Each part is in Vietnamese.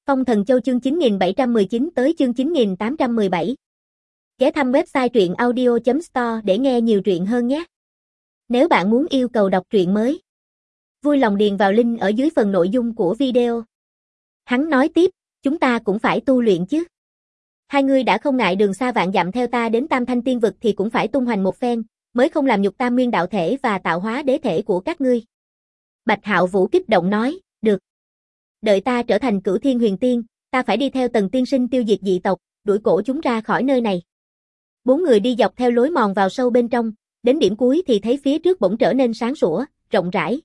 Phong Thần Châu chương 9719 tới chương 9817. Ghé thăm website truyện audio.store để nghe nhiều truyện hơn nhé. Nếu bạn muốn yêu cầu đọc truyện mới, vui lòng điền vào link ở dưới phần nội dung của video. Hắn nói tiếp, chúng ta cũng phải tu luyện chứ. Hai người đã không ngại đường xa vạn dặm theo ta đến Tam Thanh Tiên Vực thì cũng phải tung hoành một phen, mới không làm nhục Tam Nguyên đạo thể và tạo hóa đế thể của các ngươi. Bạch Hạo Vũ kích động nói, được. Đợi ta trở thành Cửu Thiên Huyền Tiên, ta phải đi theo Tần tiên sinh tiêu diệt dị tộc, đuổi cổ chúng ra khỏi nơi này. Bốn người đi dọc theo lối mòn vào sâu bên trong, đến điểm cuối thì thấy phía trước bỗng trở nên sáng sủa, rộng rãi.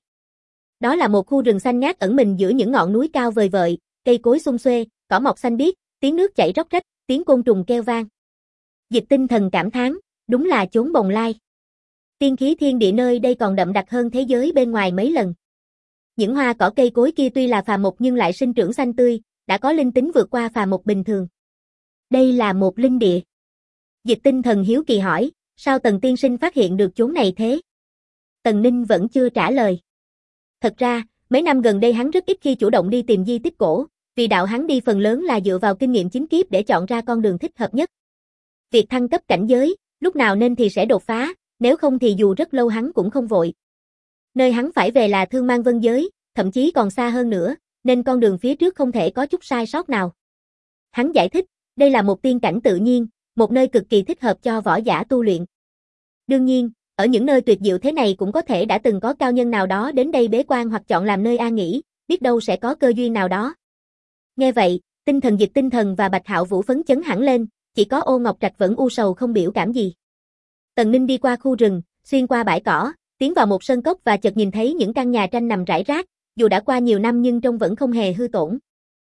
Đó là một khu rừng xanh ngát ẩn mình giữa những ngọn núi cao vời vợi, cây cối sum xuê, cỏ mọc xanh biếc, tiếng nước chảy róc rách, tiếng côn trùng kêu vang. Dịch Tinh Thần cảm thán, đúng là chốn bồng lai. Tiên khí thiên địa nơi đây còn đậm đặc hơn thế giới bên ngoài mấy lần. Những hoa cỏ cây cối kia tuy là phàm mộc nhưng lại sinh trưởng xanh tươi, đã có linh tính vượt qua phàm mộc bình thường. Đây là một linh địa. Dịch Tinh Thần hiếu kỳ hỏi, sao Tần tiên sinh phát hiện được chốn này thế? Tần Ninh vẫn chưa trả lời. Thật ra, mấy năm gần đây hắn rất ít khi chủ động đi tìm di tích cổ, vì đạo hắn đi phần lớn là dựa vào kinh nghiệm chính kiếp để chọn ra con đường thích hợp nhất. Việc thăng cấp cảnh giới, lúc nào nên thì sẽ đột phá, nếu không thì dù rất lâu hắn cũng không vội. Nơi hắn phải về là Thương Mang Vân giới, thậm chí còn xa hơn nữa, nên con đường phía trước không thể có chút sai sót nào. Hắn giải thích, đây là một tiên cảnh tự nhiên, một nơi cực kỳ thích hợp cho võ giả tu luyện. Đương nhiên, ở những nơi tuyệt diệu thế này cũng có thể đã từng có cao nhân nào đó đến đây bế quan hoặc chọn làm nơi an nghỉ, biết đâu sẽ có cơ duyên nào đó. Nghe vậy, tinh thần Dịch Tinh Thần và Bạch Hạo Vũ phấn chấn hẳn lên, chỉ có Ô Ngọc Trạch vẫn u sầu không biểu cảm gì. Tần Ninh đi qua khu rừng, xuyên qua bãi cỏ, tiến vào một sân cốc và chợt nhìn thấy những căn nhà tranh nằm rải rác, dù đã qua nhiều năm nhưng trông vẫn không hề hư tổn.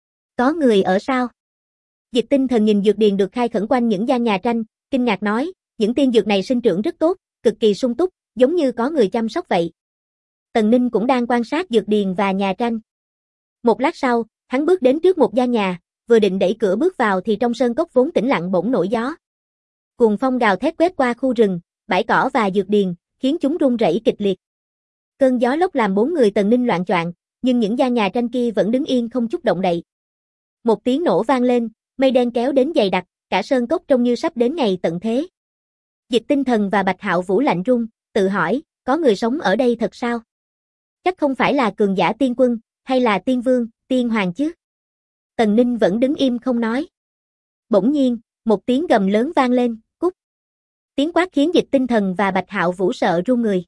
Có người ở sao? Dịch Tinh Thần nhìn dược điền được khai khẩn quanh những gian nhà tranh, kinh ngạc nói, những tiên dược này sinh trưởng rất tốt, cực kỳ sung túc, giống như có người chăm sóc vậy. Tần Ninh cũng đang quan sát dược điền và nhà tranh. Một lát sau, hắn bước đến trước một gian nhà, vừa định đẩy cửa bước vào thì trong sơn cốc vốn tĩnh lặng bỗng nổi gió. Cuồng phong gào thét quét qua khu rừng, bãi cỏ và dược điền, khiến chúng rung rẩy kịch liệt. Cơn gió lốc làm bốn người Tần Ninh loạng choạng, nhưng những gian nhà tranh kia vẫn đứng yên không chút động đậy. Một tiếng nổ vang lên, mây đen kéo đến dày đặc, cả sơn cốc trông như sắp đến ngày tận thế. Dịch Tinh Thần và Bạch Hạo Vũ lạnh run, tự hỏi, có người sống ở đây thật sao? Chắc không phải là cường giả tiên quân, hay là tiên vương, tiên hoàng chứ? Tần Ninh vẫn đứng im không nói. Bỗng nhiên, một tiếng gầm lớn vang lên, cút. Tiếng quát khiến Dịch Tinh Thần và Bạch Hạo Vũ sợ run người.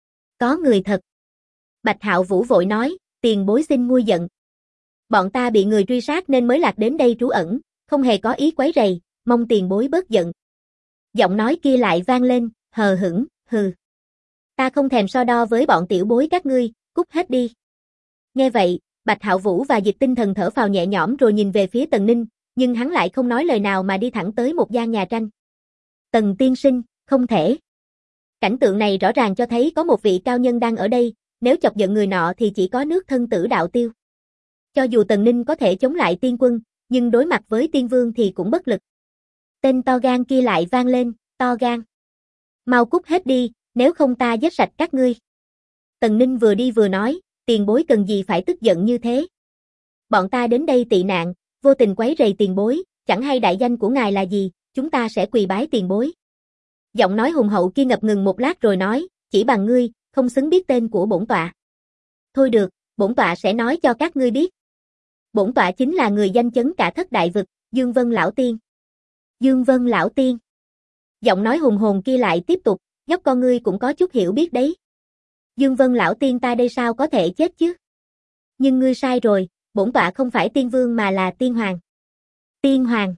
Có người thật. Bạch Hạo Vũ vội nói, tiền bối xin nguôi giận. Bọn ta bị người truy sát nên mới lạc đến đây trú ẩn, không hề có ý quấy rầy, mong tiền bối bớt giận. Giọng nói kia lại vang lên, hờ hững, hừ. Ta không thèm so đo với bọn tiểu bối các ngươi, cút hết đi. Nghe vậy, Bạch Hạo Vũ và Dịch Tinh Thần thở phào nhẹ nhõm rồi nhìn về phía Tần Ninh, nhưng hắn lại không nói lời nào mà đi thẳng tới một gian nhà tranh. Tần tiên sinh, không thể. Cảnh tượng này rõ ràng cho thấy có một vị cao nhân đang ở đây, nếu chọc giận người nọ thì chỉ có nước thân tử đạo tiêu. Cho dù Tần Ninh có thể chống lại tiên quân, nhưng đối mặt với tiên vương thì cũng bất lực. Tên to gan kia lại vang lên, to gan. Mau cút hết đi, nếu không ta giết sạch các ngươi. Tần Ninh vừa đi vừa nói, tiền bối cần gì phải tức giận như thế. Bọn ta đến đây tị nạn, vô tình quấy rầy tiền bối, chẳng hay đại danh của ngài là gì, chúng ta sẽ quỳ bái tiền bối. Giọng nói hùng hậu kia ngập ngừng một lát rồi nói, chỉ bằng ngươi, không xứng biết tên của bổn tọa. Thôi được, bổn tọa sẽ nói cho các ngươi biết. Bổn tọa chính là người danh chấn cả thất đại vực, Dương Vân Lão Tiên. Dương Vân Lão Tiên. Giọng nói hùng hồn kia lại tiếp tục, nhóc con ngươi cũng có chút hiểu biết đấy. Dương Vân Lão Tiên ta đây sao có thể chết chứ? Nhưng ngươi sai rồi, bổn tọa không phải tiên vương mà là tiên hoàng. Tiên hoàng.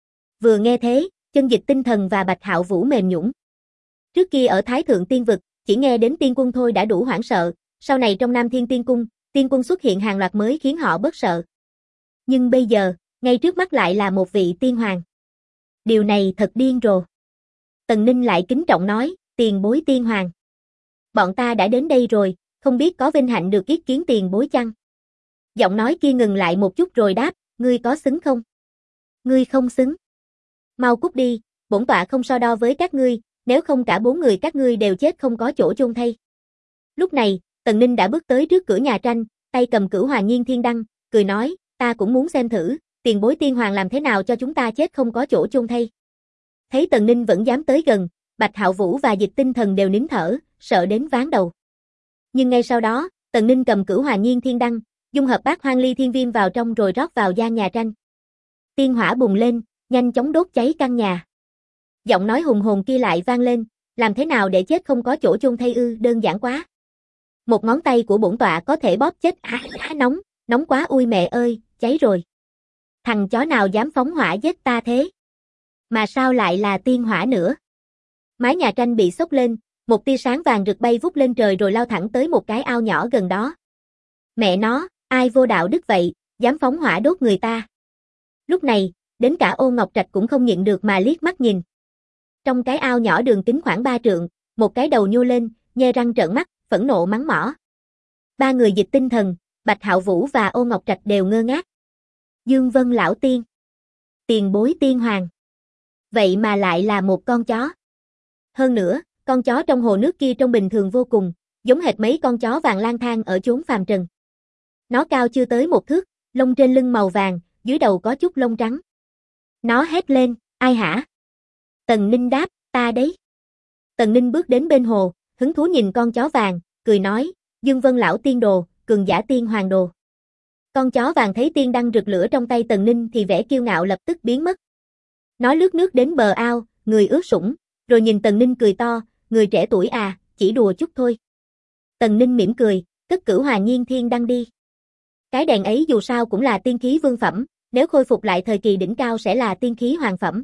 Vừa nghe thế, chân Dịch Tinh Thần và Bạch Hạo Vũ mềm nhũn. Trước kia ở Thái Thượng Tiên Vực, chỉ nghe đến tiên quân thôi đã đủ hoảng sợ, sau này trong Nam Thiên Tiên Cung, tiên quân xuất hiện hàng loạt mới khiến họ bớt sợ. Nhưng bây giờ, ngay trước mắt lại là một vị tiên hoàng. Điều này thật điên rồ. Tần Ninh lại kính trọng nói, tiền bối tiên hoàng. Bọn ta đã đến đây rồi, không biết có vinh hạnh được yết kiến tiền bối chăng? Giọng nói kia ngừng lại một chút rồi đáp, ngươi có xứng không? Ngươi không xứng. Mau cút đi, bổn tọa không so đo với các ngươi, nếu không cả bốn người các ngươi đều chết không có chỗ chôn thay. Lúc này, Tần Ninh đã bước tới trước cửa nhà tranh, tay cầm Cửu Hòa Nhiên Thiên Đăng, cười nói, ta cũng muốn xem thử, tiền bối tiên hoàng làm thế nào cho chúng ta chết không có chỗ chôn thây. Thấy Tần Ninh vẫn dám tới gần, Bạch Hạo Vũ và Dịch Tinh Thần đều nín thở, sợ đến ván đầu. Nhưng ngay sau đó, Tần Ninh cầm Cửu Hòa Nhiên Thiên Đăng, dung hợp Bát Hoang Ly Thiên Viêm vào trong rồi rót vào gian nhà tranh. Tiên hỏa bùng lên, nhanh chóng đốt cháy căn nhà. Giọng nói hùng hồn kia lại vang lên, làm thế nào để chết không có chỗ chôn thây ư, đơn giản quá. Một ngón tay của bổn tọa có thể bóp chết nóng, nóng quá ui mẹ ơi, cháy rồi. Thằng chó nào dám phóng hỏa giết ta thế? Mà sao lại là tiên hỏa nữa? Mái nhà tranh bị xốc lên, một tia sáng vàng rực bay vút lên trời rồi lao thẳng tới một cái ao nhỏ gần đó. Mẹ nó, ai vô đạo đức vậy, dám phóng hỏa đốt người ta. Lúc này, đến cả Ô Ngọc Trạch cũng không nhịn được mà liếc mắt nhìn. Trong cái ao nhỏ đường kính khoảng 3 trượng, một cái đầu nhô lên, nhe răng trợn mắt, phẫn nộ mắng mỏ. Ba người Dịch Tinh Thần, Bạch Hạo Vũ và Ô Ngọc Trạch đều ngơ ngác. Dương Vân lão tiên, tiền bối tiên hoàng. Vậy mà lại là một con chó. Hơn nữa, con chó trong hồ nước kia trông bình thường vô cùng, giống hệt mấy con chó vàng lang thang ở chốn phàm trần. Nó cao chưa tới 1 thước, lông trên lưng màu vàng, dưới đầu có chút lông trắng. Nó hét lên, ai hả? Tần Ninh đáp, ta đấy. Tần Ninh bước đến bên hồ, hứng thú nhìn con chó vàng, cười nói, Dương Vân lão tiên đồ, cường giả tiên hoàng đồ. Con chó vàng thấy tiên đăng rực lửa trong tay Tần Ninh thì vẻ kiêu ngạo lập tức biến mất. Nó lướt nước đến bờ ao, người ướt sũng, rồi nhìn Tần Ninh cười to, người trẻ tuổi à, chỉ đùa chút thôi. Tần Ninh mỉm cười, cất Cửu Hòa Nhiên Thiên Đăng đi. Cái đèn ấy dù sao cũng là tiên khí vương phẩm, nếu khôi phục lại thời kỳ đỉnh cao sẽ là tiên khí hoàng phẩm.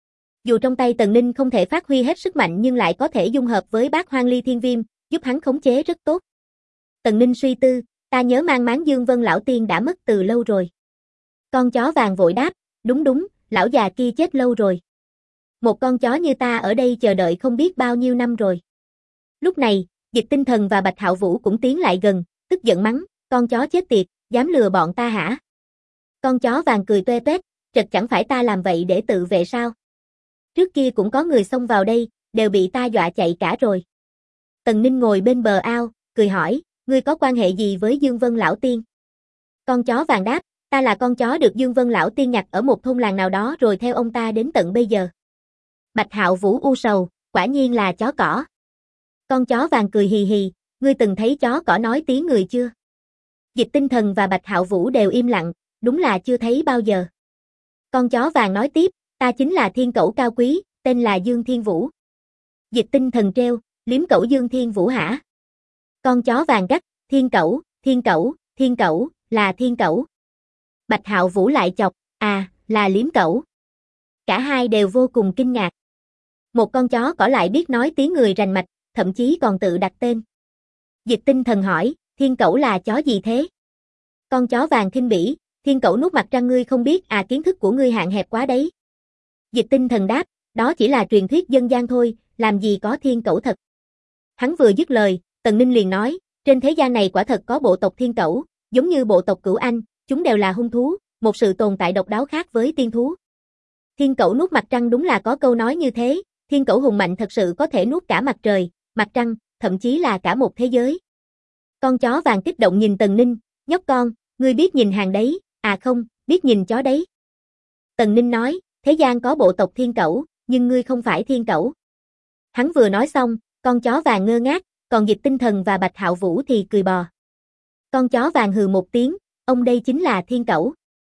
Dù trong tay Tần Ninh không thể phát huy hết sức mạnh nhưng lại có thể dung hợp với Bát Hoang Ly Thiên Viêm, giúp hắn khống chế rất tốt. Tần Ninh suy tư, ta nhớ mang máng Dương Vân lão tiên đã mất từ lâu rồi. Con chó vàng vội đáp, đúng, lão già kia chết lâu rồi. Một con chó như ta ở đây chờ đợi không biết bao nhiêu năm rồi. Lúc này, Dịch Tinh Thần và Bạch Hạo Vũ cũng tiến lại gần, tức giận mắng, con chó chết tiệt, dám lừa bọn ta hả? Con chó vàng cười toe toét, trật chẳng phải ta làm vậy để tự vệ sao? Trước kia cũng có người xông vào đây, đều bị ta dọa chạy cả rồi. Tần Ninh ngồi bên bờ ao, cười hỏi, ngươi có quan hệ gì với Dương Vân lão tiên? Con chó vàng đáp, ta là con chó được Dương Vân lão tiên nhặt ở một thôn làng nào đó rồi theo ông ta đến tận bây giờ. Bạch Hạo Vũ u sầu, quả nhiên là chó cỏ. Con chó vàng cười hì hì, ngươi từng thấy chó cỏ nói tiếng người chưa? Dịch Tinh Thần và Bạch Hạo Vũ đều im lặng, đúng là chưa thấy bao giờ. Con chó vàng nói tiếp, ta chính là thiên cẩu cao quý, tên là Dương Thiên Vũ. Dịch Tinh Thần treo, liếm cẩu Dương Thiên Vũ hả? Con chó vàng gắt, thiên cẩu, là thiên cẩu. Bạch Hạo Vũ lại chọc, à, là liếm cẩu. Cả hai đều vô cùng kinh ngạc. Một con chó cỏ lại biết nói tiếng người rành mạch, thậm chí còn tự đặt tên. Dịch Tinh Thần hỏi, thiên cẩu là chó gì thế? Con chó vàng khinh bỉ, thiên cẩu nuốt mặt trăng ngươi không biết à, kiến thức của ngươi hạn hẹp quá đấy. Dịch Tinh Thần đáp, đó chỉ là truyền thuyết dân gian thôi, làm gì có thiên cẩu thật. Hắn vừa dứt lời, Tần Ninh liền nói, trên thế gian này quả thật có bộ tộc thiên cẩu, giống như bộ tộc Cửu Anh, chúng đều là hung thú, một sự tồn tại độc đáo khác với tiên thú. Thiên cẩu nuốt mặt trăng đúng là có câu nói như thế, thiên cẩu hùng mạnh thật sự có thể nuốt cả mặt trời, mặt trăng, thậm chí là cả một thế giới. Con chó vàng kích động nhìn Tần Ninh, nhóc con, ngươi biết nhìn hàng đấy, à không, biết nhìn chó đấy. Tần Ninh nói, thế gian có bộ tộc thiên cẩu, nhưng ngươi không phải thiên cẩu. Hắn vừa nói xong, con chó vàng ngơ ngác, còn Dịch Tinh Thần và Bạch Hạo Vũ thì cười bò. Con chó vàng hừ một tiếng, ông đây chính là thiên cẩu.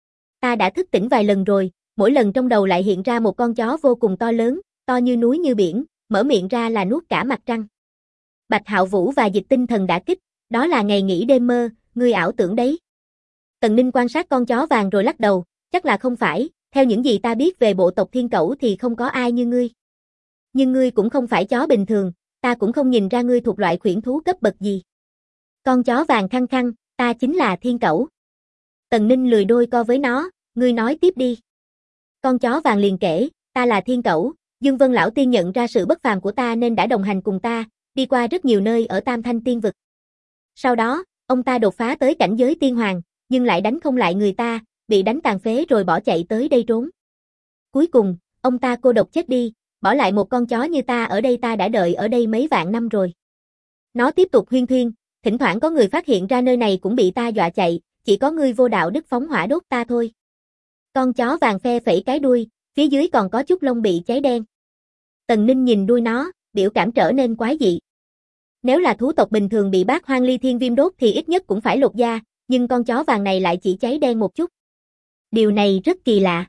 Ta đã thức tỉnh vài lần rồi, mỗi lần trong đầu lại hiện ra một con chó vô cùng to lớn, to như núi như biển, mở miệng ra là nuốt cả mặt trăng. Bạch Hạo Vũ và Dịch Tinh Thần đã kích, đó là ngày nghỉ đêm mơ, ngươi ảo tưởng đấy. Tần Ninh quan sát con chó vàng rồi lắc đầu, chắc là không phải, theo những gì ta biết về bộ tộc thiên cẩu thì không có ai như ngươi. Nhưng ngươi cũng không phải chó bình thường, ta cũng không nhìn ra ngươi thuộc loại khuyển thú cấp bậc gì. Con chó vàng khăng khăng, ta chính là thiên cẩu. Tần Ninh lười đôi co với nó, ngươi nói tiếp đi. Con chó vàng liền kể, ta là thiên cẩu, Dương Vân lão tiên nhận ra sự bất phàm của ta nên đã đồng hành cùng ta, đi qua rất nhiều nơi ở Tam Thanh Tiên Vực. Sau đó, ông ta đột phá tới cảnh giới tiên hoàng, nhưng lại đánh không lại người ta, bị đánh tàn phế rồi bỏ chạy tới đây trốn. Cuối cùng, ông ta cô độc chết đi, bỏ lại một con chó như ta ở đây, ta đã đợi ở đây mấy vạn năm rồi. Nó tiếp tục huyên thuyên, thỉnh thoảng có người phát hiện ra nơi này cũng bị ta dọa chạy, chỉ có ngươi vô đạo đức phóng hỏa đốt ta thôi. Con chó vàng phe phẩy cái đuôi, phía dưới còn có chút lông bị cháy đen. Tần Ninh nhìn đuôi nó, biểu cảm trở nên quái dị. Nếu là thú tộc bình thường bị bát hoang ly thiên viêm đốt thì ít nhất cũng phải lột da, nhưng con chó vàng này lại chỉ cháy đen một chút. Điều này rất kỳ lạ.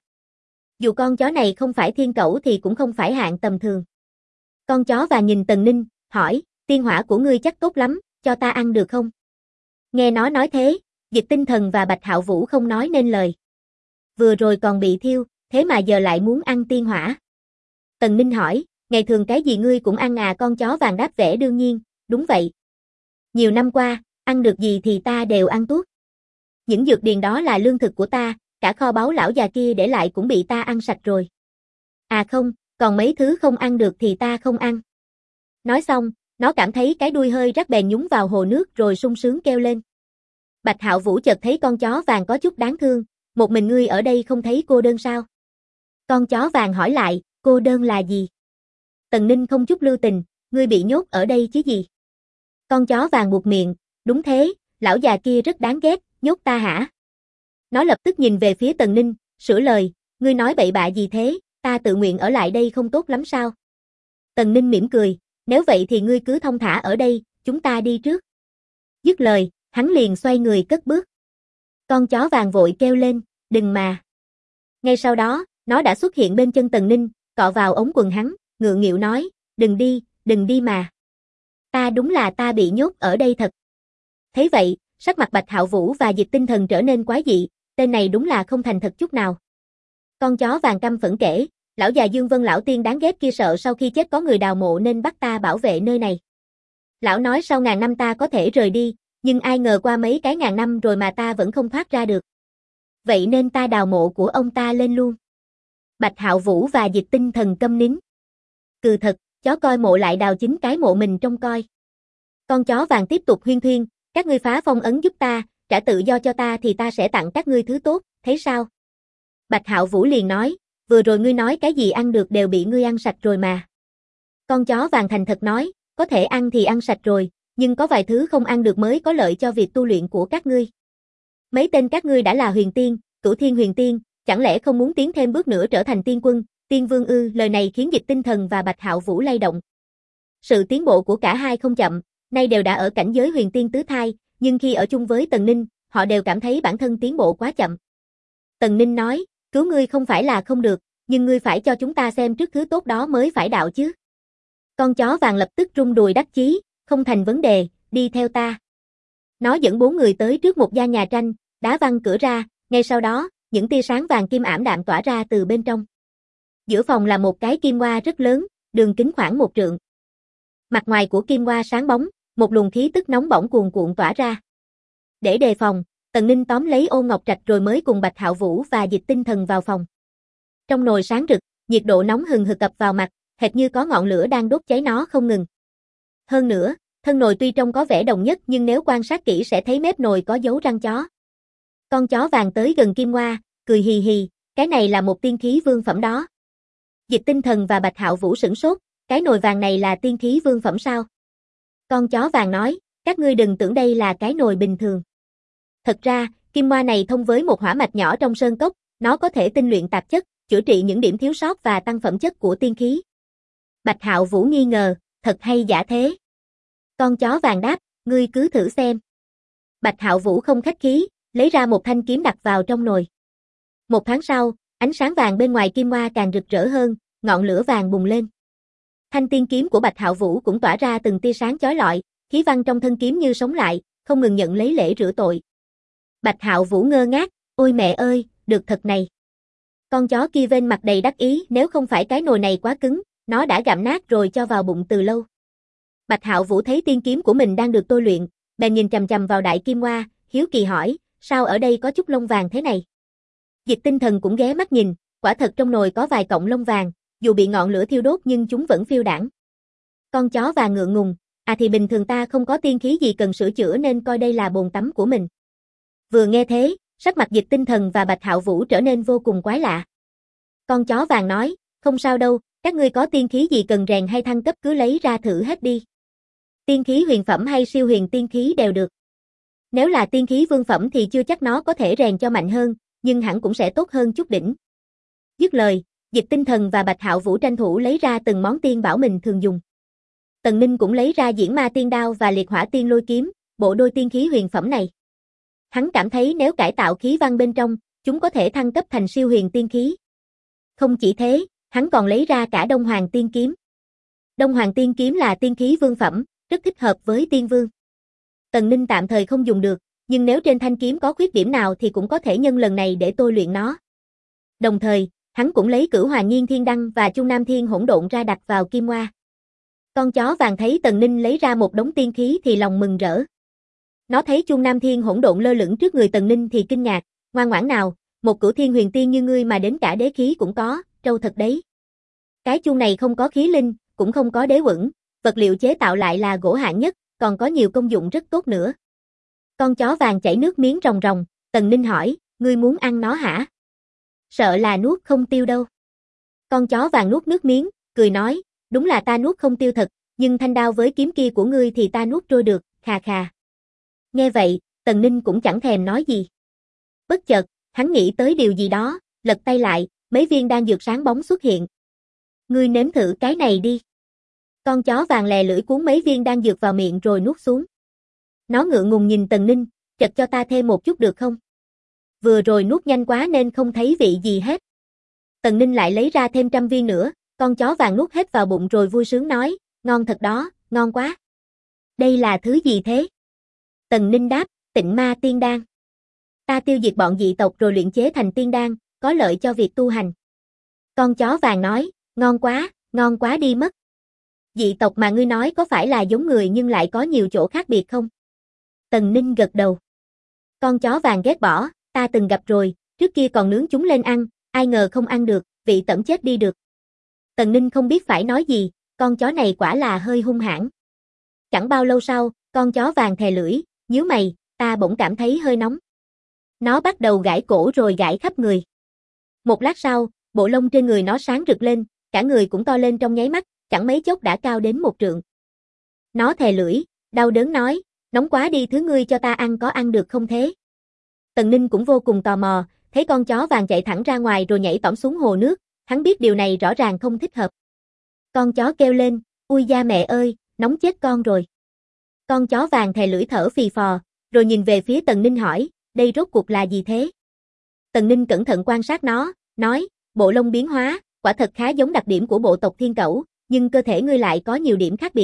Dù con chó này không phải thiên cẩu thì cũng không phải hạng tầm thường. Con chó vàng nhìn Tần Ninh, hỏi, tiên hỏa của ngươi chắc tốt lắm, cho ta ăn được không? Nghe nó nói thế, Dịch Tinh Thần và Bạch Hạo Vũ không nói nên lời. Vừa rồi còn bị thiêu, thế mà giờ lại muốn ăn tiên hỏa. Tần Ninh hỏi, ngày thường cái gì ngươi cũng ăn à? Con chó vàng đáp vẻ đương nhiên, đúng vậy. Nhiều năm qua, ăn được gì thì ta đều ăn tuốt. Những dược điền đó là lương thực của ta, cả kho báu lão già kia để lại cũng bị ta ăn sạch rồi. À không, còn mấy thứ không ăn được thì ta không ăn. Nói xong, nó cảm thấy cái đuôi hơi rắc bèn nhúng vào hồ nước rồi sung sướng kêu lên. Bạch Hạo Vũ chợt thấy con chó vàng có chút đáng thương, một mình ngươi ở đây không thấy cô đơn sao? Con chó vàng hỏi lại, cô đơn là gì? Tần Ninh không chút lưu tình, ngươi bị nhốt ở đây chứ gì? Con chó vàng buột miệng, đúng thế, lão già kia rất đáng ghét, nhốt ta hả? Nó lập tức nhìn về phía Tần Ninh, sửa lời, ngươi nói bậy bạ gì thế, ta tự nguyện ở lại đây không tốt lắm sao? Tần Ninh mỉm cười, nếu vậy thì ngươi cứ thong thả ở đây, chúng ta đi trước. Dứt lời, hắn liền xoay người cất bước. Con chó vàng vội kêu lên, đừng mà. Ngay sau đó, nó đã xuất hiện bên chân Tần Ninh, cọ vào ống quần hắn, ngượng nghịu nói, đừng đi mà. Đúng là ta bị nhốt ở đây thật. Thấy vậy, sắc mặt Bạch Hạo Vũ và Dịch Tinh Thần trở nên quái dị, tên này đúng là không thành thật chút nào. Con chó vàng căm phẫn kể, lão già Dương Vân lão tiên đáng ghét kia sợ sau khi chết có người đào mộ nên bắt ta bảo vệ nơi này. Lão nói sau ngàn năm ta có thể rời đi, nhưng ai ngờ qua mấy cái ngàn năm rồi mà ta vẫn không thoát ra được. Vậy nên ta đào mộ của ông ta lên luôn. Bạch Hạo Vũ và Dịch Tinh Thần câm nín. Cừ thật, chó coi mộ lại đào chính cái mộ mình trông coi. Con chó vàng tiếp tục huyên thuyên, các ngươi phá phong ấn giúp ta, trả tự do cho ta thì ta sẽ tặng các ngươi thứ tốt, thấy sao? Bạch Hạo Vũ liền nói, vừa rồi ngươi nói cái gì ăn được đều bị ngươi ăn sạch rồi mà. Con chó vàng thành thật nói, có thể ăn thì ăn sạch rồi, nhưng có vài thứ không ăn được mới có lợi cho việc tu luyện của các ngươi. Mấy tên các ngươi đã là huyền tiên, Cửu Thiên huyền tiên, chẳng lẽ không muốn tiến thêm bước nữa trở thành tiên quân, tiên vương ư? Lời này khiến Dịch Tinh Thần và Bạch Hạo Vũ lay động. Sự tiến bộ của cả hai không chậm, nay đều đã ở cảnh giới huyền tiên tứ thai, nhưng khi ở chung với Tần Ninh, họ đều cảm thấy bản thân tiến bộ quá chậm. Tần Ninh nói, cứu ngươi không phải là không được, nhưng ngươi phải cho chúng ta xem trước thứ tốt đó mới phải đạo chứ. Con chó vàng lập tức rung đùi đắc chí, không thành vấn đề, đi theo ta. Nó dẫn 4 người tới trước một gian nhà tranh, đá văng cửa ra, ngay sau đó, những tia sáng vàng kim ảm đạm tỏa ra từ bên trong. Giữa phòng là một cái kim hoa rất lớn, đường kính khoảng 1 trượng. Mặt ngoài của kim hoa sáng bóng, một luồng khí tức nóng bỏng cuồn cuộn tỏa ra. Để đề phòng, Tần Ninh tóm lấy Ôn Ngọc Trạch rồi mới cùng Bạch Hạo Vũ và Dịch Tinh Thần vào phòng. Trong nồi sáng rực, nhiệt độ nóng hừng hực ập vào mặt, hệt như có ngọn lửa đang đốt cháy nó không ngừng. Hơn nữa, thân nồi tuy trông có vẻ đồng nhất nhưng nếu quan sát kỹ sẽ thấy mép nồi có dấu răng chó. Con chó vàng tới gần kim hoa, cười hì hì, cái này là một tiên khí vương phẩm đó. Dịch Tinh Thần và Bạch Hạo Vũ sửng sốt, cái nồi vàng này là tiên khí vương phẩm sao? Con chó vàng nói, các ngươi đừng tưởng đây là cái nồi bình thường. Thật ra, kim hoa này thông với một hỏa mạch nhỏ trong sơn cốc, nó có thể tinh luyện tạp chất, chữa trị những điểm thiếu sót và tăng phẩm chất của tiên khí. Bạch Hạo Vũ nghi ngờ, thật hay giả thế? Con chó vàng đáp, ngươi cứ thử xem. Bạch Hạo Vũ không khách khí, lấy ra một thanh kiếm đặt vào trong nồi. Một thoáng sau, ánh sáng vàng bên ngoài kim hoa càng rực rỡ hơn, ngọn lửa vàng bùng lên. Thanh tiên kiếm của Bạch Hạo Vũ cũng tỏa ra từng tia sáng chói lọi, khí văn trong thân kiếm như sống lại, không ngừng nhận lấy lễ rửa tội. Bạch Hạo Vũ ngơ ngác, ôi mẹ ơi, được thật này. Con chó kia vênh mặt đầy đắc ý, nếu không phải cái nồi này quá cứng, nó đã gặm nát rồi cho vào bụng từ lâu. Bạch Hạo Vũ thấy tiên kiếm của mình đang được tôi luyện, bèn nhìn chằm chằm vào đại kim hoa, hiếu kỳ hỏi, sao ở đây có chút lông vàng thế này? Dịch Tinh Thần cũng ghé mắt nhìn, quả thật trong nồi có vài cọng lông vàng, dù bị ngọn lửa thiêu đốt nhưng chúng vẫn phiêu đãng. Con chó vàng ngượng ngùng, thì bình thường ta không có tiên khí gì cần sửa chữa nên coi đây là bồn tắm của mình. Vừa nghe thế, sắc mặt Dịch Tinh Thần và Bạch Hạo Vũ trở nên vô cùng quái lạ. Con chó vàng nói, không sao đâu, các ngươi có tiên khí gì cần rèn hay thăng cấp cứ lấy ra thử hết đi. Tiên khí huyền phẩm hay siêu huyền tiên khí đều được. Nếu là tiên khí vương phẩm thì chưa chắc nó có thể rèn cho mạnh hơn, nhưng hẳn cũng sẽ tốt hơn chút đỉnh. Dứt lời, Dịch Tinh Thần và Bạch Hạo Vũ tranh thủ lấy ra từng món tiên bảo mình thường dùng. Tần Ninh cũng lấy ra Diễn Ma Tiên Đao và Liệt Hỏa Tiên Lôi Kiếm, bộ đôi tiên khí huyền phẩm này. Hắn cảm thấy nếu cải tạo khí văn bên trong, chúng có thể thăng cấp thành siêu huyền tiên khí. Không chỉ thế, hắn còn lấy ra cả Đông Hoàng Tiên Kiếm. Đông Hoàng Tiên Kiếm là tiên khí vương phẩm, rất thích hợp với tiên vương. Tần Ninh tạm thời không dùng được, nhưng nếu trên thanh kiếm có khuyết điểm nào thì cũng có thể nhân lần này để tôi luyện nó. Đồng thời, hắn cũng lấy Cửu Hòa Nhiên Thiên Đăng và Trung Nam Thiên Hỗn Độn ra đặt vào kim hoa. Con chó vàng thấy Tần Ninh lấy ra một đống tiên khí thì lòng mừng rỡ. Nó thấy Trung Nam Thiên Hỗn Độn lơ lửng trước người Tần Ninh thì kinh ngạc, ngoan ngoãn nào, một Cửu Thiên Huyền Tiên như ngươi mà đến cả đế khí cũng có, trâu thật đấy. Cái chuông này không có khí linh, cũng không có đế quẩn, vật liệu chế tạo lại là gỗ hạng nhất, còn có nhiều công dụng rất tốt nữa. Con chó vàng chảy nước miếng ròng ròng, Tần Ninh hỏi, ngươi muốn ăn nó hả? Sợ là nuốt không tiêu đâu. Con chó vàng nuốt nước miếng, cười nói, đúng là ta nuốt không tiêu thật, nhưng thanh đao với kiếm kia của ngươi thì ta nuốt trôi được, khà khà. Nghe vậy, Tần Ninh cũng chẳng thèm nói gì. Bất chợt, hắn nghĩ tới điều gì đó, lật tay lại, mấy viên đan dược sáng bóng xuất hiện. Ngươi nếm thử cái này đi. Con chó vàng lè lưỡi cuốn mấy viên đan dược vào miệng rồi nuốt xuống. Nó ngượng ngùng nhìn Tần Ninh, chật cho ta thêm một chút được không? Vừa rồi nuốt nhanh quá nên không thấy vị gì hết. Tần Ninh lại lấy ra thêm 100 viên nữa, con chó vàng nuốt hết vào bụng rồi vui sướng nói, ngon thật đó, ngon quá. Đây là thứ gì thế? Tần Ninh đáp, Tịnh Ma Tiên Đan. Ta tiêu diệt bọn dị tộc rồi luyện chế thành tiên đan, có lợi cho việc tu hành. Con chó vàng nói, ngon quá đi mất. Dị tộc mà ngươi nói có phải là giống người nhưng lại có nhiều chỗ khác biệt không? Tần Ninh gật đầu. Con chó vàng ghét bỏ, ta từng gặp rồi, trước kia còn nướng chúng lên ăn, ai ngờ không ăn được, vị tẩm chết đi được. Tần Ninh không biết phải nói gì, con chó này quả là hơi hung hãn. Chẳng bao lâu sau, con chó vàng thè lưỡi, nhíu mày, ta bỗng cảm thấy hơi nóng. Nó bắt đầu gãi cổ rồi gãi khắp người. Một lát sau, bộ lông trên người nó sáng rực lên, cả người cũng to lên trong nháy mắt, chẳng mấy chốc đã cao đến 1 trượng. Nó thè lưỡi, đau đớn nói, nóng quá đi, thứ ngươi cho ta ăn có ăn được không thế? Tần Ninh cũng vô cùng tò mò, thấy con chó vàng chạy thẳng ra ngoài rồi nhảy tỏm xuống hồ nước, hắn biết điều này rõ ràng không thích hợp. Con chó kêu lên, ui da mẹ ơi, nóng chết con rồi. Con chó vàng thè lưỡi thở phì phò, rồi nhìn về phía Tần Ninh hỏi, đây rốt cuộc là gì thế? Tần Ninh cẩn thận quan sát nó, nói, bộ lông biến hóa, quả thật khá giống đặc điểm của bộ tộc thiên cẩu, nhưng cơ thể ngươi lại có nhiều điểm khác biệt.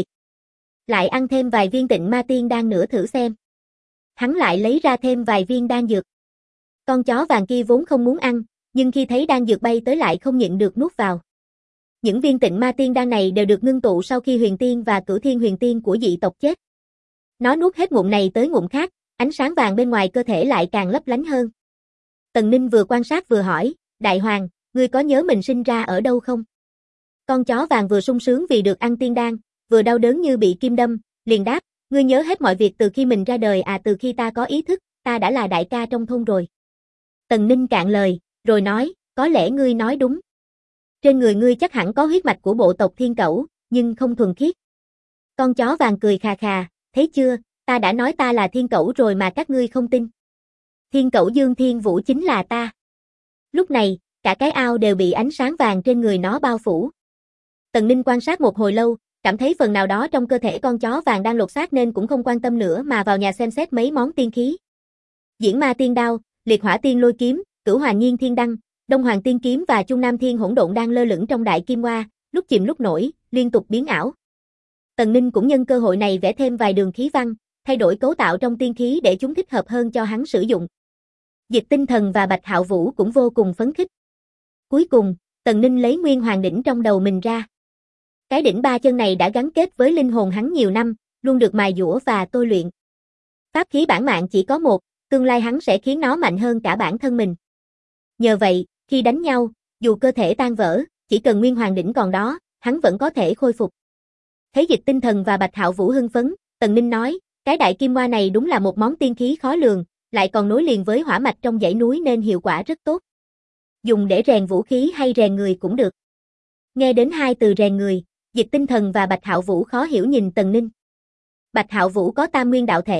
Lại ăn thêm vài viên Tịnh Ma Tiên Đan nữa thử xem. Hắn lại lấy ra thêm vài viên đan dược. Con chó vàng kia vốn không muốn ăn, nhưng khi thấy đan dược bay tới lại không nhịn được nuốt vào. Những viên Tịnh Ma Tiên Đan này đều được ngưng tụ sau khi Huyền Tiên và Cửu Thiên Huyền Tiên của dị tộc chết. Nó nuốt hết ngụm này tới ngụm khác, ánh sáng vàng bên ngoài cơ thể lại càng lấp lánh hơn. Tần Ninh vừa quan sát vừa hỏi, Đại Hoàng, ngươi có nhớ mình sinh ra ở đâu không? Con chó vàng vừa sung sướng vì được ăn tiên đan, vừa đau đớn như bị kim đâm, liền đáp, ngươi nhớ hết mọi việc từ khi mình ra đời à? Từ khi ta có ý thức, ta đã là đại ca trong thôn rồi. Tần Ninh cạn lời, rồi nói, có lẽ ngươi nói đúng. Trên người ngươi chắc hẳn có huyết mạch của bộ tộc thiên cẩu, nhưng không thuần khiết. Con chó vàng cười khà khà, thấy chưa, ta đã nói ta là thiên cẩu rồi mà các ngươi không tin. Thiên cẩu Dương Thiên Vũ chính là ta. Lúc này, cả cái ao đều bị ánh sáng vàng trên người nó bao phủ. Tần Ninh quan sát một hồi lâu, cảm thấy phần nào đó trong cơ thể con chó vàng đang lột xác nên cũng không quan tâm nữa mà vào nhà xem xét mấy món tiên khí. Diễn Ma Tiên Đao, Liệt Hỏa Tiên Lôi Kiếm, Cửu Hòa Nhiên Thiên Đăng, Đông Hoàng Tiên Kiếm và Trung Nam Thiên Hỗn Độn đang lơ lửng trong đại kim hoa, lúc chìm lúc nổi, liên tục biến ảo. Tần Ninh cũng nhân cơ hội này vẽ thêm vài đường khí văn, thay đổi cấu tạo trong tiên khí để chúng thích hợp hơn cho hắn sử dụng. Dịch Tinh Thần và Bạch Hạo Vũ cũng vô cùng phấn khích. Cuối cùng, Tần Ninh lấy Nguyên Hoàng đỉnh trong đầu mình ra. Cái đỉnh 3 chân này đã gắn kết với linh hồn hắn nhiều năm, luôn được mài dũa và tôi luyện. Pháp khí bản mạng chỉ có một, tương lai hắn sẽ khiến nó mạnh hơn cả bản thân mình. Nhờ vậy, khi đánh nhau, dù cơ thể tan vỡ, chỉ cần Nguyên Hoàng đỉnh còn đó, hắn vẫn có thể khôi phục. Thấy Dịch Tinh Thần và Bạch Hạo Vũ hưng phấn, Tần Ninh nói, cái đại kim hoa này đúng là một món tiên khí khó lường, lại còn nối liền với hỏa mạch trong dãy núi nên hiệu quả rất tốt. Dùng để rèn vũ khí hay rèn người cũng được. Nghe đến 2 từ rèn người, Dịch Tinh Thần và Bạch Hạo Vũ khó hiểu nhìn Tần Ninh. Bạch Hạo Vũ có Tam Nguyên đạo thể,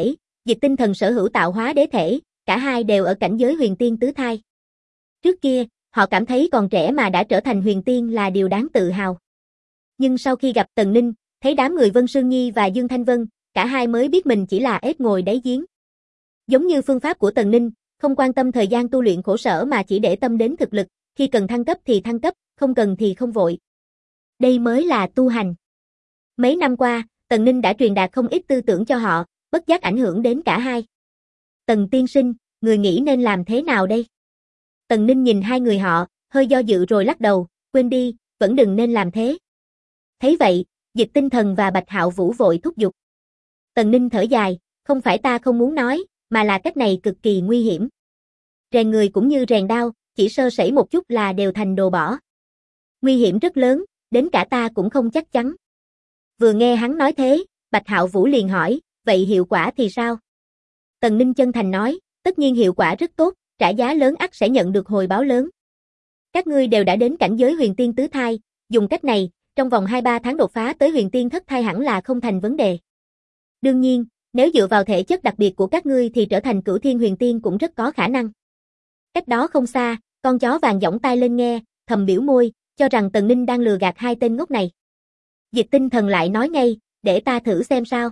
Dịch Tinh Thần sở hữu tạo hóa đế thể, cả hai đều ở cảnh giới huyền tiên tứ thai. Trước kia, họ cảm thấy còn trẻ mà đã trở thành huyền tiên là điều đáng tự hào. Nhưng sau khi gặp Tần Ninh, thấy đám người Vân Sương Nhi và Dương Thanh Vân, cả hai mới biết mình chỉ là ếch ngồi đáy giếng. Giống như phương pháp của Tần Ninh, không quan tâm thời gian tu luyện khổ sở mà chỉ để tâm đến thực lực, khi cần thăng cấp thì thăng cấp, không cần thì không vội. Đây mới là tu hành. Mấy năm qua, Tần Ninh đã truyền đạt không ít tư tưởng cho họ, bất giác ảnh hưởng đến cả hai. Tần tiên sinh, người nghĩ nên làm thế nào đây? Tần Ninh nhìn hai người họ, hơi do dự rồi lắc đầu, quên đi, vẫn đừng nên làm thế. Thấy vậy, Dịch Tinh Thần và Bạch Hạo Vũ vội thúc giục. Tần Ninh thở dài, không phải ta không muốn nói, mà là cách này cực kỳ nguy hiểm. Rèn người cũng như rèn đao, chỉ sơ sẩy một chút là đều thành đồ bỏ. Nguy hiểm rất lớn, đến cả ta cũng không chắc chắn. Vừa nghe hắn nói thế, Bạch Hạo Vũ liền hỏi, vậy hiệu quả thì sao? Tần Ninh chân thành nói, tất nhiên hiệu quả rất tốt, trả giá lớn ắt sẽ nhận được hồi báo lớn. Các ngươi đều đã đến cảnh giới huyền tiên tứ thai, dùng cách này, trong vòng 2-3 tháng đột phá tới huyền tiên thất thai hẳn là không thành vấn đề. Đương nhiên, nếu dựa vào thể chất đặc biệt của các ngươi thì trở thành cửu thiên huyền tiên cũng rất có khả năng. Cách đó không xa, con chó vàng giỏng tai lên nghe, thầm biểu môi, cho rằng Tần Ninh đang lừa gạt hai tên ngốc này. Dịch Tinh Thần lại nói ngay, để ta thử xem sao.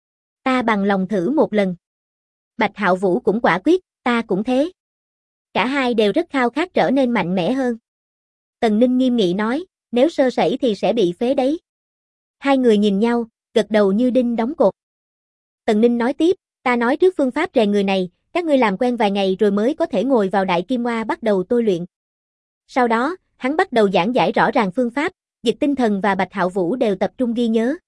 Ta bằng lòng thử một lần. Bạch Hạo Vũ cũng quả quyết, ta cũng thế. Cả hai đều rất khao khát trở nên mạnh mẽ hơn. Tần Ninh nghiêm nghị nói, nếu sơ sẩy thì sẽ bị phế đấy. Hai người nhìn nhau, gật đầu như đinh đóng cột. Tần Ninh nói tiếp, ta nói trước phương pháp rèn người này, các ngươi làm quen vài ngày rồi mới có thể ngồi vào đại kim hoa bắt đầu tôi luyện. Sau đó, hắn bắt đầu giảng giải rõ ràng phương pháp, Dịch Tinh Thần và Bạch Hạo Vũ đều tập trung ghi nhớ.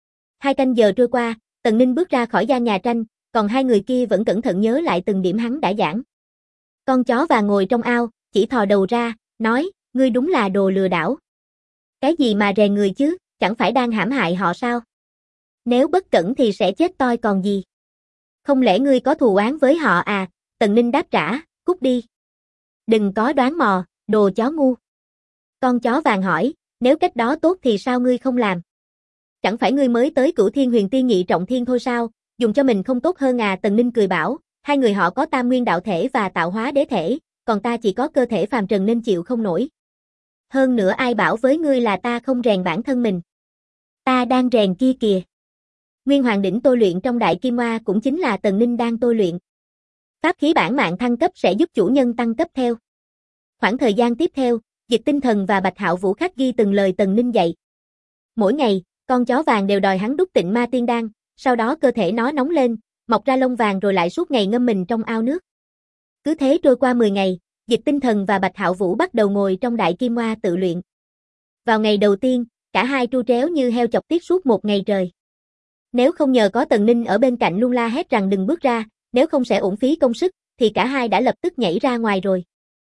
2 canh giờ trôi qua, Tần Ninh bước ra khỏi gian nhà tranh, còn hai người kia vẫn cẩn thận nhớ lại từng điểm hắn đã giảng. Con chó vàng ngồi trong ao, chỉ thò đầu ra, nói, ngươi đúng là đồ lừa đảo. Cái gì mà rèn người chứ, chẳng phải đang hãm hại họ sao? Nếu bất cẩn thì sẽ chết toi còn gì. Không lẽ ngươi có thù oán với họ à? Tần Ninh đáp trả, cút đi. Đừng có đoán mò, đồ chó ngu. Con chó vàng hỏi, nếu cách đó tốt thì sao ngươi không làm? Chẳng phải ngươi mới tới cửu thiên huyền tiên nhị trọng thiên thôi sao, dùng cho mình không tốt hơn à? Tần Ninh cười bảo, hai người họ có tam nguyên đạo thể và tạo hóa đế thể, còn ta chỉ có cơ thể phàm trần nên chịu không nổi. Hơn nữa ai bảo với ngươi là ta không rèn bản thân mình. Ta đang rèn kia kìa. Nguyên Hoàng đỉnh tôi luyện trong đại kim hoa cũng chính là Tần Ninh đang tôi luyện. Pháp khí bản mạng thăng cấp sẽ giúp chủ nhân tăng cấp theo. Khoảng thời gian tiếp theo, Dịch Tinh Thần và Bạch Hạo Vũ khắc ghi từng lời Tần Ninh dạy. Mỗi ngày, con chó vàng đều đòi hắn đúc Tịnh Ma Tiên Đan, sau đó cơ thể nó nóng lên, mọc ra lông vàng rồi lại suốt ngày ngâm mình trong ao nước. Cứ thế trôi qua 10 ngày, Dịch Tinh Thần và Bạch Hạo Vũ bắt đầu ngồi trong đại kim hoa tự luyện. Vào ngày đầu tiên, cả hai tru tréo như heo chọc tiết suốt một ngày trời. Nếu không nhờ có Tần Ninh ở bên cạnh luôn la hét rằng đừng bước ra, nếu không sẽ uổng phí công sức, thì cả hai đã lập tức nhảy ra ngoài rồi.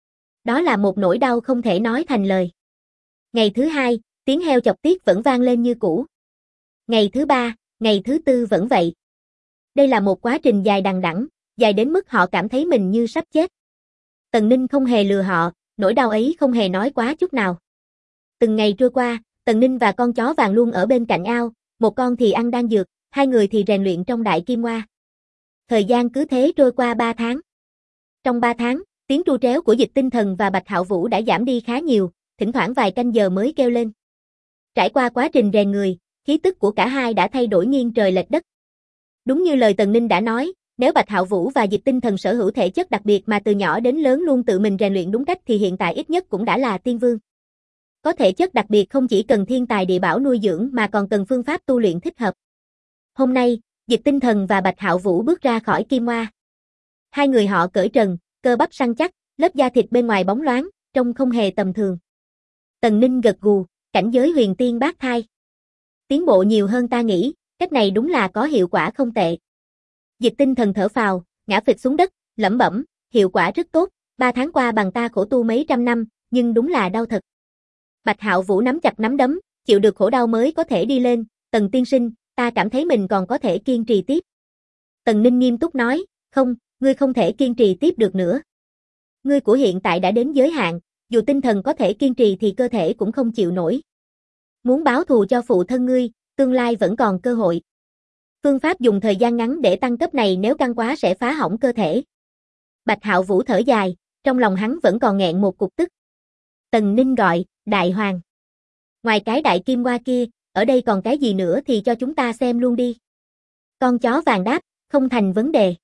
Đó là một nỗi đau không thể nói thành lời. Ngày thứ hai, tiếng heo chọc tiết vẫn vang lên như cũ. Ngày thứ ba, ngày thứ tư vẫn vậy. Đây là một quá trình dài đằng đẵng, dài đến mức họ cảm thấy mình như sắp chết. Tần Ninh không hề lừa họ, nỗi đau ấy không hề nói quá chút nào. Từng ngày trôi qua, Tần Ninh và con chó vàng luôn ở bên cạnh ao, một con thì ăn đan dược, hai người thì rèn luyện trong đại kim hoa. Thời gian cứ thế trôi qua 3 tháng. Trong 3 tháng, tiếng tru tréo của Dịch Tinh Thần và Bạch Hạo Vũ đã giảm đi khá nhiều, thỉnh thoảng vài canh giờ mới kêu lên. Trải qua quá trình rèn người, khí tức của cả hai đã thay đổi nghiêng trời lệch đất. Đúng như lời Tần Ninh đã nói, nếu Bạch Hạo Vũ và Dịch Tinh Thần sở hữu thể chất đặc biệt mà từ nhỏ đến lớn luôn tự mình rèn luyện đúng cách thì hiện tại ít nhất cũng đã là tiên vương. Có thể chất đặc biệt không chỉ cần thiên tài địa bảo nuôi dưỡng mà còn cần phương pháp tu luyện thích hợp. Hôm nay, Dịch Tinh Thần và Bạch Hạo Vũ bước ra khỏi kim hoa. Hai người họ cởi trần, cơ bắp săn chắc, lớp da thịt bên ngoài bóng loáng, trông không hề tầm thường. Tần Ninh gật gù, cảnh giới huyền tiên bát thai. Tiến bộ nhiều hơn ta nghĩ, cách này đúng là có hiệu quả không tệ. Dịch Tinh Thần thở phào, ngã phịch xuống đất, lẩm bẩm, hiệu quả rất tốt, 3 tháng qua bằng ta khổ tu mấy trăm năm, nhưng đúng là đau thật. Bạch Hạo Vũ nắm chặt nắm đấm, chịu được khổ đau mới có thể đi lên, Tần tiên sinh, ta cảm thấy mình còn có thể kiên trì tiếp. Tần Ninh nghiêm túc nói, không, ngươi không thể kiên trì tiếp được nữa. Ngươi của hiện tại đã đến giới hạn, dù tinh thần có thể kiên trì thì cơ thể cũng không chịu nổi. Muốn báo thù cho phụ thân ngươi, tương lai vẫn còn cơ hội. Phương pháp dùng thời gian ngắn để tăng cấp này nếu căng quá sẽ phá hỏng cơ thể. Bạch Hạo Vũ thở dài, trong lòng hắn vẫn còn nghẹn một cục tức. Tần Ninh gọi, Đại Hoàng. Ngoài cái đại kim hoa kia, ở đây còn cái gì nữa thì cho chúng ta xem luôn đi. Con chó vàng đáp, không thành vấn đề.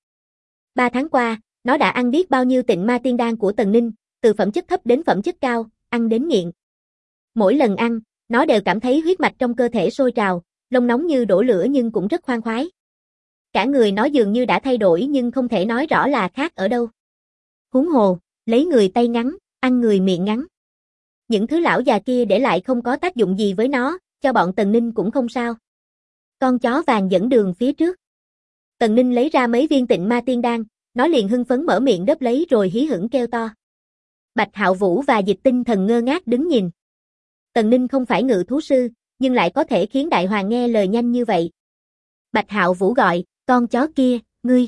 3 tháng qua, nó đã ăn biết bao nhiêu tịnh ma tiên đan của Tần Ninh, từ phẩm chất thấp đến phẩm chất cao, ăn đến nghiện. Mỗi lần ăn, nó đều cảm thấy huyết mạch trong cơ thể sôi trào, lông nóng như đổ lửa nhưng cũng rất khoan khoái. Cả người nó dường như đã thay đổi nhưng không thể nói rõ là khác ở đâu. Huống hồ, lấy người tay ngắn, ăn người miệng ngắn. Những thứ lão già kia để lại không có tác dụng gì với nó, cho bọn Tần Ninh cũng không sao. Con chó vàng dẫn đường phía trước. Tần Ninh lấy ra mấy viên tịnh ma tiên đan, nó liền hưng phấn mở miệng đớp lấy rồi hí hửng kêu to. Bạch Hạo Vũ và Dịch Tinh Thần ngơ ngác đứng nhìn. Tần Ninh không phải ngự thú sư, nhưng lại có thể khiến Đại Hoàng nghe lời nhanh như vậy. Bạch Hạo Vũ gọi, con chó kia, ngươi.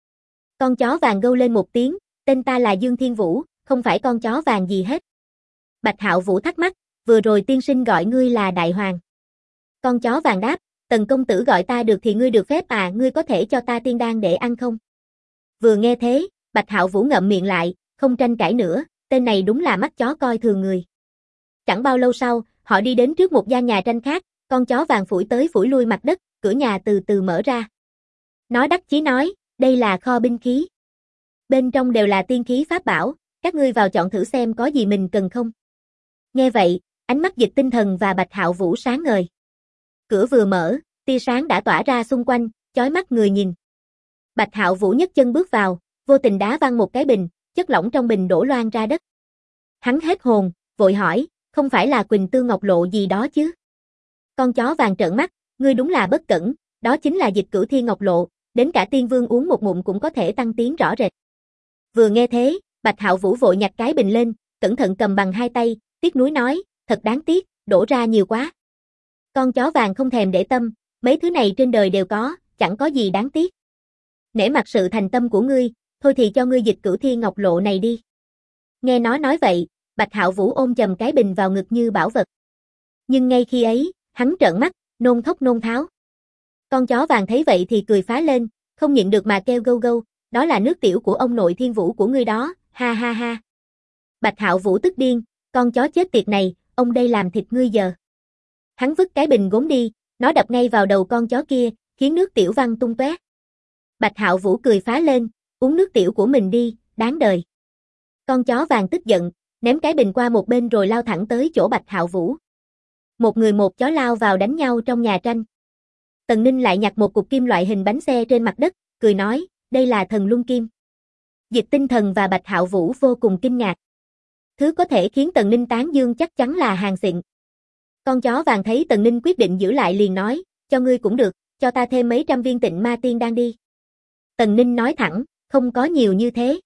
Con chó vàng gâu lên một tiếng, tên ta là Dương Thiên Vũ, không phải con chó vàng gì hết. Bạch Hạo Vũ thắc mắc, vừa rồi tiên sinh gọi ngươi là Đại Hoàng. Con chó vàng đáp, Tần công tử gọi ta được thì ngươi được phép à, ngươi có thể cho ta tiên đan để ăn không? Vừa nghe thế, Bạch Hạo Vũ ngậm miệng lại, không tranh cãi nữa, tên này đúng là mắt chó coi thường người. Chẳng bao lâu sau, họ đi đến trước một gian nhà tranh khác, con chó vàng phủi tới phủi lui mặt đất, cửa nhà từ từ mở ra. Nó đắc chí nói, đây là kho binh khí. Bên trong đều là tiên khí pháp bảo, các ngươi vào chọn thử xem có gì mình cần không. Nghe vậy, ánh mắt Dịch Tinh Thần và Bạch Hạo Vũ sáng ngời. Cửa vừa mở, tia sáng đã tỏa ra xung quanh, chói mắt người nhìn. Bạch Hạo Vũ nhấc chân bước vào, vô tình đá văng một cái bình, chất lỏng trong bình đổ loang ra đất. Hắn hết hồn, vội hỏi, không phải là Quỳnh Tương Ngọc Lộ gì đó chứ? Con chó vàng trợn mắt, ngươi đúng là bất cẩn, đó chính là Dịch Cửu Thiên Ngọc Lộ, đến cả tiên vương uống một ngụm cũng có thể tăng tiến rõ rệt. Vừa nghe thế, Bạch Hạo Vũ vội nhặt cái bình lên, cẩn thận cầm bằng hai tay, tiếc nuối nói, thật đáng tiếc, đổ ra nhiều quá. Con chó vàng không thèm để tâm, mấy thứ này trên đời đều có, chẳng có gì đáng tiếc. Nể mặt sự thành tâm của ngươi, thôi thì cho ngươi Dịch Cửu Thiên Ngọc Lộ này đi. Nghe nó nói vậy, Bạch Hạo Vũ ôm chầm cái bình vào ngực như bảo vật. Nhưng ngay khi ấy, hắn trợn mắt, nôn thốc nôn tháo. Con chó vàng thấy vậy thì cười phá lên, không nhịn được mà kêu gâu gâu, đó là nước tiểu của ông nội Thiên Vũ của ngươi đó, ha ha ha. Bạch Hạo Vũ tức điên, con chó chết tiệt này, ông đây làm thịt ngươi giờ. Hắn vứt cái bình gốm đi, nó đập ngay vào đầu con chó kia, khiến nước tiểu văng tung tóe. Bạch Hạo Vũ cười phá lên, uống nước tiểu của mình đi, đáng đời. Con chó vàng tức giận, ném cái bình qua một bên rồi lao thẳng tới chỗ Bạch Hạo Vũ. Một người một chó lao vào đánh nhau trong nhà tranh. Tần Ninh lại nhặt một cục kim loại hình bánh xe trên mặt đất, cười nói, đây là thần luân kim. Dịch Tinh Thần và Bạch Hạo Vũ vô cùng kinh ngạc. Thứ có thể khiến Tần Ninh tán dương chắc chắn là hàng xịn. Con chó vàng thấy Tần Ninh quyết định giữ lại liền nói, cho ngươi cũng được, cho ta thêm mấy trăm viên tịnh ma tiên đan đi. Tần Ninh nói thẳng, không có nhiều như thế.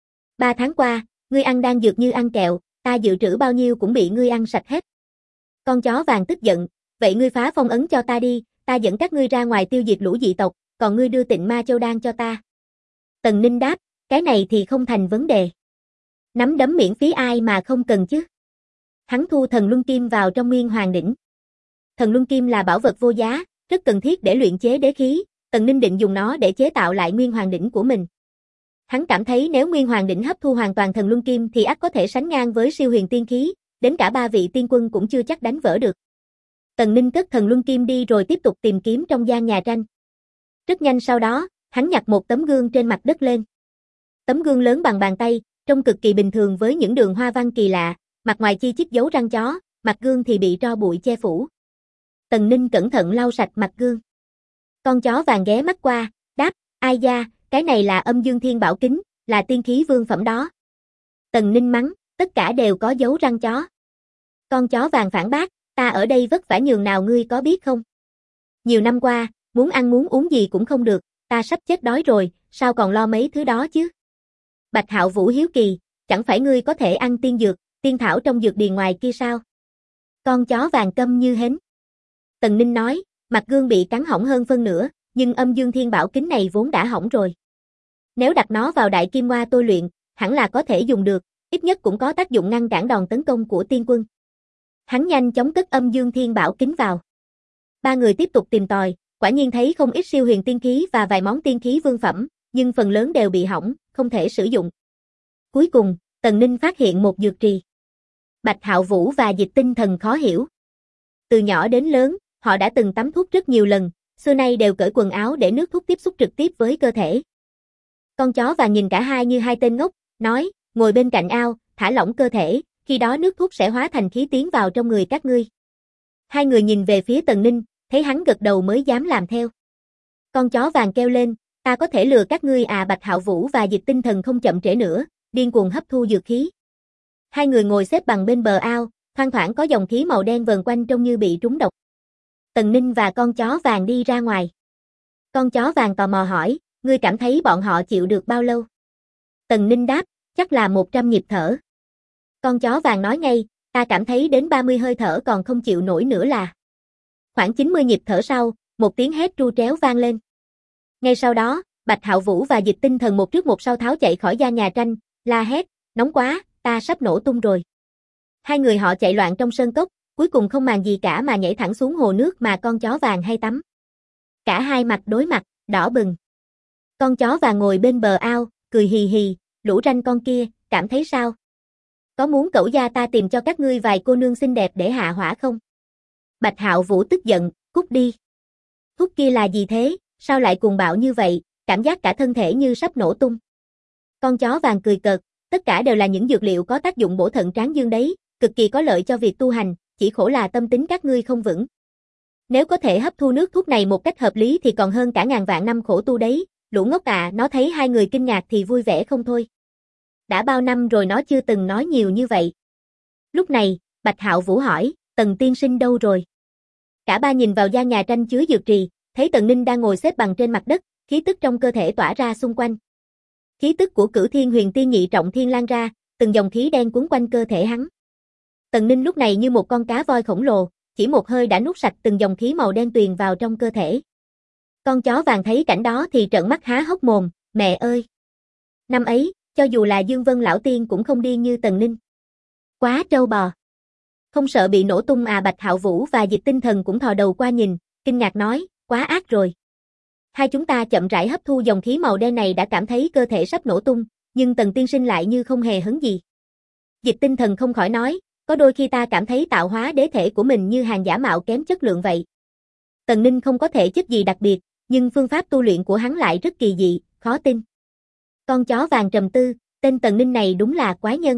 3 tháng qua, ngươi ăn đan dược như ăn kẹo, ta dự trữ bao nhiêu cũng bị ngươi ăn sạch hết. Con chó vàng tức giận, vậy ngươi phá phong ấn cho ta đi, ta dẫn các ngươi ra ngoài tiêu diệt lũ dị tộc, còn ngươi đưa tịnh ma châu đan cho ta. Tần Ninh đáp, cái này thì không thành vấn đề. Nắm đấm miễn phí ai mà không cần chứ. Hắn thu thần luân kim vào trong Nguyên Hoàng đỉnh. Thần luân kim là bảo vật vô giá, rất cần thiết để luyện chế đế khí, Tần Ninh định dùng nó để chế tạo lại Nguyên Hoàng đỉnh của mình. Hắn cảm thấy nếu Nguyên Hoàng đỉnh hấp thu hoàn toàn thần luân kim thì ắt có thể sánh ngang với siêu huyền tiên khí, đến cả 3 vị tiên quân cũng chưa chắc đánh vỡ được. Tần Ninh cất thần luân kim đi rồi tiếp tục tìm kiếm trong gian nhà tranh. Rất nhanh sau đó, hắn nhặt một tấm gương trên mặt đất lên. Tấm gương lớn bằng bàn tay, trông cực kỳ bình thường với những đường hoa văn kỳ lạ, mặt ngoài chi chít dấu răng chó, mặt gương thì bị tro bụi che phủ. Tần Ninh cẩn thận lau sạch mặt gương. Con chó vàng ghé mắt qua, đáp, ai da, cái này là Âm Dương Thiên Bảo Kính, là tiên khí vương phẩm đó. Tần Ninh mắng, tất cả đều có dấu răng chó. Con chó vàng phản bác, ta ở đây vất vả nhường nào ngươi có biết không? Nhiều năm qua, muốn ăn muốn uống gì cũng không được, ta sắp chết đói rồi, sao còn lo mấy thứ đó chứ? Bạch Hạo Vũ hiếu kỳ, chẳng phải ngươi có thể ăn tiên dược, tiên thảo trong dược điền ngoài kia sao? Con chó vàng câm như hến. Tần Ninh nói, mặt gương bị cắn hỏng hơn phân nửa, nhưng Âm Dương Thiên Bảo Kính này vốn đã hỏng rồi. Nếu đặt nó vào đại kim hoa tôi luyện, hẳn là có thể dùng được, ít nhất cũng có tác dụng ngăn cản đòn tấn công của tiên quân. Hắn nhanh chóng cất Âm Dương Thiên Bảo Kính vào. 3 người tiếp tục tìm tòi, Quả nhiên thấy không ít siêu huyền tiên khí và vài món tiên khí vương phẩm, nhưng phần lớn đều bị hỏng, không thể sử dụng. Cuối cùng, Tần Ninh phát hiện một dược trì. Bạch Hạo Vũ và Dịch Tinh Thần khó hiểu. Từ nhỏ đến lớn, họ đã từng tắm thuốc rất nhiều lần, xưa nay đều cởi quần áo để nước thuốc tiếp xúc trực tiếp với cơ thể. Con chó vàng nhìn cả hai như hai tên ngốc, nói, ngồi bên cạnh ao, thả lỏng cơ thể, khi đó nước thuốc sẽ hóa thành khí tiến vào trong người các ngươi. Hai người nhìn về phía Tần Ninh, thấy hắn gật đầu mới dám làm theo. Con chó vàng kêu lên, ta có thể lừa các ngươi à. Bạch Hạo Vũ và Dịch Tinh Thần không chậm trễ nữa, điên cuồng hấp thu dược khí. Hai người ngồi xếp bằng bên bờ ao, thoang thoảng có dòng khí màu đen vờn quanh trông như bị trúng độc. Tần Ninh và con chó vàng đi ra ngoài. Con chó vàng tò mò hỏi, ngươi cảm thấy bọn họ chịu được bao lâu? Tần Ninh đáp, chắc là 100 nhịp thở. Con chó vàng nói ngay, ta cảm thấy đến 30 hơi thở còn không chịu nổi nữa là. Khoảng 90 nhịp thở sau, một tiếng hét tru tréo vang lên. Ngay sau đó, Bạch Hạo Vũ và Dịch Tinh Thần một trước một sau tháo chạy khỏi gian nhà tranh, la hét, nóng quá, ta sắp nổ tung rồi. Hai người họ chạy loạn trong sơn cốc, cuối cùng không màng gì cả mà nhảy thẳng xuống hồ nước mà con chó vàng hay tắm. Cả hai mặt đối mặt, đỏ bừng. Con chó vàng ngồi bên bờ ao, cười hì hì, lũ ranh con kia, cảm thấy sao? Có muốn cẩu gia ta tìm cho các ngươi vài cô nương xinh đẹp để hạ hỏa không? Bạch Hạo Vũ tức giận, cút đi. Thuốc kia là gì thế, sao lại cuồng bạo như vậy, cảm giác cả thân thể như sắp nổ tung. Con chó vàng cười cợt, tất cả đều là những dược liệu có tác dụng bổ thận tráng dương đấy, cực kỳ có lợi cho việc tu hành, chỉ khổ là tâm tính các ngươi không vững. Nếu có thể hấp thu nước thuốc này một cách hợp lý thì còn hơn cả ngàn vạn năm khổ tu đấy, lũ ngốc à. Nó thấy hai người kinh ngạc thì vui vẻ không thôi. Đã bao năm rồi nó chưa từng nói nhiều như vậy. Lúc này, Bạch Hạo Vũ hỏi, Tần tiên sinh đâu rồi? Cả ba nhìn vào gian nhà tranh chứa dược trì, thấy Tần Ninh đang ngồi xếp bằng trên mặt đất, khí tức trong cơ thể tỏa ra xung quanh. Khí tức của Cửu Thiên Huyền Tiên Nhị Trọng Thiên lan ra, từng dòng khí đen cuốn quanh cơ thể hắn. Tần Ninh lúc này như một con cá voi khổng lồ, chỉ một hơi đã nuốt sạch từng dòng khí màu đen tuyền vào trong cơ thể. Con chó vàng thấy cảnh đó thì trợn mắt há hốc mồm, mẹ ơi! Năm ấy, cho dù là Dương Vân Lão Tiên cũng không điên như Tần Ninh. Quá trâu bò! Không sợ bị nổ tung à. Bạch Hạo Vũ và Dịch Tinh Thần cũng thò đầu qua nhìn, kinh ngạc nói, quá ác rồi. Hai chúng ta chậm rãi hấp thu dòng khí màu đen này đã cảm thấy cơ thể sắp nổ tung, nhưng Tần tiên sinh lại như không hề hấn gì. Dịch Tinh Thần không khỏi nói, có đôi khi ta cảm thấy tạo hóa đế thể của mình như hàng giả mạo kém chất lượng vậy. Tần Ninh không có thể chất gì đặc biệt, nhưng phương pháp tu luyện của hắn lại rất kỳ dị, khó tin. Con chó vàng trầm tư, tên Tần Ninh này đúng là quái nhân.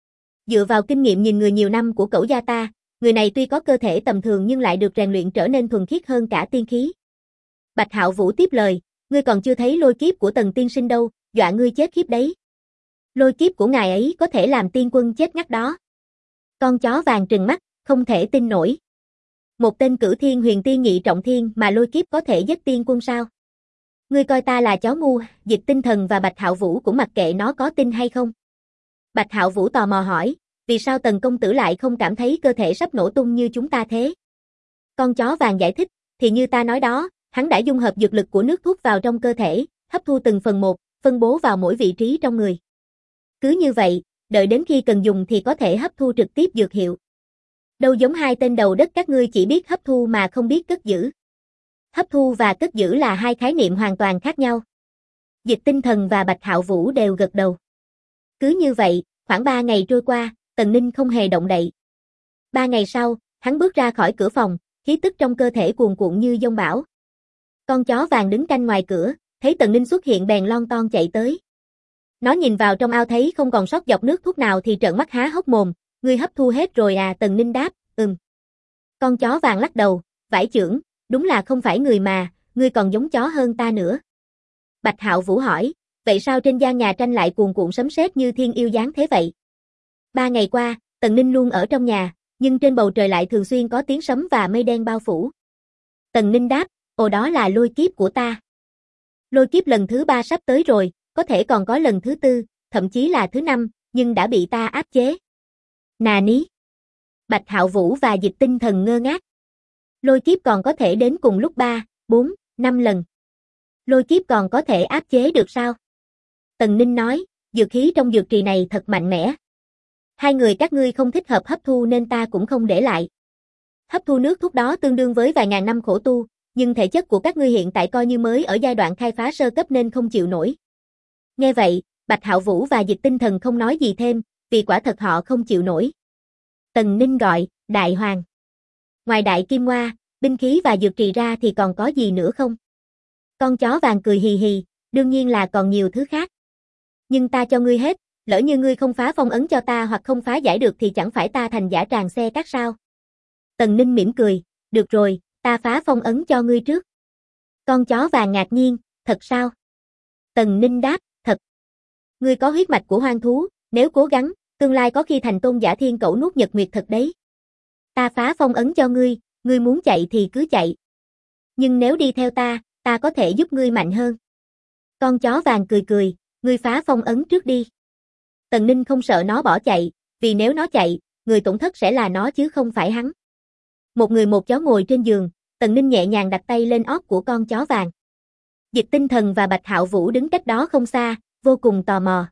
Dựa vào kinh nghiệm nhìn người nhiều năm của cẩu gia ta, người này tuy có cơ thể tầm thường nhưng lại được rèn luyện trở nên thuần khiết hơn cả tiên khí. Bạch Hạo Vũ tiếp lời, ngươi còn chưa thấy lôi kiếp của Tần tiên sinh đâu, dọa ngươi chết khiếp đấy. Lôi kiếp của ngài ấy có thể làm tiên quân chết ngắt đó. Con chó vàng trừng mắt, không thể tin nổi. Một tên Cửu Thiên Huyền Tiên Nhị Trọng Thiên mà lôi kiếp có thể giết tiên quân sao? Ngươi coi ta là chó ngu. Dịch Tinh Thần và Bạch Hạo Vũ cũng mặc kệ nó có tin hay không. Bạch Hạo Vũ tò mò hỏi, vì sao Tần công tử lại không cảm thấy cơ thể sắp nổ tung như chúng ta thế? Con chó vàng giải thích, thì như ta nói đó, hắn đã dung hợp dược lực của nước thuốc vào trong cơ thể, hấp thu từng phần một, phân bố vào mỗi vị trí trong người. Cứ như vậy, đợi đến khi cần dùng thì có thể hấp thu trực tiếp dược hiệu. Đâu giống hai tên đầu đất các ngươi chỉ biết hấp thu mà không biết cất giữ. Hấp thu và cất giữ là hai khái niệm hoàn toàn khác nhau. Dịch Tinh Thần và Bạch Hạo Vũ đều gật đầu. Cứ như vậy, khoảng 3 ngày trôi qua, Tần Ninh không hề động đậy. 3 ngày sau, hắn bước ra khỏi cửa phòng, khí tức trong cơ thể cuồn cuộn như giông bão. Con chó vàng đứng canh ngoài cửa, thấy Tần Ninh xuất hiện bèn lon ton chạy tới. Nó nhìn vào trong ao thấy không còn sót giọt nước thuốc nào thì trợn mắt há hốc mồm, ngươi hấp thu hết rồi à? Tần Ninh đáp, Con chó vàng lắc đầu, vải chưởng, đúng là không phải người mà, ngươi còn giống chó hơn ta nữa. Bạch Hạo Vũ hỏi, vậy sao trên gian nhà tranh lại cuồn cuộn sấm sét như thiên yêu giáng thế vậy? 3 ngày qua, Tần Ninh luôn ở trong nhà, nhưng trên bầu trời lại thường xuyên có tiếng sấm và mây đen bao phủ. Tần Ninh đáp, ồ đó là lôi kiếp của ta. Lôi kiếp lần thứ 3 sắp tới rồi, có thể còn có lần thứ 4, thậm chí là thứ 5, nhưng đã bị ta áp chế. Nà ní. Bạch Hạo Vũ và Dịch Tinh Thần ngơ ngác. Lôi kiếp còn có thể đến cùng lúc 3, 4, 5 lần. Lôi kiếp còn có thể áp chế được sao? Tần Ninh nói, dược khí trong dược trì này thật mạnh mẽ. Hai người các ngươi không thích hợp hấp thu nên ta cũng không để lại. Hấp thu nước thuốc đó tương đương với vài ngàn năm khổ tu, Nhưng thể chất của các ngươi hiện tại coi như mới ở giai đoạn khai phá sơ cấp nên không chịu nổi. Nghe vậy, Bạch Hạo Vũ và Dịch Tinh Thần không nói gì thêm, vì quả thật họ không chịu nổi. Tần Ninh gọi, Đại Hoàng. Ngoài Đại Kim Ngoa, binh khí và dược trì ra thì còn có gì nữa không? Con chó vàng cười hì hì, đương nhiên là còn nhiều thứ khác. Nhưng ta cho ngươi hết, lỡ như ngươi không phá phong ấn cho ta hoặc không phá giải được thì chẳng phải ta thành giả tràng xe cát sao? Tần Ninh mỉm cười, được rồi, ta phá phong ấn cho ngươi trước. Con chó vàng ngạc nhiên, thật sao? Tần Ninh đáp, thật. Ngươi có huyết mạch của hoang thú, nếu cố gắng, tương lai có khi thành tôn giả thiên cẩu nuốt nhật nguyệt thật đấy. Ta phá phong ấn cho ngươi muốn chạy thì cứ chạy. Nhưng nếu đi theo ta có thể giúp ngươi mạnh hơn. Con chó vàng cười cười, ngươi phá phong ấn trước đi. Tần Ninh không sợ nó bỏ chạy, vì nếu nó chạy, người tổn thất sẽ là nó chứ không phải hắn. Một người một chó ngồi trên giường, Tần Ninh nhẹ nhàng đặt tay lên ót của con chó vàng. Dịch Tinh Thần và Bạch Hạo Vũ đứng cách đó không xa, vô cùng tò mò.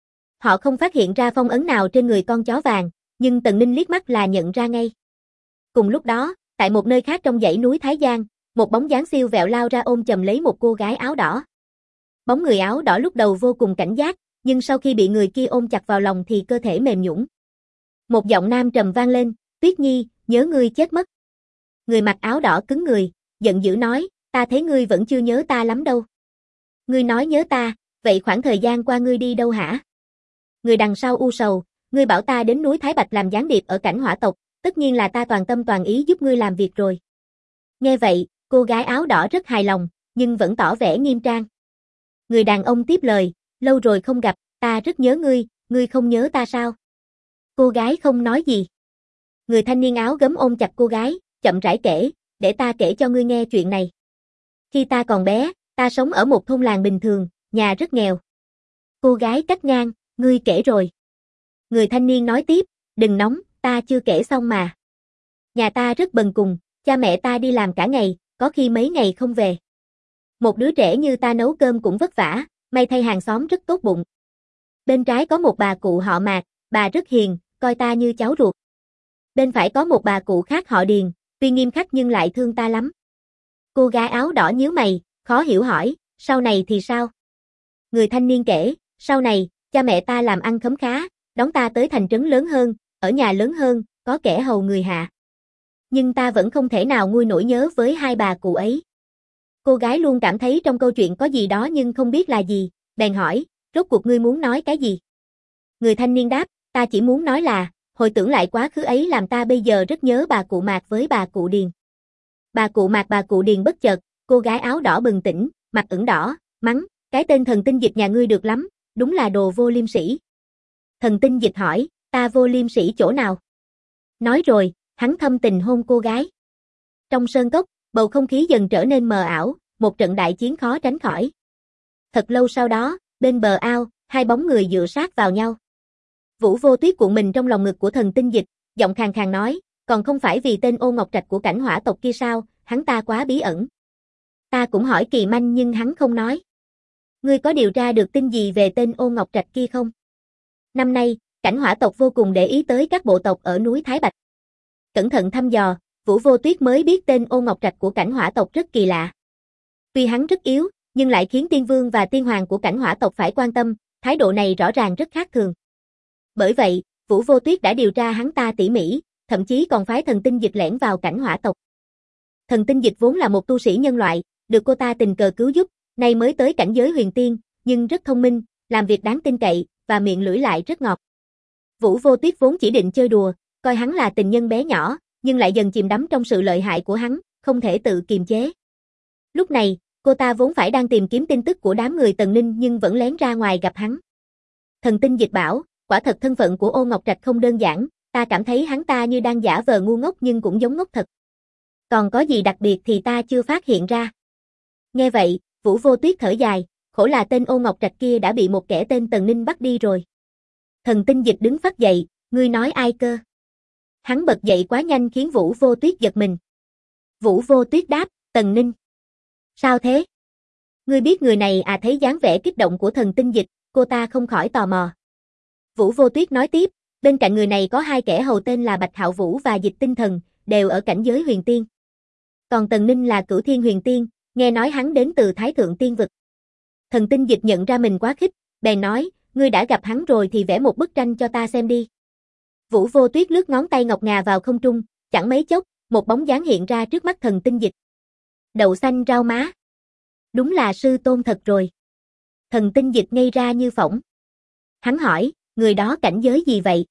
Họ không phát hiện ra phong ấn nào trên người con chó vàng, nhưng Tần Ninh liếc mắt là nhận ra ngay. Cùng lúc đó, tại một nơi khác trong dãy núi Thái Giang, một bóng dáng siêu vẹo lao ra ôm chầm lấy một cô gái áo đỏ. Bóng người áo đỏ lúc đầu vô cùng cảnh giác, nhưng sau khi bị người kia ôm chặt vào lòng thì cơ thể mềm nhũn. Một giọng nam trầm vang lên, Tuyết Nhi, nhớ ngươi chết mất. Người mặc áo đỏ cứng người, giận dữ nói, ta thấy ngươi vẫn chưa nhớ ta lắm đâu. Ngươi nói nhớ ta, vậy khoảng thời gian qua ngươi đi đâu hả? Người đằng sau u sầu, ngươi bảo ta đến núi Thái Bạch làm gián điệp ở cảnh hỏa tộc, tất nhiên là ta toàn tâm toàn ý giúp ngươi làm việc rồi. Nghe vậy, cô gái áo đỏ rất hài lòng, nhưng vẫn tỏ vẻ nghiêm trang. Người đàn ông tiếp lời, lâu rồi không gặp, ta rất nhớ ngươi không nhớ ta sao? Cô gái không nói gì. Người thanh niên áo gấm ôm chặt cô gái, chậm rãi kể, để ta kể cho ngươi nghe chuyện này. Khi ta còn bé, ta sống ở một thôn làng bình thường, nhà rất nghèo. Cô gái cắt ngang, ngươi kể rồi. Người thanh niên nói tiếp, đừng nóng, ta chưa kể xong mà. Nhà ta rất bần cùng, cha mẹ ta đi làm cả ngày, có khi mấy ngày không về. Một đứa trẻ như ta nấu cơm cũng vất vả, may thay hàng xóm rất tốt bụng. Bên trái có một bà cụ họ Mạc, bà rất hiền, coi ta như cháu ruột. Bên phải có một bà cụ khác họ Điền, tuy nghiêm khắc nhưng lại thương ta lắm. Cô gái áo đỏ nhíu mày, khó hiểu hỏi, sau này thì sao? Người thanh niên kể, sau này, cha mẹ ta làm ăn khấm khá, đón ta tới thành trấn lớn hơn, ở nhà lớn hơn, có kẻ hầu người hạ. Nhưng ta vẫn không thể nào nguôi nỗi nhớ với hai bà cụ ấy. Cô gái luôn cảm thấy trong câu chuyện có gì đó nhưng không biết là gì, bèn hỏi, rốt cuộc ngươi muốn nói cái gì? Người thanh niên đáp, ta chỉ muốn nói là, hồi tưởng lại quá khứ ấy làm ta bây giờ rất nhớ bà cụ Mạc với bà cụ Điền. Bà cụ Mạc bà cụ Điền bất chợt, cô gái áo đỏ bừng tỉnh, mặt ửng đỏ, mắng, cái tên thần tinh dịch nhà ngươi được lắm, đúng là đồ vô liêm sỉ. Thần tinh dịch hỏi, ta vô liêm sỉ chỗ nào? Nói rồi, hắn thâm tình hôn cô gái. Trong sơn cốc, bầu không khí dần trở nên mờ ảo, một trận đại chiến khó tránh khỏi. Thật lâu sau đó, bên bờ ao, hai bóng người dựa sát vào nhau. Vũ Vô Tuyết cuộn mình trong lòng ngực của thần tinh dịch, giọng khàn khàn nói, còn không phải vì tên Ô Ngọc Trạch của cảnh hỏa tộc kia sao, hắn ta quá bí ẩn. Ta cũng hỏi Kỳ Manh nhưng hắn không nói. Ngươi có điều tra được tin gì về tên Ô Ngọc Trạch kia không? Năm nay, cảnh hỏa tộc vô cùng để ý tới các bộ tộc ở núi Thái Bạch. Cẩn thận thăm dò, Vũ Vô Tuyết mới biết tên Ô Ngọc Trạch của cảnh hỏa tộc rất kỳ lạ. Tuy hắn rất yếu, nhưng lại khiến tiên vương và tiên hoàng của cảnh hỏa tộc phải quan tâm, thái độ này rõ ràng rất khác thường. Bởi vậy, Vũ Vô Tuyết đã điều tra hắn ta tỉ mỉ, thậm chí còn phái thần tinh dịch lẻn vào cảnh hỏa tộc. Thần tinh dịch vốn là một tu sĩ nhân loại, được cô ta tình cờ cứu giúp, nay mới tới cảnh giới huyền tiên, nhưng rất thông minh, làm việc đáng tin cậy, và miệng lưỡi lại rất ngọt. Vũ Vô Tuyết vốn chỉ định chơi đùa, coi hắn là tình nhân bé nhỏ, nhưng lại dần chìm đắm trong sự lợi hại của hắn, không thể tự kiềm chế. Lúc này, cô ta vốn phải đang tìm kiếm tin tức của đám người Tần Ninh nhưng vẫn lén ra ngoài gặp hắn. Thần tinh dịch bảo, quả thật thân phận của Ô Ngọc Trạch không đơn giản, ta cảm thấy hắn ta như đang giả vờ ngu ngốc nhưng cũng giống ngốc thật. Còn có gì đặc biệt thì ta chưa phát hiện ra. Nghe vậy, Vũ Vô Tuyết thở dài, khổ là tên Ô Ngọc Trạch kia đã bị một kẻ tên Tần Ninh bắt đi rồi. Thần tinh dịch đứng phắt dậy, ngươi nói ai cơ? Hắn bật dậy quá nhanh khiến Vũ Vô Tuyết giật mình. Vũ Vô Tuyết đáp, Tần Ninh. Sao thế? Ngươi biết người này à? Thấy dáng vẻ kích động của thần tinh dịch, cô ta không khỏi tò mò. Vũ Vô Tuyết nói tiếp, bên cạnh người này có hai kẻ hầu tên là Bạch Hạo Vũ và Dịch Tinh Thần, đều ở cảnh giới huyền tiên. Còn Tần Ninh là Cửu Thiên Huyền Tiên, nghe nói hắn đến từ Thái Thượng Tiên Vực. Thần Tinh Dịch nhận ra mình quá khích, bèn nói, ngươi đã gặp hắn rồi thì vẽ một bức tranh cho ta xem đi. Vũ Vô Tuyết lướt ngón tay ngọc ngà vào không trung, chẳng mấy chốc, một bóng dáng hiện ra trước mắt Thần Tinh Dịch. Đậu xanh rau má. Đúng là sư tôn thật rồi. Thần Tinh Dịch ngây ra như phỗng. Hắn hỏi, người đó cảnh giới gì vậy?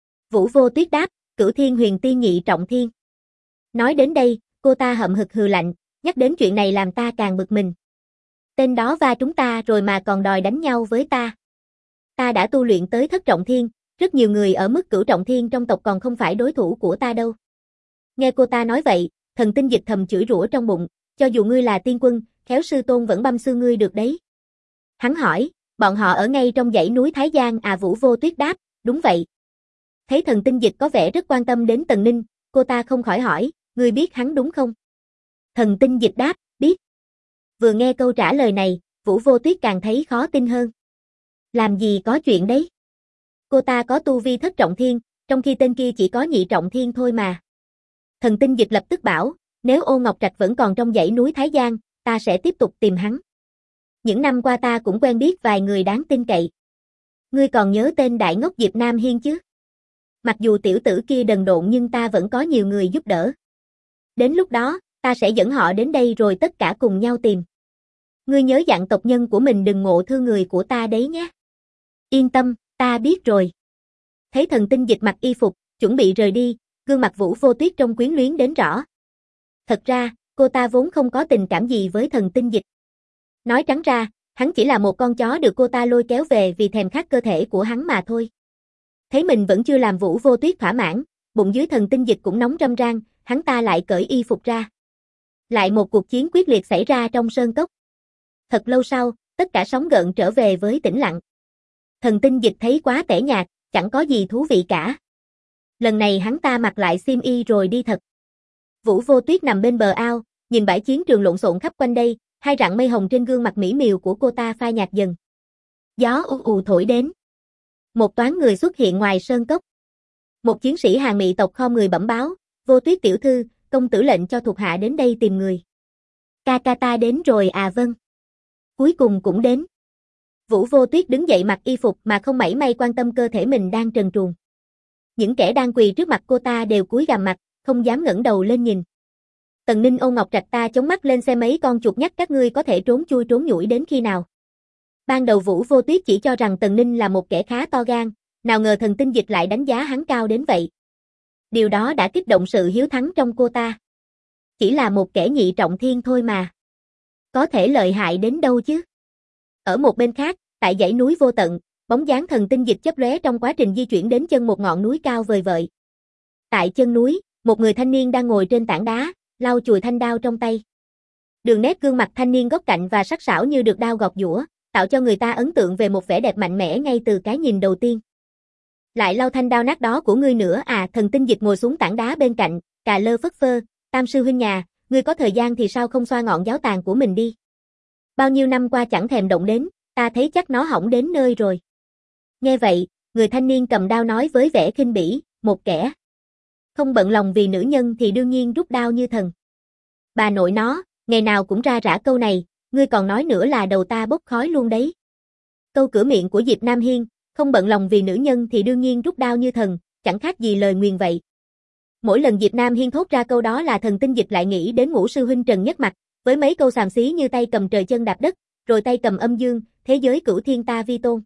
Vũ Vô Tuyết đáp, Cửu Thiên Huyền Tiên nhị trọng thiên. Nói đến đây, cô ta hậm hực hừ lạnh, nhắc đến chuyện này làm ta càng bực mình. Tên đó va chúng ta rồi mà còn đòi đánh nhau với ta. Ta đã tu luyện tới thất trọng thiên, rất nhiều người ở mức cửu trọng thiên trong tộc còn không phải đối thủ của ta đâu. Nghe cô ta nói vậy, Thần Tinh Dịch thầm chửi rủa trong bụng, cho dù ngươi là tiên quân, khéo sư tôn vẫn băm xương ngươi được đấy. Hắn hỏi, bọn họ ở ngay trong dãy núi Thái Giang à? Vũ Vô Tuyết đáp, đúng vậy. Thấy Thần Tinh Dịch có vẻ rất quan tâm đến Tần Ninh, cô ta không khỏi hỏi, ngươi biết hắn đúng không? Thần Tinh Dịch đáp, biết. Vừa nghe câu trả lời này, Vũ Vô Tuyết càng thấy khó tin hơn. Làm gì có chuyện đấy? Cô ta có tu vi thất trọng thiên, trong khi tên kia chỉ có nhị trọng thiên thôi mà. Thần Tinh Dịch lập tức bảo, nếu Ô Ngọc Trạch vẫn còn trong dãy núi Thái Giang, ta sẽ tiếp tục tìm hắn. Những năm qua ta cũng quen biết vài người đáng tin cậy. Ngươi còn nhớ tên đại ngốc Diệp Nam Hiên chứ? Mặc dù tiểu tử kia đần độn nhưng ta vẫn có nhiều người giúp đỡ. Đến lúc đó, ta sẽ dẫn họ đến đây rồi tất cả cùng nhau tìm. Ngươi nhớ dặn tộc nhân của mình đừng ngộ thương người của ta đấy nhé. Yên tâm, ta biết rồi. Thấy Thần Tinh Dịch mặc y phục, chuẩn bị rời đi, gương mặt Vũ Vô Tuyết trông quyến luyến đến rõ. Thật ra, cô ta vốn không có tình cảm gì với Thần Tinh Dịch. Nói trắng ra, hắn chỉ là một con chó được cô ta lôi kéo về vì thèm khát cơ thể của hắn mà thôi. Thấy mình vẫn chưa làm Vũ Vô Tuyết thỏa mãn, bụng dưới Thần Tinh Dịch cũng nóng râm ran, hắn ta lại cởi y phục ra. Lại một cuộc chiến quyết liệt xảy ra trong sơn cốc. Thật lâu sau, tất cả sóng gợn trở về với tĩnh lặng. Thần Tinh Dịch thấy quá tẻ nhạt, chẳng có gì thú vị cả. Lần này hắn ta mặc lại xiêm y rồi đi thật. Vũ Vô Tuyết nằm bên bờ ao, nhìn bãi chiến trường lộn xộn khắp quanh đây, hai rặng mây hồng trên gương mặt mỹ miều của cô ta phai nhạt dần. Gió u u thổi đến. Một toán người xuất hiện ngoài sơn cốc. Một chiến sĩ Hàn Mị tộc khom người bẩm báo, Vô Tuyết tiểu thư, công tử lệnh cho thuộc hạ đến đây tìm người. Ca ca ta đến rồi à? Vâng. Cuối cùng cũng đến. Vũ Vô Tuyết đứng dậy mặc y phục mà không mảy may quan tâm cơ thể mình đang trần truồng. Những kẻ đang quỳ trước mặt cô ta đều cúi gằm mặt, không dám ngẩng đầu lên nhìn. Tần Ninh Ô Ngọc Trạch ta chống mắt lên xem mấy con chuột nhắt các ngươi có thể trốn chui trốn nhủi đến khi nào. Ban đầu Vũ Vô Tuyết chỉ cho rằng Tần Ninh là một kẻ khá to gan, nào ngờ Thần Tinh Dịch lại đánh giá hắn cao đến vậy. Điều đó đã kích động sự hiếu thắng trong cô ta. Chỉ là một kẻ nhị trọng thiên thôi mà. Có thể lợi hại đến đâu chứ? Ở một bên khác, tại dãy núi vô tận, bóng dáng Thần Tinh Dịch chớp lóe trong quá trình di chuyển đến chân một ngọn núi cao vời vợi. Tại chân núi, một người thanh niên đang ngồi trên tảng đá, lau chùi thanh đao trong tay. Đường nét gương mặt thanh niên góc cạnh và sắc sảo như được đao gọt giũa, tạo cho người ta ấn tượng về một vẻ đẹp mạnh mẽ ngay từ cái nhìn đầu tiên. Lại lau thanh đao nát đó của ngươi nữa à? Thần Tinh Dịch ngồi xuống tảng đá bên cạnh, cà lơ phất phơ, Tam sư huynh nhà, ngươi có thời gian thì sao không xoa ngọn giáo tàn của mình đi? Bao nhiêu năm qua chẳng thèm động đến, ta thấy chắc nó hỏng đến nơi rồi. Nghe vậy, người thanh niên cầm đao nói với vẻ khinh bỉ, một kẻ không bận lòng vì nữ nhân thì đương nhiên rút đao như thần. Bà nội nó, ngày nào cũng ra rã câu này, ngươi còn nói nữa là đầu ta bốc khói luôn đấy. Câu cửa miệng của Diệp Nam Hiên, không bận lòng vì nữ nhân thì đương nhiên rút đao như thần, chẳng khác gì lời nguyền vậy. Mỗi lần Diệp Nam Hiên thốt ra câu đó là Thần Tinh Dịch lại nghĩ đến Ngũ sư huynh Trần Nhất Mặc, với mấy câu xàm xí như tay cầm trời chân đạp đất, rồi tay cầm âm dương, thế giới cửu thiên ta vi tôn.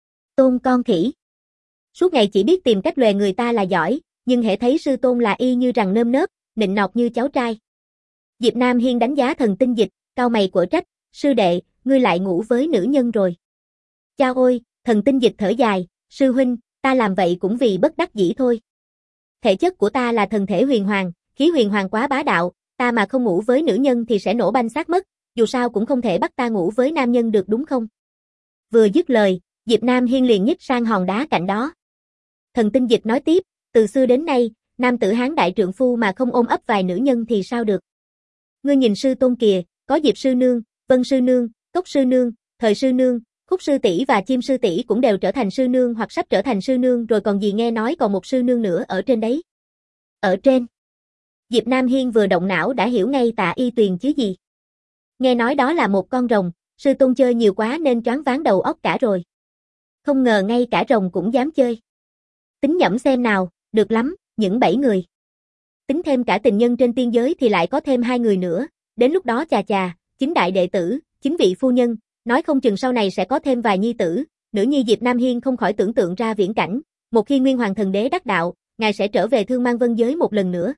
Tôn con khỉ. Suốt ngày chỉ biết tìm cách lòe người ta là giỏi, nhưng hễ thấy sư tôn là y như rằng nơm nớp, nịnh nọt như cháu trai. Diệp Nam Hiên đánh giá Thần Tinh Dịch, cau mày quở trách, sư đệ, ngươi lại ngủ với nữ nhân rồi. Chao ôi, Thần Tinh Dịch thở dài, sư huynh, ta làm vậy cũng vì bất đắc dĩ thôi. Thể chất của ta là thần thể huyền hoàng, khí huyền hoàng quá bá đạo, ta mà không ngủ với nữ nhân thì sẽ nổ banh xác mất, dù sao cũng không thể bắt ta ngủ với nam nhân được đúng không? Vừa dứt lời, Diệp Nam Hiên liền nhích sang hòn đá cạnh đó. Thần Tinh Dịch nói tiếp, từ xưa đến nay, nam tử hán đại trượng phu mà không ôm ấp vài nữ nhân thì sao được? Ngươi nhìn sư tôn kìa, có Diệp sư nương, Vân sư nương, Cốc sư nương, Thời sư nương, Khúc sư tỷ và Chim sư tỷ cũng đều trở thành sư nương hoặc sắp trở thành sư nương rồi còn gì nghe nói còn một sư nương nữa ở trên đấy. Ở trên? Diệp Nam Hiên vừa động não đã hiểu ngay Tạ Y Tuyền chứ gì. Nghe nói đó là một con rồng, sư tôn chơi nhiều quá nên choáng váng đầu óc cả rồi. Không ngờ ngay cả rồng cũng dám chơi. Tính nhẩm xem nào, được lắm, những 7 người. Tính thêm cả tình nhân trên tiên giới thì lại có thêm 2 người nữa, đến lúc đó chà chà, 9 đại đệ tử, 9 vị phu nhân, nói không chừng sau này sẽ có thêm vài nhi tử, nữ nhi Diệp Nam Hiên không khỏi tưởng tượng ra viễn cảnh, một khi Nguyên Hoàng Thần Đế đắc đạo, ngài sẽ trở về Thương Mang Vân giới một lần nữa.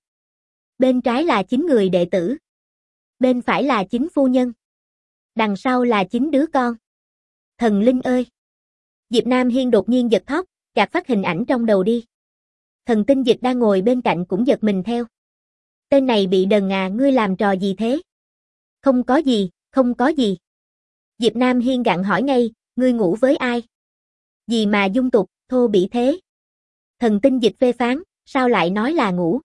Bên trái là 9 người đệ tử, bên phải là 9 phu nhân, đằng sau là 9 đứa con. Thần linh ơi! Diệp Nam Hiên đột nhiên giật thót, gạt phát hình ảnh trong đầu đi. Thần Tinh Dịch đang ngồi bên cạnh cũng giật mình theo. Tên này bị đần à, ngươi làm trò gì thế? Không có gì, không có gì. Diệp Nam Hiên gặng hỏi ngay, ngươi ngủ với ai? Gì mà dung tục, thô bỉ thế? Thần Tinh Dịch phê phán, sao lại nói là ngủ?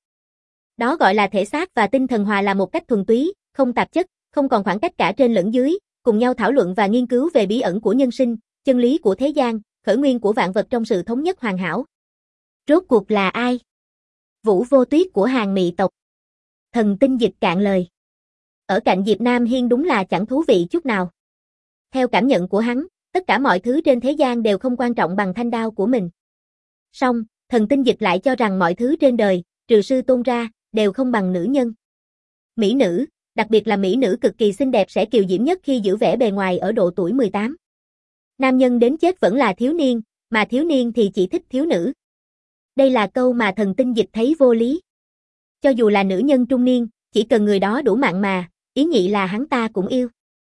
Đó gọi là thể xác và tinh thần hòa là một cách thuần túy, không tạp chất, không còn khoảng cách cả trên lẫn dưới, cùng nhau thảo luận và nghiên cứu về bí ẩn của nhân sinh, chân lý của thế gian, khởi nguyên của vạn vật trong sự thống nhất hoàn hảo. Rốt cuộc là ai? Vũ Vô Tuyết của Hàn Mị tộc. Thần Tinh Dịch cạn lời. Ở cạnh Diệp Nam Hiên đúng là chẳng thú vị chút nào. Theo cảm nhận của hắn, tất cả mọi thứ trên thế gian đều không quan trọng bằng thanh đao của mình. Song, Thần Tinh Dịch lại cho rằng mọi thứ trên đời, trừ sư tôn ra, đều không bằng nữ nhân. Mỹ nữ, đặc biệt là mỹ nữ cực kỳ xinh đẹp sẽ kiều diễm nhất khi giữ vẻ bề ngoài ở độ tuổi 18. Nam nhân đến chết vẫn là thiếu niên, mà thiếu niên thì chỉ thích thiếu nữ. Đây là câu mà Thần Tinh Dịch thấy vô lý. Cho dù là nữ nhân trung niên, chỉ cần người đó đủ mặn mà, ý nhị là hắn ta cũng yêu.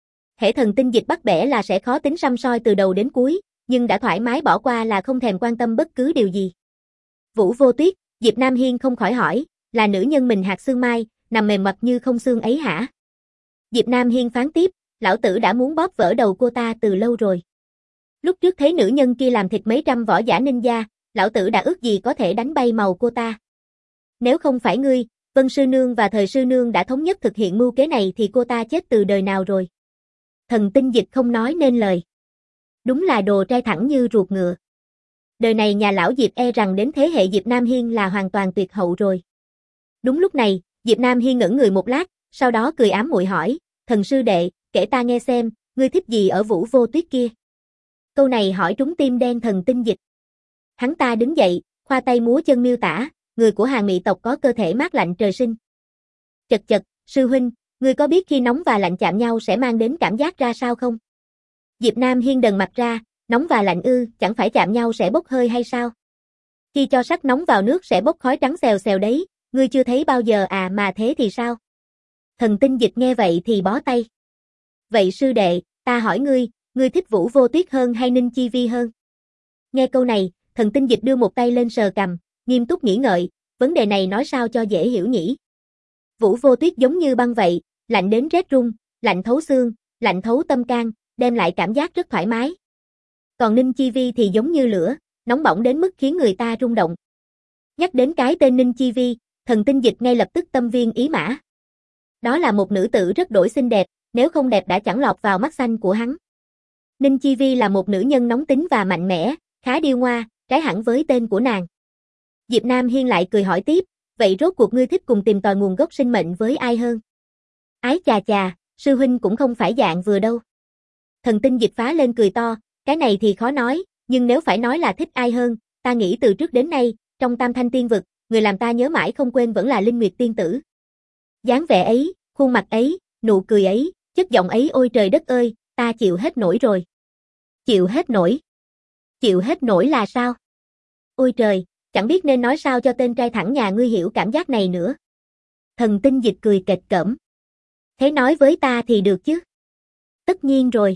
Hễ Thần Tinh Dịch bắt bẻ là sẽ khó tính săm soi từ đầu đến cuối, nhưng đã thoải mái bỏ qua là không thèm quan tâm bất cứ điều gì. Vũ Vô Tuyết, Diệp Nam Hiên không khỏi hỏi, là nữ nhân mình hạt xương mai, nằm mềm mật như không xương ấy hả? Diệp Nam Hiên phán tiếp, lão tử đã muốn bóp vỡ đầu cô ta từ lâu rồi. Lúc trước thấy nữ nhân kia làm thịt mấy trăm võ giả ninja, lão tử đã ước gì có thể đánh bay màu cô ta. Nếu không phải ngươi, Vân Sư Nương và Thời Sư Nương đã thống nhất thực hiện mưu kế này thì cô ta chết từ đời nào rồi. Thần Tinh Dịch không nói nên lời. Đúng là đồ trai thẳng như ruột ngựa. Đời này nhà lão Diệp e rằng đến thế hệ Diệp Nam Hiên là hoàn toàn tuyệt hậu rồi. Đúng lúc này, Diệp Nam Hiên ngẩn người một lát, sau đó cười ám muội hỏi, thần sư đệ, kể ta nghe xem, ngươi thích gì ở Vũ Vô Tuyết kia? Câu này hỏi trúng tim đen Thần Tinh Dịch. Hắn ta đứng dậy, khoa tay múa chân miêu tả, người của Hàn Mị tộc có cơ thể mát lạnh trời sinh. Chật chật, sư huynh, ngươi có biết khi nóng và lạnh chạm nhau sẽ mang đến cảm giác ra sao không? Diệp Nam Hiên đần mặt ra, nóng và lạnh ư, chẳng phải chạm nhau sẽ bốc hơi hay sao? Khi cho sắt nóng vào nước sẽ bốc khói trắng xèo xèo đấy, ngươi chưa thấy bao giờ à, mà thế thì sao? Thần Tinh Dịch nghe vậy thì bó tay. Vậy sư đệ, ta hỏi ngươi thích Vũ Vô Tuyết hơn hay Ninh Chi Vi hơn? Nghe câu này, Thần Tinh Dịch đưa một tay lên sờ cằm, nghiêm túc nghĩ ngợi, vấn đề này nói sao cho dễ hiểu nhỉ? Vũ Vô Tuyết giống như băng vậy, lạnh đến rét run, lạnh thấu xương, lạnh thấu tâm can, đem lại cảm giác rất thoải mái. Còn Ninh Chi Vi thì giống như lửa, nóng bỏng đến mức khiến người ta rung động. Nhắc đến cái tên Ninh Chi Vi, Thần Tinh Dịch ngay lập tức tâm viên ý mã. Đó là một nữ tử rất đổi xinh đẹp, nếu không đẹp đã chẳng lọt vào mắt xanh của hắn. Ninh Chi Vi là một nữ nhân nóng tính và mạnh mẽ, khá điêu ngoa, trái hẳn với tên của nàng. Diệp Nam Hiên lại cười hỏi tiếp, vậy rốt cuộc ngươi thích cùng tìm tòi nguồn gốc sinh mệnh với ai hơn? Ái chà chà, sư huynh cũng không phải dạng vừa đâu. Thần Tinh Dịch phá lên cười to, cái này thì khó nói, nhưng nếu phải nói là thích ai hơn, ta nghĩ từ trước đến nay, trong Tam Thanh Tiên Vực, người làm ta nhớ mãi không quên vẫn là Linh Nguyệt Tiên Tử. Dáng vẻ ấy, khuôn mặt ấy, nụ cười ấy, chất giọng ấy ôi trời đất ơi, ta chịu hết nổi rồi. Chịu hết nổi? Chịu hết nổi là sao? Ôi trời, chẳng biết nên nói sao cho tên trai thẳng nhà ngươi hiểu cảm giác này nữa. Thần Tinh Dịch cười kệch cỡm. Thế nói với ta thì được chứ? Tất nhiên rồi.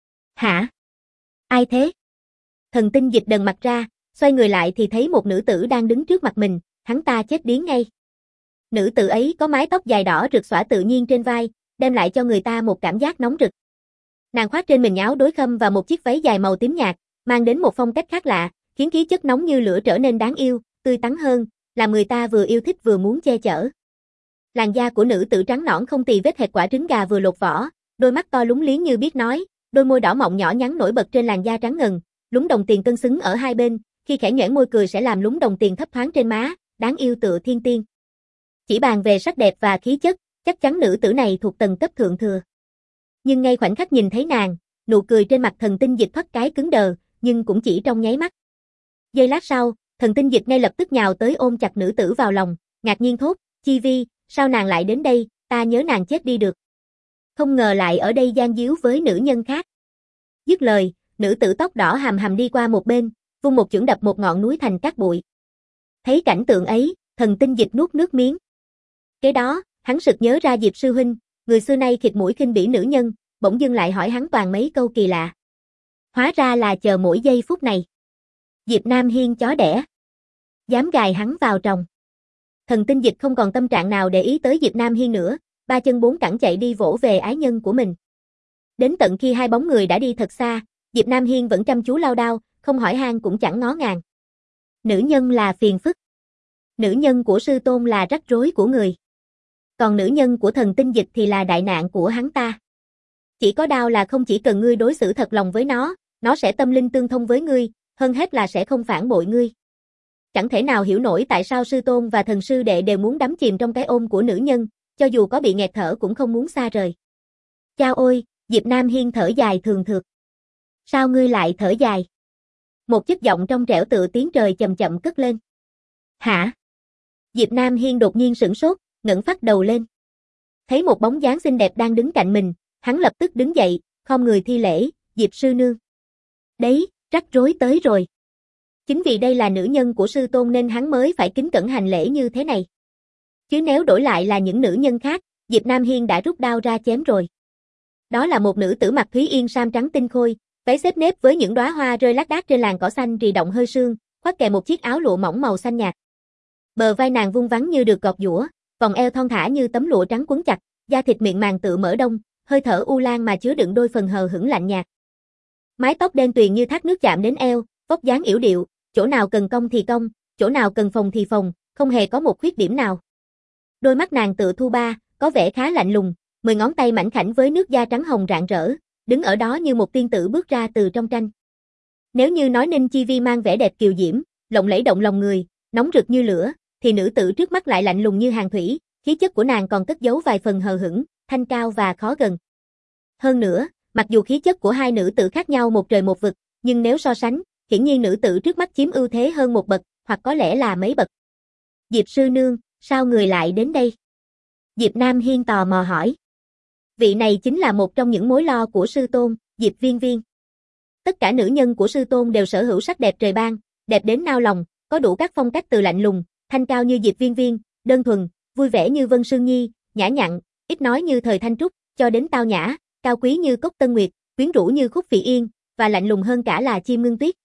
Hả? Ai thế? Thần Tinh Dịch đần mặt ra, xoay người lại thì thấy một nữ tử đang đứng trước mặt mình, hắn ta chết điếng ngay. Nữ tử ấy có mái tóc dài đỏ rực xõa tự nhiên trên vai, đem lại cho người ta một cảm giác nóng rực. Nàng khoác trên mình áo đối khâm và một chiếc váy dài màu tím nhạt, mang đến một phong cách khác lạ, khiến khí chất nóng như lửa trở nên đáng yêu, tươi tắn hơn, làm người ta vừa yêu thích vừa muốn che chở. Làn da của nữ tử trắng nõn không tì vết hệt quả trứng gà vừa lột vỏ, đôi mắt to lúng liếng như biết nói, đôi môi đỏ mọng nhỏ nhắn nổi bật trên làn da trắng ngần, lúng đồng tiền cân xứng ở hai bên, khi khẽ nhoẻn môi cười sẽ làm lúng đồng tiền thấp thoáng trên má, đáng yêu tựa thiên tiên. Chỉ bàn về sắc đẹp và khí chất, chắc chắn nữ tử này thuộc tầng cấp thượng thừa. Nhưng ngay khoảnh khắc nhìn thấy nàng, nụ cười trên mặt Thần Tinh Dịch thoát cái cứng đờ, nhưng cũng chỉ trong nháy mắt. Giây lát sau, Thần Tinh Dịch ngay lập tức nhào tới ôm chặt nữ tử vào lòng, ngạc nhiên thốt, Chi Vi, sao nàng lại đến đây, ta nhớ nàng chết đi được. Không ngờ lại ở đây gian díu với nữ nhân khác. Dứt lời, nữ tử tóc đỏ hàm hàm đi qua một bên, vung một chưởng đập một ngọn núi thành cát bụi. Thấy cảnh tượng ấy, Thần Tinh Dịch nuốt nước miếng. Kế đó, hắn sực nhớ ra Diệp sư huynh, người xưa nay khịt mũi khinh bỉ nữ nhân, bỗng dưng lại hỏi hắn toàn mấy câu kỳ lạ. Hóa ra là chờ mỗi giây phút này. Diệp Nam Hiên chó đẻ. Dám gài hắn vào tròng. Thần Tinh Dịch không còn tâm trạng nào để ý tới Diệp Nam Hiên nữa, ba chân bốn cẳng chạy đi vỗ về ái nhân của mình. Đến tận khi hai bóng người đã đi thật xa, Diệp Nam Hiên vẫn chăm chú lao đao, không hỏi han cũng chẳng ngó ngàng. Nữ nhân là phiền phức. Nữ nhân của sư tôn là rắc rối của người. Còn nữ nhân của Thần Tinh Dịch thì là đại nạn của hắn ta. Chỉ có đao là không chỉ cần ngươi đối xử thật lòng với nó sẽ tâm linh tương thông với ngươi, hơn hết là sẽ không phản bội ngươi. Chẳng thể nào hiểu nổi tại sao sư tôn và thần sư đệ đều muốn đắm chìm trong cái ôm của nữ nhân, cho dù có bị nghẹt thở cũng không muốn xa rời. Chao ôi, Diệp Nam Hiên thở dài thường thượt. Sao ngươi lại thở dài? Một chất giọng trong trẻo tựa tiếng trời chậm chậm cất lên. Hả? Diệp Nam Hiên đột nhiên sửng sốt, ngẩng phát đầu lên. Thấy một bóng dáng xinh đẹp đang đứng cạnh mình, hắn lập tức đứng dậy, khom người thi lễ, Diệp sư nương. Đấy, rắc rối tới rồi. Chính vì đây là nữ nhân của sư tôn nên hắn mới phải kính cẩn hành lễ như thế này. Chứ nếu đổi lại là những nữ nhân khác, Diệp Nam Hiên đã rút đao ra chém rồi. Đó là một nữ tử mặc thúy yên sam trắng tinh khôi, váy xếp nếp với những đóa hoa rơi lác đác trên làn cỏ xanh rì động hơi sương, khoác kè một chiếc áo lụa mỏng màu xanh nhạt. Bờ vai nàng vuông vắn như được gọt giũa, vòng eo thon thả như tấm lụa trắng quấn chặt, da thịt miệng màng tựa mỡ đông, hơi thở u lan mà chứa đựng đôi phần hờ hững lạnh nhạt. Mái tóc đen tuyền như thác nước chạm đến eo, vóc dáng yểu điệu, chỗ nào cần cong thì cong, chỗ nào cần phồng thì phồng, không hề có một khuyết điểm nào. Đôi mắt nàng tựa thu ba, có vẻ khá lạnh lùng, 10 ngón tay mảnh khảnh với nước da trắng hồng rạng rỡ, đứng ở đó như một tiên tử bước ra từ trong tranh. Nếu như nói Ninh Chi Vi mang vẻ đẹp kiều diễm, lộng lẫy động lòng người, nóng rực như lửa, thì nữ tử trước mắt lại lạnh lùng như hàng thủy, khí chất của nàng còn cất giấu vài phần hờ hững, thanh cao và khó gần. Hơn nữa, mặc dù khí chất của hai nữ tử khác nhau một trời một vực, nhưng nếu so sánh, hiển nhiên nữ tử trước mắt chiếm ưu thế hơn một bậc, hoặc có lẽ là mấy bậc. Diệp sư nương, sao người lại đến đây? Diệp Nam Hiên tò mò hỏi. Vị này chính là một trong những mối lo của sư tôn, Diệp Viên Viên. Tất cả nữ nhân của sư tôn đều sở hữu sắc đẹp trời ban, đẹp đến nao lòng, có đủ các phong cách từ lạnh lùng, thanh cao như Diệp Viên Viên, đơn thuần, vui vẻ như Vân Sương Nhi, nhã nhặn, ít nói như Thời Thanh Trúc, cho đến tao nhã, cao quý như Cốc Tân Nguyệt, quyến rũ như Khúc Phỉ Yên, và lạnh lùng hơn cả là Chim Ngưng Tuyết.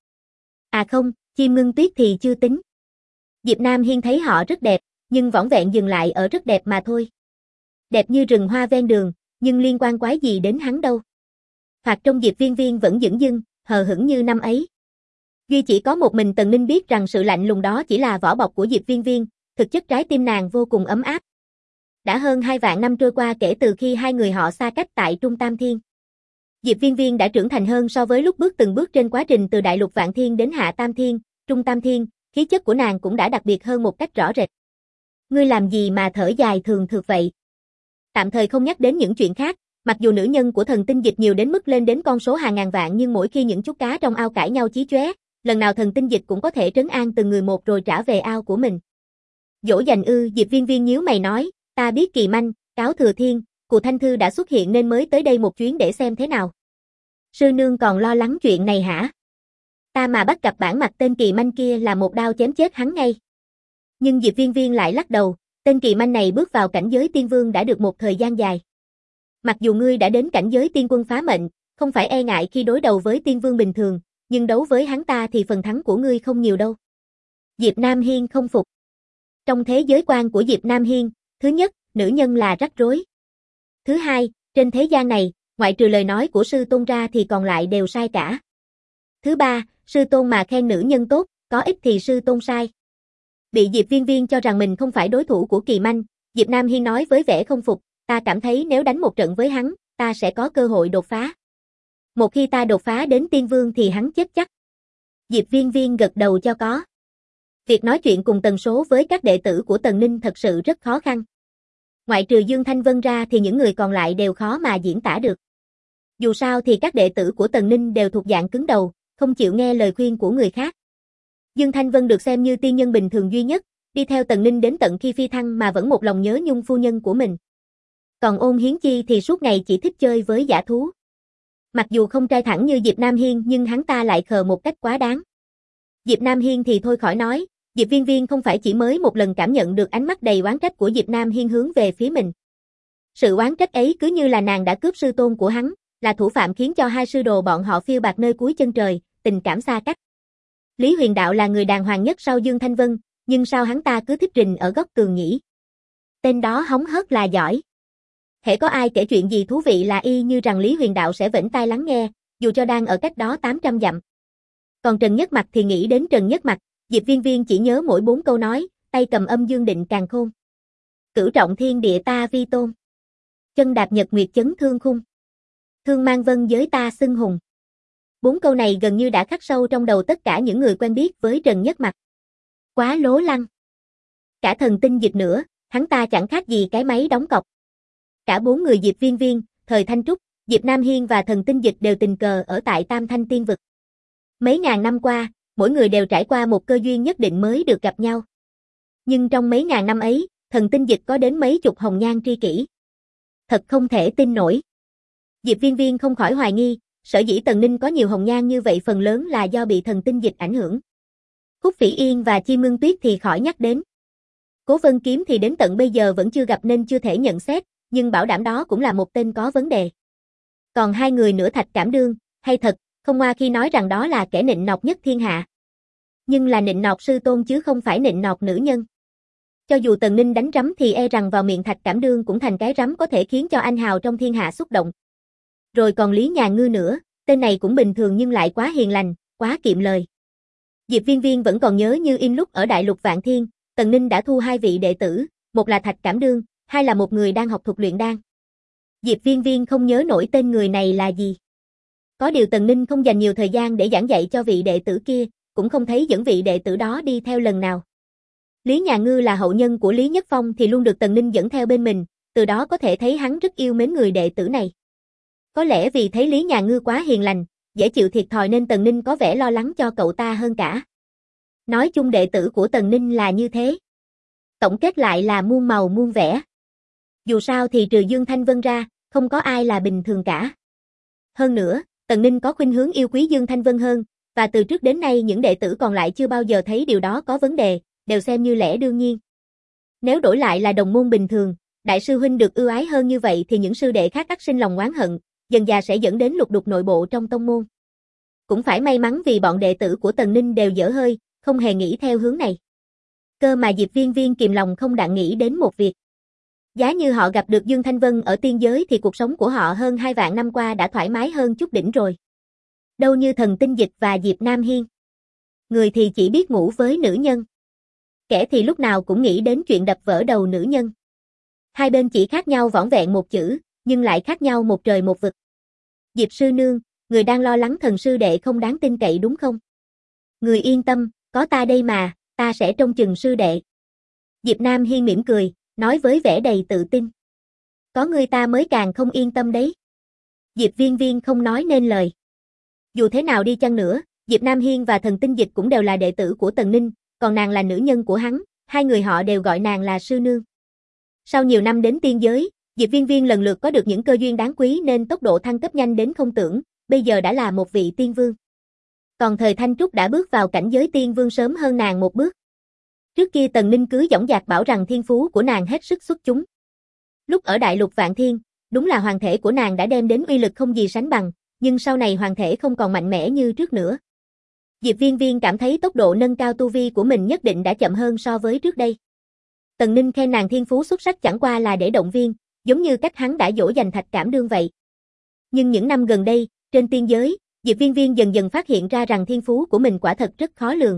À không, Chim Ngưng Tuyết thì chưa tính. Diệp Nam Hiên thấy họ rất đẹp, nhưng vỏn vẹn dừng lại ở rất đẹp mà thôi. Đẹp như rừng hoa ven đường, nhưng liên quan quái gì đến hắn đâu. Hoặc trong Diệp Viên Viên vẫn dửng dưng, hờ hững như năm ấy. Duy chỉ có một mình Tần Ninh biết rằng sự lạnh lùng đó chỉ là vỏ bọc của Diệp Viên Viên, thực chất trái tim nàng vô cùng ấm áp. Đã hơn 2 vạn năm trôi qua kể từ khi hai người họ xa cách tại Trung Tam Thiên. Diệp Viên Viên đã trưởng thành hơn so với lúc từng bước trên quá trình từ Đại Lục Vạn Thiên đến Hạ Tam Thiên, Trung Tam Thiên, khí chất của nàng cũng đã đặc biệt hơn một cách rõ rệt. Ngươi làm gì mà thở dài thường thượt vậy? Tạm thời không nhắc đến những chuyện khác, mặc dù nữ nhân của Thần Tinh Dịch nhiều đến mức lên đến con số hàng ngàn vạn nhưng mỗi khi những chú cá trong ao cãi nhau chí chóe, lần nào Thần Tinh Dịch cũng có thể trấn an từng người một rồi trả về ao của mình. Dỗ dành ư? Diệp Viên Viên nhíu mày nói, ta biết Kỳ Manh, Cáo Thừa Thiên, Cù Thanh Thư đã xuất hiện nên mới tới đây một chuyến để xem thế nào. Sư nương còn lo lắng chuyện này hả? Ta mà bắt gặp bản mặt tên Kỳ Manh kia là một đao chém chết hắn ngay. Nhưng Diệp Viên Viên lại lắc đầu, tên Kỳ Manh này bước vào cảnh giới tiên vương đã được một thời gian dài. Mặc dù ngươi đã đến cảnh giới tiên quân phá mệnh, không phải e ngại khi đối đầu với tiên vương bình thường, nhưng đấu với hắn ta thì phần thắng của ngươi không nhiều đâu. Diệp Nam Hiên không phục. Trong thế giới quan của Diệp Nam Hiên, thứ nhất, nữ nhân là rắc rối. Thứ hai, trên thế gian này, ngoại trừ lời nói của sư tôn ra thì còn lại đều sai cả. Thứ ba, sư tôn mà khen nữ nhân tốt, có ích thì sư tôn sai. Bị Diệp Viên Viên cho rằng mình không phải đối thủ của Kỳ Manh, Diệp Nam Hiên nói với vẻ không phục, ta cảm thấy nếu đánh một trận với hắn, ta sẽ có cơ hội đột phá. Một khi ta đột phá đến tiên vương thì hắn chết chắc. Diệp Viên Viên gật đầu cho có. Việc nói chuyện cùng tần số với các đệ tử của Tần Ninh thật sự rất khó khăn. Ngoại trừ Dương Thanh Vân ra thì những người còn lại đều khó mà diễn tả được. Dù sao thì các đệ tử của Tần Ninh đều thuộc dạng cứng đầu, không chịu nghe lời khuyên của người khác. Dương Thanh Vân được xem như tiên nhân bình thường duy nhất, đi theo Tần Ninh đến tận khi phi thăng mà vẫn một lòng nhớ nhung phu nhân của mình. Còn Ôn Hiến Chi thì suốt ngày chỉ thích chơi với dã thú. Mặc dù không trai thẳng như Diệp Nam Hiên nhưng hắn ta lại khờ một cách quá đáng. Diệp Nam Hiên thì thôi khỏi nói, Diệp Viên Viên không phải chỉ mới một lần cảm nhận được ánh mắt đầy oán trách của Diệp Nam Hiên hướng về phía mình. Sự oán trách ấy cứ như là nàng đã cướp sư tôn của hắn, là thủ phạm khiến cho hai sư đồ bọn họ phiêu bạt nơi cuối chân trời, tình cảm xa cách. Lý Huyền Đạo là người đàng hoàng nhất sau Dương Thanh Vân, nhưng sao hắn ta cứ thích rình ở góc tường nhỉ? Tên đó hóng hớt là giỏi. Hễ có ai kể chuyện gì thú vị là y như rằng Lý Huyền Đạo sẽ vểnh tai lắng nghe, dù cho đang ở cách đó 800 dặm. Còn Trần Nhất Mặc thì nghĩ đến Trần Nhất Mặc, Diệp Viên Viên chỉ nhớ mỗi 4 câu nói, tay cầm âm dương định càn khôn. Cửu trọng thiên địa ta vi tôn. Chân đạp nhật nguyệt chấn thương khung. Thương mang vân giới ta xưng hùng. 4 câu này gần như đã khắc sâu trong đầu tất cả những người quen biết với Trần Nhất Mặc. Quá lố lăng. Cả thần tinh dịch nữa, hắn ta chẳng khác gì cái máy đóng cọc. Cả 4 người Diệp Viên Viên, Thời Thanh Trúc, Diệp Nam Hiên và thần tinh dịch đều tình cờ ở tại Tam Thanh Tiên Vực. Mấy ngàn năm qua, mỗi người đều trải qua một cơ duyên nhất định mới được gặp nhau. Nhưng trong mấy ngàn năm ấy, thần tinh dịch có đến mấy chục hồng nhan tri kỷ. Thật không thể tin nổi. Diệp Viên Viên không khỏi hoài nghi, sở dĩ Tần Ninh có nhiều hồng nhan như vậy phần lớn là do bị thần tinh dịch ảnh hưởng. Khúc Phỉ Yên và Chi Mương Tuyết thì khỏi nhắc đến. Cố Vân Kiếm thì đến tận bây giờ vẫn chưa gặp nên chưa thể nhận xét, nhưng bảo đảm đó cũng là một tên có vấn đề. Còn hai người nữa Thạch Cảm Đương, hay thật, không ngoa khi nói rằng đó là kẻ nịnh nọt nhất thiên hạ. Nhưng là nịnh nọt sư tôn chứ không phải nịnh nọt nữ nhân. Cho dù Tần Ninh đánh rắm thì e rằng vào miệng Thạch Cảm Đương cũng thành cái rắm có thể khiến cho anh hào trong thiên hạ xúc động. Rồi còn Lý Nhà Ngư nữa, tên này cũng bình thường nhưng lại quá hiền lành, quá kiệm lời. Diệp Viên Viên vẫn còn nhớ như in lúc ở Đại Lục Vạn Thiên, Tần Ninh đã thu 2 vị đệ tử, một là Thạch Cảm Đương, hai là một người đang học thuật luyện đan. Diệp Viên Viên không nhớ nổi tên người này là gì. Có điều Tần Ninh không dành nhiều thời gian để giảng dạy cho vị đệ tử kia, cũng không thấy dẫn vị đệ tử đó đi theo lần nào. Lý Nhà Ngư là hậu nhân của Lý Nhất Phong thì luôn được Tần Ninh dẫn theo bên mình, từ đó có thể thấy hắn rất yêu mến người đệ tử này. Có lẽ vì thấy Lý Nhà Ngư quá hiền lành, dễ chịu thiệt thòi nên Tần Ninh có vẻ lo lắng cho cậu ta hơn cả. Nói chung đệ tử của Tần Ninh là như thế. Tổng kết lại là muôn màu muôn vẻ. Dù sao thì trừ Dương Thanh Vân ra, không có ai là bình thường cả. Hơn nữa, Tần Ninh có khuynh hướng yêu quý Dương Thanh Vân hơn, và từ trước đến nay những đệ tử còn lại chưa bao giờ thấy điều đó có vấn đề, đều xem như lẽ đương nhiên. Nếu đổi lại là đồng môn bình thường, đại sư huynh được ưu ái hơn như vậy thì những sư đệ khác ắt sinh lòng oán hận, dần dà sẽ dẫn đến lục đục nội bộ trong tông môn. Cũng phải may mắn vì bọn đệ tử của Tần Ninh đều dở hơi, không hề nghĩ theo hướng này. Cơ mà Diệp Viên Viên kìm lòng không đặng nghĩ đến một việc. Giá như họ gặp được Dương Thanh Vân ở tiên giới thì cuộc sống của họ hơn 2 vạn năm qua đã thoải mái hơn chút đỉnh rồi. Đâu như thần tinh dịch và Diệp Nam Hiên. Người thì chỉ biết ngủ với nữ nhân. Kẻ thì lúc nào cũng nghĩ đến chuyện đập vỡ đầu nữ nhân. Hai bên chỉ khác nhau vỏn vẹn một chữ, nhưng lại khác nhau một trời một vực. Diệp sư nương, người đang lo lắng thần sư đệ không đáng tin cậy đúng không? Người yên tâm, có ta đây mà, ta sẽ trông chừng sư đệ. Diệp Nam Hiên mỉm cười, nói với vẻ đầy tự tin. Có người ta mới càng không yên tâm đấy. Diệp Viên Viên không nói nên lời. Dù thế nào đi chăng nữa, Diệp Nam Hiên và thần tinh dịch cũng đều là đệ tử của Tần Ninh, còn nàng là nữ nhân của hắn, hai người họ đều gọi nàng là sư nương. Sau nhiều năm đến tiên giới, Diệp Viên Viên lần lượt có được những cơ duyên đáng quý nên tốc độ thăng cấp nhanh đến không tưởng, bây giờ đã là một vị tiên vương. Còn Thời Thanh Trúc đã bước vào cảnh giới tiên vương sớm hơn nàng một bước. Trước kia Tần Ninh cứ dõng dạc bảo rằng thiên phú của nàng hết sức xuất chúng. Lúc ở Đại Lục Vạn Thiên, đúng là hoàng thể của nàng đã đem đến uy lực không gì sánh bằng, nhưng sau này hoàng thể không còn mạnh mẽ như trước nữa. Diệp Viên Viên cảm thấy tốc độ nâng cao tu vi của mình nhất định đã chậm hơn so với trước đây. Tần Ninh khen nàng thiên phú xuất sắc chẳng qua là để động viên, giống như cách hắn đã dỗ dành Thạch Cảm Đương vậy. Nhưng những năm gần đây, trên tiên giới, Diệp Viên Viên dần dần phát hiện ra rằng thiên phú của mình quả thật rất khó lường.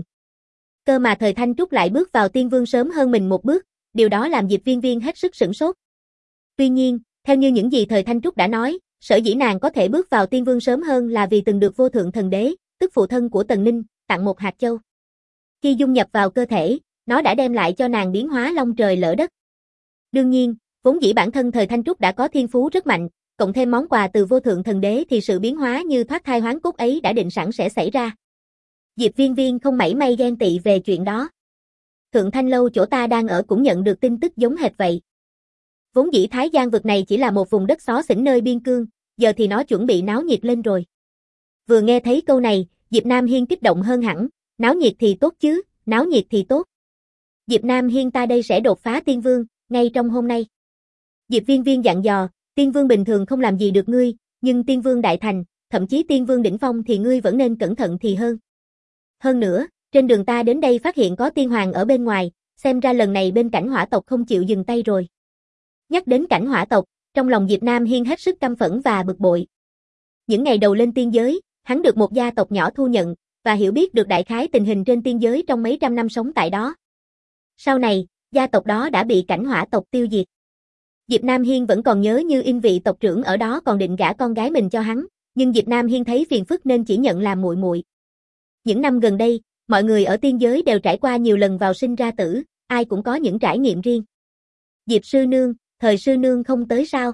Cơ mà Thời Thanh Trúc lại bước vào tiên vương sớm hơn mình một bước, điều đó làm Diệp Viên Viên hết sức sửng sốt. Tuy nhiên, theo như những gì Thời Thanh Trúc đã nói, sở dĩ nàng có thể bước vào tiên vương sớm hơn là vì từng được Vô Thượng Thần Đế, tức phụ thân của Tần Ninh, tặng một hạt châu. Khi dung nhập vào cơ thể, nó đã đem lại cho nàng biến hóa long trời lỡ đất. Đương nhiên, vốn dĩ bản thân thời Thanh Trúc đã có thiên phú rất mạnh, cộng thêm món quà từ vô thượng thần đế thì sự biến hóa như thoát thai hoán cốt ấy đã định sẵn sẽ xảy ra. Diệp Viên Viên không mảy may ghen tị về chuyện đó. Thượng Thanh Lâu chỗ ta đang ở cũng nhận được tin tức giống hệt vậy. Vốn dĩ Thái Giang vực này chỉ là một vùng đất xó xỉnh nơi biên cương, giờ thì nó chuẩn bị náo nhiệt lên rồi. Vừa nghe thấy câu này, Diệp Nam Hiên kích động hơn hẳn, náo nhiệt thì tốt chứ, náo nhiệt thì tốt. Diệp Nam Hiên ta đây sẽ đột phá tiên vương, ngay trong hôm nay. Diệp Viên Viên dặn dò, tiên vương bình thường không làm gì được ngươi, nhưng tiên vương đại thành, thậm chí tiên vương đỉnh phong thì ngươi vẫn nên cẩn thận thì hơn. Hơn nữa, trên đường ta đến đây phát hiện có tiên hoàng ở bên ngoài, xem ra lần này bên Cảnh Hỏa tộc không chịu dừng tay rồi. Nhắc đến Cảnh Hỏa tộc, trong lòng Diệp Nam Hiên hết sức căm phẫn và bực bội. Những ngày đầu lên tiên giới, hắn được một gia tộc nhỏ thu nhận, và hiểu biết được đại khái tình hình trên tiên giới trong mấy trăm năm sống tại đó. Sau này, gia tộc đó đã bị Cảnh Hỏa tộc tiêu diệt. Diệp Nam Hiên vẫn còn nhớ như in vị tộc trưởng ở đó còn định gả con gái mình cho hắn, nhưng Diệp Nam Hiên thấy phiền phức nên chỉ nhận làm muội muội. Những năm gần đây, mọi người ở tiên giới đều trải qua nhiều lần vào sinh ra tử, ai cũng có những trải nghiệm riêng. Diệp sư nương, thời sư nương không tới sao?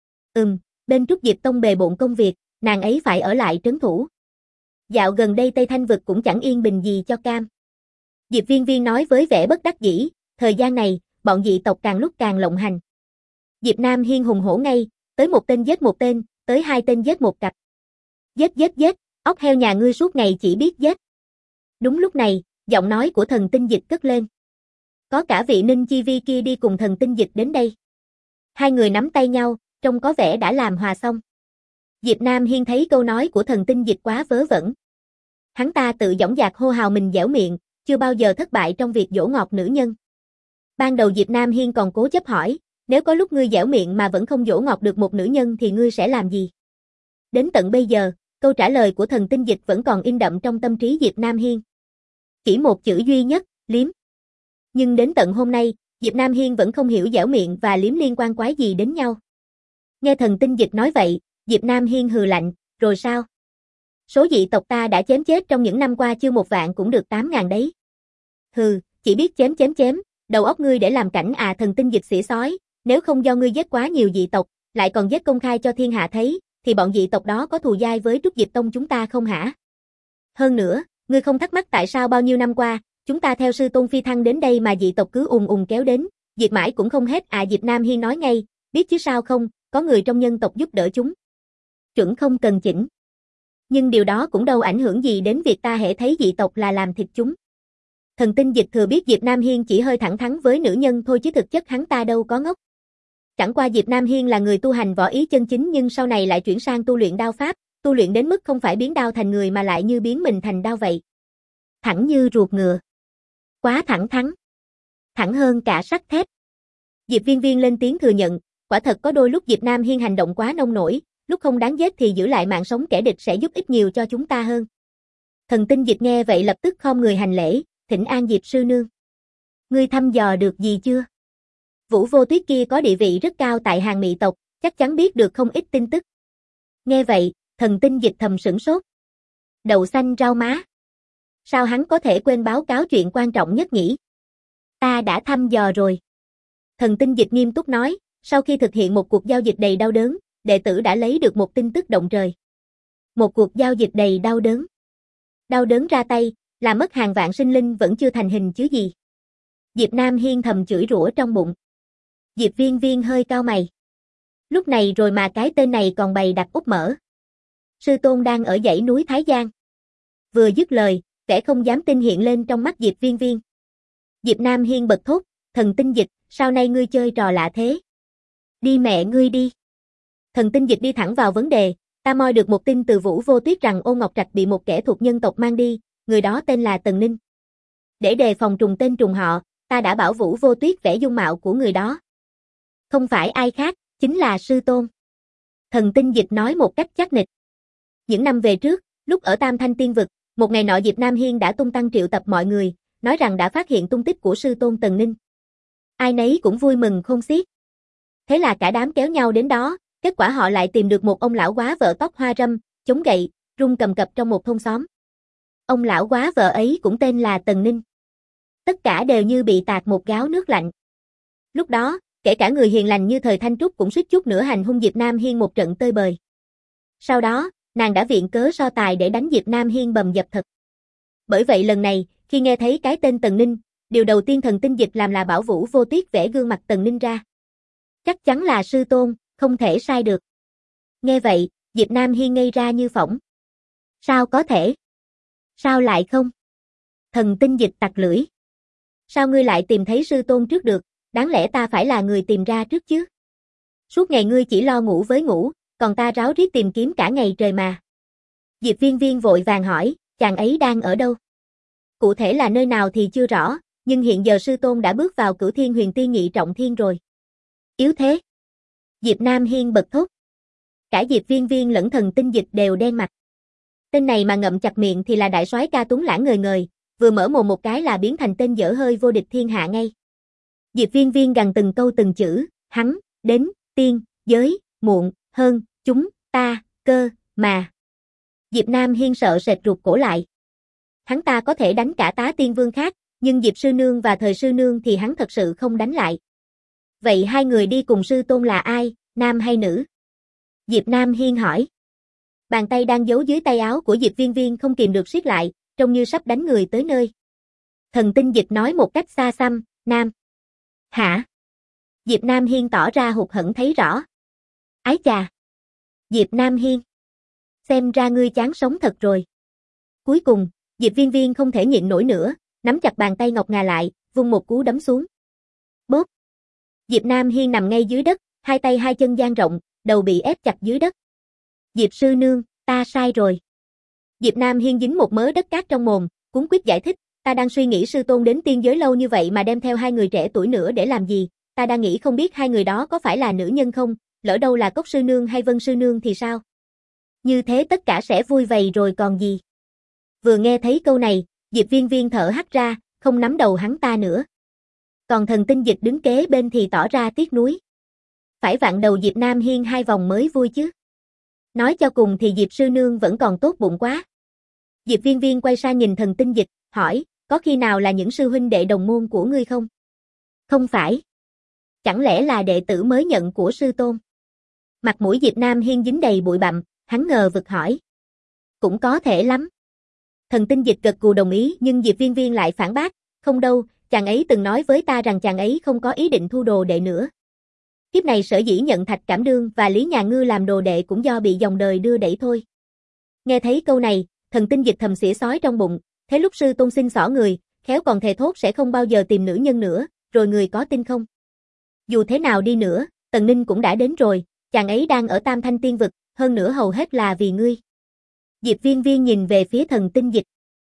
Bên Trúc Diệp Tông bề bộn công việc, nàng ấy phải ở lại trấn thủ. Dạo gần đây Tây Thanh vực cũng chẳng yên bình gì cho cam. Diệp Viên Viên nói với vẻ bất đắc dĩ, thời gian này, bọn dị tộc càng lúc càng lộng hành. Diệp Nam Hiên hùng hổ ngay, tới một tên giết một tên, tới hai tên giết một cặp. Giết, ốc heo nhà ngươi suốt ngày chỉ biết giết. Đúng lúc này, giọng nói của thần tinh dịch cất lên. Có cả vị Ninh Chi Vi kia đi cùng thần tinh dịch đến đây. Hai người nắm tay nhau, trông có vẻ đã làm hòa xong. Diệp Nam Hiên thấy câu nói của thần tinh dịch quá vớ vẩn. Hắn ta tự dõng dạc hô hào mình dẻo miệng, chưa bao giờ thất bại trong việc dỗ ngọt nữ nhân. Ban đầu Diệp Nam Hiên còn cố chấp hỏi, nếu có lúc ngươi dẻo miệng mà vẫn không dỗ ngọt được một nữ nhân thì ngươi sẽ làm gì? Đến tận bây giờ, câu trả lời của thần tinh dịch vẫn còn in đậm trong tâm trí Diệp Nam Hiên. Chỉ một chữ duy nhất, liếm. Nhưng đến tận hôm nay, Diệp Nam Hiên vẫn không hiểu dẻo miệng và liếm liên quan quái gì đến nhau. Nghe thần tinh dịch nói vậy, Diệp Nam Hiên hừ lạnh, rồi sao? Số dị tộc ta đã chém chết trong những năm qua chưa một vạn cũng được 8.000 đấy. Hừ, chỉ biết chém, đầu óc ngươi để làm cảnh à? Thần tinh dịch xỉ xói, nếu không do ngươi giết quá nhiều dị tộc, lại còn giết công khai cho thiên hạ thấy, thì bọn dị tộc đó có thù dai với Trúc Diệp Tông chúng ta không hả? Hơn nữa, ngươi không thắc mắc tại sao bao nhiêu năm qua, chúng ta theo sư tôn phi thăng đến đây mà dị tộc cứ ùn kéo đến, diệt mãi cũng không hết à? Diệp Nam Hiên nói ngay, biết chứ sao không, có người trong nhân tộc giúp đỡ chúng. Chuẩn không cần chỉnh. Nhưng điều đó cũng đâu ảnh hưởng gì đến việc ta hễ thấy dị tộc là làm thịt chúng. Thần tinh dịch thừa biết Diệp Nam Hiên chỉ hơi thẳng thắn với nữ nhân thôi chứ thực chất hắn ta đâu có ngốc. Chẳng qua Diệp Nam Hiên là người tu hành võ ý chân chính nhưng sau này lại chuyển sang tu luyện đao pháp, tu luyện đến mức không phải biến đao thành người mà lại như biến mình thành đao vậy. Thẳng như ruột ngựa. Quá thẳng thắn. Thẳng hơn cả sắt thép. Diệp Viên Viên lên tiếng thừa nhận, quả thật có đôi lúc Diệp Nam Hiên hành động quá nông nổi, lúc không đáng giết thì giữ lại mạng sống kẻ địch sẽ giúp ích nhiều cho chúng ta hơn. Thần tinh dịch nghe vậy lập tức khom người hành lễ, thỉnh an Diệp sư nương. Ngươi thăm dò được gì chưa? Vũ Vô Tuyết kia có địa vị rất cao tại hàng Mị tộc, chắc chắn biết được không ít tin tức. Nghe vậy, thần tinh dịch thầm sửng sốt. Đầu xanh rau má. Sao hắn có thể quên báo cáo chuyện quan trọng nhất nhỉ? Ta đã thăm dò rồi. Thần tinh dịch nghiêm túc nói, sau khi thực hiện một cuộc giao dịch đầy đau đớn, đệ tử đã lấy được một tin tức động trời. Một cuộc giao dịch đầy đau đớn. Đau đớn ra tay, làm mất hàng vạn sinh linh vẫn chưa thành hình chứ gì. Diệp Nam Hiên thầm chửi rủa trong bụng. Diệp Viên Viên hơi cau mày. Lúc này rồi mà cái tên này còn bày đặt úp mở. Sư tôn đang ở dãy núi Thái Giang. Vừa dứt lời, vẻ không dám tin hiện lên trong mắt Diệp Viên Viên. Diệp Nam Hiên bật thốt, thần tinh dịch, sao nay ngươi chơi trò lạ thế? Đi mẹ ngươi đi. Thần tinh dịch đi thẳng vào vấn đề, ta moi được một tin từ Vũ Vô Tuyết rằng Ôn Ngọc Trạch bị một kẻ thuộc nhân tộc mang đi, người đó tên là Tần Ninh. Để đề phòng trùng tên trùng họ, ta đã bảo Vũ Vô Tuyết vẽ dung mạo của người đó. Không phải ai khác, chính là sư tôn. Thần tinh dịch nói một cách chắc nịch. Những năm về trước, lúc ở Tam Thanh Tiên Vực, một ngày nọ Diệp Nam Hiên đã tung tăng triệu tập mọi người, nói rằng đã phát hiện tung tích của sư tôn Tần Ninh. Ai nấy cũng vui mừng khôn xiết. Thế là cả đám kéo nhau đến đó, kết quả họ lại tìm được một ông lão quá vợ tóc hoa râm, chống gậy, rung cầm cập trong một thôn xóm. Ông lão quá vợ ấy cũng tên là Tần Ninh. Tất cả đều như bị tạt một gáo nước lạnh. Lúc đó, kể cả người hiền lành như thời Thanh Trúc cũng suýt chút nữa hành hung Diệp Nam Hiên một trận tơi bời. Sau đó, nàng đã viện cớ so tài để đánh Diệp Nam Hiên bầm dập thật. Bởi vậy lần này, khi nghe thấy cái tên Tần Ninh, điều đầu tiên Thần Tinh Dịch làm là bảo Vũ Vô Tuyết vẽ gương mặt Tần Ninh ra. Chắc chắn là sư tôn, không thể sai được. Nghe vậy, Diệp Nam Hiên ngây ra như phỏng. Sao có thể? Sao lại không? Thần Tinh Dịch tặc lưỡi. Sao ngươi lại tìm thấy sư tôn trước được, đáng lẽ ta phải là người tìm ra trước chứ? Suốt ngày ngươi chỉ lo ngủ với ngủ, còn ta ráo riết tìm kiếm cả ngày trời mà. Diệp Viên Viên vội vàng hỏi, chàng ấy đang ở đâu? Cụ thể là nơi nào thì chưa rõ, nhưng hiện giờ sư tôn đã bước vào Cửu Thiên Huyền Tiên Nhị Trọng Thiên rồi. Yếu thế? Diệp Nam Hiên bật thốt. Cả Diệp Viên Viên lẫn Thần Tinh Dịch đều đen mặt. Tên này mà ngậm chặt miệng thì là đại soái ca tuấn lãng ngời ngời, vừa mở mồm một cái là biến thành tên dở hơi vô địch thiên hạ ngay. Diệp Viên Viên gằn từng câu từng chữ, hắn, đến, tiên, giới, muộn, hơn, chúng, ta, cơ, mà. Diệp Nam Hiên sợ sệt ruột cổ lại. Hắn ta có thể đánh cả tá tiên vương khác, nhưng Diệp sư nương và Thời sư nương thì hắn thật sự không đánh lại. Vậy hai người đi cùng sư tôn là ai, nam hay nữ? Diệp Nam Hiên hỏi. Bàn tay đang giấu dưới tay áo của Diệp Viên Viên không kìm được siết lại, trông như sắp đánh người tới nơi. Thần Tinh Dịch nói một cách xa xăm, nam. Hả? Diệp Nam Hiên tỏ ra hụt hẫng thấy rõ. Ái chà! Diệp Nam Hiên! Xem ra ngươi chán sống thật rồi. Cuối cùng, Diệp Viên Viên không thể nhịn nổi nữa, nắm chặt bàn tay ngọc ngà lại, vung một cú đấm xuống. Bốp! Diệp Nam Hiên nằm ngay dưới đất, hai tay hai chân dang rộng, đầu bị ép chặt dưới đất. Diệp sư nương, ta sai rồi. Diệp Nam Hiên dính một mớ đất cát trong mồm, cuống quýt giải thích, ta đang suy nghĩ sư tôn đến tiên giới lâu như vậy mà đem theo hai người trẻ tuổi nữa để làm gì, ta đang nghĩ không biết hai người đó có phải là nữ nhân không, lỡ đâu là Cốc sư nương hay Vân sư nương thì sao? Như thế tất cả sẽ vui vầy rồi còn gì. Vừa nghe thấy câu này, Diệp Viên Viên thở hắt ra, không nắm đầu hắn ta nữa. Còn Thần Tinh Dịch đứng kế bên thì tỏ ra tiếc nuối. Phải vặn đầu Diệp Nam Hiên hai vòng mới vui chứ. Nói cho cùng thì Diệp sư nương vẫn còn tốt bụng quá. Diệp Viên Viên quay sang nhìn Thần Tinh Dịch, hỏi, có khi nào là những sư huynh đệ đồng môn của ngươi không? Không phải. Chẳng lẽ là đệ tử mới nhận của sư tôn? Mặt mũi Diệp Nam Hiên dính đầy bụi bặm, hắn ngờ vực hỏi. Cũng có thể lắm. Thần Tinh Dịch gật gù đồng ý nhưng Diệp Viên Viên lại phản bác, không đâu, chàng ấy từng nói với ta rằng chàng ấy không có ý định thu đồ đệ nữa. Kiếp này sở dĩ nhận Thạch Cảm Đương và Lý Nhà Ngư làm đồ đệ cũng do bị dòng đời đưa đẩy thôi. Nghe thấy câu này, Thần Tinh Dịch thầm xỉa xói trong bụng, thế lúc sư tôn xin xỏ người, khéo còn thề thốt sẽ không bao giờ tìm nữ nhân nữa, rồi người có tin không? Dù thế nào đi nữa, Tần Ninh cũng đã đến rồi, chàng ấy đang ở Tam Thanh Tiên Vực, hơn nữa hầu hết là vì ngươi. Diệp Viên Viên nhìn về phía Thần Tinh Dịch.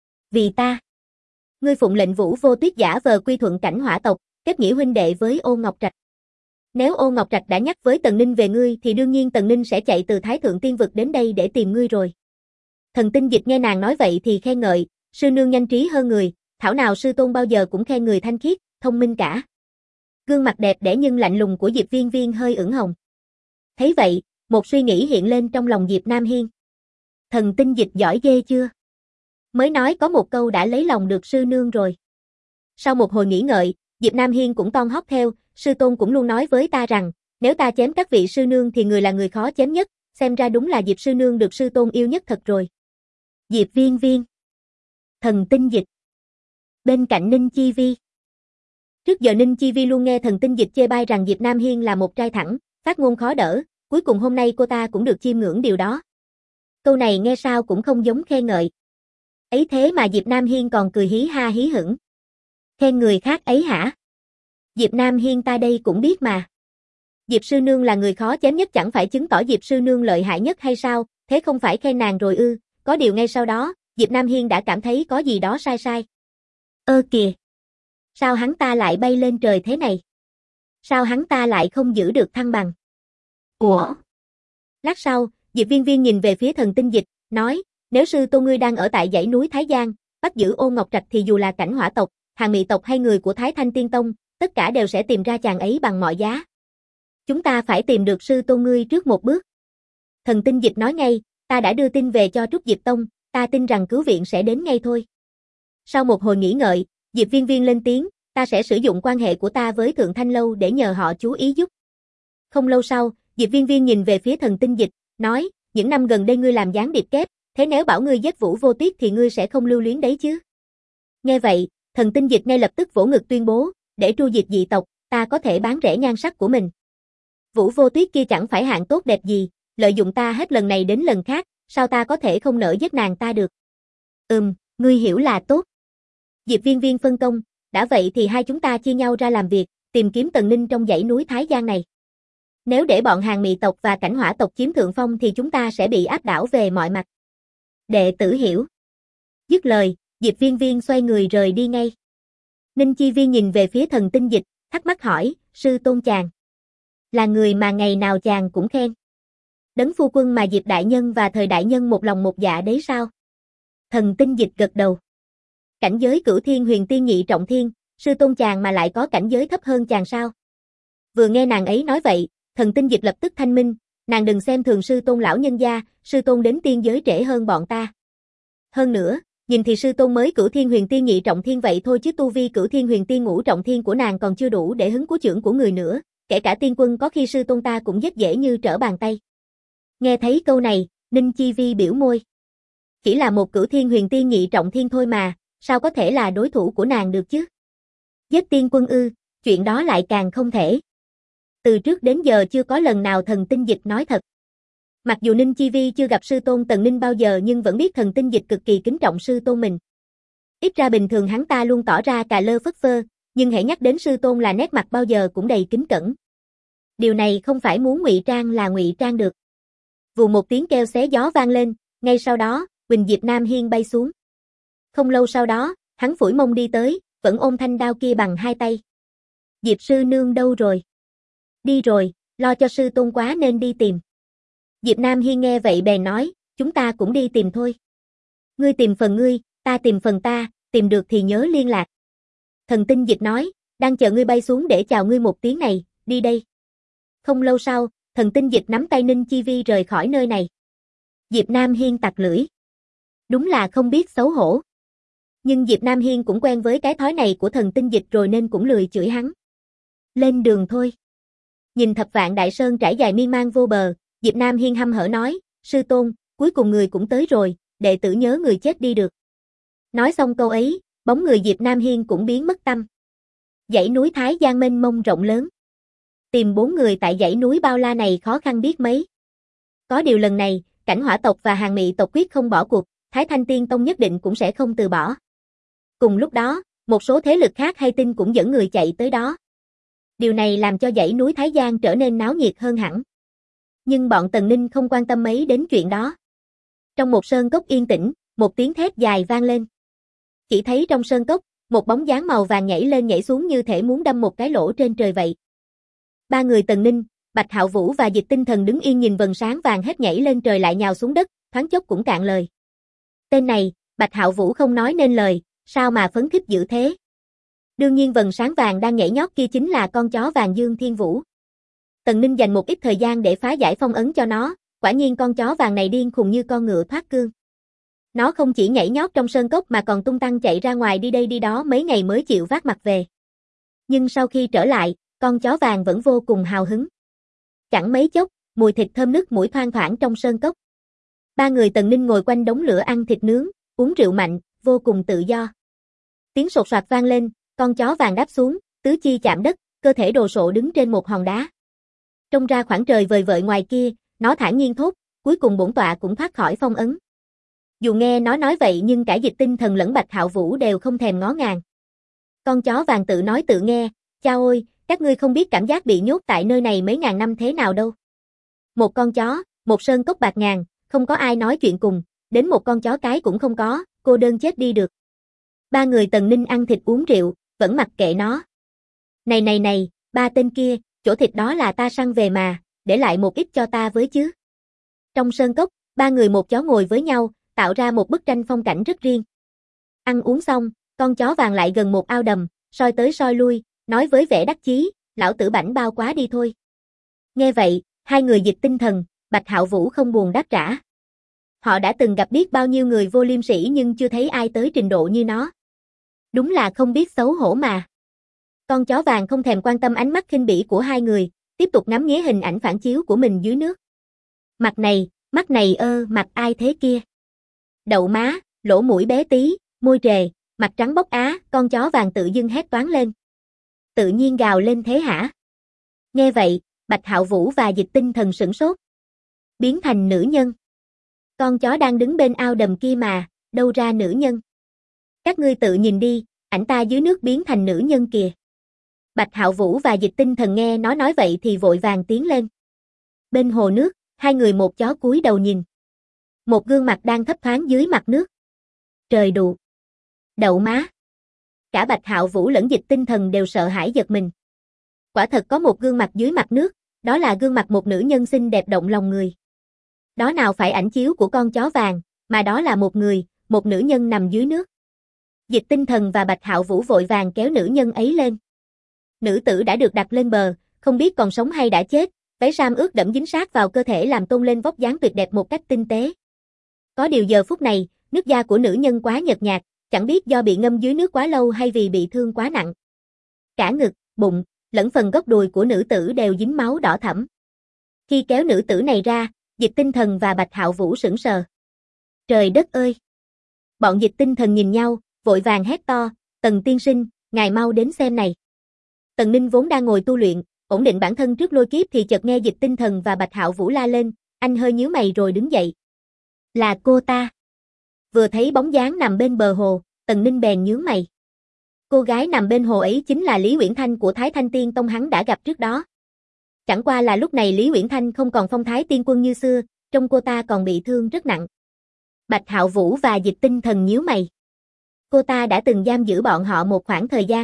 Vì ta. Ngươi phụng lệnh Vũ Vô Tuyết giả vờ quy thuận cảnh hỏa tộc, kết nghĩa huynh đệ với Ô Ngọc Trạch. Nếu Ô Ngọc Trạch đã nhắc với Tần Ninh về ngươi thì đương nhiên Tần Ninh sẽ chạy từ Thái Thượng Tiên Vực đến đây để tìm ngươi rồi. Thần Tinh Dịch nghe nàng nói vậy thì khen ngợi, sư nương nhanh trí hơn người, thảo nào sư tôn bao giờ cũng khen người thanh khiết, thông minh cả. Gương mặt đẹp đẽ nhưng lạnh lùng của Diệp Viên Viên hơi ửng hồng. Thấy vậy, một suy nghĩ hiện lên trong lòng Diệp Nam Hiên. Thần Tinh Dịch giỏi ghê chưa? Mới nói có một câu đã lấy lòng được sư nương rồi. Sau một hồi nghĩ ngợi, Diệp Nam Hiên cũng toan hót theo, sư tôn cũng luôn nói với ta rằng, nếu ta chém các vị sư nương thì người là người khó chém nhất, xem ra đúng là Diệp sư nương được sư tôn yêu nhất thật rồi. Diệp Viên Viên. Thần Tinh Dịch. Bên cạnh Ninh Chi Vi. Trước giờ Ninh Chi Vi luôn nghe Thần Tinh Dịch chê bai rằng Diệp Nam Hiên là một trai thẳng, phát ngôn khó đỡ, cuối cùng hôm nay cô ta cũng được chiêm ngưỡng điều đó. Câu này nghe sao cũng không giống khen ngợi. Ấy thế mà Diệp Nam Hiên còn cười hí ha hí hửng. Khen người khác ấy hả? Diệp Nam Hiên ta đây cũng biết mà. Diệp sư nương là người khó chém nhất chẳng phải chứng tỏ Diệp sư nương lợi hại nhất hay sao, thế không phải khen nàng rồi ư? Có điều ngay sau đó, Diệp Nam Hiên đã cảm thấy có gì đó sai sai. Ơ kìa! Sao hắn ta lại bay lên trời thế này? Sao hắn ta lại không giữ được thăng bằng? Ủa? Lát sau, Diệp Viên Viên nhìn về phía Thần Tinh Dịch, nói, nếu sư tôn ngươi đang ở tại dãy núi Thái Giang, bắt giữ Ô Ngọc Trạch thì dù là cảnh hỏa tộc, hàng mị tộc hay người của Thái Thanh Tiên Tông, tất cả đều sẽ tìm ra chàng ấy bằng mọi giá. Chúng ta phải tìm được sư tôn ngươi trước một bước. Thần Tinh Dịch nói ngay, ta đã đưa tin về cho Trúc Diệp Tông, ta tin rằng cứu viện sẽ đến ngay thôi. Sau một hồi nghĩ ngợi, Diệp Viên Viên lên tiếng, ta sẽ sử dụng quan hệ của ta với Thượng Thanh Lâu để nhờ họ chú ý giúp. Không lâu sau, Diệp Viên Viên nhìn về phía Thần Tinh Dịch, nói, những năm gần đây ngươi làm gián điệp kép, thế nếu bảo ngươi giết Vũ Vô Tuyết thì ngươi sẽ không lưu luyến đấy chứ. Nghe vậy, Thần Tinh Dịch ngay lập tức vỗ ngực tuyên bố, để tru diệt dị tộc, ta có thể bán rẻ nhan sắc của mình. Vũ Vô Tuyết kia chẳng phải hạng tốt đẹp gì, lợi dụng ta hết lần này đến lần khác, sao ta có thể không nỡ giết nàng ta được. Ngươi hiểu là tốt. Diệp Viên Viên phân công, đã vậy thì hai chúng ta chia nhau ra làm việc, tìm kiếm Tần Ninh trong dãy núi Thái Giang này. Nếu để bọn Hàn Mị tộc và Cảnh Hỏa tộc chiếm thượng phong thì chúng ta sẽ bị áp đảo về mọi mặt. Đệ tử hiểu. Dứt lời, Diệp Viên Viên xoay người rời đi ngay. Ninh Chi Vi nhìn về phía Thần Tinh Dịch, thắc mắc hỏi, sư tôn chàng là người mà ngày nào chàng cũng khen. Đấng phu quân mà Diệp đại nhân và Thời đại nhân một lòng một dạ đấy sao? Thần Tinh Dịch gật đầu. Cảnh giới Cửu Thiên Huyền Tiên nhị trọng thiên, sư tôn chàng mà lại có cảnh giới thấp hơn chàng sao? Vừa nghe nàng ấy nói vậy, Thần Tinh Dịch lập tức thanh minh, nàng đừng xem thường sư tôn lão nhân gia, sư tôn đến tiên giới trễ hơn bọn ta. Hơn nữa, nhìn thì sư tôn mới Cửu Thiên Huyền Tiên nhị trọng thiên vậy thôi chứ tu vi Cửu Thiên Huyền Tiên ngũ trọng thiên của nàng còn chưa đủ để hứng cú chưởng của người nữa, kể cả tiên quân có khi sư tôn ta cũng giết dễ như trở bàn tay. Nghe thấy câu này, Ninh Chi Vi biểu môi. Chỉ là một Cửu Thiên Huyền Tiên nhị trọng thiên thôi mà, sao có thể là đối thủ của nàng được chứ? Giết tiên quân ư, chuyện đó lại càng không thể. Từ trước đến giờ chưa có lần nào Thần Tinh Dịch nói thật. Mặc dù Ninh Chi Vi chưa gặp sư tôn Tần Ninh bao giờ nhưng vẫn biết Thần Tinh Dịch cực kỳ kính trọng sư tôn mình. Ít ra bình thường hắn ta luôn tỏ ra cà lơ phất phơ, nhưng hễ nhắc đến sư tôn là nét mặt bao giờ cũng đầy kính cẩn. Điều này không phải muốn ngụy trang là ngụy trang được. Vù một tiếng kêu xé gió vang lên, ngay sau đó, Bình Diệp Nam Hiên bay xuống. Không lâu sau đó, hắn phủi mông đi tới, vẫn ôm thanh đao kia bằng hai tay. Diệp sư nương đâu rồi? Đi rồi, lo cho sư tôn quá nên đi tìm. Diệp Nam Hiên nghe vậy bèn nói, chúng ta cũng đi tìm thôi. Ngươi tìm phần ngươi, ta tìm phần ta, tìm được thì nhớ liên lạc. Thần Tinh Dịch nói, đang chờ ngươi bay xuống để chào ngươi một tiếng này, đi đây. Không lâu sau, Thần Tinh Dịch nắm tay Ninh Chi Vi rời khỏi nơi này. Diệp Nam Hiên tặc lưỡi. Đúng là không biết xấu hổ. Nhưng Diệp Nam Hiên cũng quen với cái thói này của Thần Tinh Dịch rồi nên cũng lười chửi hắn. Lên đường thôi. Nhìn Thập Vạn Đại Sơn trải dài miên man vô bờ, Diệp Nam Hiên hăm hở nói, sư tôn, cuối cùng người cũng tới rồi, đệ tử nhớ người chết đi được. Nói xong câu ấy, bóng người Diệp Nam Hiên cũng biến mất tăm. Dãy núi Thái Giang mênh mông rộng lớn. Tìm 4 người tại dãy núi bao la này khó khăn biết mấy. Có điều lần này, Cảnh Hỏa tộc và Hàn Mị tộc quyết không bỏ cuộc, Thái Thanh Tiên Tông nhất định cũng sẽ không từ bỏ. Cùng lúc đó, một số thế lực khác hay tin cũng dẫn người chạy tới đó. Điều này làm cho dãy núi Thái Giang trở nên náo nhiệt hơn hẳn. Nhưng bọn Tần Ninh không quan tâm mấy đến chuyện đó. Trong một sơn cốc yên tĩnh, một tiếng thét dài vang lên. Chỉ thấy trong sơn cốc, một bóng dáng màu vàng nhảy lên nhảy xuống như thể muốn đâm một cái lỗ trên trời vậy. 3 người Tần Ninh, Bạch Hạo Vũ và Dịch Tinh Thần đứng yên nhìn vầng sáng vàng hết nhảy lên trời lại nhào xuống đất, thoáng chốc cũng cạn lời. Tên này, Bạch Hạo Vũ không nói nên lời, sao mà phấn khích dữ thế? Đương nhiên vầng sáng vàng đang nhảy nhót kia chính là con chó vàng Dương Thiên Vũ. Tần Ninh dành một ít thời gian để phá giải phong ấn cho nó, quả nhiên con chó vàng này điên khùng như con ngựa thoát cương. Nó không chỉ nhảy nhót trong sơn cốc mà còn tung tăng chạy ra ngoài đi đây đi đó mấy ngày mới chịu vác mặt về. Nhưng sau khi trở lại, con chó vàng vẫn vô cùng hào hứng. Chẳng mấy chốc, mùi thịt thơm nức mũi thoang thoảng trong sơn cốc. 3 người Tần Ninh ngồi quanh đống lửa ăn thịt nướng, uống rượu mạnh, vô cùng tự do. Tiếng sột soạt vang lên, con chó vàng đáp xuống, tứ chi chạm đất, cơ thể đồ sộ đứng trên một hòn đá. Trông ra khoảng trời vời vợi ngoài kia, nó thản nhiên thốt, cuối cùng bổn tọa cũng thoát khỏi phong ấn. Dù nghe nó nói vậy nhưng cả Dịch Tinh Thần lẫn Bạch Hạo Vũ đều không thèm ngó ngàng. Con chó vàng tự nói tự nghe, cha ôi, các ngươi không biết cảm giác bị nhốt tại nơi này mấy ngàn năm thế nào đâu. Một con chó, một sơn cốc bạt ngàn, không có ai nói chuyện cùng, đến một con chó cái cũng không có, cô đơn chết đi được. 3 người Tần Ninh ăn thịt uống rượu, vẫn mặc kệ nó. Này, 3 tên kia, chỗ thịt đó là ta săn về mà, để lại một ít cho ta với chứ. Trong sơn cốc, 3 người một chó ngồi với nhau, tạo ra một bức tranh phong cảnh rất riêng. Ăn uống xong, con chó vàng lại gần một ao đầm, soi tới soi lui, nói với vẻ đắc chí, lão tử bảnh bao quá đi thôi. Nghe vậy, 2 người Dịch Tinh Thần, Bạch Hạo Vũ không buồn đáp trả. Họ đã từng gặp biết bao nhiêu người vô liêm sỉ nhưng chưa thấy ai tới trình độ như nó. Đúng là không biết xấu hổ mà. Con chó vàng không thèm quan tâm ánh mắt khinh bỉ của hai người, tiếp tục ngắm nghía hình ảnh phản chiếu của mình dưới nước. Mặt này, mắt này mặt ai thế kia? Đậu má, lỗ mũi bé tí, môi trề, mặt trắng bóc á, con chó vàng tự dưng hét toáng lên. Tự nhiên gào lên thế hả? Nghe vậy, Bạch Hạo Vũ và Dịch Tinh Thần sửng sốt. Biến thành nữ nhân. Con chó đang đứng bên ao đầm kia mà, đâu ra nữ nhân? Các ngươi tự nhìn đi, ảnh ta dưới nước biến thành nữ nhân kìa. Bạch Hạo Vũ và Dịch Tinh Thần nghe nó nói vậy thì vội vàng tiến lên. Bên hồ nước, hai người một chó cúi đầu nhìn. Một gương mặt đang thấp thoáng dưới mặt nước. Trời đụ. Đậu má. Cả Bạch Hạo Vũ lẫn Dịch Tinh Thần đều sợ hãi giật mình. Quả thật có một gương mặt dưới mặt nước, đó là gương mặt một nữ nhân xinh đẹp động lòng người. Đó nào phải ảnh chiếu của con chó vàng, mà đó là một người, một nữ nhân nằm dưới nước. Dịch Tinh Thần và Bạch Hạo Vũ vội vàng kéo nữ nhân ấy lên. Nữ tử đã được đặt lên bờ, không biết còn sống hay đã chết, váy sam ướt đẫm dính sát vào cơ thể làm tôn lên vóc dáng tuyệt đẹp một cách tinh tế. Có điều giờ phút này, nước da của nữ nhân quá nhợt nhạt, chẳng biết do bị ngâm dưới nước quá lâu hay vì bị thương quá nặng. Cả ngực, bụng, lẫn phần gốc đùi của nữ tử đều dính máu đỏ thẫm. Khi kéo nữ tử này ra, Dịch Tinh Thần và Bạch Hạo Vũ sững sờ. Trời đất ơi! Bọn Dịch Tinh Thần nhìn nhau, vội vàng hét to, Tần tiên sinh, ngài mau đến xem này. Tần Ninh vốn đang ngồi tu luyện, ổn định bản thân trước lôi kiếp thì chợt nghe Dịch Tinh Thần và Bạch Hạo Vũ la lên, anh hơi nhíu mày rồi đứng dậy. Là cô ta. Vừa thấy bóng dáng nằm bên bờ hồ, Tần Ninh bèn nhướng mày. Cô gái nằm bên hồ ấy chính là Lý Uyển Thanh của Thái Thanh Tiên Tông hắn đã gặp trước đó. Chẳng qua là lúc này Lý Uyển Thanh không còn phong thái tiên quân như xưa, trông cô ta còn bị thương rất nặng. Bạch Hạo Vũ và Dịch Tinh Thần nhíu mày. Cô ta đã từng giam giữ bọn họ một khoảng thời gian.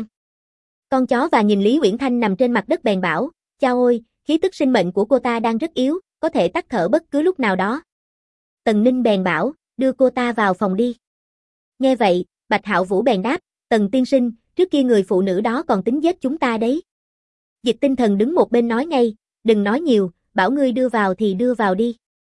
Con chó và nhìn Lý Uyển Thanh nằm trên mặt đất bèn bảo, chao ôi, khí tức sinh mệnh của cô ta đang rất yếu, có thể tắt thở bất cứ lúc nào đó. Tần Ninh bèn bảo, đưa cô ta vào phòng đi. Nghe vậy, Bạch Hạo Vũ bèn đáp, Tần tiên sinh, trước kia người phụ nữ đó còn tính giết chúng ta đấy. Dịch Tinh Thần đứng một bên nói ngay, đừng nói nhiều, bảo ngươi đưa vào thì đưa vào đi.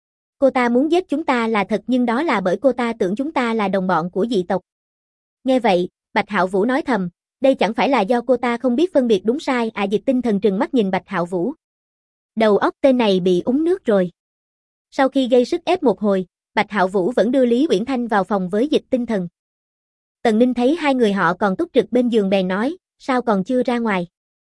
Cô ta muốn giết chúng ta là thật nhưng đó là bởi cô ta tưởng chúng ta là đồng bọn của dị tộc. Nghe vậy, Bạch Hạo Vũ nói thầm, đây chẳng phải là do cô ta không biết phân biệt đúng sai à? Dịch Tinh Thần trừng mắt nhìn Bạch Hạo Vũ. Đầu óc tên này bị úng nước rồi. Sau khi gây sức ép một hồi, Bạch Hạo Vũ vẫn đưa Lý Uyển Thanh vào phòng với Dịch Tinh Thần. Tần Ninh thấy hai người họ còn túc trực bên giường bèn nói, sao còn chưa ra ngoài?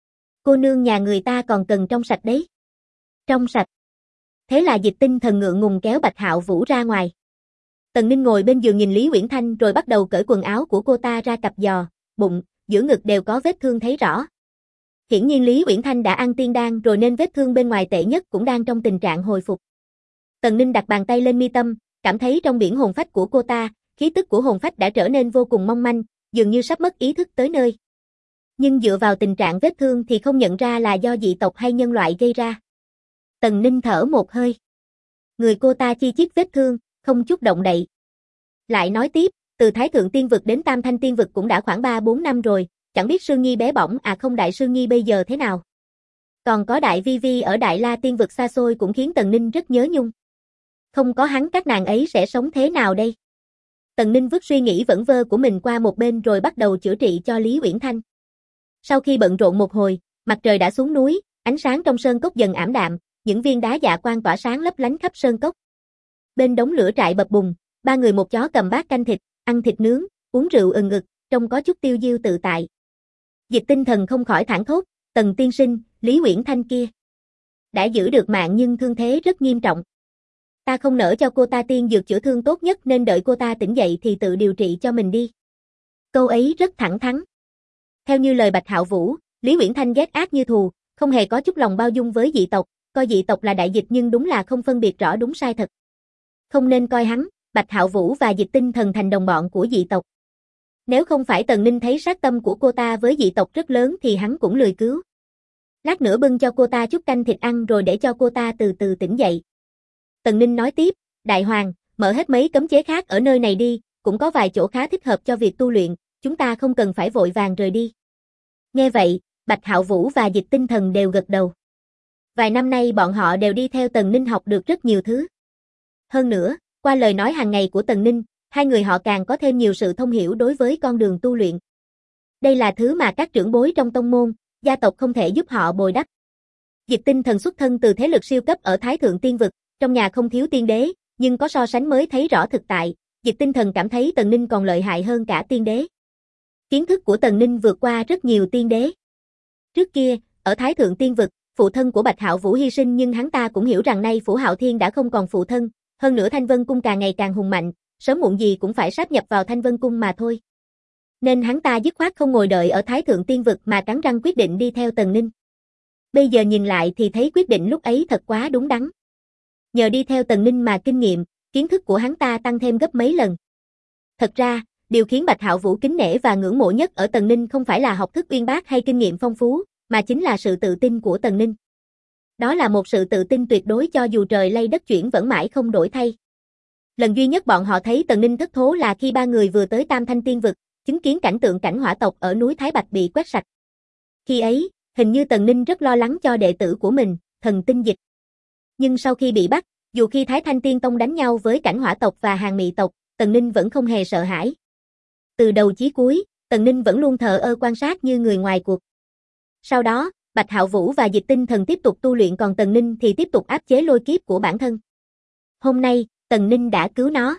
Cô nương nhà người ta còn cần trong sạch đấy. Trong sạch. Thế là Dịch Tinh Thần ngượng ngùng kéo Bạch Hạo Vũ ra ngoài. Tần Ninh ngồi bên giường nhìn Lý Uyển Thanh rồi bắt đầu cởi quần áo của cô ta ra cặp giò, bụng, giữa ngực đều có vết thương thấy rõ. Hiển nhiên Lý Uyển Thanh đã ăn tiên đan rồi nên vết thương bên ngoài tệ nhất cũng đang trong tình trạng hồi phục. Tần Ninh đặt bàn tay lên mi tâm, cảm thấy trong biển hồn phách của cô ta, khí tức của hồn phách đã trở nên vô cùng mong manh, dường như sắp mất ý thức tới nơi. Nhưng dựa vào tình trạng vết thương thì không nhận ra là do dị tộc hay nhân loại gây ra. Tần Ninh thở một hơi. Người cô ta chi chít vết thương, không chút động đậy. Lại nói tiếp, từ Thái Thượng Tiên Vực đến Tam Thanh Tiên Vực cũng đã khoảng 3-4 năm rồi, chẳng biết Sương Nhi bé bỏng à không Đại Sương Nhi bây giờ thế nào. Còn có Đại Vi Vi ở Đại La Tiên Vực xa xôi cũng khiến Tần Ninh rất nhớ nhung. Không có hắn các nàng ấy sẽ sống thế nào đây? Tần Ninh vứt suy nghĩ vẩn vơ của mình qua một bên rồi bắt đầu chữa trị cho Lý Uyển Thanh. Sau khi bận rộn một hồi, mặt trời đã xuống núi, ánh sáng trong sơn cốc dần ảm đạm, những viên đá dạ quang tỏa sáng lấp lánh khắp sơn cốc. Bên đống lửa trại bập bùng, ba người một chó cầm bát canh thịt, ăn thịt nướng, uống rượu ừng ực, trông có chút tiêu diêu tự tại. Dịch Tinh Thần không khỏi thảng thốt, Tần tiên sinh, Lý Uyển Thanh kia đã giữ được mạng nhưng thương thế rất nghiêm trọng. Ta không nỡ cho cô ta tiên dược chữa thương tốt nhất nên đợi cô ta tỉnh dậy thì tự điều trị cho mình đi. Câu ấy rất thẳng thắn. Theo như lời Bạch Hạo Vũ, Lý Uyển Thanh ghét ác như thù, không hề có chút lòng bao dung với dị tộc, coi dị tộc là đại dịch nhưng đúng là không phân biệt rõ đúng sai thật. Không nên coi hắn, Bạch Hạo Vũ và Dịch Tinh Thần thành đồng bọn của dị tộc. Nếu không phải Tần Ninh thấy sát tâm của cô ta với dị tộc rất lớn thì hắn cũng lười cứu. Lát nữa bưng cho cô ta chút canh thịt ăn rồi để cho cô ta từ từ tỉnh dậy. Tần Ninh nói tiếp, Đại Hoàng, mở hết mấy cấm chế khác ở nơi này đi, cũng có vài chỗ khá thích hợp cho việc tu luyện, chúng ta không cần phải vội vàng rời đi. Nghe vậy, Bạch Hạo Vũ và Dịch Tinh Thần đều gật đầu. Vài năm nay bọn họ đều đi theo Tần Ninh học được rất nhiều thứ. Hơn nữa, Qua lời nói hàng ngày của Tần Ninh, hai người họ càng có thêm nhiều sự thông hiểu đối với con đường tu luyện. Đây là thứ mà các trưởng bối trong tông môn, gia tộc không thể giúp họ bồi đắp. Dịch Tinh Thần xuất thân từ thế lực siêu cấp ở Thái Thượng Tiên Vực, trong nhà không thiếu tiên đế, nhưng có so sánh mới thấy rõ thực tại, Dịch Tinh Thần cảm thấy Tần Ninh còn lợi hại hơn cả tiên đế. Kiến thức của Tần Ninh vượt qua rất nhiều tiên đế. Trước kia, ở Thái Thượng Tiên Vực, phụ thân của Bạch Hạo Vũ hy sinh nhưng hắn ta cũng hiểu rằng nay Phủ Hạo Thiên đã không còn phụ thân, hơn nữa Thanh Vân Cung càng ngày càng hùng mạnh, sớm muộn gì cũng phải sáp nhập vào Thanh Vân Cung mà thôi. Nên hắn ta dứt khoát không ngồi đợi ở Thái Thượng Tiên Vực mà cắn răng quyết định đi theo Tần Ninh. Bây giờ nhìn lại thì thấy quyết định lúc ấy thật quá đúng đắn. Nhờ đi theo Tần Ninh mà kinh nghiệm, kiến thức của hắn ta tăng thêm gấp mấy lần. Thật ra, điều khiến Bạch Hạo Vũ kính nể và ngưỡng mộ nhất ở Tần Ninh không phải là học thức uyên bác hay kinh nghiệm phong phú, mà chính là sự tự tin của Tần Ninh. Đó là một sự tự tin tuyệt đối cho dù trời lay đất chuyển vẫn mãi không đổi thay. Lần duy nhất bọn họ thấy Tần Ninh thất thố là khi ba người vừa tới Tam Thanh Tiên Vực, chứng kiến cảnh tượng cảnh hỏa tộc ở núi Thái Bạch bị quét sạch. Khi ấy, hình như Tần Ninh rất lo lắng cho đệ tử của mình, Thần Tinh Dịch. Nhưng sau khi bị bắt, dù khi Thái Thanh Tiên Tông đánh nhau với cảnh hỏa tộc và hàng mị tộc, Tần Ninh vẫn không hề sợ hãi. Từ đầu chí cuối, Tần Ninh vẫn luôn thờ ơ quan sát như người ngoài cuộc. Sau đó, Bạch Hạo Vũ và Dịch Tinh Thần tiếp tục tu luyện còn Tần Ninh thì tiếp tục áp chế lôi kiếp của bản thân. Hôm nay, Tần Ninh đã cứu nó.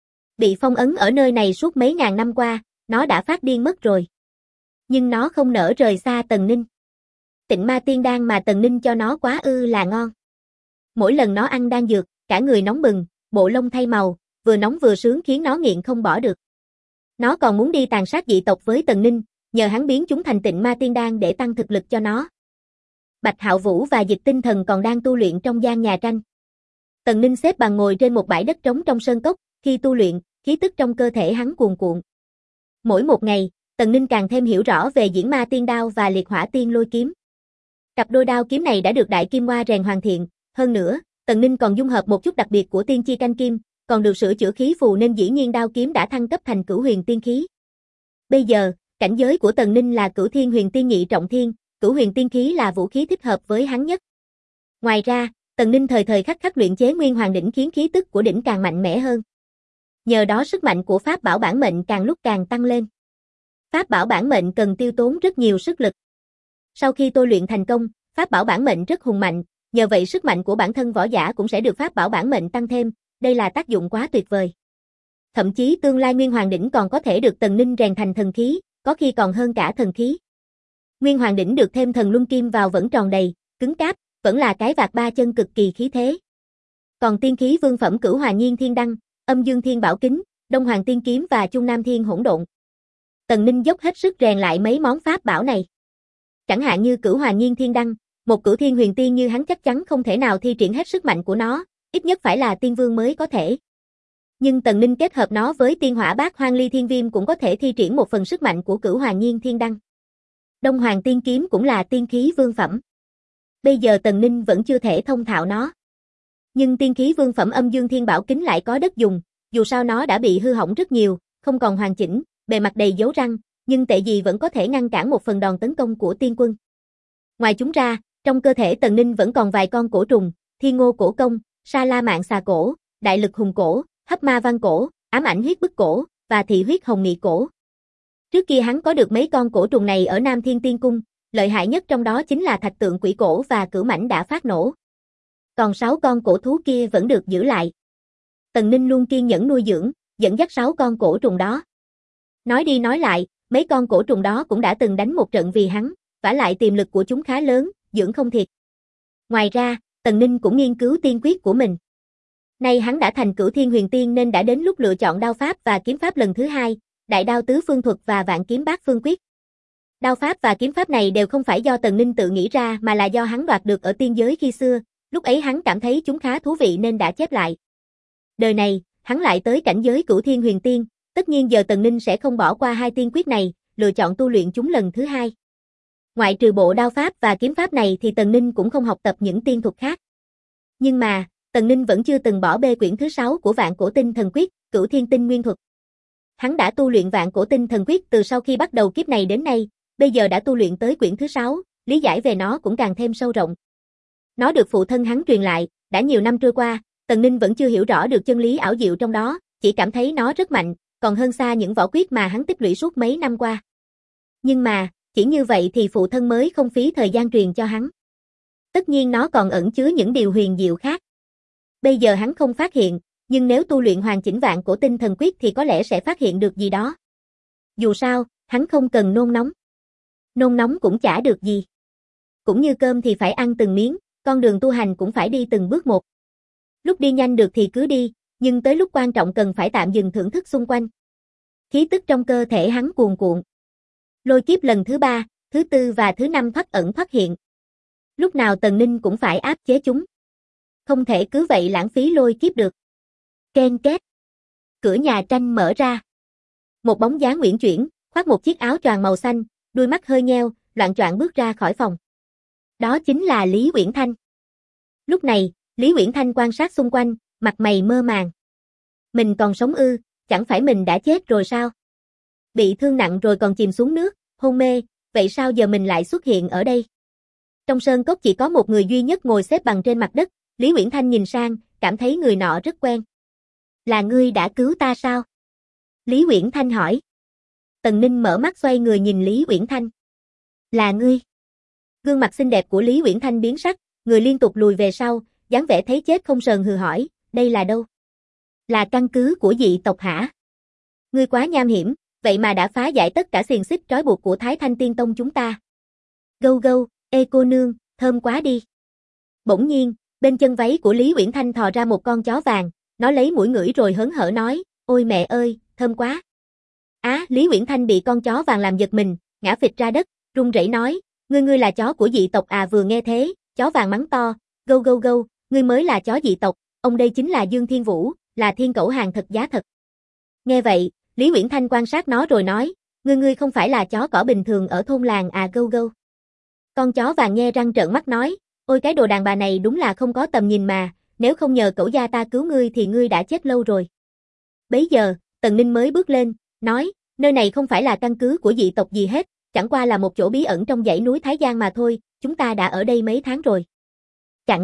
Bị phong ấn ở nơi này suốt mấy ngàn năm qua, nó đã phát điên mất rồi. Nhưng nó không nỡ rời xa Tần Ninh. Tịnh Ma Tiên Đan mà Tần Ninh cho nó quá ư là ngon. Mỗi lần nó ăn đan dược, cả người nóng bừng, bộ lông thay màu, vừa nóng vừa sướng khiến nó nghiện không bỏ được. Nó còn muốn đi tàn sát dị tộc với Tần Ninh, nhờ hắn biến chúng thành Tịnh Ma Tiên Đan để tăng thực lực cho nó. Bạch Hạo Vũ và Dịch Tinh Thần còn đang tu luyện trong gian nhà tranh. Tần Ninh xếp bằng ngồi trên một bãi đất trống trong sơn cốc, khi tu luyện, khí tức trong cơ thể hắn cuồn cuộn. Mỗi một ngày, Tần Ninh càng thêm hiểu rõ về Diễn Ma Tiên Đao và Liệt Hỏa Tiên Lôi Kiếm. Cặp đôi đao kiếm này đã được Đại Kim Hoa rèn hoàn thiện, hơn nữa, Tần Ninh còn dung hợp một chút đặc biệt của Tiên Chi Canh Kim, còn được sửa chữa khí phù nên dĩ nhiên đao kiếm đã thăng cấp thành Cửu Huyền Tiên khí. Bây giờ, cảnh giới của Tần Ninh là Cửu Thiên Huyền Tiên nhị trọng thiên, Cửu Huyền Tiên khí là vũ khí thích hợp với hắn nhất. Ngoài ra, Tần Ninh thời thời khắc khắc luyện chế Nguyên Hoàng đỉnh khiến khí tức của đỉnh càng mạnh mẽ hơn. Nhờ đó sức mạnh của pháp bảo bản mệnh càng lúc càng tăng lên. Pháp bảo bản mệnh cần tiêu tốn rất nhiều sức lực. Sau khi tôi luyện thành công, pháp bảo bản mệnh rất hùng mạnh, nhờ vậy sức mạnh của bản thân võ giả cũng sẽ được pháp bảo bản mệnh tăng thêm, đây là tác dụng quá tuyệt vời. Thậm chí tương lai Nguyên Hoàng đỉnh còn có thể được Tần Ninh rèn thành thần khí, có khi còn hơn cả thần khí. Nguyên Hoàng đỉnh được thêm thần luân kim vào vẫn tròn đầy, cứng cáp, vẫn là cái vạt ba chân cực kỳ khí thế. Còn tiên khí vương phẩm Cửu Hòa Nhiên Thiên Đăng, Âm Dương Thiên Bảo Kính, Đông Hoàng Tiên Kiếm và Trung Nam Thiên Hỗn Độn. Tần Ninh dốc hết sức rèn lại mấy món pháp bảo này. Chẳng hạn như Cửu Hòa Nhiên Thiên Đăng, một cửu thiên huyền tiên như hắn chắc chắn không thể nào thi triển hết sức mạnh của nó, ít nhất phải là tiên vương mới có thể. Nhưng Tần Ninh kết hợp nó với Tiên Hỏa Bát Hoang Ly Thiên Viêm cũng có thể thi triển một phần sức mạnh của Cửu Hòa Nhiên Thiên Đăng. Đông Hoàng Tiên Kiếm cũng là tiên khí vương phẩm. Bây giờ Tần Ninh vẫn chưa thể thông thạo nó. Nhưng tiên khí vương phẩm Âm Dương Thiên Bảo Kính lại có đất dùng, dù sao nó đã bị hư hỏng rất nhiều, không còn hoàn chỉnh, bề mặt đầy dấu răng, nhưng tệ gì vẫn có thể ngăn cản một phần đòn tấn công của tiên quân. Ngoài chúng ra, trong cơ thể Tần Ninh vẫn còn vài con cổ trùng, Thiên Ngô Cổ Công, Sa La Mạn Xà Cổ, Đại Lực Hùng Cổ, Hấp Ma Văn Cổ, Ám Ảnh Huyết Bức Cổ, và Thị Huyết Hồng Nghị Cổ. Trước kia hắn có được mấy con cổ trùng này ở Nam Thiên Tiên Cung, lợi hại nhất trong đó chính là Thạch Tượng Quỷ Cổ và Cửu Mãnh đã phát nổ. Còn 6 con cổ thú kia vẫn được giữ lại. Tần Ninh luôn kiên nhẫn nuôi dưỡng, dẫn dắt 6 con cổ trùng đó. Nói đi nói lại, mấy con cổ trùng đó cũng đã từng đánh một trận vì hắn, vả lại tiềm lực của chúng khá lớn, dưỡng không thiệt. Ngoài ra, Tần Ninh cũng nghiên cứu tiên quyết của mình. Nay hắn đã thành Cửu Thiên Huyền Tiên nên đã đến lúc lựa chọn đao pháp và kiếm pháp lần thứ 2, Đại Đao Tứ Phương Thuật và Vạn Kiếm Bát Phương Quyết. Đao pháp và kiếm pháp này đều không phải do Tần Ninh tự nghĩ ra mà là do hắn đoạt được ở tiên giới khi xưa, lúc ấy hắn cảm thấy chúng khá thú vị nên đã chép lại. Đời này, hắn lại tới cảnh giới Cửu Thiên Huyền Tiên, tất nhiên giờ Tần Ninh sẽ không bỏ qua hai tiên quyết này, lựa chọn tu luyện chúng lần thứ 2. Ngoại trừ bộ đao pháp và kiếm pháp này thì Tần Ninh cũng không học tập những tiên thuật khác. Nhưng mà, Tần Ninh vẫn chưa từng bỏ bê quyển thứ 6 của Vạn Cổ Tinh Thần Quyết, Cửu Thiên Tinh Nguyên Thuật. Hắn đã tu luyện Vạn Cổ Tinh Thần Quyết từ sau khi bắt đầu kiếp này đến nay, bây giờ đã tu luyện tới quyển thứ 6, lý giải về nó cũng càng thêm sâu rộng. Nó được phụ thân hắn truyền lại, đã nhiều năm trôi qua, Tần Ninh vẫn chưa hiểu rõ được chân lý ảo diệu trong đó, chỉ cảm thấy nó rất mạnh, còn hơn xa những võ quyết mà hắn tích lũy suốt mấy năm qua. Nhưng mà, chỉ như vậy thì phụ thân mới không phí thời gian truyền cho hắn. Tất nhiên nó còn ẩn chứa những điều huyền diệu khác. Bây giờ hắn không phát hiện, nhưng nếu tu luyện hoàn chỉnh Vạn Cổ Tinh Thần Quyết thì có lẽ sẽ phát hiện được gì đó. Dù sao, hắn không cần nôn nóng. Nôn nóng cũng chả được gì. Cũng như cơm thì phải ăn từng miếng, con đường tu hành cũng phải đi từng bước một. Lúc đi nhanh được thì cứ đi, nhưng tới lúc quan trọng cần phải tạm dừng thưởng thức xung quanh. Khí tức trong cơ thể hắn cuồn cuộn. Lôi kiếp lần thứ 3, thứ 4 và thứ 5 thoắt ẩn thoắt hiện. Lúc nào Tần Ninh cũng phải áp chế chúng. Không thể cứ vậy lãng phí lôi kiếp được. Ken két. Cửa nhà tranh mở ra. Một bóng dáng uyển chuyển, khoác một chiếc áo choàng màu xanh, đuôi mắt hơi nheo, loạng choạng bước ra khỏi phòng. Đó chính là Lý Uyển Thanh. Lúc này, Lý Uyển Thanh quan sát xung quanh, mặt mày mơ màng. Mình còn sống ư, chẳng phải mình đã chết rồi sao? Bị thương nặng rồi còn chìm xuống nước, hôn mê, vậy sao giờ mình lại xuất hiện ở đây? Trong sơn cốc chỉ có một người duy nhất ngồi xếp bằng trên mặt đất, Lý Uyển Thanh nhìn sang, cảm thấy người nọ rất quen. Là ngươi đã cứu ta sao? Lý Uyển Thanh hỏi. Tần Ninh mở mắt xoay người nhìn Lý Uyển Thanh. Là ngươi. Gương mặt xinh đẹp của Lý Uyển Thanh biến sắc, người liên tục lùi về sau, dáng vẻ thấy chết không sờn hừ hỏi, đây là đâu? Là căn cứ của dị tộc hả? Ngươi quá nham hiểm, vậy mà đã phá giải tất cả xiềng xích trói buộc của Thái Thanh Tiên Tông chúng ta. Gâu gâu, ê cô nương, thơm quá đi. Bỗng nhiên, bên chân váy của Lý Uyển Thanh thò ra một con chó vàng, nó lấy mũi ngửi rồi hớn hở nói, ôi mẹ ơi, thơm quá. Lý Uyển Thanh bị con chó vàng làm giật mình, ngã phịch ra đất, run rẩy nói, ngươi là chó của dị tộc à? Vừa nghe thế, chó vàng mắng to, gâu gâu gâu, ngươi mới là chó dị tộc, ông đây chính là Dương Thiên Vũ, là thiên cẩu hàng thật giá thật. Nghe vậy, Lý Uyển Thanh quan sát nó rồi nói, ngươi không phải là chó cỏ bình thường ở thôn làng à? Gâu gâu. Con chó vàng nhe răng trợn mắt nói, ôi cái đồ đàn bà này đúng là không có tầm nhìn mà, nếu không nhờ cẩu gia ta cứu ngươi thì ngươi đã chết lâu rồi. Bấy giờ, Tần Ninh mới bước lên, nói, nơi này không phải là căn cứ của dị tộc gì hết, chẳng qua là một chỗ bí ẩn trong dãy núi Thái Giang mà thôi, chúng ta đã ở đây mấy tháng rồi. Chẳng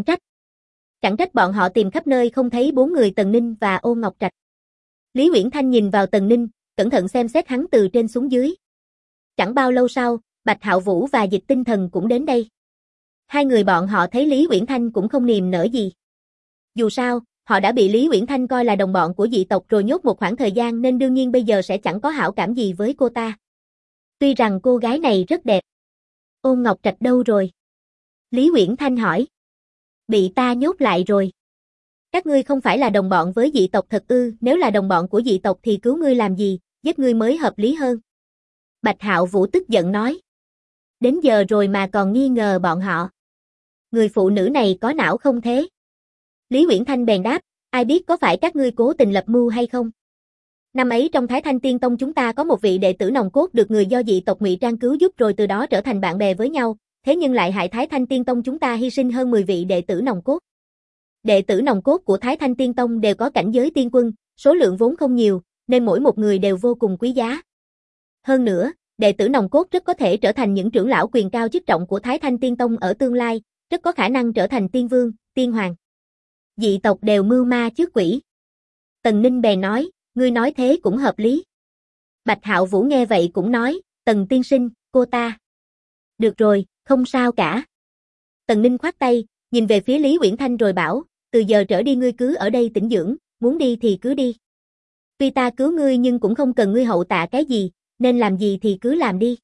trách bọn họ tìm khắp nơi không thấy 4 người Tần Ninh và Ôn Ngọc Trạch. Lý Uyển Thanh nhìn vào Tần Ninh, cẩn thận xem xét hắn từ trên xuống dưới. Chẳng bao lâu sau, Bạch Hạo Vũ và Dịch Tinh Thần cũng đến đây. Hai người bọn họ thấy Lý Uyển Thanh cũng không niềm nở gì. Dù sao, họ đã bị Lý Uyển Thanh coi là đồng bọn của dị tộc rồi nhốt một khoảng thời gian nên đương nhiên bây giờ sẽ chẳng có hảo cảm gì với cô ta. Tuy rằng cô gái này rất đẹp. Ôn Ngọc Trạch đâu rồi? Lý Uyển Thanh hỏi. Bị ta nhốt lại rồi. Các ngươi không phải là đồng bọn với dị tộc thật ư? Nếu là đồng bọn của dị tộc thì cứu ngươi làm gì, giết ngươi mới hợp lý hơn. Bạch Hạo Vũ tức giận nói. Đến giờ rồi mà còn nghi ngờ bọn họ. Người phụ nữ này có não không thế? Lý Uyển Thanh bèn đáp, ai biết có phải các ngươi cố tình lập mưu hay không? Năm ấy trong Thái Thanh Tiên Tông chúng ta có một vị đệ tử nòng cốt được người do dị tộc ngụy trang cứu giúp rồi từ đó trở thành bạn bè với nhau, thế nhưng lại hại Thái Thanh Tiên Tông chúng ta hy sinh hơn 10 vị đệ tử nòng cốt. Đệ tử nòng cốt của Thái Thanh Tiên Tông đều có cảnh giới tiên quân, số lượng vốn không nhiều, nên mỗi một người đều vô cùng quý giá. Hơn nữa, đệ tử nòng cốt rất có thể trở thành những trưởng lão quyền cao chức trọng của Thái Thanh Tiên Tông ở tương lai, rất có khả năng trở thành tiên vương, tiên hoàng. Dị tộc đều mưu ma trước quỷ. Tần Ninh bèn nói, ngươi nói thế cũng hợp lý. Bạch Hạo Vũ nghe vậy cũng nói, Tần tiên sinh, cô ta. Được rồi, không sao cả. Tần Ninh khoát tay, nhìn về phía Lý Uyển Thanh rồi bảo, từ giờ trở đi ngươi cứ ở đây tĩnh dưỡng, muốn đi thì cứ đi. Tuy ta cứu ngươi nhưng cũng không cần ngươi hậu tạ cái gì, nên làm gì thì cứ làm đi.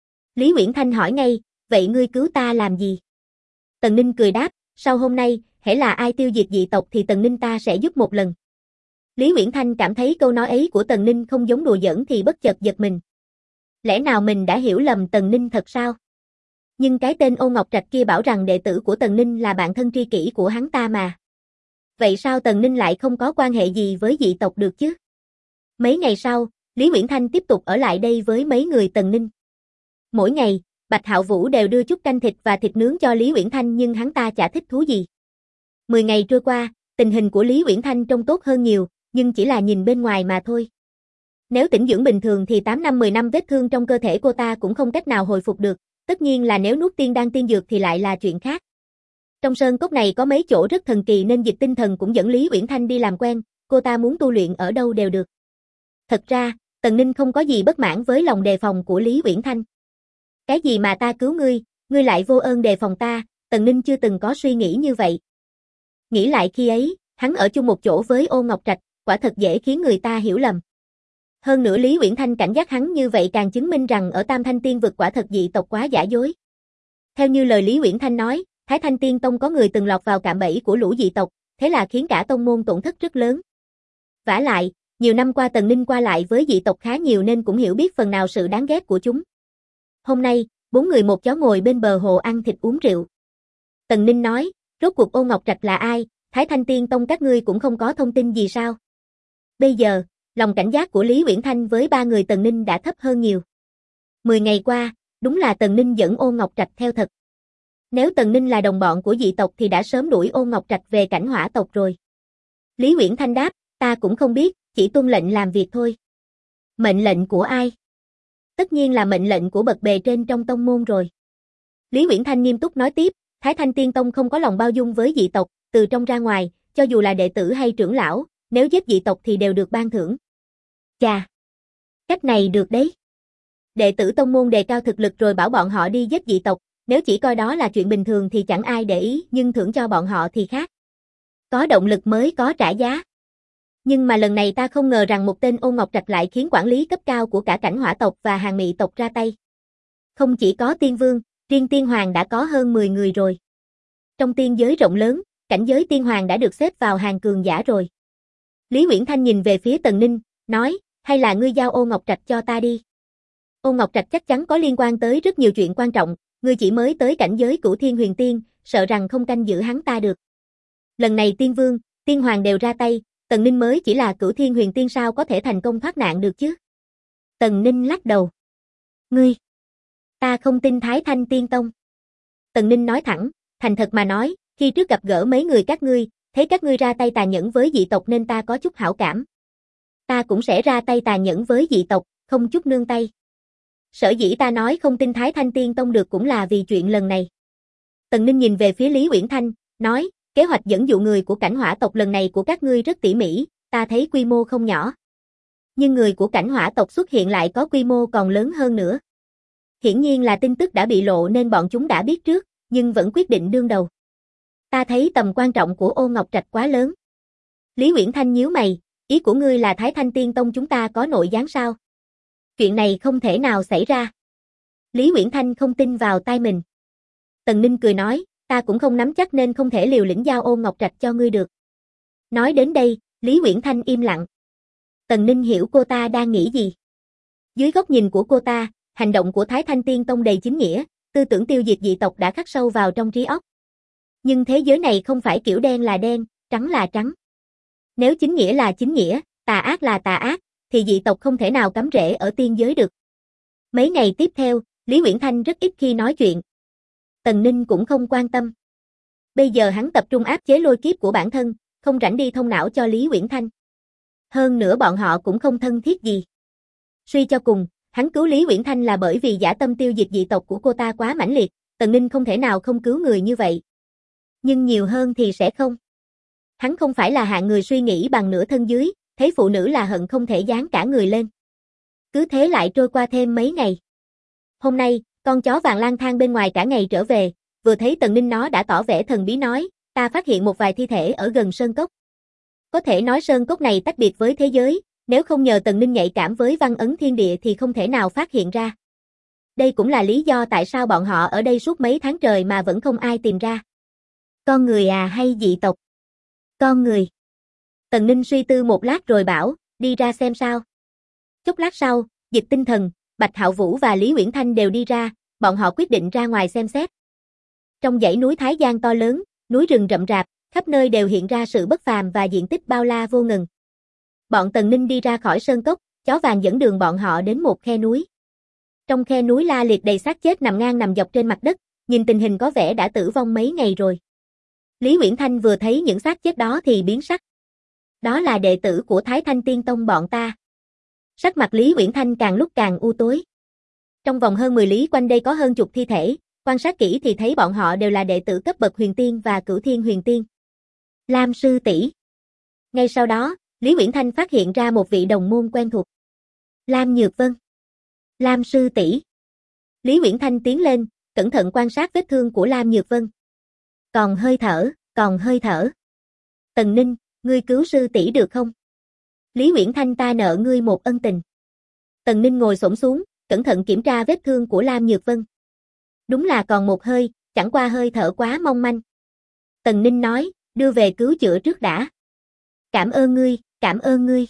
Lý Uyển Thanh hỏi ngay, vậy ngươi cứu ta làm gì? Tần Ninh cười đáp, sau hôm nay, hễ là ai tiêu diệt dị tộc thì Tần Ninh ta sẽ giúp một lần. Lý Uyển Thanh cảm thấy câu nói ấy của Tần Ninh không giống đùa giỡn thì bất chợt giật mình. Lẽ nào mình đã hiểu lầm Tần Ninh thật sao? Nhưng cái tên Ôn Ngọc Trạch kia bảo rằng đệ tử của Tần Ninh là bạn thân tri kỷ của hắn ta mà. Vậy sao Tần Ninh lại không có quan hệ gì với dị tộc được chứ? Mấy ngày sau, Lý Uyển Thanh tiếp tục ở lại đây với mấy người Tần Ninh. Mỗi ngày, Bạch Hạo Vũ đều đưa chút canh thịt và thịt nướng cho Lý Uyển Thanh nhưng hắn ta chả thích thú gì. 10 ngày trôi qua, tình hình của Lý Uyển Thanh trông tốt hơn nhiều, nhưng chỉ là nhìn bên ngoài mà thôi. Nếu tĩnh dưỡng bình thường thì 8 năm 10 năm vết thương trong cơ thể cô ta cũng không cách nào hồi phục được, tất nhiên là nếu nuốt tiên đan tiên dược thì lại là chuyện khác. Trong sơn cốc này có mấy chỗ rất thần kỳ nên Dịch Tinh Thần cũng dẫn Lý Uyển Thanh đi làm quen, cô ta muốn tu luyện ở đâu đều được. Thật ra, Tần Ninh không có gì bất mãn với lòng đề phòng của Lý Uyển Thanh. Cái gì mà ta cứu ngươi lại vô ơn đề phòng ta, Tần Ninh chưa từng có suy nghĩ như vậy. Nghĩ lại khi ấy, hắn ở chung một chỗ với Ô Ngọc Trạch, quả thật dễ khiến người ta hiểu lầm. Hơn nữa Lý Uyển Thanh cảnh giác hắn như vậy càng chứng minh rằng ở Tam Thanh Tiên Vực quả thật dị tộc quá giả dối. Theo như lời Lý Uyển Thanh nói, Thái Thanh Tiên Tông có người từng lọt vào cạm bẫy của lũ dị tộc, thế là khiến cả tông môn tổn thất rất lớn. Vả lại, nhiều năm qua Tần Ninh qua lại với dị tộc khá nhiều nên cũng hiểu biết phần nào sự đáng ghét của chúng. Hôm nay, 4 người một chó ngồi bên bờ hồ ăn thịt uống rượu. Tần Ninh nói, rốt cuộc Ô Ngọc Trạch là ai, Thái Thanh Tiên Tông các ngươi cũng không có thông tin gì sao? Bây giờ, lòng cảnh giác của Lý Uyển Thanh với 3 người Tần Ninh đã thấp hơn nhiều. 10 ngày qua, đúng là Tần Ninh dẫn Ô Ngọc Trạch theo thật. Nếu Tần Ninh là đồng bọn của dị tộc thì đã sớm đuổi Ô Ngọc Trạch về Cảnh Hỏa tộc rồi. Lý Uyển Thanh đáp, ta cũng không biết, chỉ tuân lệnh làm việc thôi. Mệnh lệnh của ai? Tất nhiên là mệnh lệnh của bậc bề trên trong tông môn rồi. Lý Uyển Thanh nghiêm túc nói tiếp, Thái Thanh Tiên Tông không có lòng bao dung với dị tộc, từ trong ra ngoài, cho dù là đệ tử hay trưởng lão, nếu giết dị tộc thì đều được ban thưởng. Chà, cách này được đấy. Đệ tử tông môn đề cao thực lực rồi bảo bọn họ đi giết dị tộc, nếu chỉ coi đó là chuyện bình thường thì chẳng ai để ý, nhưng thưởng cho bọn họ thì khác. Có động lực mới có trả giá. Nhưng mà lần này ta không ngờ rằng một tên Ô Ngọc Trạch lại khiến quản lý cấp cao của cả Cảnh Hỏa tộc và Hàng Mị tộc ra tay. Không chỉ có tiên vương, riêng tiên hoàng đã có hơn 10 người rồi. Trong tiên giới rộng lớn, cảnh giới tiên hoàng đã được xếp vào hàng cường giả rồi. Lý Uyển Thanh nhìn về phía Tần Ninh, nói, hay là ngươi giao Ô Ngọc Trạch cho ta đi. Ô Ngọc Trạch chắc chắn có liên quan tới rất nhiều chuyện quan trọng, ngươi chỉ mới tới cảnh giới Cửu Thiên Huyền Tiên, sợ rằng không canh giữ hắn ta được. Lần này tiên vương, tiên hoàng đều ra tay, Tần Ninh mới chỉ là Cửu Thiên Huyền Tiên sao có thể thành công thoát nạn được chứ? Tần Ninh lắc đầu. Ngươi, ta không tin Thái Thanh Tiên Tông. Tần Ninh nói thẳng, thành thật mà nói, khi trước gặp gỡ mấy người các ngươi, thấy các ngươi ra tay tàn nhẫn với dị tộc nên ta có chút hảo cảm. Ta cũng sẽ ra tay tàn nhẫn với dị tộc, không chút nương tay. Sở dĩ ta nói không tin Thái Thanh Tiên Tông được cũng là vì chuyện lần này. Tần Ninh nhìn về phía Lý Uyển Thanh, nói, kế hoạch dẫn dụ người của Cảnh Hỏa tộc lần này của các ngươi rất tỉ mỉ, ta thấy quy mô không nhỏ. Nhưng người của Cảnh Hỏa tộc xuất hiện lại có quy mô còn lớn hơn nữa. Hiển nhiên là tin tức đã bị lộ nên bọn chúng đã biết trước, nhưng vẫn quyết định đương đầu. Ta thấy tầm quan trọng của Ô Ngọc Trạch quá lớn. Lý Uyển Thanh nhíu mày, ý của ngươi là Thái Thanh Tiên Tông chúng ta có nội gián sao? Chuyện này không thể nào xảy ra. Lý Uyển Thanh không tin vào tai mình. Tần Ninh cười nói, ta cũng không nắm chắc nên không thể liều lĩnh giao Ô Ngọc Trạch cho ngươi được. Nói đến đây, Lý Uyển Thanh im lặng. Tần Ninh hiểu cô ta đang nghĩ gì. Dưới góc nhìn của cô ta, hành động của Thái Thanh Tiên Tông đầy chính nghĩa, tư tưởng tiêu diệt dị tộc đã khắc sâu vào trong trí óc. Nhưng thế giới này không phải kiểu đen là đen, trắng là trắng. Nếu chính nghĩa là chính nghĩa, tà ác là tà ác, thì dị tộc không thể nào cắm rễ ở tiên giới được. Mấy ngày tiếp theo, Lý Uyển Thanh rất ít khi nói chuyện. Tần Ninh cũng không quan tâm. Bây giờ hắn tập trung áp chế lôi kiếp của bản thân, không rảnh đi thông não cho Lý Uyển Thanh. Hơn nữa bọn họ cũng không thân thiết gì. Suy cho cùng, hắn cứu Lý Uyển Thanh là bởi vì dã tâm tiêu diệt dị tộc của cô ta quá mãnh liệt, Tần Ninh không thể nào không cứu người như vậy. Nhưng nhiều hơn thì sẽ không. Hắn không phải là hạng người suy nghĩ bằng nửa thân dưới, thấy phụ nữ là hận không thể dán cả người lên. Cứ thế lại trôi qua thêm mấy ngày. Hôm nay, con chó vàng lang thang bên ngoài cả ngày trở về, vừa thấy Tần Ninh nó đã tỏ vẻ thần bí nói, ta phát hiện một vài thi thể ở gần sơn cốc. Có thể nói sơn cốc này tách biệt với thế giới, nếu không nhờ Tần Ninh nhạy cảm với văn ấn thiên địa thì không thể nào phát hiện ra. Đây cũng là lý do tại sao bọn họ ở đây suốt mấy tháng trời mà vẫn không ai tìm ra. Con người à hay dị tộc? Con người. Tần Ninh suy tư một lát rồi bảo, đi ra xem sao. Chốc lát sau, Dịch Tinh Thần, Bạch Hạo Vũ và Lý Uyển Thanh đều đi ra, bọn họ quyết định ra ngoài xem xét. Trong dãy núi Thái Giang to lớn, núi rừng rậm rạp, khắp nơi đều hiện ra sự bất phàm và diện tích bao la vô ngần. Bọn Tần Ninh đi ra khỏi sơn cốc, chó vàng dẫn đường bọn họ đến một khe núi. Trong khe núi la liệt đầy xác chết nằm ngang nằm dọc trên mặt đất, nhìn tình hình có vẻ đã tử vong mấy ngày rồi. Lý Uyển Thanh vừa thấy những xác chết đó thì biến sắc. Đó là đệ tử của Thái Thanh Tiên Tông bọn ta. Sắc mặt Lý Uyển Thanh càng lúc càng u tối. Trong vòng hơn 10 lý quanh đây có hơn chục thi thể, quan sát kỹ thì thấy bọn họ đều là đệ tử cấp bậc huyền tiên và cửu thiên huyền tiên. Lam sư tỷ. Ngay sau đó, Lý Uyển Thanh phát hiện ra một vị đồng môn quen thuộc. Lam Nhược Vân. Lam sư tỷ. Lý Uyển Thanh tiến lên, cẩn thận quan sát vết thương của Lam Nhược Vân. Còn hơi thở. Tần Ninh, ngươi cứu sư tỷ được không? Lý Uyển Thanh, ta nợ ngươi một ân tình. Tần Ninh ngồi xổm xuống, cẩn thận kiểm tra vết thương của Lam Nhược Vân. Đúng là còn một hơi, chẳng qua hơi thở quá mong manh. Tần Ninh nói, đưa về cứu chữa trước đã. Cảm ơn ngươi.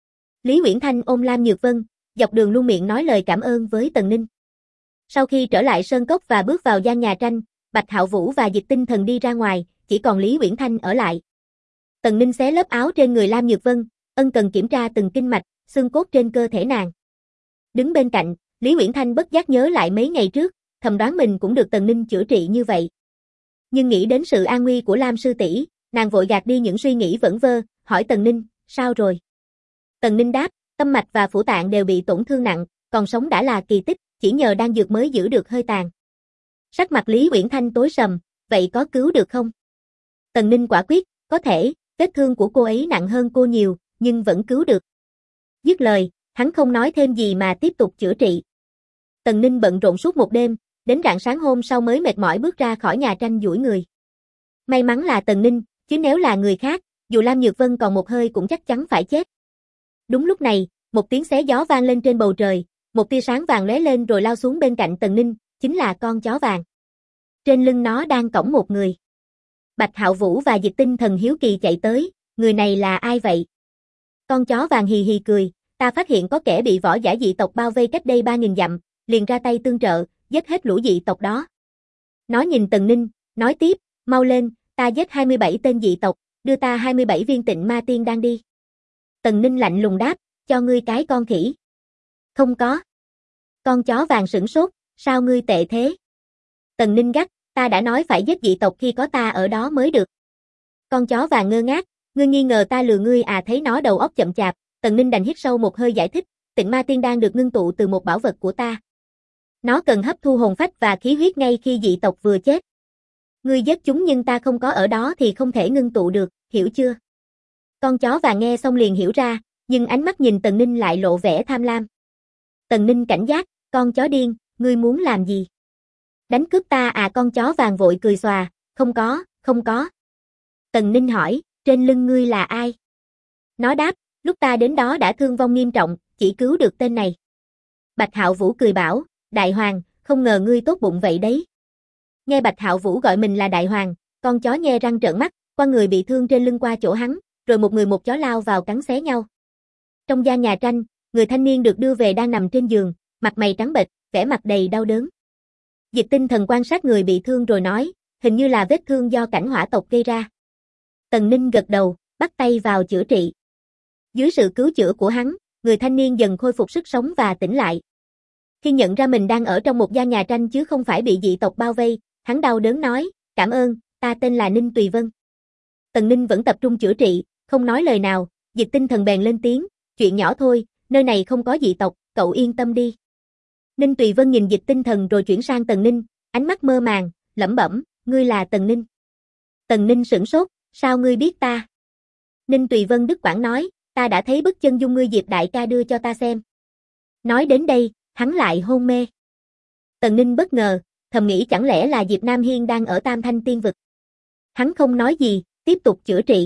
Lý Uyển Thanh ôm Lam Nhược Vân, dọc đường luôn miệng nói lời cảm ơn với Tần Ninh. Sau khi trở lại sơn cốc và bước vào gian nhà tranh, Bạch Hạo Vũ và Dịch Tinh Thần đi ra ngoài, chỉ còn Lý Uyển Thanh ở lại. Tần Ninh xé lớp áo trên người Lam Nhược Vân, ân cần kiểm tra từng kinh mạch, xương cốt trên cơ thể nàng. Đứng bên cạnh, Lý Uyển Thanh bất giác nhớ lại mấy ngày trước, thầm đoán mình cũng được Tần Ninh chữa trị như vậy. Nhưng nghĩ đến sự an nguy của Lam sư tỷ, nàng vội gạt đi những suy nghĩ vẩn vơ, hỏi Tần Ninh, sao rồi? Tần Ninh đáp, tâm mạch và phủ tạng đều bị tổn thương nặng, còn sống đã là kỳ tích, chỉ nhờ đan dược mới giữ được hơi tàn. Sắc mặt Lý Uyển Thanh tối sầm, vậy có cứu được không? Tần Ninh quả quyết, có thể, vết thương của cô ấy nặng hơn cô nhiều, nhưng vẫn cứu được. Dứt lời, hắn không nói thêm gì mà tiếp tục chữa trị. Tần Ninh bận rộn suốt một đêm, đến rạng sáng hôm sau mới mệt mỏi bước ra khỏi nhà tranh duỗi người. May mắn là Tần Ninh, chứ nếu là người khác, dù Lam Nhược Vân còn một hơi cũng chắc chắn phải chết. Đúng lúc này, một tiếng xé gió vang lên trên bầu trời, một tia sáng vàng lóe lên rồi lao xuống bên cạnh Tần Ninh, chính là con chó vàng. Trên lưng nó đang cõng một người. Bạch Hạo Vũ và Dịch Tinh Thần hiếu kỳ chạy tới, người này là ai vậy? Con chó vàng hì hì cười, ta phát hiện có kẻ bị võ giả dị tộc bao vây cách đây 3.000 dặm, liền ra tay tương trợ, giết hết lũ dị tộc đó. Nó nhìn Tần Ninh, nói tiếp, mau lên, ta giết 27 tên dị tộc, đưa ta 27 viên tịnh ma tiên đan đi. Tần Ninh lạnh lùng đáp, cho ngươi cái con khỉ. Không có. Con chó vàng sửng sốt, sao ngươi tệ thế? Tần Ninh gắt, ta đã nói phải giết dị tộc khi có ta ở đó mới được. Con chó vàng ngơ ngác, ngươi nghi ngờ ta lừa ngươi à? Thấy nó đầu óc chậm chạp, Tần Ninh đành hít sâu một hơi giải thích, tịnh ma tiên đan được ngưng tụ từ một bảo vật của ta. Nó cần hấp thu hồn phách và khí huyết ngay khi dị tộc vừa chết. Ngươi giết chúng nhưng ta không có ở đó thì không thể ngưng tụ được, hiểu chưa? Con chó vàng nghe xong liền hiểu ra, nhưng ánh mắt nhìn Tần Ninh lại lộ vẻ tham lam. Tần Ninh cảnh giác, con chó điên, ngươi muốn làm gì? Đánh cướp ta à? Con chó vàng vội cười xòa, không có. Tần Ninh hỏi, trên lưng ngươi là ai? Nó đáp, lúc ta đến đó đã thương vong nghiêm trọng, chỉ cứu được tên này. Bạch Hạo Vũ cười bảo, Đại Hoàng, không ngờ ngươi tốt bụng vậy đấy. Nghe Bạch Hạo Vũ gọi mình là Đại Hoàng, con chó nhe răng trợn mắt, qua người bị thương trên lưng qua chỗ hắn, rồi một người một chó lao vào cắn xé nhau. Trong gian nhà tranh, người thanh niên được đưa về đang nằm trên giường, mặt mày trắng bệch, vẻ mặt đầy đau đớn. Dịch Tinh Thần quan sát người bị thương rồi nói, hình như là vết thương do cảnh hỏa tộc gây ra. Tần Ninh gật đầu, bắt tay vào chữa trị. Dưới sự cứu chữa của hắn, người thanh niên dần khôi phục sức sống và tỉnh lại. Khi nhận ra mình đang ở trong một gian nhà tranh chứ không phải bị dị tộc bao vây, hắn đau đớn nói, cảm ơn, ta tên là Ninh Tùy Vân. Tần Ninh vẫn tập trung chữa trị, không nói lời nào, Dịch Tinh Thần bèn lên tiếng, chuyện nhỏ thôi, nơi này không có dị tộc, cậu yên tâm đi. Ninh Tùy Vân nhìn Dịch Tinh Thần rồi chuyển sang Tần Ninh, ánh mắt mơ màng, lẩm bẩm, ngươi là Tần Ninh. Tần Ninh sửng sốt, sao ngươi biết ta? Ninh Tùy Vân đứt quãng nói, ta đã thấy bức chân dung ngươi Diệp đại ca đưa cho ta xem. Nói đến đây, hắn lại hôn mê. Tần Ninh bất ngờ, thầm nghĩ chẳng lẽ là Diệp Nam Hiên đang ở Tam Thanh Tiên Vực. Hắn không nói gì, tiếp tục chữa trị.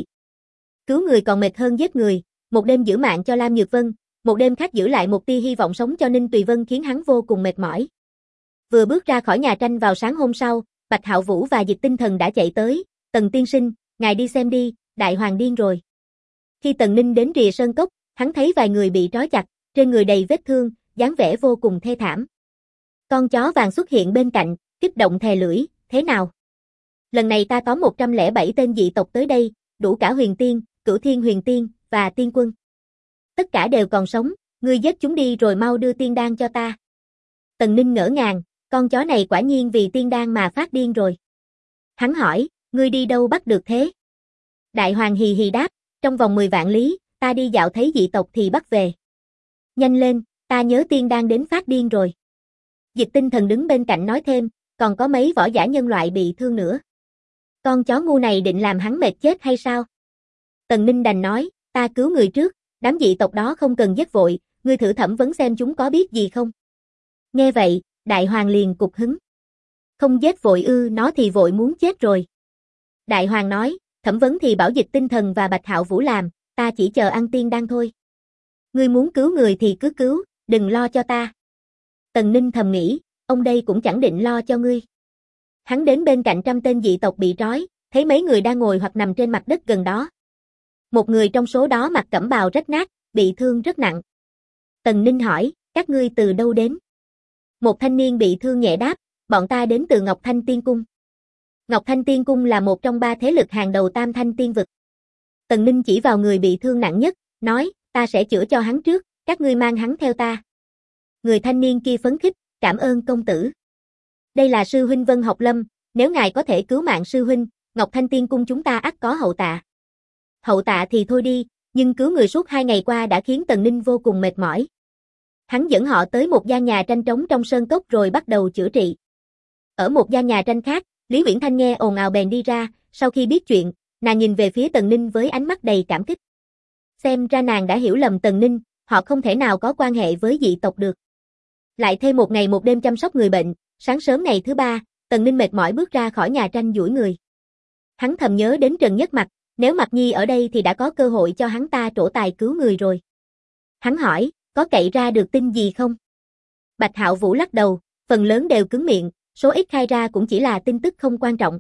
Cứu người còn mệt hơn giết người, một đêm giữ mạng cho Lam Nhược Vân, một đêm khác giữ lại một tia hy vọng sống cho Ninh Tùy Vân khiến hắn vô cùng mệt mỏi. Vừa bước ra khỏi nhà tranh vào sáng hôm sau, Bạch Hạo Vũ và Dịch Tinh Thần đã chạy tới, Tần tiên sinh, ngài đi xem đi, Đại Hoàng điên rồi. Khi Tần Ninh đến rìa sơn cốc, hắn thấy vài người bị trói chặt, trên người đầy vết thương, dáng vẻ vô cùng thê thảm. Con chó vàng xuất hiện bên cạnh, kích động thè lưỡi, thế nào? Lần này ta tóm 107 tên dị tộc tới đây, đủ cả huyền tiên, cửu thiên huyền tiên, và tiên quân. Tất cả đều còn sống, ngươi giết chúng đi rồi mau đưa tiên đan cho ta. Tần Ninh ngỡ ngàng, con chó này quả nhiên vì tiên đan mà phát điên rồi. Hắn hỏi, ngươi đi đâu bắt được thế? Đại Hoàng hì hì đáp, trong vòng 10 vạn lý, ta đi dạo thấy dị tộc thì bắt về. Nhanh lên, ta nhớ tiên đan đến phát điên rồi. Dịch Tinh Thần đứng bên cạnh nói thêm, còn có mấy võ giả nhân loại bị thương nữa. Con chó ngu này định làm hắn mệt chết hay sao? Tần Ninh đành nói, ta cứu người trước, đám dị tộc đó không cần giết vội, ngươi thử thẩm vấn xem chúng có biết gì không. Nghe vậy, Đại Hoàng liền cục hứng. Không giết vội ư, nó thì vội muốn chết rồi. Đại Hoàng nói, thẩm vấn thì bảo Dịch Tinh Thần và Bạch Hạo Vũ làm, ta chỉ chờ ăn tiên đan thôi. Ngươi muốn cứu người thì cứ cứu, đừng lo cho ta. Tần Ninh thầm nghĩ, ông đây cũng chẳng định lo cho ngươi. Hắn đến bên cạnh 100 tên dị tộc bị trói, thấy mấy người đang ngồi hoặc nằm trên mặt đất gần đó. Một người trong số đó mặc cẩm bào rách nát, bị thương rất nặng. Tần Ninh hỏi, các ngươi từ đâu đến? Một thanh niên bị thương nhẹ đáp, bọn ta đến từ Ngọc Thanh Tiên Cung. Ngọc Thanh Tiên Cung là một trong 3 thế lực hàng đầu Tam Thanh Tiên Vực. Tần Ninh chỉ vào người bị thương nặng nhất, nói, ta sẽ chữa cho hắn trước, các ngươi mang hắn theo ta. Người thanh niên kia phấn khích, cảm ơn công tử. Đây là sư huynh Vân Học Lâm, nếu ngài có thể cứu mạng sư huynh, Ngọc Thanh Tiên Cung chúng ta ắt có hậu tạ. Hậu tạ thì thôi đi, nhưng cứu người suốt 2 ngày qua đã khiến Tần Ninh vô cùng mệt mỏi. Hắn dẫn họ tới một gian nhà tranh trống trong sơn cốc rồi bắt đầu chữa trị. Ở một gian nhà tranh khác, Lý Uyển Thanh nghe ồn ào bèn đi ra, sau khi biết chuyện, nàng nhìn về phía Tần Ninh với ánh mắt đầy cảm kích. Xem ra nàng đã hiểu lầm Tần Ninh, họ không thể nào có quan hệ với dị tộc được. Lại thêm một ngày một đêm chăm sóc người bệnh, sáng sớm ngày thứ 3, Tần Ninh mệt mỏi bước ra khỏi nhà tranh duỗi người. Hắn thầm nhớ đến Trần Nhất Mặc, nếu Mặc Nhi ở đây thì đã có cơ hội cho hắn ta trổ tài cứu người rồi. Hắn hỏi, có cậy ra được tin gì không? Bạch Hạo Vũ lắc đầu, phần lớn đều cứng miệng, số ít khai ra cũng chỉ là tin tức không quan trọng.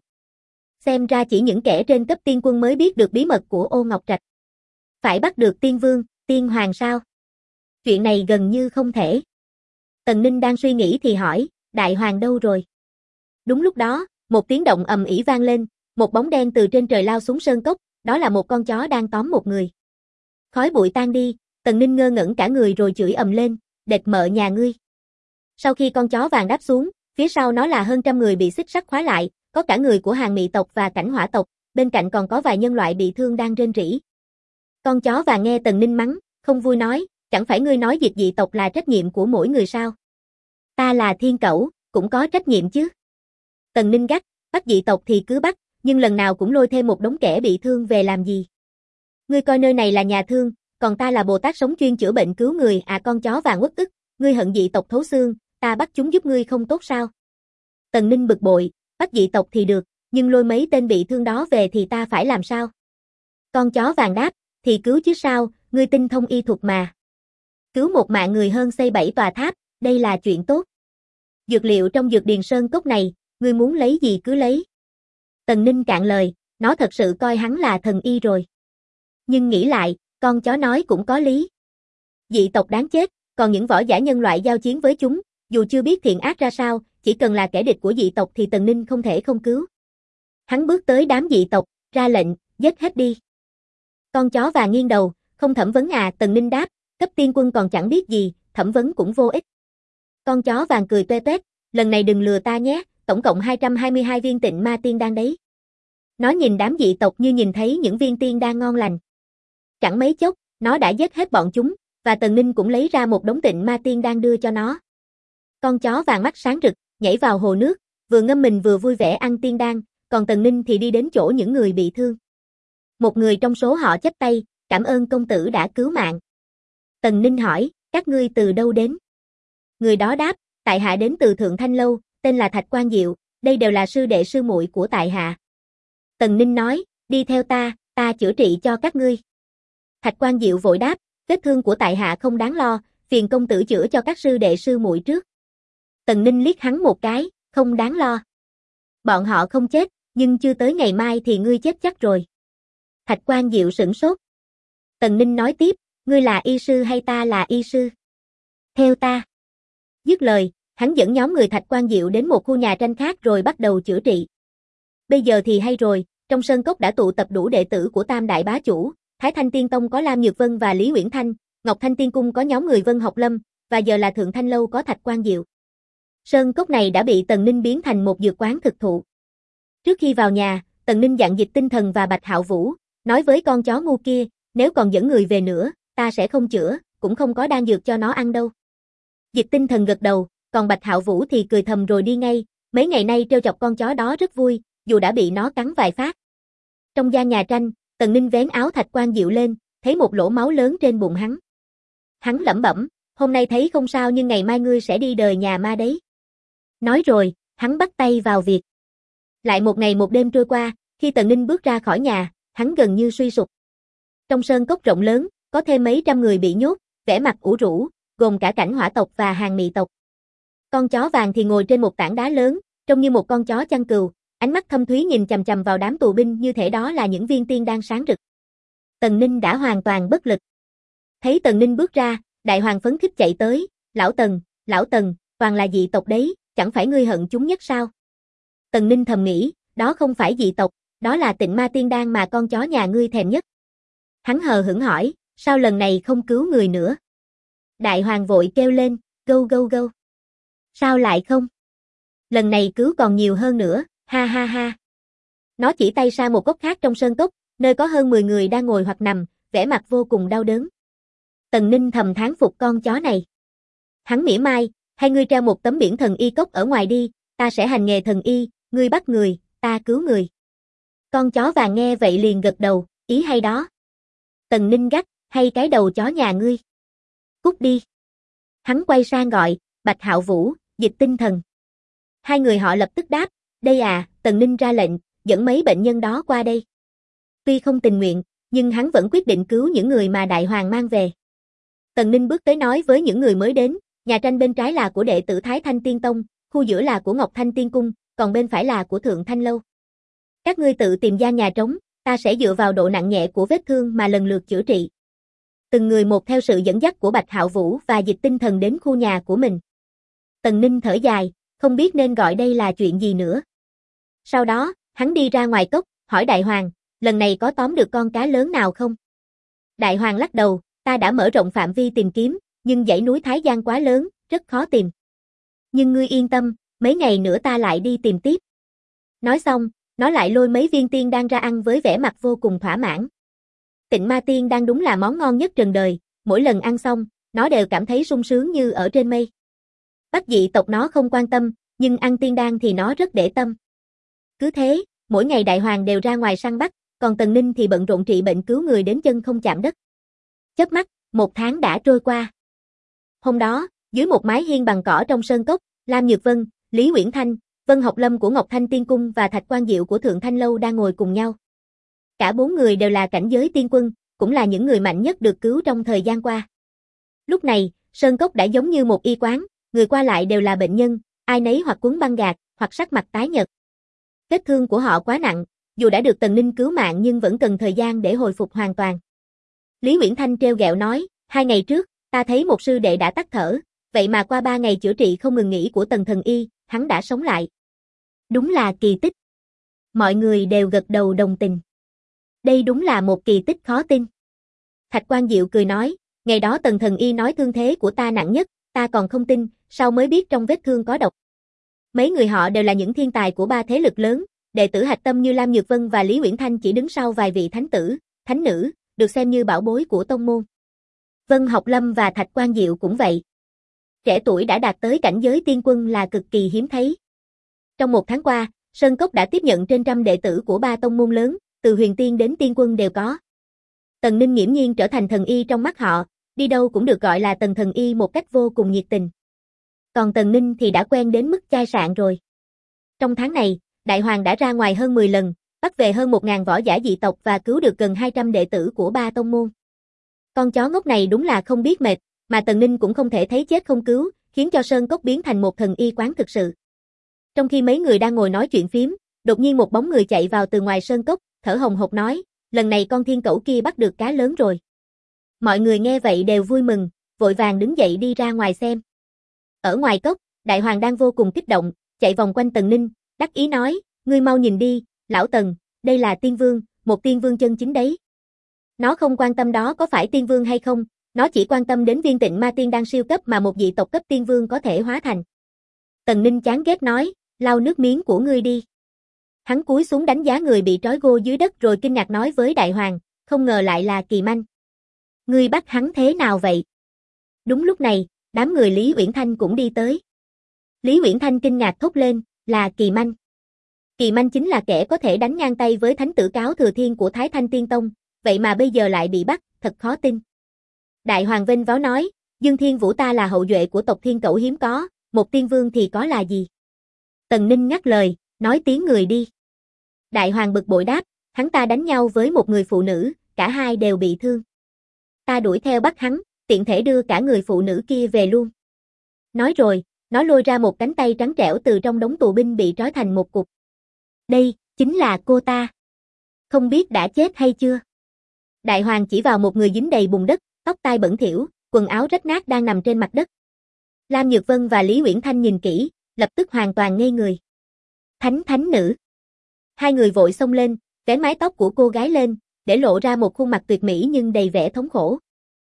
Xem ra chỉ những kẻ trên cấp tiên quân mới biết được bí mật của Ô Ngọc Trạch. Phải bắt được tiên vương, tiên hoàng sao? Chuyện này gần như không thể. Tần Ninh đang suy nghĩ thì hỏi, Đại Hoàng đâu rồi? Đúng lúc đó, một tiếng động ầm ĩ vang lên, một bóng đen từ trên trời lao xuống sơn cốc, đó là một con chó đang tóm một người. Khói bụi tan đi, Tần Ninh ngơ ngẩn cả người rồi chửi ầm lên, đệt mợ nhà ngươi. Sau khi con chó vàng đáp xuống, phía sau nó là hơn 100 người bị xích sắt khóa lại, có cả người của Hàng Mị tộc và Cảnh Hỏa tộc, bên cạnh còn có vài nhân loại bị thương đang rên rỉ. Con chó vàng nghe Tần Ninh mắng, không vui nói, chẳng phải ngươi nói diệt dị tộc là trách nhiệm của mỗi người sao? Ta là thiên cẩu, cũng có trách nhiệm chứ. Tần Ninh gắt, bắt dị tộc thì cứ bắt, nhưng lần nào cũng lôi thêm một đống kẻ bị thương về làm gì? Ngươi coi nơi này là nhà thương, còn ta là Bồ Tát sống chuyên chữa bệnh cứu người à? Con chó vàng uất ức, ngươi hận dị tộc thấu xương, ta bắt chúng giúp ngươi không tốt sao? Tần Ninh bực bội, bắt dị tộc thì được, nhưng lôi mấy tên bị thương đó về thì ta phải làm sao? Con chó vàng đáp, thì cứu chứ sao, ngươi tinh thông y thuật mà. Cứu một mạng người hơn xây 7 tòa tháp, đây là chuyện tốt. Dược liệu trong dược điền sơn cốc này, ngươi muốn lấy gì cứ lấy. Tần Ninh cạn lời, nó thật sự coi hắn là thần y rồi. Nhưng nghĩ lại, con chó nói cũng có lý. Dị tộc đáng chết, còn những võ giả nhân loại giao chiến với chúng, dù chưa biết thiện ác ra sao, chỉ cần là kẻ địch của dị tộc thì Tần Ninh không thể không cứu. Hắn bước tới đám dị tộc, ra lệnh, giết hết đi. Con chó vàng nghiêng đầu, không thẩm vấn à? Tần Ninh đáp, cấp tiên quân còn chẳng biết gì, thẩm vấn cũng vô ích. Con chó vàng cười toe toét, lần này đừng lừa ta nhé, tổng cộng 222 viên tịnh ma tiên đan đấy. Nó nhìn đám dị tộc như nhìn thấy những viên tiên đan ngon lành. Chẳng mấy chốc, nó đã giết hết bọn chúng, và Tần Ninh cũng lấy ra một đống tịnh ma tiên đan đưa cho nó. Con chó vàng mắt sáng rực, nhảy vào hồ nước, vừa ngâm mình vừa vui vẻ ăn tiên đan, còn Tần Ninh thì đi đến chỗ những người bị thương. Một người trong số họ chắp tay, cảm ơn công tử đã cứu mạng. Tần Ninh hỏi, các ngươi từ đâu đến? Người đó đáp, tại hạ đến từ Thượng Thanh Lâu, tên là Thạch Quan Diệu, đây đều là sư đệ sư muội của tại hạ. Tần Ninh nói, đi theo ta chữa trị cho các ngươi. Thạch Quan Diệu vội đáp, vết thương của tại hạ không đáng lo, phiền công tử chữa cho các sư đệ sư muội trước. Tần Ninh liếc hắn một cái, không đáng lo. Bọn họ không chết, nhưng chưa tới ngày mai thì ngươi chết chắc rồi. Thạch Quan Diệu sửng sốt. Tần Ninh nói tiếp, ngươi là y sư hay ta là y sư? Theo ta. Dứt lời, hắn dẫn nhóm người Thạch Quan Diệu đến một khu nhà tranh khác rồi bắt đầu chữa trị. Bây giờ thì hay rồi, trong sơn cốc đã tụ tập đủ đệ tử của Tam Đại Bá Chủ, Thái Thanh Tiên Tông có Lam Nhược Vân và Lý Uyển Thanh, Ngọc Thanh Tiên Cung có nhóm người Vân Học Lâm, và giờ là Thượng Thanh Lâu có Thạch Quan Diệu. Sơn cốc này đã bị Tần Ninh biến thành một dược quán thực thụ. Trước khi vào nhà, Tần Ninh dặn Dịch Tinh Thần và Bạch Hạo Vũ, nói với con chó ngu kia, nếu còn dẫn người về nữa, ta sẽ không chữa, cũng không có đan dược cho nó ăn đâu. Dịch Tinh Thần gật đầu, còn Bạch Hạo Vũ thì cười thầm rồi đi ngay, Mấy ngày nay trêu chọc con chó đó rất vui, dù đã bị nó cắn vài phát. Trong gian nhà tranh, Tần Ninh vén áo Thạch Quan Diệu lên, thấy một lỗ máu lớn trên bụng hắn. Hắn lẩm bẩm, hôm nay thấy không sao nhưng ngày mai ngươi sẽ đi đời nhà ma đấy. Nói rồi, hắn bắt tay vào việc. Lại một ngày một đêm trôi qua, khi Tần Ninh bước ra khỏi nhà, hắn gần như suy sụp. Trong sơn cốc rộng lớn, có thêm mấy trăm người bị nhốt, vẻ mặt ủ rũ, gồm cả cảnh hỏa tộc và hàng mị tộc. Con chó vàng thì ngồi trên một tảng đá lớn, trông như một con chó chăn cừu, ánh mắt thâm thúy nhìn chằm chằm vào đám tù binh như thể đó là những viên tiên đang sáng rực. Tần Ninh đã hoàn toàn bất lực. Thấy Tần Ninh bước ra, Đại Hoàng phấn khích chạy tới, lão Tần, toàn là dị tộc đấy, chẳng phải ngươi hận chúng nhất sao? Tần Ninh thầm nghĩ, đó không phải dị tộc, đó là Tịnh Ma Tiên Đan mà con chó nhà ngươi thèm nhất. Hắn hờ hững hỏi, sao lần này không cứu người nữa? Đại Hoàng vội kêu lên, gâu. Sao lại không? Lần này cứu còn nhiều hơn nữa, ha ha ha. Nó chỉ tay sang một góc khác trong sơn cốc, nơi có hơn 10 người đang ngồi hoặc nằm, vẻ mặt vô cùng đau đớn. Tần Ninh thầm thán phục con chó này. Hắn mỉa mai, hay ngươi treo một tấm biển thần y cốc ở ngoài đi, ta sẽ hành nghề thần y, ngươi bắt người, ta cứu người. Con chó vàng nghe vậy liền gật đầu, ý hay đó. Tần Ninh gắt, hay cái đầu chó nhà ngươi. Cút đi. Hắn quay sang gọi, Bạch Hạo Vũ, Dịch Tinh Thần. Hai người họ lập tức đáp, đây à, Tần Ninh ra lệnh, dẫn mấy bệnh nhân đó qua đây. Tuy không tình nguyện, nhưng hắn vẫn quyết định cứu những người mà Đại Hoàng mang về. Tần Ninh bước tới nói với những người mới đến, nhà tranh bên trái là của đệ tử Thái Thanh Tiên Tông, khu giữa là của Ngọc Thanh Tiên Cung, còn bên phải là của Thượng Thanh Lâu. Các ngươi tự tìm gian nhà trống, ta sẽ dựa vào độ nặng nhẹ của vết thương mà lần lượt chữa trị. Từng người một theo sự dẫn dắt của Bạch Hạo Vũ và Dịch Tinh Thần đến khu nhà của mình. Tần Ninh thở dài, không biết nên gọi đây là chuyện gì nữa. Sau đó, hắn đi ra ngoài cốc, hỏi Đại Hoàng, lần này có tóm được con cá lớn nào không? Đại Hoàng lắc đầu, ta đã mở rộng phạm vi tìm kiếm, nhưng dãy núi Thái Giang quá lớn, rất khó tìm. Nhưng ngươi yên tâm, mấy ngày nữa ta lại đi tìm tiếp. Nói xong, nó lại lôi mấy viên tiên đan ra ăn với vẻ mặt vô cùng thỏa mãn. Tịnh Ma Tiên đan đúng là món ngon nhất trần đời, mỗi lần ăn xong, nó đều cảm thấy sung sướng như ở trên mây. Bách dị tộc nó không quan tâm, nhưng ăn tiên đan thì nó rất để tâm. Cứ thế, mỗi ngày Đại Hoàng đều ra ngoài săn bắt, còn Tần Ninh thì bận rộn trị bệnh cứu người đến chân không chạm đất. Chớp mắt, 1 tháng đã trôi qua. Hôm đó, dưới một mái hiên bằng cỏ trong sơn cốc, Lam Nhược Vân, Lý Uyển Thanh, Vân Học Lâm của Ngọc Thanh Tiên Cung và Thạch Quan Diệu của Thượng Thanh Lâu đang ngồi cùng nhau. Cả 4 người đều là cảnh giới tiên quân, cũng là những người mạnh nhất được cứu trong thời gian qua. Lúc này, sơn cốc đã giống như một y quán, người qua lại đều là bệnh nhân, ai nấy hoặc quấn băng gạc, hoặc sắc mặt tái nhợt. Vết thương của họ quá nặng, dù đã được Tần Ninh cứu mạng nhưng vẫn cần thời gian để hồi phục hoàn toàn. Lý Uyển Thanh trêu ghẹo nói, 2 ngày trước, ta thấy một sư đệ đã tắt thở, vậy mà qua 3 ngày chữa trị không ngừng nghỉ của Tần Thần Y, hắn đã sống lại. Đúng là kỳ tích. Mọi người đều gật đầu đồng tình. Đây đúng là một kỳ tích khó tin. Thạch Quan Diệu cười nói, ngày đó Tần Thần Y nói thương thế của ta nặng nhất, ta còn không tin, sau mới biết trong vết thương có độc. Mấy người họ đều là những thiên tài của 3 thế lực lớn, đệ tử hạch tâm như Lam Nhược Vân và Lý Uyển Thanh chỉ đứng sau vài vị thánh tử, thánh nữ, được xem như bảo bối của tông môn. Vân Học Lâm và Thạch Quan Diệu cũng vậy. Trẻ tuổi đã đạt tới cảnh giới tiên quân là cực kỳ hiếm thấy. Trong 1 tháng qua, Sơn Cốc đã tiếp nhận trên trăm đệ tử của 3 tông môn lớn, từ huyền tiên đến tiên quân đều có. Tần Ninh nghiễm nhiên trở thành thần y trong mắt họ, đi đâu cũng được gọi là Tần Thần Y một cách vô cùng nhiệt tình. Còn Tần Ninh thì đã quen đến mức chai sạn rồi. Trong tháng này, Đại Hoàng đã ra ngoài hơn 10 lần, bắt về hơn 1000 võ giả dị tộc và cứu được gần 200 đệ tử của 3 tông môn. Con chó ngốc này đúng là không biết mệt, mà Tần Ninh cũng không thể thấy chết không cứu, khiến cho Sơn Cốc biến thành một thần y quán thực sự. Trong khi mấy người đang ngồi nói chuyện phiếm, đột nhiên một bóng người chạy vào từ ngoài Sơn Cốc, thở hồng hộc nói, lần này con thiên cẩu kia bắt được cá lớn rồi. Mọi người nghe vậy đều vui mừng, vội vàng đứng dậy đi ra ngoài xem. Ở ngoài cốc, Đại Hoàng đang vô cùng kích động, chạy vòng quanh Tần Ninh, đắc ý nói, ngươi mau nhìn đi, lão Tần, đây là tiên vương, một tiên vương chân chính đấy. Nó không quan tâm đó có phải tiên vương hay không, nó chỉ quan tâm đến viên Tịnh Ma Tiên Đan siêu cấp mà một dị tộc cấp tiên vương có thể hóa thành. Tần Ninh chán ghét nói, lau nước miếng của ngươi đi. Hắn cúi xuống đánh giá người bị trói gô dưới đất rồi kinh ngạc nói với Đại Hoàng, không ngờ lại là Kỳ Manh. Ngươi bắt hắn thế nào vậy? Đúng lúc này, đám người Lý Uyển Thanh cũng đi tới. Lý Uyển Thanh kinh ngạc thốt lên, là Kỳ Manh. Kỳ Manh chính là kẻ có thể đánh ngang tay với thánh tử Cáo Thừa Thiên của Thái Thanh Tiên Tông, vậy mà bây giờ lại bị bắt, thật khó tin. Đại Hoàng vênh váo nói, Dương Thiên Vũ ta là hậu duệ của tộc Thiên Cẩu hiếm có, một tiên vương thì có là gì? Tần Ninh ngắt lời, nói tiếng người đi. Đại Hoàng bực bội đáp, hắn ta đánh nhau với một người phụ nữ, cả hai đều bị thương. Ta đuổi theo bắt hắn, tiện thể đưa cả người phụ nữ kia về luôn. Nói rồi, nó lôi ra một cánh tay trắng trẻo từ trong đống tù binh bị trói thành một cục. Đây, chính là cô ta. Không biết đã chết hay chưa? Đại Hoàng chỉ vào một người dính đầy bùn đất, tóc tai bẩn thỉu, quần áo rách nát đang nằm trên mặt đất. Lam Nhược Vân và Lý Uyển Thanh nhìn kỹ, lập tức hoàn toàn ngây người. Thánh nữ. Hai người vội xông lên, vén mái tóc của cô gái lên, để lộ ra một khuôn mặt tuyệt mỹ nhưng đầy vẻ thống khổ.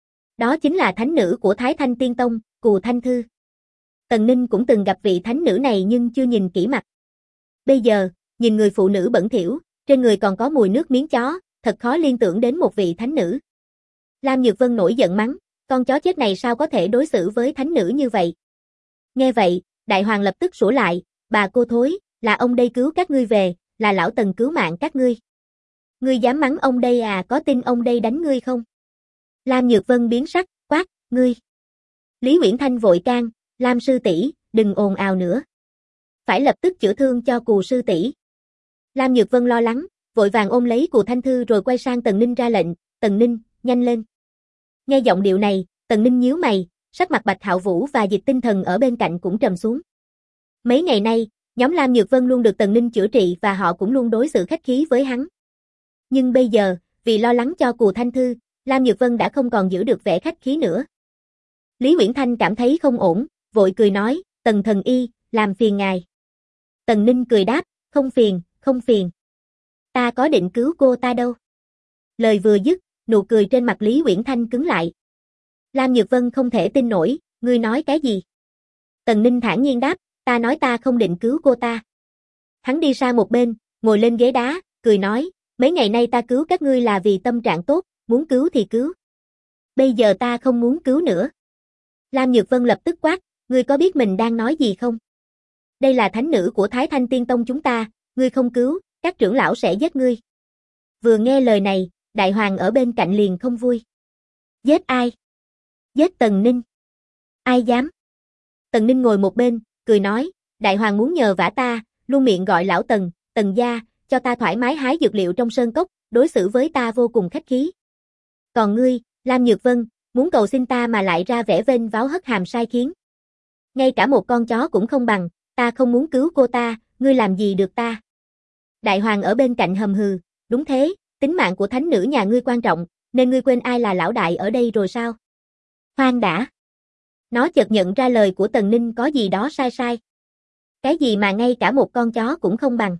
Đó chính là thánh nữ của Thái Thanh Tiên Tông, Cù Thanh Thư. Tần Ninh cũng từng gặp vị thánh nữ này nhưng chưa nhìn kỹ mặt. Bây giờ, nhìn người phụ nữ bẩn thỉu, trên người còn có mùi nước miếng chó, thật khó liên tưởng đến một vị thánh nữ. Lam Nhược Vân nổi giận mắng, con chó chết này sao có thể đối xử với thánh nữ như vậy? Nghe vậy, Đại Hoàng lập tức sủa lại, bà cô thối, là ông đây cứu các ngươi về, là lão Tần cứu mạng các ngươi. Ngươi dám mắng ông đây à, có tin ông đây đánh ngươi không? Lam Nhược Vân biến sắc, quát, ngươi. Lý Uyển Thanh vội can, Lam sư tỷ, đừng ồn ào nữa. Phải lập tức chữa thương cho Cù sư tỷ. Lam Nhược Vân lo lắng, vội vàng ôm lấy Cù Thanh Thư rồi quay sang Tần Ninh ra lệnh, Tần Ninh, nhanh lên. Nghe giọng điệu này, Tần Ninh nhíu mày, sắc mặt Bạch Hạo Vũ và Dịch Tinh Thần ở bên cạnh cũng trầm xuống. Mấy ngày nay, nhóm Lam Nhược Vân luôn được Tần Ninh chữa trị và họ cũng luôn đối xử khách khí với hắn. Nhưng bây giờ, vì lo lắng cho Cù Thanh Thư, Lam Nhược Vân đã không còn giữ được vẻ khách khí nữa. Lý Uyển Thanh cảm thấy không ổn, vội cười nói, Tần thần y, làm phiền ngài. Tần Ninh cười đáp, không phiền, không phiền. Ta có định cứu cô ta đâu. Lời vừa dứt, nụ cười trên mặt Lý Uyển Thanh cứng lại. Lam Nhược Vân không thể tin nổi, ngươi nói cái gì? Tần Ninh thản nhiên đáp, ta nói ta không định cứu cô ta. Hắn đi sang một bên, ngồi lên ghế đá, cười nói, mấy ngày nay ta cứu các ngươi là vì tâm trạng tốt, muốn cứu thì cứu. Bây giờ ta không muốn cứu nữa. Lam Nhược Vân lập tức quát, ngươi có biết mình đang nói gì không? Đây là thánh nữ của Thái Thanh Tiên Tông chúng ta, ngươi không cứu, các trưởng lão sẽ giết ngươi. Vừa nghe lời này, Đại Hoàng ở bên cạnh liền không vui. Giết ai? Giết Tần Ninh. Ai dám? Tần Ninh ngồi một bên, cười nói, Đại Hoàng muốn nhờ vả ta, luôn miệng gọi lão Tần, Tần gia, cho ta thoải mái hái dược liệu trong sơn cốc, đối xử với ta vô cùng khách khí. Còn ngươi, Lam Nhược Vân, muốn cầu xin ta mà lại ra vẻ vênh váo hất hàm sai khiến. Ngay cả một con chó cũng không bằng, ta không muốn cứu cô ta, ngươi làm gì được ta? Đại Hoàng ở bên cạnh hầm hừ, đúng thế, tính mạng của thánh nữ nhà ngươi quan trọng, nên ngươi quên ai là lão đại ở đây rồi sao? Khoan đã. Nó chợt nhận ra lời của Tần Ninh có gì đó sai sai. Cái gì mà ngay cả một con chó cũng không bằng.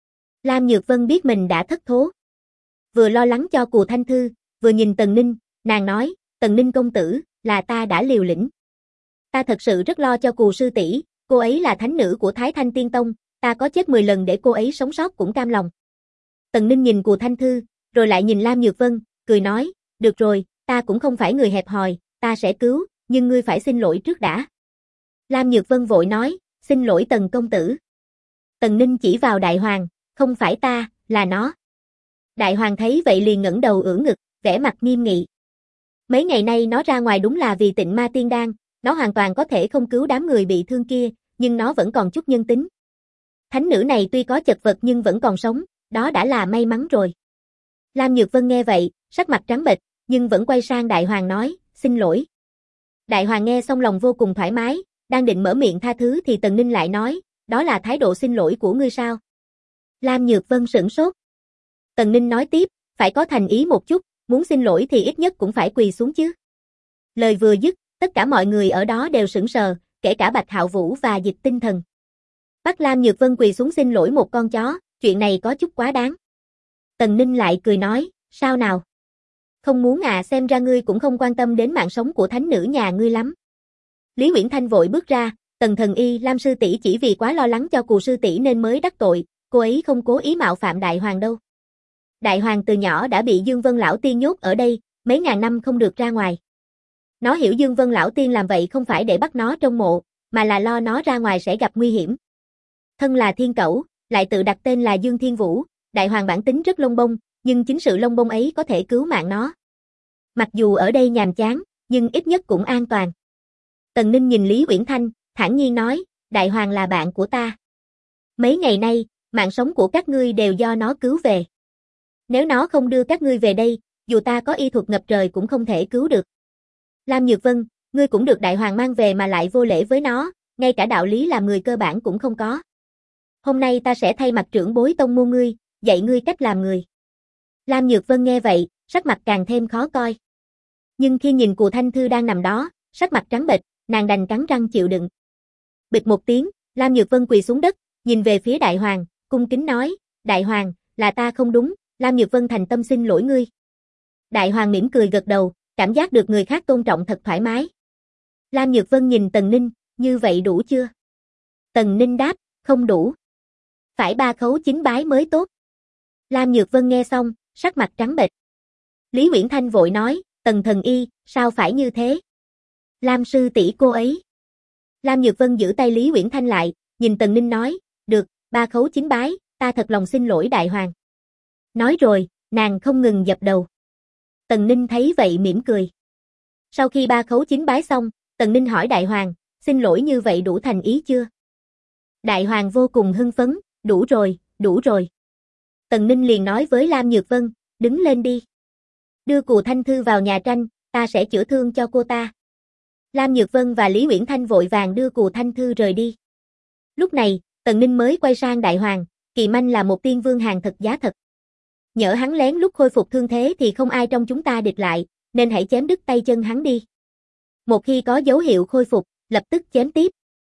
Lam Nhược Vân biết mình đã thất thố. Vừa lo lắng cho Cù Thanh Thư, vừa nhìn Tần Ninh, nàng nói, Tần Ninh công tử, là ta đã liều lĩnh. Ta thật sự rất lo cho Cù sư tỷ, cô ấy là thánh nữ của Thái Thanh Tiên Tông, ta có chết 10 lần để cô ấy sống sót cũng cam lòng. Tần Ninh nhìn Cù Thanh Thư, rồi lại nhìn Lam Nhược Vân, cười nói, được rồi, ta cũng không phải người hẹp hòi, ta sẽ cứu, nhưng ngươi phải xin lỗi trước đã. Lam Nhược Vân vội nói, xin lỗi Tần công tử. Tần Ninh chỉ vào Đại Hoàng, không phải ta, là nó. Đại Hoàng thấy vậy liền ngẩng đầu ưỡn ngực, vẻ mặt nghiêm nghị. Mấy ngày nay nó ra ngoài đúng là vì Tịnh Ma Tiên Đan, nó hoàn toàn có thể không cứu đám người bị thương kia, nhưng nó vẫn còn chút nhân tính. Thánh nữ này tuy có chật vật nhưng vẫn còn sống, đó đã là may mắn rồi. Lam Nhược Vân nghe vậy, sắc mặt trắng bệch, nhưng vẫn quay sang Đại Hoàng nói, xin lỗi. Đại Hoàng nghe xong lòng vô cùng thoải mái, đang định mở miệng tha thứ thì Tần Ninh lại nói, đó là thái độ xin lỗi của ngươi sao? Lam Nhược Vân sửng sốt. Tần Ninh nói tiếp, phải có thành ý một chút, muốn xin lỗi thì ít nhất cũng phải quỳ xuống chứ. Lời vừa dứt, tất cả mọi người ở đó đều sững sờ, kể cả Bạch Hạo Vũ và Dịch Tinh Thần. Bắt Lam Nhược Vân quỳ xuống xin lỗi một con chó, chuyện này có chút quá đáng. Tần Ninh lại cười nói, sao nào? Không muốn à, xem ra ngươi cũng không quan tâm đến mạng sống của thánh nữ nhà ngươi lắm. Lý Uyển Thanh vội bước ra, Tần thần y, Lam sư tỷ chỉ vì quá lo lắng cho Cù sư tỷ nên mới đắc tội, cô ấy không cố ý mạo phạm Đại Hoàng đâu. Đại Hoàng từ nhỏ đã bị Dương Vân lão tiên nhốt ở đây, mấy ngàn năm không được ra ngoài. Nó hiểu Dương Vân lão tiên làm vậy không phải để bắt nó trong mộ, mà là lo nó ra ngoài sẽ gặp nguy hiểm. Thân là thiên cẩu, lại tự đặt tên là Dương Thiên Vũ, đại hoàng bản tính rất lông bông, nhưng chính sự lông bông ấy có thể cứu mạng nó. Mặc dù ở đây nhàm chán, nhưng ít nhất cũng an toàn. Tần Ninh nhìn Lý Uyển Thanh, thản nhiên nói, đại hoàng là bạn của ta. Mấy ngày nay, mạng sống của các ngươi đều do nó cứu về. Nếu nó không đưa các ngươi về đây, dù ta có y thuật ngập trời cũng không thể cứu được. Lam Nhược Vân, ngươi cũng được đại hoàng mang về mà lại vô lễ với nó, ngay cả đạo lý làm người cơ bản cũng không có. Hôm nay ta sẽ thay mặt trưởng bối tông môn ngươi, dạy ngươi cách làm người. Lam Nhược Vân nghe vậy, sắc mặt càng thêm khó coi. Nhưng khi nhìn Cù Thanh Thư đang nằm đó, sắc mặt trắng bệch, nàng đành cắn răng chịu đựng. Bịch một tiếng, Lam Nhược Vân quỳ xuống đất, nhìn về phía đại hoàng, cung kính nói, đại hoàng, là ta không đúng, Lam Nhược Vân thành tâm xin lỗi ngươi. Đại hoàng mỉm cười gật đầu, cảm giác được người khác tôn trọng thật thoải mái. Lam Nhược Vân nhìn Tần Ninh, như vậy đủ chưa? Tần Ninh đáp, không đủ. Phải 3 khấu 9 bái mới tốt. Lam Nhược Vân nghe xong, sắc mặt trắng bệch. Lý Uyển Thanh vội nói, Tần thần y, sao phải như thế? Lam sư tỷ cô ấy. Lam Nhược Vân giữ tay Lý Uyển Thanh lại, nhìn Tần Ninh nói, được, 3 khấu 9 bái, ta thật lòng xin lỗi đại hoàng. Nói rồi, nàng không ngừng dập đầu. Tần Ninh thấy vậy mỉm cười. Sau khi 3 khấu 9 bái xong, Tần Ninh hỏi đại hoàng, xin lỗi như vậy đủ thành ý chưa? Đại hoàng vô cùng hưng phấn, đủ rồi, đủ rồi. Tần Ninh liền nói với Lam Nhược Vân, đứng lên đi. Đưa Cù Thanh Thư vào nhà tranh, ta sẽ chữa thương cho cô ta. Lam Nhược Vân và Lý Uyển Thanh vội vàng đưa Cù Thanh Thư rời đi. Lúc này, Tần Ninh mới quay sang đại hoàng, Kỳ Manh là một tiên vương hàng thật giá thật. Nhỡ hắn lén lúc khôi phục thương thế thì không ai trong chúng ta địch lại, nên hãy chém đứt tay chân hắn đi. Một khi có dấu hiệu khôi phục, lập tức chém tiếp.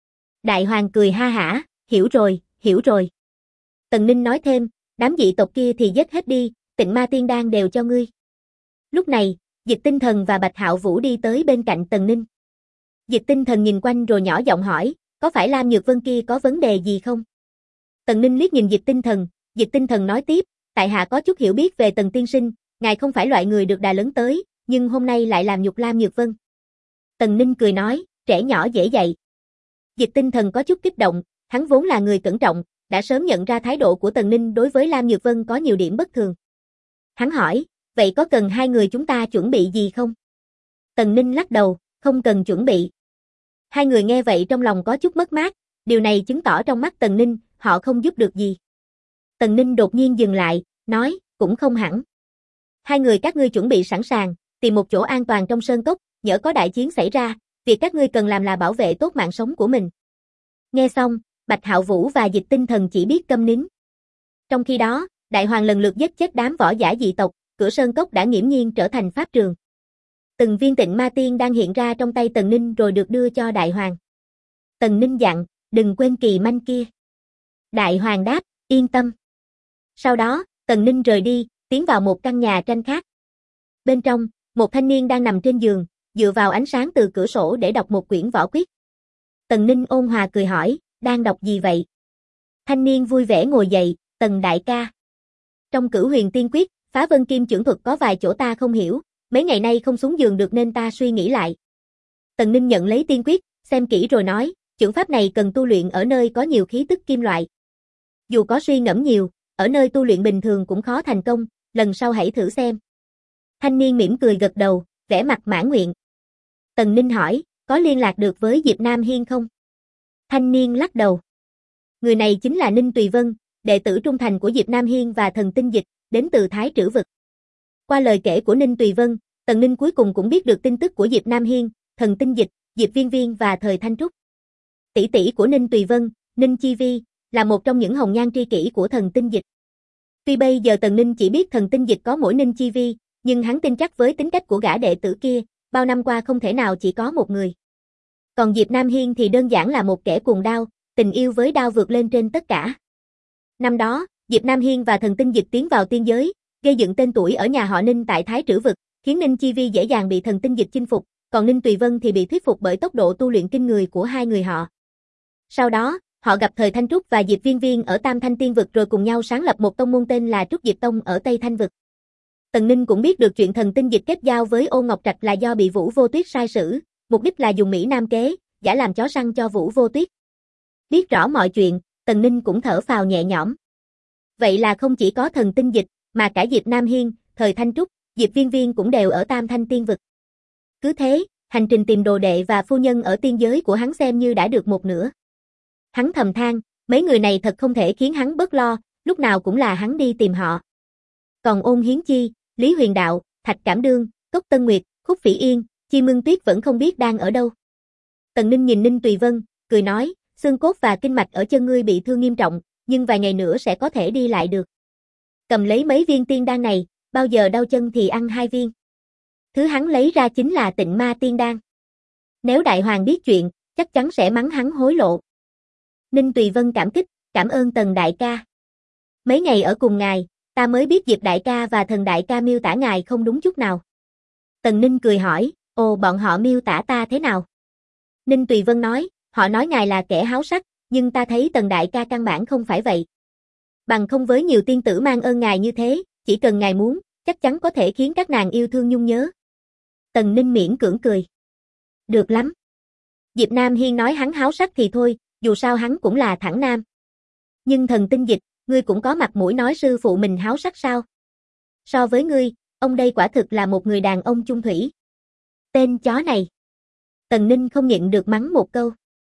Đại hoàng cười ha hả, hiểu rồi, hiểu rồi. Tần Ninh nói thêm, đám dị tộc kia thì giết hết đi, Tịnh Ma Tiên Đan đều cho ngươi. Lúc này, Dịch Tinh Thần và Bạch Hạo Vũ đi tới bên cạnh Tần Ninh. Dịch Tinh Thần nhìn quanh rồi nhỏ giọng hỏi, có phải Lam Nhược Vân kia có vấn đề gì không? Tần Ninh liếc nhìn Dịch Tinh Thần nói tiếp, tại hạ có chút hiểu biết về Tần tiên sinh, ngài không phải loại người được đà lớn tới, nhưng hôm nay lại làm nhục Lam Nhược Vân. Tần Ninh cười nói, trẻ nhỏ dễ dạy. Dịch Tinh Thần có chút kích động, hắn vốn là người cẩn trọng, đã sớm nhận ra thái độ của Tần Ninh đối với Lam Nhược Vân có nhiều điểm bất thường. Hắn hỏi, vậy có cần hai người chúng ta chuẩn bị gì không? Tần Ninh lắc đầu, không cần chuẩn bị. Hai người nghe vậy trong lòng có chút mất mát, điều này chứng tỏ trong mắt Tần Ninh, họ không giúp được gì. Tần Ninh đột nhiên dừng lại, nói, cũng không hẳn. Hai người các ngươi chuẩn bị sẵn sàng, tìm một chỗ an toàn trong sơn cốc, nhỡ có đại chiến xảy ra, việc các ngươi cần làm là bảo vệ tốt mạng sống của mình. Nghe xong, Bạch Hạo Vũ và Dịch Tinh Thần chỉ biết câm nín. Trong khi đó, đại hoàng lần lượt giết chết đám võ giả dị tộc, cửa sơn cốc đã nghiễm nhiên trở thành pháp trường. Từng viên Tịnh Ma Tiên đang hiện ra trong tay Tần Ninh rồi được đưa cho đại hoàng. Tần Ninh dặn, đừng quên Kỳ Manh kia. Đại hoàng đáp, yên tâm. Sau đó, Tần Ninh rời đi, tiến vào một căn nhà tranh khác. Bên trong, một thanh niên đang nằm trên giường, dựa vào ánh sáng từ cửa sổ để đọc một quyển võ quyết. Tần Ninh ôn hòa cười hỏi, đang đọc gì vậy? Thanh niên vui vẻ ngồi dậy, Tần đại ca. Trong Cửu Huyền Tiên Quyết, Phá Vân Kim Chưởng thuật có vài chỗ ta không hiểu, mấy ngày nay không xuống giường được nên ta suy nghĩ lại. Tần Ninh nhận lấy tiên quyết, xem kỹ rồi nói, chưởng pháp này cần tu luyện ở nơi có nhiều khí tức kim loại. Dù có suy ngẫm nhiều, ở nơi tu luyện bình thường cũng khó thành công, lần sau hãy thử xem. Thanh niên mỉm cười gật đầu, vẻ mặt mãn nguyện. Tần Ninh hỏi, có liên lạc được với Diệp Nam Hiên không? Thanh niên lắc đầu. Người này chính là Ninh Tùy Vân, đệ tử trung thành của Diệp Nam Hiên và Thần Tinh Dịch, đến từ Thái Trữ Vực. Qua lời kể của Ninh Tùy Vân, Tần Ninh cuối cùng cũng biết được tin tức của Diệp Nam Hiên, Thần Tinh Dịch, Diệp Viên Viên và Thời Thanh Trúc. Tỷ tỷ của Ninh Tùy Vân, Ninh Chi Vi, là một trong những hồng nhan tri kỷ của Thần Tinh Dịch. Tuy bây giờ Tần Ninh chỉ biết Thần Tinh Dịch có mỗi Ninh Chi Vi, nhưng hắn tin chắc với tính cách của gã đệ tử kia, bao năm qua không thể nào chỉ có một người. Còn Diệp Nam Hiên thì đơn giản là một kẻ cuồng đao, tình yêu với đao vượt lên trên tất cả. Năm đó, Diệp Nam Hiên và Thần Tinh Dịch tiến vào tiên giới, gây dựng tên tuổi ở nhà họ Ninh tại Thái Trữ Vực, khiến Ninh Chi Vi dễ dàng bị Thần Tinh Dịch chinh phục, còn Ninh Tùy Vân thì bị thuyết phục bởi tốc độ tu luyện kinh người của hai người họ. Sau đó, họ gặp Thời Thanh Trúc và Diệp Viên Viên ở Tam Thanh Tiên Vực rồi cùng nhau sáng lập một tông môn tên là Trúc Diệp Tông ở Tây Thanh Vực. Tần Ninh cũng biết được chuyện Thần Tinh Dịch kết giao với Ô Ngọc Trạch là do bị Vũ Vô Tuyết sai sử, mục đích là dùng Mỹ Nam kế, giả làm chó săn cho Vũ Vô Tuyết. Biết rõ mọi chuyện, Tần Ninh cũng thở phào nhẹ nhõm. Vậy là không chỉ có Thần Tinh Dịch, mà cả Diệp Nam Hiên, Thời Thanh Trúc, Diệp Viên Viên cũng đều ở Tam Thanh Tiên Vực. Cứ thế, hành trình tìm đồ đệ và phu nhân ở tiên giới của hắn xem như đã được một nửa. Hắn thầm than, mấy người này thật không thể khiến hắn bớt lo, lúc nào cũng là hắn đi tìm họ. Còn Ôn Hiến Chi, Lý Huyền Đạo, Thạch Cảm Đương, Cốc Tân Nguyệt, Khúc Phỉ Yên, Chi Mương Tuyết vẫn không biết đang ở đâu. Tần Ninh nhìn Ninh Tùy Vân, cười nói, xương cốt và kinh mạch ở chân ngươi bị thương nghiêm trọng, nhưng vài ngày nữa sẽ có thể đi lại được. Cầm lấy mấy viên tiên đan này, bao giờ đau chân thì ăn 2 viên. Thứ hắn lấy ra chính là Tịnh Ma Tiên Đan. Nếu Đại Hoàng biết chuyện, chắc chắn sẽ mắng hắn hối lộ. Ninh Tùy Vân cảm kích, cảm ơn Tần đại ca. Mấy ngày ở cùng ngài, ta mới biết Diệp đại ca và Thần đại ca miêu tả ngài không đúng chút nào. Tần Ninh cười hỏi, ồ bọn họ miêu tả ta thế nào? Ninh Tùy Vân nói, họ nói ngài là kẻ háo sắc, nhưng ta thấy Tần đại ca căn bản không phải vậy. Bằng không với nhiều tiên tử mang ơn ngài như thế, chỉ cần ngài muốn, chắc chắn có thể khiến các nàng yêu thương nhung nhớ. Tần Ninh miễn cưỡng cười. Được lắm. Diệp Nam Hiên nói hắn háo sắc thì thôi, dù sao hắn cũng là thẳng nam. Nhưng Thần Tinh Dịch, ngươi cũng có mặt mũi nói sư phụ mình háo sắc sao? So với ngươi, ông đây quả thực là một người đàn ông chung thủy. Tên chó này. Tần Ninh không nhịn được mắng một câu.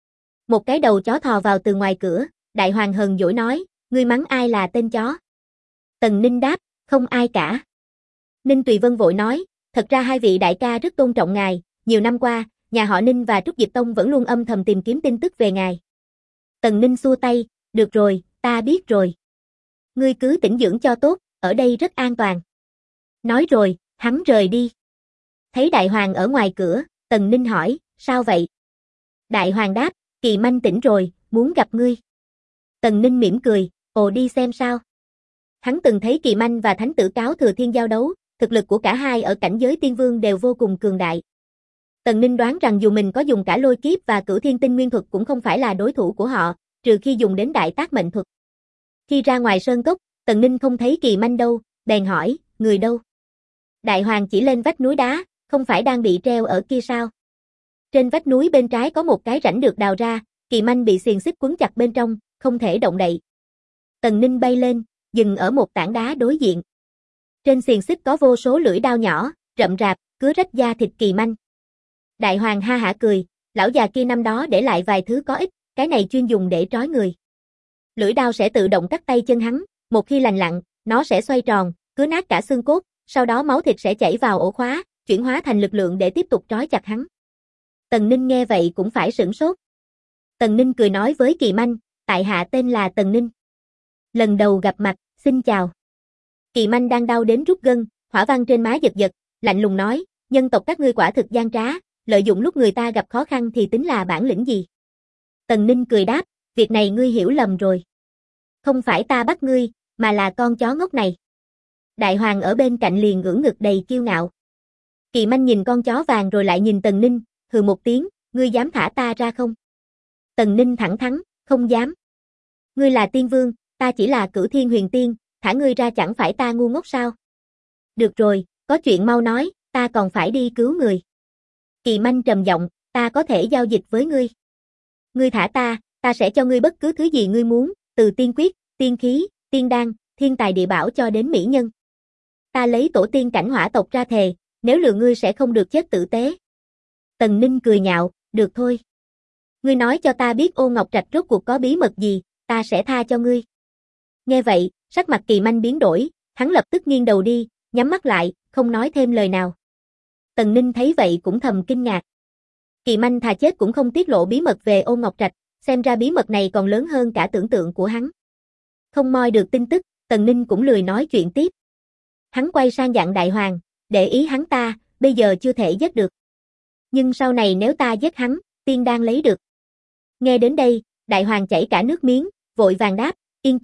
Một cái đầu chó thò vào từ ngoài cửa, Đại Hoàng hờn dỗi nói, ngươi mắng ai là tên chó? Tần Ninh đáp, không ai cả. Ninh Tùy Vân vội nói, thật ra hai vị đại ca rất tôn trọng ngài, nhiều năm qua, nhà họ Ninh và Trúc Diệp Tông vẫn luôn âm thầm tìm kiếm tin tức về ngài. Tần Ninh xua tay, được rồi, ta biết rồi. Ngươi cứ tĩnh dưỡng cho tốt, ở đây rất an toàn. Nói rồi, hắn rời đi. Thấy Đại Hoàng ở ngoài cửa, Tần Ninh hỏi, sao vậy? Đại Hoàng đáp, Kỳ Manh tỉnh rồi, muốn gặp ngươi. Tần Ninh mỉm cười, ồ đi xem sao. Hắn từng thấy Kỳ Manh và Thánh tử Cáo Thừa Thiên giao đấu, thực lực của cả hai ở cảnh giới tiên vương đều vô cùng cường đại. Tần Ninh đoán rằng dù mình có dùng cả lôi kiếp và cửu thiên tinh nguyên thuật cũng không phải là đối thủ của họ, trừ khi dùng đến đại tác mệnh thuật. Khi ra ngoài sơn cốc, Tần Ninh không thấy Kỳ Manh đâu, bèn hỏi, người đâu? Đại Hoàng chỉ lên vách núi đá, không phải đang bị treo ở kia sao? Trên vách núi bên trái có một cái rãnh được đào ra, Kỳ Manh bị xiềng xích quấn chặt bên trong, không thể động đậy. Tần Ninh bay lên, dừng ở một tảng đá đối diện. Trên xiềng xích có vô số lưỡi đao nhỏ, rậm rạp, cứa rách da thịt Kỳ Manh. Đại Hoàng ha hả cười, lão già kia năm đó để lại vài thứ có ích, cái này chuyên dùng để trói người. Lưỡi đao sẽ tự động cắt tay chân hắn, một khi lành lặn, nó sẽ xoay tròn, cứa nát cả xương cốt, sau đó máu thịt sẽ chảy vào ổ khóa, chuyển hóa thành lực lượng để tiếp tục trói chặt hắn. Tần Ninh nghe vậy cũng phải sửng sốt. Tần Ninh cười nói với Kỳ Manh, tại hạ tên là Tần Ninh. Lần đầu gặp mặt, xin chào. Kỳ Manh đang đau đến rút gân, hỏa văn trên má giật giật, lạnh lùng nói, nhân tộc các ngươi quả thực gian trá, lợi dụng lúc người ta gặp khó khăn thì tính là bản lĩnh gì? Tần Ninh cười đáp, việc này ngươi hiểu lầm rồi. Không phải ta bắt ngươi, mà là con chó ngốc này. Đại Hoàng ở bên cạnh liền ưỡn ngực đầy kiêu ngạo. Kỳ Manh nhìn con chó vàng rồi lại nhìn Tần Ninh, hừ một tiếng, ngươi dám thả ta ra không? Tần Ninh thẳng thắn, không dám. Ngươi là tiên vương, ta chỉ là Cửu Thiên Huyền Tiên, thả ngươi ra chẳng phải ta ngu ngốc sao? Được rồi, có chuyện mau nói, ta còn phải đi cứu người. Kỳ Manh trầm giọng, ta có thể giao dịch với ngươi. Ngươi thả ta sẽ cho ngươi bất cứ thứ gì ngươi muốn, từ tiên quyết, tiên khí, tiên đan, thiên tài địa bảo cho đến mỹ nhân. Ta lấy tổ tiên cảnh hỏa tộc ra thề, nếu lừa ngươi sẽ không được chết tử tế. Tần Ninh cười nhạo, được thôi. Ngươi nói cho ta biết Ô Ngọc Trạch rốt cuộc có bí mật gì, ta sẽ tha cho ngươi. Nghe vậy, sắc mặt Kỳ Manh biến đổi, hắn lập tức nghiêng đầu đi, nhắm mắt lại, không nói thêm lời nào. Tần Ninh thấy vậy cũng thầm kinh ngạc. Kỳ Manh thà chết cũng không tiết lộ bí mật về Ô Ngọc Trạch, xem ra bí mật này còn lớn hơn cả tưởng tượng của hắn. Không moi được tin tức, Tần Ninh cũng lười nói chuyện tiếp. Hắn quay sang dặn Đại Hoàng, để ý hắn ta, bây giờ chưa thể giết được. Nhưng sau này nếu ta giết hắn, tiên đan lấy được. Nghe đến đây, Đại Hoàng chảy cả nước miếng, vội vàng đáp,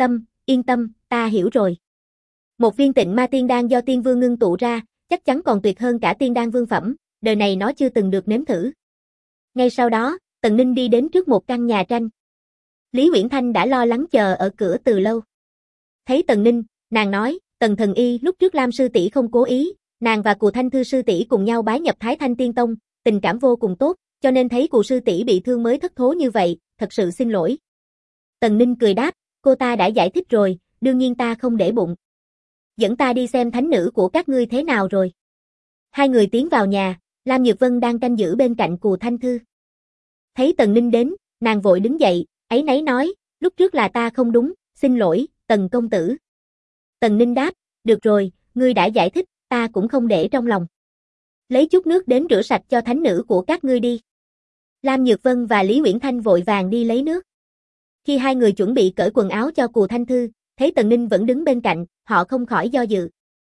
yên tâm, ta hiểu rồi. Một viên Tịnh Ma Tiên Đan do tiên vương ngưng tụ ra, chắc chắn còn tuyệt hơn cả tiên đan vương phẩm, đời này nó chưa từng được nếm thử. Ngay sau đó, Tần Ninh đi đến trước một căn nhà tranh. Lý Uyển Thanh đã lo lắng chờ ở cửa từ lâu. Thấy Tần Ninh, nàng nói, Tần thần y lúc trước Lam sư tỷ không cố ý, nàng và Cù Thanh Thư sư tỷ cùng nhau bái nhập Thái Thanh Tiên Tông, tình cảm vô cùng tốt, cho nên thấy Cù sư tỷ bị thương mới thất thố như vậy, thật sự xin lỗi. Tần Ninh cười đáp, cô ta đã giải thích rồi, đương nhiên ta không để bụng. Dẫn ta đi xem thánh nữ của các ngươi thế nào rồi. Hai người tiến vào nhà, Lam Nhược Vân đang canh giữ bên cạnh Cù Thanh Thư. Thấy Tần Ninh đến, nàng vội đứng dậy, áy náy nói, lúc trước là ta không đúng, xin lỗi, Tần công tử. Tần Ninh đáp, được rồi, ngươi đã giải thích, ta cũng không để trong lòng. Lấy chút nước đến rửa sạch cho thánh nữ của các ngươi đi. Lam Nhược Vân và Lý Uyển Thanh vội vàng đi lấy nước. Khi hai người chuẩn bị cởi quần áo cho Cù Thanh Thư, thấy Tần Ninh vẫn đứng bên cạnh, họ không khỏi do dự.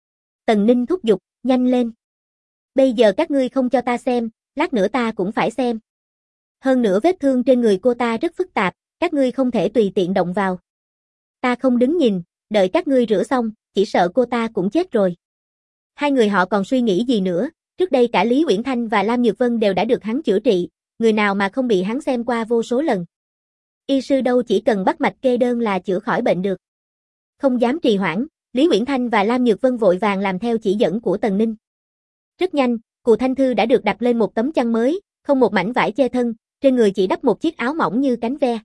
Tần Ninh thúc giục, nhanh lên. Bây giờ các ngươi không cho ta xem, lát nữa ta cũng phải xem. Hơn nữa vết thương trên người cô ta rất phức tạp, các ngươi không thể tùy tiện động vào. Ta không đứng nhìn, đợi các ngươi rửa xong, chỉ sợ cô ta cũng chết rồi. Hai người họ còn suy nghĩ gì nữa, trước đây cả Lý Uyển Thanh và Lam Nhược Vân đều đã được hắn chữa trị, người nào mà không bị hắn xem qua vô số lần. Y sư đâu chỉ cần bắt mạch kê đơn là chữa khỏi bệnh được. Không dám trì hoãn, Lý Uyển Thanh và Lam Nhược Vân vội vàng làm theo chỉ dẫn của Tần Ninh. Rất nhanh, Cù Thanh Thư đã được đặt lên một tấm chăn mới, không một mảnh vải che thân, trên người chỉ đắp một chiếc áo mỏng như cánh ve.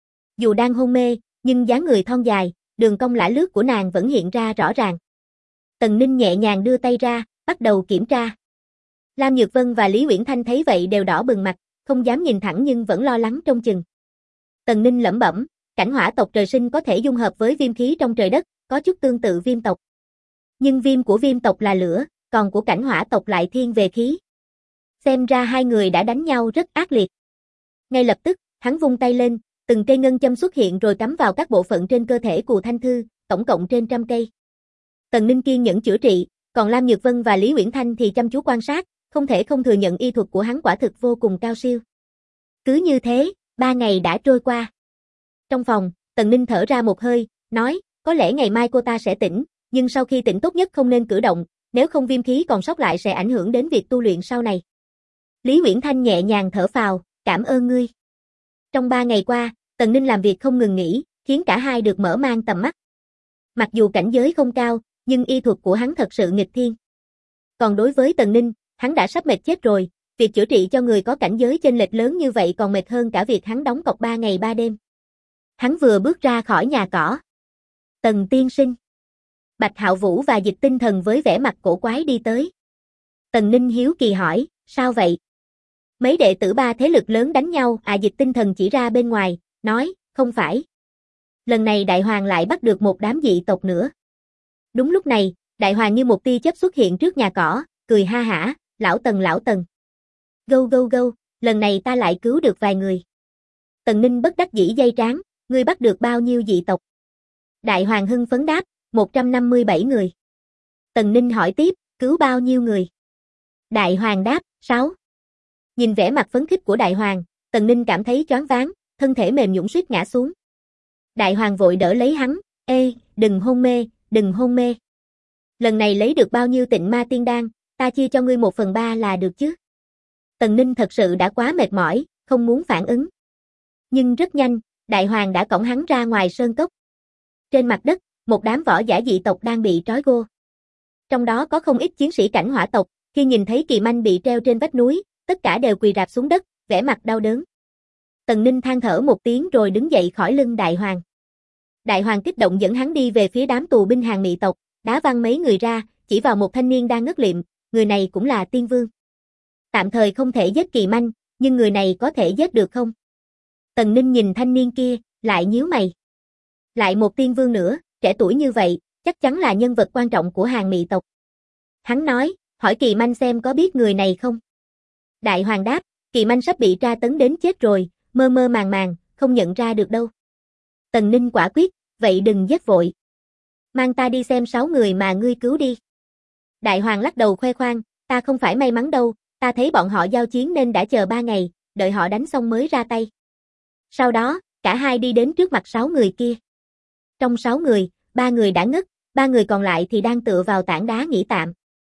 Dù đang hôn mê, nhưng dáng người thon dài, đường cong lả lướt của nàng vẫn hiện ra rõ ràng. Tần Ninh nhẹ nhàng đưa tay ra, bắt đầu kiểm tra. Lam Nhược Vân và Lý Uyển Thanh thấy vậy đều đỏ bừng mặt, không dám nhìn thẳng nhưng vẫn lo lắng trông chừng. Tần Ninh lẩm bẩm, cảnh hỏa tộc trời sinh có thể dung hợp với viêm khí trong trời đất, có chút tương tự viêm tộc. Nhưng viêm của viêm tộc là lửa, còn của cảnh hỏa tộc lại thiên về khí. Xem ra hai người đã đánh nhau rất ác liệt. Ngay lập tức, hắn vung tay lên, từng cây ngân châm xuất hiện rồi cắm vào các bộ phận trên cơ thể Cù Thanh Thư, tổng cộng trên 100 cây. Tần Ninh kiên nhẫn chữa trị, còn Lam Nhược Vân và Lý Uyển Thanh thì chăm chú quan sát, không thể không thừa nhận y thuật của hắn quả thực vô cùng cao siêu. Cứ như thế, 3 ngày đã trôi qua. Trong phòng, Tần Ninh thở ra một hơi, nói, có lẽ ngày mai cô ta sẽ tỉnh, nhưng sau khi tỉnh tốt nhất không nên cử động, nếu không viêm khí còn sót lại sẽ ảnh hưởng đến việc tu luyện sau này. Lý Uyển Thanh nhẹ nhàng thở phào, cảm ơn ngươi. Trong 3 ngày qua, Tần Ninh làm việc không ngừng nghỉ, khiến cả hai được mở mang tầm mắt. Mặc dù cảnh giới không cao, nhưng y thuật của hắn thật sự nghịch thiên. Còn đối với Tần Ninh, hắn đã sắp mệt chết rồi, việc chữa trị cho người có cảnh giới chênh lệch lớn như vậy còn mệt hơn cả việc hắn đóng cọc 3 ngày 3 đêm. Hắn vừa bước ra khỏi nhà cỏ. Tần tiên sinh. Bạch Hạo Vũ và Dịch Tinh Thần với vẻ mặt cổ quái đi tới. Tần Ninh hiếu kỳ hỏi, sao vậy? Mấy đệ tử 3 thế lực lớn đánh nhau, Dịch Tinh Thần chỉ ra bên ngoài, nói, không phải. Lần này Đại Hoàng lại bắt được một đám dị tộc nữa. Đúng lúc này, Đại Hoàng như một tia chớp xuất hiện trước nhà cỏ, cười ha hả, lão Tần. Gâu gâu gâu, lần này ta lại cứu được vài người. Tần Ninh bất đắc dĩ dây trán, ngươi bắt được bao nhiêu dị tộc? Đại Hoàng hưng phấn đáp, 157 người. Tần Ninh hỏi tiếp, cứu bao nhiêu người? Đại Hoàng đáp, 6. Nhìn vẻ mặt phấn khích của Đại Hoàng, Tần Ninh cảm thấy choáng váng, thân thể mềm nhũn suýt ngã xuống. Đại Hoàng vội đỡ lấy hắn, ê, đừng hôn mê. Lần này lấy được bao nhiêu tịnh ma tiên đan, ta chia cho ngươi 1/3 là được chứ. Tần Ninh thật sự đã quá mệt mỏi, không muốn phản ứng. Nhưng rất nhanh, Đại Hoàng đã cõng hắn ra ngoài sơn cốc. Trên mặt đất, một đám võ giả dị tộc đang bị trói gô. Trong đó có không ít chiến sĩ cảnh hỏa tộc, khi nhìn thấy Kỳ Manh bị treo trên vách núi, tất cả đều quỳ rạp xuống đất, vẻ mặt đau đớn. Tần Ninh than thở một tiếng rồi đứng dậy khỏi lưng Đại Hoàng. Đại Hoàng kích động dẫn hắn đi về phía đám tù binh hàng mị tộc, đá văng mấy người ra, chỉ vào một thanh niên đang ngất liệm, người này cũng là tiên vương. Tạm thời không thể giết Kỳ Manh, nhưng người này có thể giết được không? Tần Ninh nhìn thanh niên kia, lại nhíu mày. Lại một tiên vương nữa, trẻ tuổi như vậy, chắc chắn là nhân vật quan trọng của hàng mị tộc. Hắn nói, hỏi Kỳ Manh xem có biết người này không? Đại Hoàng đáp, Kỳ Manh sắp bị tra tấn đến chết rồi, mơ mơ màng, không nhận ra được đâu. Tần Ninh quả quyết, vậy đừng giết vội. Mang ta đi xem 6 người mà ngươi cứu đi. Đại Hoàng lắc đầu khoe khoang, ta không phải may mắn đâu, ta thấy bọn họ giao chiến nên đã chờ 3 ngày, đợi họ đánh xong mới ra tay. Sau đó, cả hai đi đến trước mặt 6 người kia. Trong 6 người, 3 người đã ngất, 3 người còn lại thì đang tựa vào tảng đá nghỉ tạm.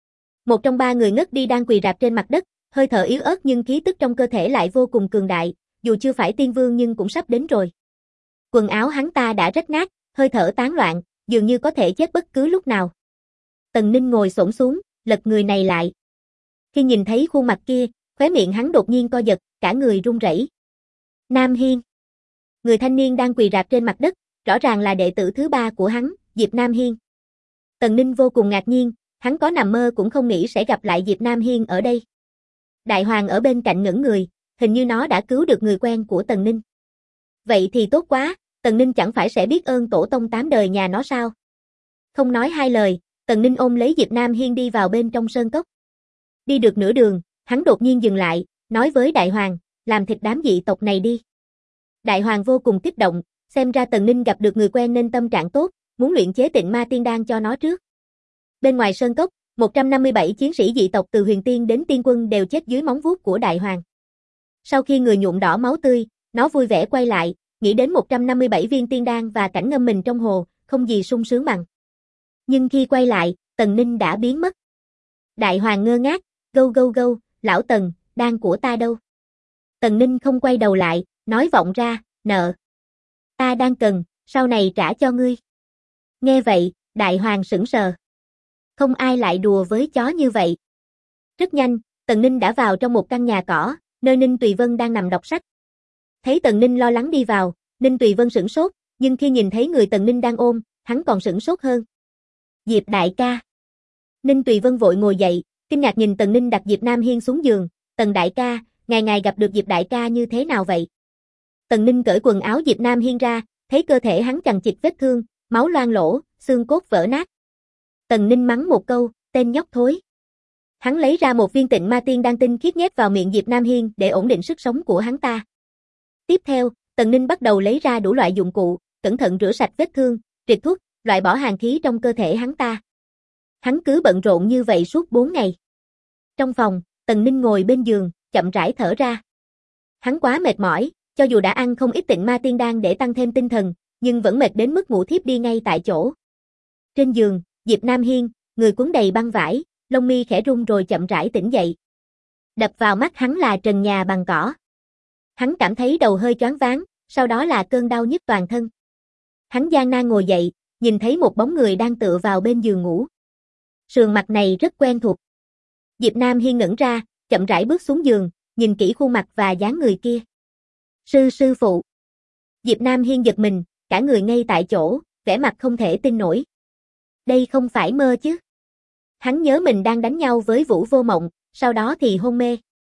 Một trong 3 người ngất đi đang quỳ rạp trên mặt đất, hơi thở yếu ớt nhưng khí tức trong cơ thể lại vô cùng cường đại, dù chưa phải tiên vương nhưng cũng sắp đến rồi. Quần áo hắn ta đã rách nát, hơi thở tán loạn, dường như có thể chết bất cứ lúc nào. Tần Ninh ngồi xổm xuống, lật người này lại. Khi nhìn thấy khuôn mặt kia, khóe miệng hắn đột nhiên co giật, cả người run rẩy. Nam Hiên. người thanh niên đang quỳ rạp trên mặt đất, rõ ràng là đệ tử thứ ba của hắn, Diệp Nam Hiên. Tần Ninh vô cùng ngạc nhiên, hắn có nằm mơ cũng không nghĩ sẽ gặp lại Diệp Nam Hiên ở đây. Đại Hoàng ở bên cạnh ngẩn người, hình như nó đã cứu được người quen của Tần Ninh. Vậy thì tốt quá, Tần Ninh chẳng phải sẽ biết ơn tổ tông 8 đời nhà nó sao? Không nói hai lời, Tần Ninh ôm lấy Diệp Nam Hiên đi vào bên trong sơn cốc. Đi được nửa đường, hắn đột nhiên dừng lại, nói với Đại Hoàng, làm thịt đám dị tộc này đi. Đại Hoàng vô cùng kích động, xem ra Tần Ninh gặp được người quen nên tâm trạng tốt, muốn luyện chế Tịnh Ma Tiên Đan cho nó trước. Bên ngoài sơn cốc, 157 chiến sĩ dị tộc từ Huyền Tiên đến Tiên Quân đều chết dưới móng vuốt của Đại Hoàng. Sau khi người nhuộm đỏ máu tươi, nó vui vẻ quay lại, nghĩ đến 157 viên tiên đan và cảnh ngâm mình trong hồ, không gì sung sướng bằng. Nhưng khi quay lại, Tần Ninh đã biến mất. Đại Hoàng ngơ ngác, gâu gâu gâu, lão Tần, đan của ta đâu? Tần Ninh không quay đầu lại, nói vọng ra, nợ. Ta đang cần, sau này trả cho ngươi. Nghe vậy, Đại Hoàng sững sờ. Không ai lại đùa với chó như vậy. Rất nhanh, Tần Ninh đã vào trong một căn nhà cỏ, nơi Ninh Tùy Vân đang nằm đọc sách. Thấy Tần Ninh lo lắng đi vào, Ninh Tùy Vân sửng sốt, nhưng khi nhìn thấy người Tần Ninh đang ôm, hắn còn sửng sốt hơn. Diệp đại ca. Ninh Tùy Vân vội ngồi dậy, kinh ngạc nhìn Tần Ninh đặt Diệp Nam Hiên xuống giường, Tần đại ca, ngài gặp được Diệp đại ca như thế nào vậy? Tần Ninh cởi quần áo Diệp Nam Hiên ra, thấy cơ thể hắn chằng chịt vết thương, máu loang lỗ, xương cốt vỡ nát. Tần Ninh mắng một câu, tên nhóc thối. Hắn lấy ra một viên Tịnh Ma Tiên Đan tinh khiết nhét vào miệng Diệp Nam Hiên để ổn định sức sống của hắn ta. Tiếp theo, Tần Ninh bắt đầu lấy ra đủ loại dụng cụ, cẩn thận rửa sạch vết thương, triệt thuốc, loại bỏ hàn khí trong cơ thể hắn ta. Hắn cứ bận rộn như vậy suốt 4 ngày. Trong phòng, Tần Ninh ngồi bên giường, chậm rãi thở ra. Hắn quá mệt mỏi, cho dù đã ăn không ít Tịnh Ma Tiên Đan để tăng thêm tinh thần, nhưng vẫn mệt đến mức ngủ thiếp đi ngay tại chỗ. Trên giường, Diệp Nam Hiên, người quấn đầy băng vải, lông mi khẽ rung rồi chậm rãi tỉnh dậy. Đập vào mắt hắn là trần nhà bằng cỏ. Hắn cảm thấy đầu hơi choáng váng, sau đó là cơn đau nhức toàn thân. Hắn gian nan ngồi dậy, nhìn thấy một bóng người đang tựa vào bên giường ngủ. Sườn mặt này rất quen thuộc. Diệp Nam Hiên ngẩn ra, chậm rãi bước xuống giường, nhìn kỹ khuôn mặt và dáng người kia. Sư phụ. Diệp Nam Hiên giật mình, cả người ngay tại chỗ, vẻ mặt không thể tin nổi. Đây không phải mơ chứ? Hắn nhớ mình đang đánh nhau với Vũ Vô Mộng, sau đó thì hôn mê.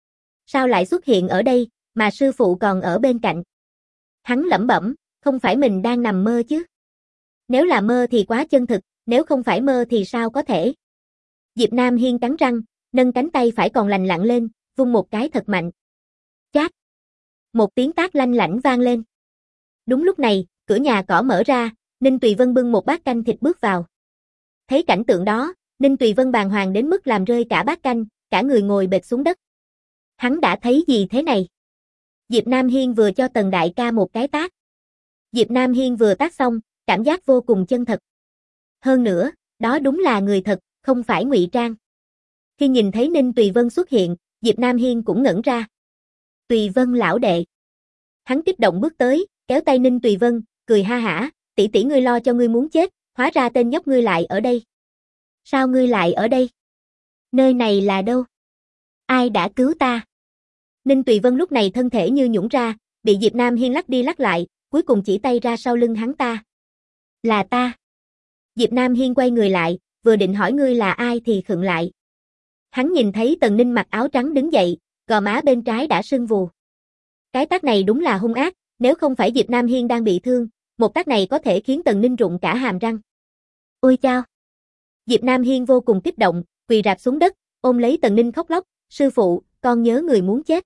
Sao lại xuất hiện ở đây, mà sư phụ còn ở bên cạnh? Hắn lẩm bẩm, không phải mình đang nằm mơ chứ? Nếu là mơ thì quá chân thực, nếu không phải mơ thì sao có thể? Diệp Nam Hiên cắn răng, nâng cánh tay phải còn lành lặn lên, vung một cái thật mạnh. Chát! Một tiếng tát lanh lảnh vang lên. Đúng lúc này, cửa nhà cỏ mở ra, Ninh Tùy Vân bưng một bát canh thịt bước vào. Thấy cảnh tượng đó, Ninh Tùy Vân bàng hoàng đến mức làm rơi cả bát canh, cả người ngồi bệt xuống đất. Hắn đã thấy gì thế này? Diệp Nam Hiên vừa cho Tần đại ca một cái tát. Diệp Nam Hiên vừa tát xong, cảm giác vô cùng chân thật. Hơn nữa, đó đúng là người thật, không phải ngụy trang. Khi nhìn thấy Ninh Tùy Vân xuất hiện, Diệp Nam Hiên cũng ngẩn ra. Tùy Vân lão đệ. Hắn kích động bước tới, kéo tay Ninh Tùy Vân, cười ha hả, tỷ tỷ ngươi lo cho ngươi muốn chết, hóa ra tên nhóc ngươi lại ở đây. Sao ngươi lại ở đây? Nơi này là đâu? Ai đã cứu ta? Ninh Tùy Vân lúc này thân thể như nhũn ra, bị Diệp Nam Hiên lắc đi lắc lại, cuối cùng chỉ tay ra sau lưng hắn ta. Là ta. Diệp Nam Hiên quay người lại, vừa định hỏi ngươi là ai thì khựng lại. Hắn nhìn thấy Tần Ninh mặc áo trắng đứng dậy, gò má bên trái đã sưng vù. Cái tát này đúng là hung ác, nếu không phải Diệp Nam Hiên đang bị thương, một tát này có thể khiến Tần Ninh rụng cả hàm răng. Ôi chao! Diệp Nam Hiên vô cùng kích động, quỳ rạp xuống đất, ôm lấy Tần Ninh khóc lóc, sư phụ, con nhớ người muốn chết.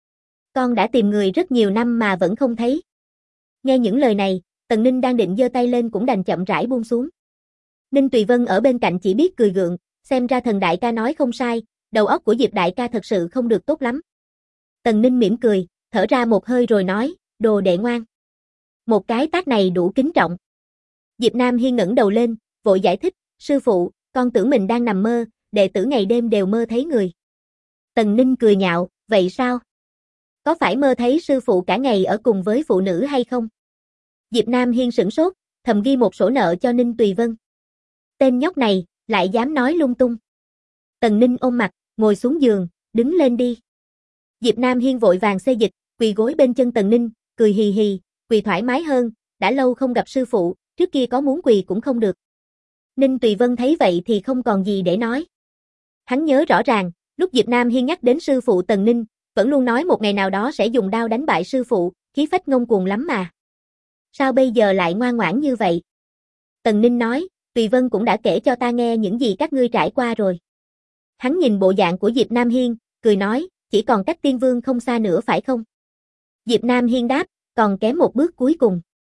Con đã tìm người rất nhiều năm mà vẫn không thấy. Nghe những lời này, Tần Ninh đang định giơ tay lên cũng đành chậm rãi buông xuống. Ninh Tùy Vân ở bên cạnh chỉ biết cười gượng, xem ra Thần đại ca nói không sai, đầu óc của Diệp đại ca thật sự không được tốt lắm. Tần Ninh mỉm cười, thở ra một hơi rồi nói, đồ đệ ngoan. Một cái tát này đủ kính trọng. Diệp Nam Hiên ngẩng đầu lên, vội giải thích, sư phụ, con tưởng mình đang nằm mơ, đệ tử ngày đêm đều mơ thấy người. Tần Ninh cười nhạo, vậy sao? Có phải mơ thấy sư phụ cả ngày ở cùng với phụ nữ hay không? Diệp Nam Hiên sửng sốt, thầm ghi một sổ nợ cho Ninh Tùy Vân. Tên nhóc này, lại dám nói lung tung. Tần Ninh ôm mặt, ngồi xuống giường, đứng lên đi. Diệp Nam Hiên vội vàng xê dịch, quỳ gối bên chân Tần Ninh, cười hì hì, quỳ thoải mái hơn, đã lâu không gặp sư phụ, trước kia có muốn quỳ cũng không được. Ninh Tùy Vân thấy vậy thì không còn gì để nói. Hắn nhớ rõ ràng, lúc Diệp Nam Hiên nhắc đến sư phụ Tần Ninh, vẫn luôn nói một ngày nào đó sẽ dùng đao đánh bại sư phụ, khí phách ngông cuồng lắm mà. Sao bây giờ lại ngoan ngoãn như vậy? Tần Ninh nói, Tùy Vân cũng đã kể cho ta nghe những gì các ngươi trải qua rồi. Hắn nhìn bộ dạng của Diệp Nam Hiên, cười nói, chỉ còn cách Tiên Vương không xa nữa phải không? Diệp Nam Hiên đáp, còn kém một bước cuối cùng.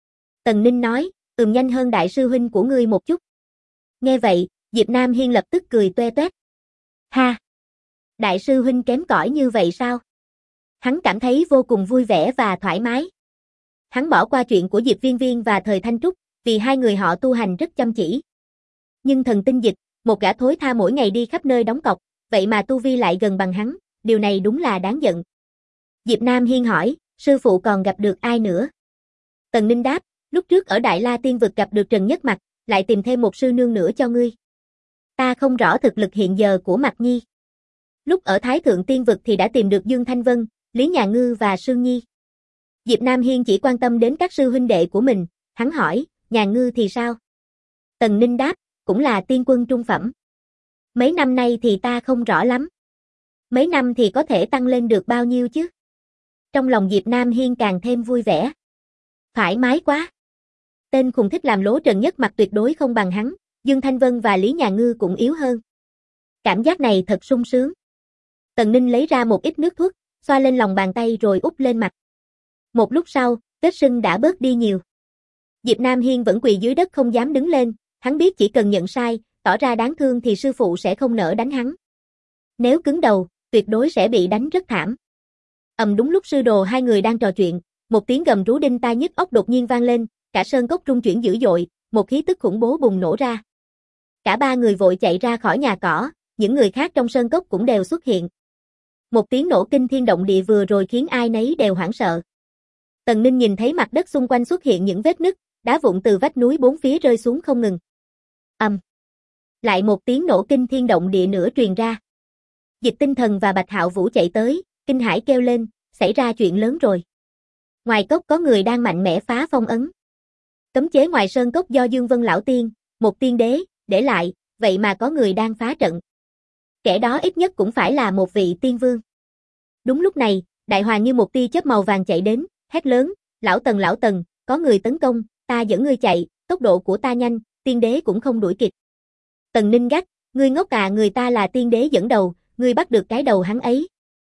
Tần Ninh nói, nhanh hơn đại sư huynh của ngươi một chút. Nghe vậy, Diệp Nam Hiên lập tức cười toe toét. Ha! Đại sư huynh kém cỏi như vậy sao? Hắn cảm thấy vô cùng vui vẻ và thoải mái. Hắn bỏ qua chuyện của Diệp Viên Viên và Thời Thanh Trúc, vì hai người họ tu hành rất chăm chỉ. Nhưng Thần Tinh Dịch, một gã thối tha mỗi ngày đi khắp nơi đóng cọc, vậy mà tu vi lại gần bằng hắn, điều này đúng là đáng giận. Diệp Nam Hiên hỏi, sư phụ còn gặp được ai nữa? Tần Ninh đáp, lúc trước ở Đại La Tiên Vực gặp được Trần Nhất Mặc, lại tìm thêm một sư nương nữa cho ngươi. Ta không rõ thực lực hiện giờ của Mặc Nhi. Lúc ở Thái Thượng Tiên Vực thì đã tìm được Dương Thanh Vân, Lý Nhà Ngư và Sương Nhi. Diệp Nam Hiên chỉ quan tâm đến các sư huynh đệ của mình, hắn hỏi, Nhà Ngư thì sao? Tần Ninh đáp, cũng là tiên quân trung phẩm. Mấy năm nay thì ta không rõ lắm. Mấy năm thì có thể tăng lên được bao nhiêu chứ? Trong lòng Diệp Nam Hiên càng thêm vui vẻ. Thoải mái quá. Tên khùng thích làm lố Trần Nhất Mặc tuyệt đối không bằng hắn, Dương Thanh Vân và Lý Nhà Ngư cũng yếu hơn. Cảm giác này thật sung sướng. Tần Ninh lấy ra một ít nước thuốc, xoa lên lòng bàn tay rồi úp lên mặt. Một lúc sau, vết sưng đã bớt đi nhiều. Diệp Nam Hiên vẫn quỳ dưới đất không dám đứng lên, hắn biết chỉ cần nhận sai, tỏ ra đáng thương thì sư phụ sẽ không nỡ đánh hắn. Nếu cứng đầu, tuyệt đối sẽ bị đánh rất thảm. Đúng lúc sư đồ hai người đang trò chuyện, một tiếng gầm rú đinh tai nhức óc đột nhiên vang lên, cả sơn cốc rung chuyển dữ dội, một khí tức khủng bố bùng nổ ra. Cả ba người vội chạy ra khỏi nhà cỏ, những người khác trong sơn cốc cũng đều xuất hiện. Một tiếng nổ kinh thiên động địa vừa rồi khiến ai nấy đều hoảng sợ. Tần Ninh nhìn thấy mặt đất xung quanh xuất hiện những vết nứt, đá vụn từ vách núi bốn phía rơi xuống không ngừng. Lại một tiếng nổ kinh thiên động địa nữa truyền ra. Dịch Tinh Thần và Bạch Hạo Vũ chạy tới, kinh hãi kêu lên, xảy ra chuyện lớn rồi. Ngoài cốc có người đang mạnh mẽ phá phong ấn. Cấm chế ngoài sơn cốc do Dương Vân Lão Tiên, một tiên đế, để lại, vậy mà có người đang phá trận. Kẻ đó ít nhất cũng phải là một vị tiên vương. Đúng lúc này, Đại Hoàng như một tia chớp màu vàng chạy đến, hét lớn, lão Tần, có người tấn công, ta dẫn ngươi chạy, tốc độ của ta nhanh, tiên đế cũng không đuổi kịp. Tần Ninh gắt, ngươi ngốc à, người ta là tiên đế dẫn đầu, ngươi bắt được cái đầu hắn ấy.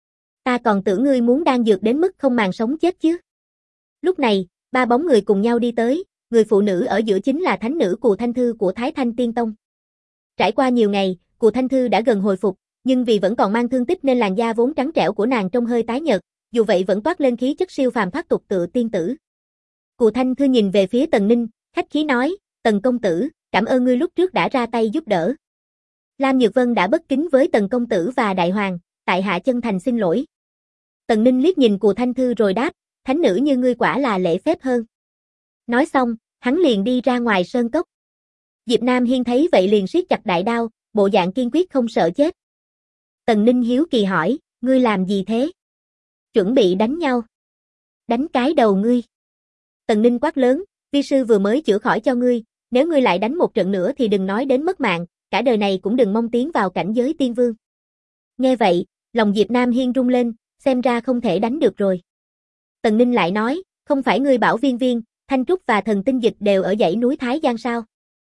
Ta còn tưởng ngươi muốn đang dược đến mức không màng sống chết chứ. Lúc này, ba bóng người cùng nhau đi tới, người phụ nữ ở giữa chính là thánh nữ Cù Thanh Thư của Thái Thanh Tiên Tông. Trải qua nhiều ngày, Cù Thanh Thư đã gần hồi phục, nhưng vì vẫn còn mang thương tích nên làn da vốn trắng trẻo của nàng trông hơi tái nhợt, dù vậy vẫn toát lên khí chất siêu phàm thoát tục tựa tiên tử. Cù Thanh Thư nhìn về phía Tần Ninh, khách khí nói, Tần công tử, cảm ơn ngươi lúc trước đã ra tay giúp đỡ. Lam Nhược Vân đã bất kính với Tần công tử và Đại Hoàng, tại hạ chân thành xin lỗi. Tần Ninh liếc nhìn Cù Thanh Thư rồi đáp, thánh nữ như ngươi quả là lễ phép hơn. Nói xong, hắn liền đi ra ngoài sơn cốc. Diệp Nam Hiên thấy vậy liền siết chặt đại đao, bộ dạng kiên quyết không sợ chết. Tần Ninh hiếu kỳ hỏi, ngươi làm gì thế? Chuẩn bị đánh nhau. Đánh cái đầu ngươi. Tần Ninh quát lớn, vi sư vừa mới chữa khỏi cho ngươi, nếu ngươi lại đánh một trận nữa thì đừng nói đến mất mạng, cả đời này cũng đừng mong tiến vào cảnh giới tiên vương. Nghe vậy, lòng Diệp Nam Hiên rung lên, xem ra không thể đánh được rồi. Tần Ninh lại nói, không phải ngươi bảo Viên Viên, Thanh Trúc và Thần Tinh Dịch đều ở dãy núi Thái Giang sao?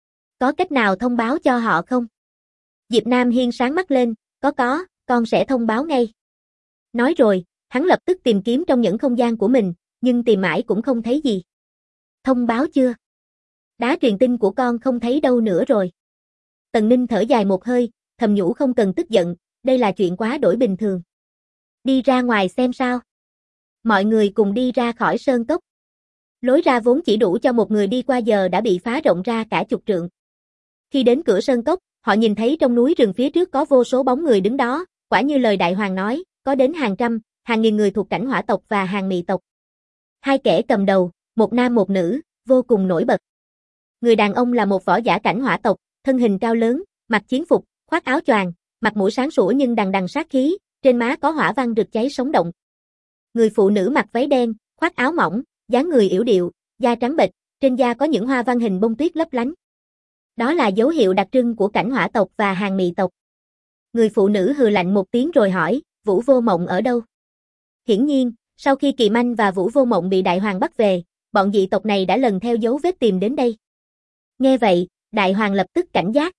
Có cách nào thông báo cho họ không? Diệp Nam Hiên sáng mắt lên, có, con sẽ thông báo ngay. Nói rồi, hắn lập tức tìm kiếm trong những không gian của mình, nhưng tìm mãi cũng không thấy gì. Thông báo chưa? Đá truyền tin của con không thấy đâu nữa rồi. Tần Ninh thở dài một hơi, thầm nhủ không cần tức giận, đây là chuyện quá đổi bình thường. Đi ra ngoài xem sao. Mọi người cùng đi ra khỏi sơn cốc. Lối ra vốn chỉ đủ cho một người đi qua giờ đã bị phá rộng ra cả chục trượng. Khi đến cửa sơn cốc, họ nhìn thấy trong núi rừng phía trước có vô số bóng người đứng đó, quả như lời Đại Hoàng nói, có đến hàng trăm, hàng nghìn người thuộc cảnh Hỏa tộc và hàng Mị tộc. Hai kẻ cầm đầu, một nam một nữ, vô cùng nổi bật. Người đàn ông là một võ giả cảnh Hỏa tộc, thân hình cao lớn, mặc chiến phục, khoác áo choàng, mặt mũi sáng sủa nhưng đằng đằng sát khí, trên má có hỏa văn rực cháy sống động. Người phụ nữ mặc váy đen, khoác áo mỏng, dáng người yểu điệu, da trắng bệch, trên da có những hoa văn hình bông tuyết lấp lánh. Đó là dấu hiệu đặc trưng của cảnh hỏa tộc và hàng mị tộc. Người phụ nữ hừ lạnh một tiếng rồi hỏi, Vũ Vô Mộng ở đâu? Hiển nhiên, sau khi Kỳ Manh và Vũ Vô Mộng bị Đại Hoàng bắt về, bọn dị tộc này đã lần theo dấu vết tìm đến đây. Nghe vậy, Đại Hoàng lập tức cảnh giác.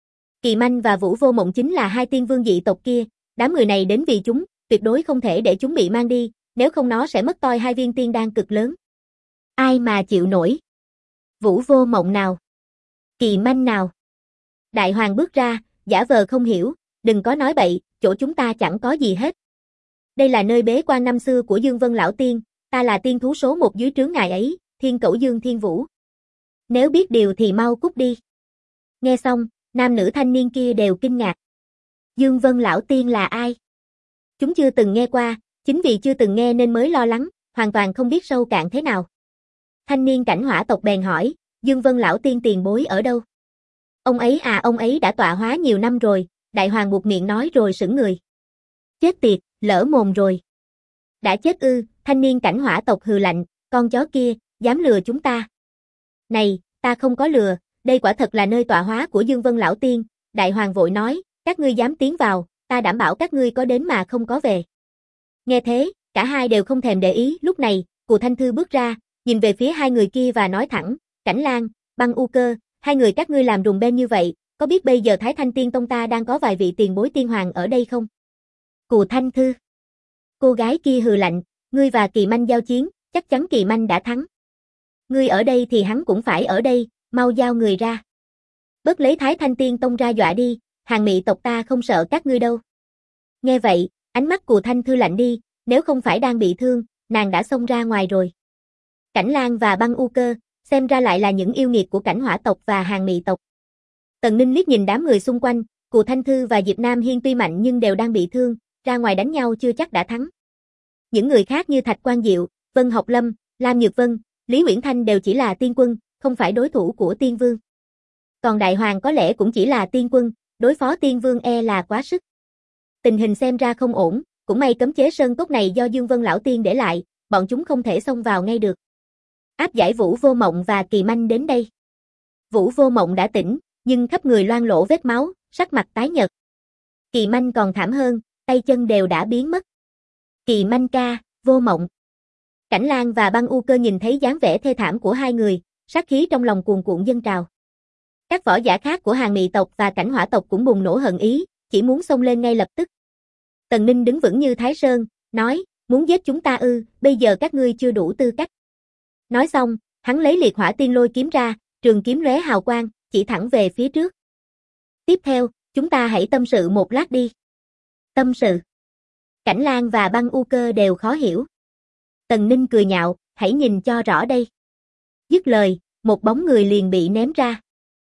Kỳ Manh và Vũ Vô Mộng chính là hai tiên vương dị tộc kia, đám người này đến vì chúng, tuyệt đối không thể để chúng bị mang đi, nếu không nó sẽ mất toi hai viên tiên đan cực lớn. Ai mà chịu nổi? Vũ Vô Mộng nào? Kỳ Manh nào? Đại Hoàng bước ra, giả vờ không hiểu, đừng có nói bậy, chỗ chúng ta chẳng có gì hết. Đây là nơi bế quan năm xưa của Dương Vân Lão Tiên, ta là tiên thú số 1 dưới trướng ngài ấy, Thiên Cẩu Dương Thiên Vũ. Nếu biết điều thì mau cút đi. Nghe xong, nam nữ thanh niên kia đều kinh ngạc. Dương Vân Lão Tiên là ai? Chúng chưa từng nghe qua, chính vì chưa từng nghe nên mới lo lắng, hoàn toàn không biết sâu cạn thế nào. Thanh niên cảnh hỏa tộc bèn hỏi, Dương Vân Lão Tiên tiền bối ở đâu? Ông ấy đã tọa hóa nhiều năm rồi, Đại Hoàng buột miệng nói rồi sững người. Chết tiệt, lỡ mồm rồi. Đã chết ư, thanh niên cảnh hỏa tộc hừ lạnh, con chó kia, dám lừa chúng ta. Này, ta không có lừa, đây quả thật là nơi tọa hóa của Dương Vân Lão Tiên, Đại Hoàng vội nói, các ngươi dám tiến vào, ta đảm bảo các ngươi có đến mà không có về. Nghe thế, cả hai đều không thèm để ý, lúc này, Cù Thanh Thư bước ra, nhìn về phía hai người kia và nói thẳng, Cảnh Lang, Băng U Cơ, hai người các ngươi làm rùng beng như vậy, có biết bây giờ Thái Thanh Tiên Tông ta đang có vài vị tiền bối tiên hoàng ở đây không? Cù Thanh Thư. Cô gái kia hừ lạnh, ngươi và Kỳ Manh giao chiến, chắc chắn Kỳ Manh đã thắng. Ngươi ở đây thì hắn cũng phải ở đây, mau giao người ra. Bớt lấy Thái Thanh Tiên Tông ra dọa đi, hàng mị tộc ta không sợ các ngươi đâu. Nghe vậy, ánh mắt Cù Thanh Thư lạnh đi, nếu không phải đang bị thương, nàng đã xông ra ngoài rồi. Cảnh Lang và Băng U Cơ, xem ra lại là những yêu nghiệt của cảnh hỏa tộc và hàng mị tộc. Tần Ninh liếc nhìn đám người xung quanh, Cù Thanh Thư và Diệp Nam Hiên tuy mạnh nhưng đều đang bị thương, ra ngoài đánh nhau chưa chắc đã thắng. Những người khác như Thạch Quang Diệu, Vân Học Lâm, Lam Nhược Vân, Lý Uyển Thanh đều chỉ là tiên quân, không phải đối thủ của tiên vương. Còn Đại Hoàng có lẽ cũng chỉ là tiên quân, đối phó tiên vương e là quá sức. Tình hình xem ra không ổn, cũng may cấm chế sơn cốt này do Dương Vân Lão Tiên để lại, bọn chúng không thể xông vào ngay được. Áp giải Vũ Vô Mộng và Kỳ Manh đến đây. Vũ Vô Mộng đã tỉnh, nhưng khắp người loang lổ vết máu, sắc mặt tái nhợt. Kỳ Manh còn thảm hơn, tay chân đều đã biến mất. Kỳ Manh ca, Vô Mộng. Cảnh Lang và Băng U Cơ nhìn thấy dáng vẻ thê thảm của hai người, sát khí trong lòng cuồn cuộn dâng trào. Các võ giả khác của hàng mị tộc và cảnh hỏa tộc cũng bùng nổ hận ý, chỉ muốn xông lên ngay lập tức. Tần Ninh đứng vững như Thái Sơn, nói, muốn giết chúng ta ư, bây giờ các ngươi chưa đủ tư cách. Nói xong, hắn lấy liệt hỏa tiên lôi kiếm ra, trường kiếm lóe hào quang, chỉ thẳng về phía trước. Tiếp theo, chúng ta hãy tâm sự một lát đi. Tâm sự. Cảnh Lang và Băng U Cơ đều khó hiểu. Tần Ninh cười nhạo, hãy nhìn cho rõ đây. Dứt lời, một bóng người liền bị ném ra.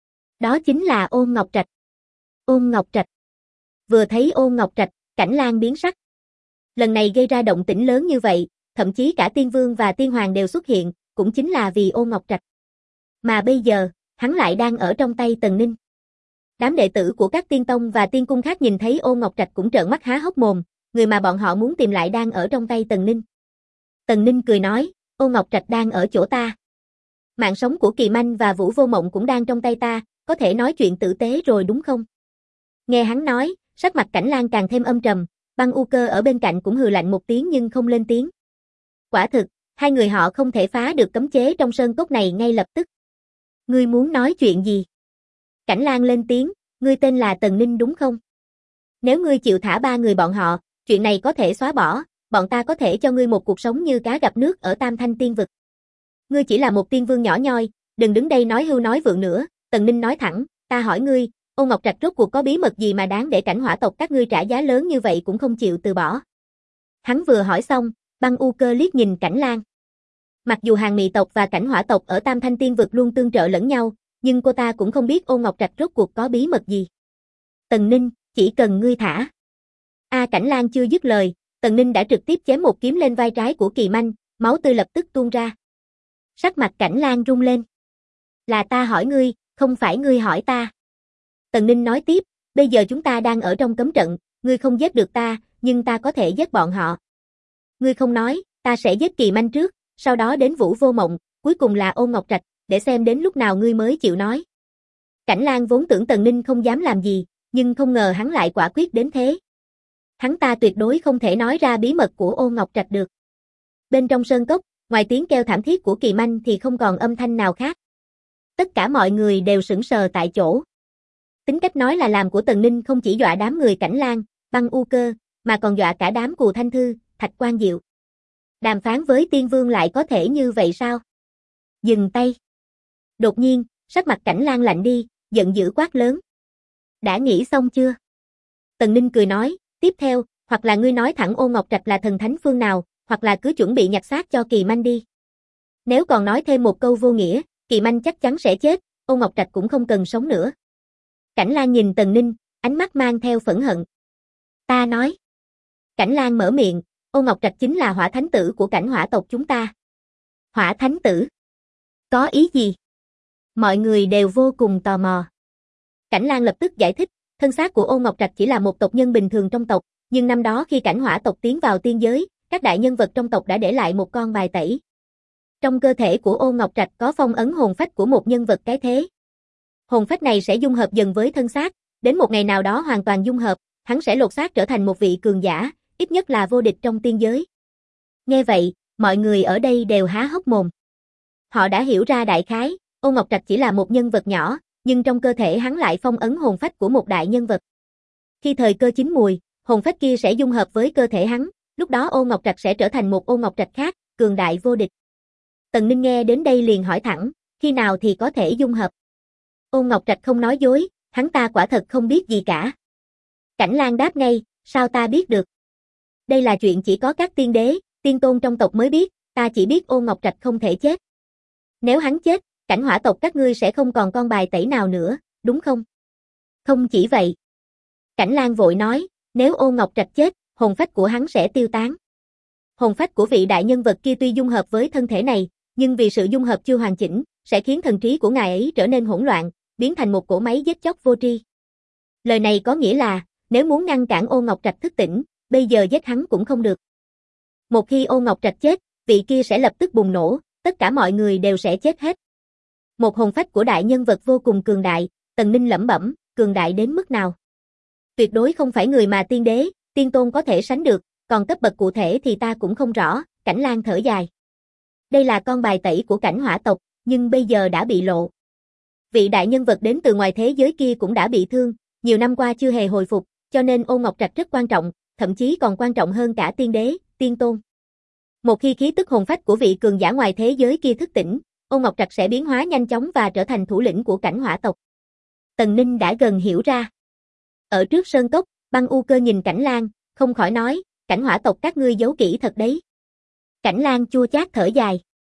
Đó chính là Ôn Ngọc Trạch. Ôn Ngọc Trạch. Vừa thấy Ôn Ngọc Trạch, Cảnh Lang biến sắc. Lần này gây ra động tĩnh lớn như vậy, thậm chí cả tiên vương và tiên hoàng đều xuất hiện, cũng chính là vì Ôn Ngọc Trạch. Mà bây giờ, hắn lại đang ở trong tay Tần Ninh. Đám đệ tử của các tiên tông và tiên cung khác nhìn thấy Ôn Ngọc Trạch cũng trợn mắt há hốc mồm, người mà bọn họ muốn tìm lại đang ở trong tay Tần Ninh. Tần Ninh cười nói, Ôn Ngọc Trạch đang ở chỗ ta. Mạng sống của Kỳ Manh và Vũ Vô Mộng cũng đang trong tay ta, có thể nói chuyện tử tế rồi đúng không? Nghe hắn nói, sắc mặt Cảnh Lang càng thêm âm trầm, Băng U Cơ ở bên cạnh cũng hừ lạnh một tiếng nhưng không lên tiếng. Quả thực, hai người họ không thể phá được cấm chế trong sơn cốt này ngay lập tức. Ngươi muốn nói chuyện gì? Cảnh Lang lên tiếng, ngươi tên là Tần Ninh đúng không? Nếu ngươi chịu thả ba người bọn họ, chuyện này có thể xóa bỏ, bọn ta có thể cho ngươi một cuộc sống như cá gặp nước ở Tam Thanh Tiên Vực. Ngươi chỉ là một tiên vương nhỏ nhoi, đừng đứng đây nói hưu nói vượng nữa, Tần Ninh nói thẳng, ta hỏi ngươi, Ôn Ngọc Trạch rốt cuộc có bí mật gì mà đáng để cảnh hỏa tộc các ngươi trả giá lớn như vậy cũng không chịu từ bỏ. Hắn vừa hỏi xong, Băng U Cơ liếc nhìn Cảnh Lang. Mặc dù hàng mị tộc và cảnh hỏa tộc ở Tam Thanh Tiên Vực luôn tương trợ lẫn nhau, nhưng cô ta cũng không biết Ôn Ngọc Trạch rốt cuộc có bí mật gì. Tần Ninh, chỉ cần ngươi thả. Cảnh Lang chưa dứt lời, Tần Ninh đã trực tiếp chém một kiếm lên vai trái của Kỳ Manh, máu tươi lập tức tuôn ra. Sắc mặt Cảnh Lang rung lên. Là ta hỏi ngươi, không phải ngươi hỏi ta. Tần Ninh nói tiếp, bây giờ chúng ta đang ở trong cấm trận, ngươi không giết được ta, nhưng ta có thể giết bọn họ. Ngươi không nói, ta sẽ giết Kỳ Manh trước, sau đó đến Vũ Vô Mộng, cuối cùng là Ôn Ngọc Trạch, để xem đến lúc nào ngươi mới chịu nói. Cảnh Lang vốn tưởng Tần Ninh không dám làm gì, nhưng không ngờ hắn lại quả quyết đến thế. Hắn ta tuyệt đối không thể nói ra bí mật của Ôn Ngọc Trạch được. Bên trong sơn cốc, ngoài tiếng kêu thảm thiết của Kỳ Manh thì không còn âm thanh nào khác. Tất cả mọi người đều sững sờ tại chỗ. Tính cách nói là làm của Tần Ninh không chỉ dọa đám người Cảnh Lang, Băng U Cơ, mà còn dọa cả đám Cù Thanh Thư, Thạch Quan Diệu. Đàm phán với Tiên Vương lại có thể như vậy sao? Dừng tay. Đột nhiên, sắc mặt Cảnh Lang lạnh đi, giận dữ quát lớn. Đã nghĩ xong chưa? Tần Ninh cười nói, tiếp theo, hoặc là ngươi nói thẳng Ôn Ngọc Trạch là thần thánh phương nào, hoặc là cứ chuẩn bị nhặt xác cho Kỳ Manh đi. Nếu còn nói thêm một câu vô nghĩa, Kỳ Manh chắc chắn sẽ chết, Ôn Ngọc Trạch cũng không cần sống nữa. Cảnh Lang nhìn Tần Ninh, ánh mắt mang theo phẫn hận. Ta nói. Cảnh Lang mở miệng, Ôn Ngọc Trạch chính là Hỏa Thánh tử của Cảnh Hỏa tộc chúng ta. Hỏa Thánh tử? Có ý gì? Mọi người đều vô cùng tò mò. Cảnh Lang lập tức giải thích, thân xác của Ôn Ngọc Trạch chỉ là một tộc nhân bình thường trong tộc, nhưng năm đó khi Cảnh Hỏa tộc tiến vào tiên giới, các đại nhân vật trong tộc đã để lại một con bài tẩy. Trong cơ thể của Ôn Ngọc Trạch có phong ấn hồn phách của một nhân vật cái thế. Hồn phách này sẽ dung hợp dần với thân xác, đến một ngày nào đó hoàn toàn dung hợp, hắn sẽ lột xác trở thành một vị cường giả, ít nhất là vô địch trong tiên giới. Nghe vậy, mọi người ở đây đều há hốc mồm. Họ đã hiểu ra đại khái, Ôn Ngọc Trạch chỉ là một nhân vật nhỏ, nhưng trong cơ thể hắn lại phong ấn hồn phách của một đại nhân vật. Khi thời cơ chín mùi, hồn phách kia sẽ dung hợp với cơ thể hắn, lúc đó Ôn Ngọc Trạch sẽ trở thành một Ôn Ngọc Trạch khác, cường đại vô địch. Tần Ninh nghe đến đây liền hỏi thẳng, khi nào thì có thể dung hợp? Ôn Ngọc Trạch không nói dối, hắn ta quả thật không biết gì cả. Cảnh Lang đáp ngay, sao ta biết được? Đây là chuyện chỉ có các tiên đế, tiên tôn trong tộc mới biết, ta chỉ biết Ôn Ngọc Trạch không thể chết. Nếu hắn chết, Cảnh Hỏa tộc các ngươi sẽ không còn con bài tẩy nào nữa, đúng không? Không chỉ vậy. Cảnh Lang vội nói, nếu Ôn Ngọc Trạch chết, hồn phách của hắn sẽ tiêu tán. Hồn phách của vị đại nhân vật kia tuy dung hợp với thân thể này, nhưng vì sự dung hợp chưa hoàn chỉnh, sẽ khiến thần trí của ngài ấy trở nên hỗn loạn, biến thành một cỗ máy giết chóc vô tri. Lời này có nghĩa là, nếu muốn ngăn cản Ôn Ngọc Trạch thức tỉnh, bây giờ giết hắn cũng không được. Một khi Ôn Ngọc Trạch chết, vị kia sẽ lập tức bùng nổ, tất cả mọi người đều sẽ chết hết. Một hồn phách của đại nhân vật vô cùng cường đại, Tần Ninh lẩm bẩm, cường đại đến mức nào? Tuyệt đối không phải người mà tiên đế, tiên tôn có thể sánh được, còn cấp bậc cụ thể thì ta cũng không rõ, Cảnh Lang thở dài. Đây là con bài tẩy của Cảnh Hỏa tộc, nhưng bây giờ đã bị lộ. Vị đại nhân vật đến từ ngoài thế giới kia cũng đã bị thương, nhiều năm qua chưa hề hồi phục, cho nên Ôn Ngọc Trạch rất quan trọng, thậm chí còn quan trọng hơn cả tiên đế, tiên tôn. Một khi khí tức hồn phách của vị cường giả ngoài thế giới kia thức tỉnh, Ôn Ngọc Trạch sẽ biến hóa nhanh chóng và trở thành thủ lĩnh của Cảnh Hỏa tộc. Tần Ninh đã gần hiểu ra. Ở trước sơn cốc, Băng U Cơ nhìn Cảnh Lang, không khỏi nói, Cảnh Hỏa tộc các ngươi giấu kỹ thật đấy. Cảnh Lang chua chát thở dài.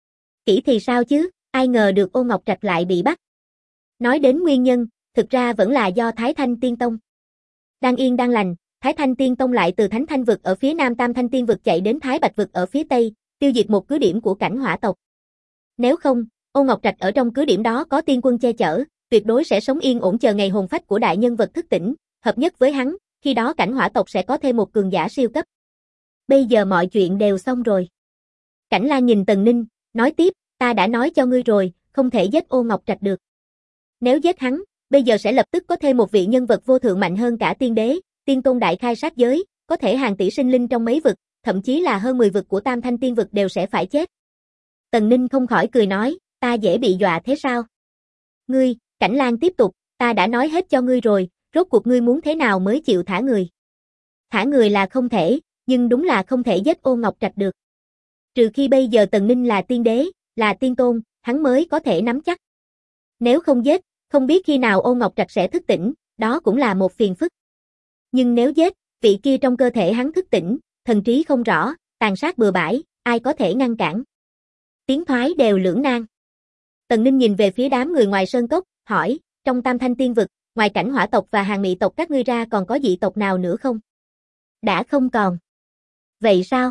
Kỹ thì sao chứ, ai ngờ được Ôn Ngọc Trạch lại bị bắt. Nói đến nguyên nhân, thực ra vẫn là do Thái Thanh Tiên Tông. Đang yên đang lành, Thái Thanh Tiên Tông lại từ Thánh Thanh vực ở phía nam Tam Thanh Tiên vực chạy đến Thái Bạch vực ở phía tây, tiêu diệt một cứ điểm của Cảnh Hỏa tộc. Nếu không, Ôn Ngọc Trạch ở trong cứ điểm đó có tiên quân che chở, tuyệt đối sẽ sống yên ổn chờ ngày hồn phách của đại nhân vật thức tỉnh, hợp nhất với hắn, khi đó Cảnh Hỏa tộc sẽ có thêm một cường giả siêu cấp. Bây giờ mọi chuyện đều xong rồi. Cảnh Lang nhìn Tần Ninh, nói tiếp, ta đã nói cho ngươi rồi, không thể giết Ôn Ngọc Trạch được. Nếu giết hắn, bây giờ sẽ lập tức có thêm một vị nhân vật vô thượng mạnh hơn cả tiên đế, tiên tôn đại khai sát giới, có thể hàng tỷ sinh linh trong mấy vực, thậm chí là hơn 10 vực của Tam Thanh Tiên vực đều sẽ phải chết. Tần Ninh không khỏi cười nói, ta dễ bị dọa thế sao? Ngươi, Cảnh Lang tiếp tục, ta đã nói hết cho ngươi rồi, rốt cuộc ngươi muốn thế nào mới chịu thả người? Thả người là không thể, nhưng đúng là không thể giết Ôn Ngọc Trạch được. Trừ khi bây giờ Tần Ninh là tiên đế, là tiên tôn, hắn mới có thể nắm chắc. Nếu không giết, không biết khi nào Ôn Ngọc Trạch sẽ thức tỉnh, đó cũng là một phiền phức. Nhưng nếu giết, vị kia trong cơ thể hắn thức tỉnh, thần trí không rõ, tàn sát bừa bãi, ai có thể ngăn cản? Tiến thoái đều lưỡng nan. Tần Ninh nhìn về phía đám người ngoài sơn cốc, hỏi, trong Tam Thanh Tiên vực, ngoài Cảnh Hỏa tộc và Hàng Mị tộc các ngươi ra còn có dị tộc nào nữa không? Đã không còn. Vậy sao?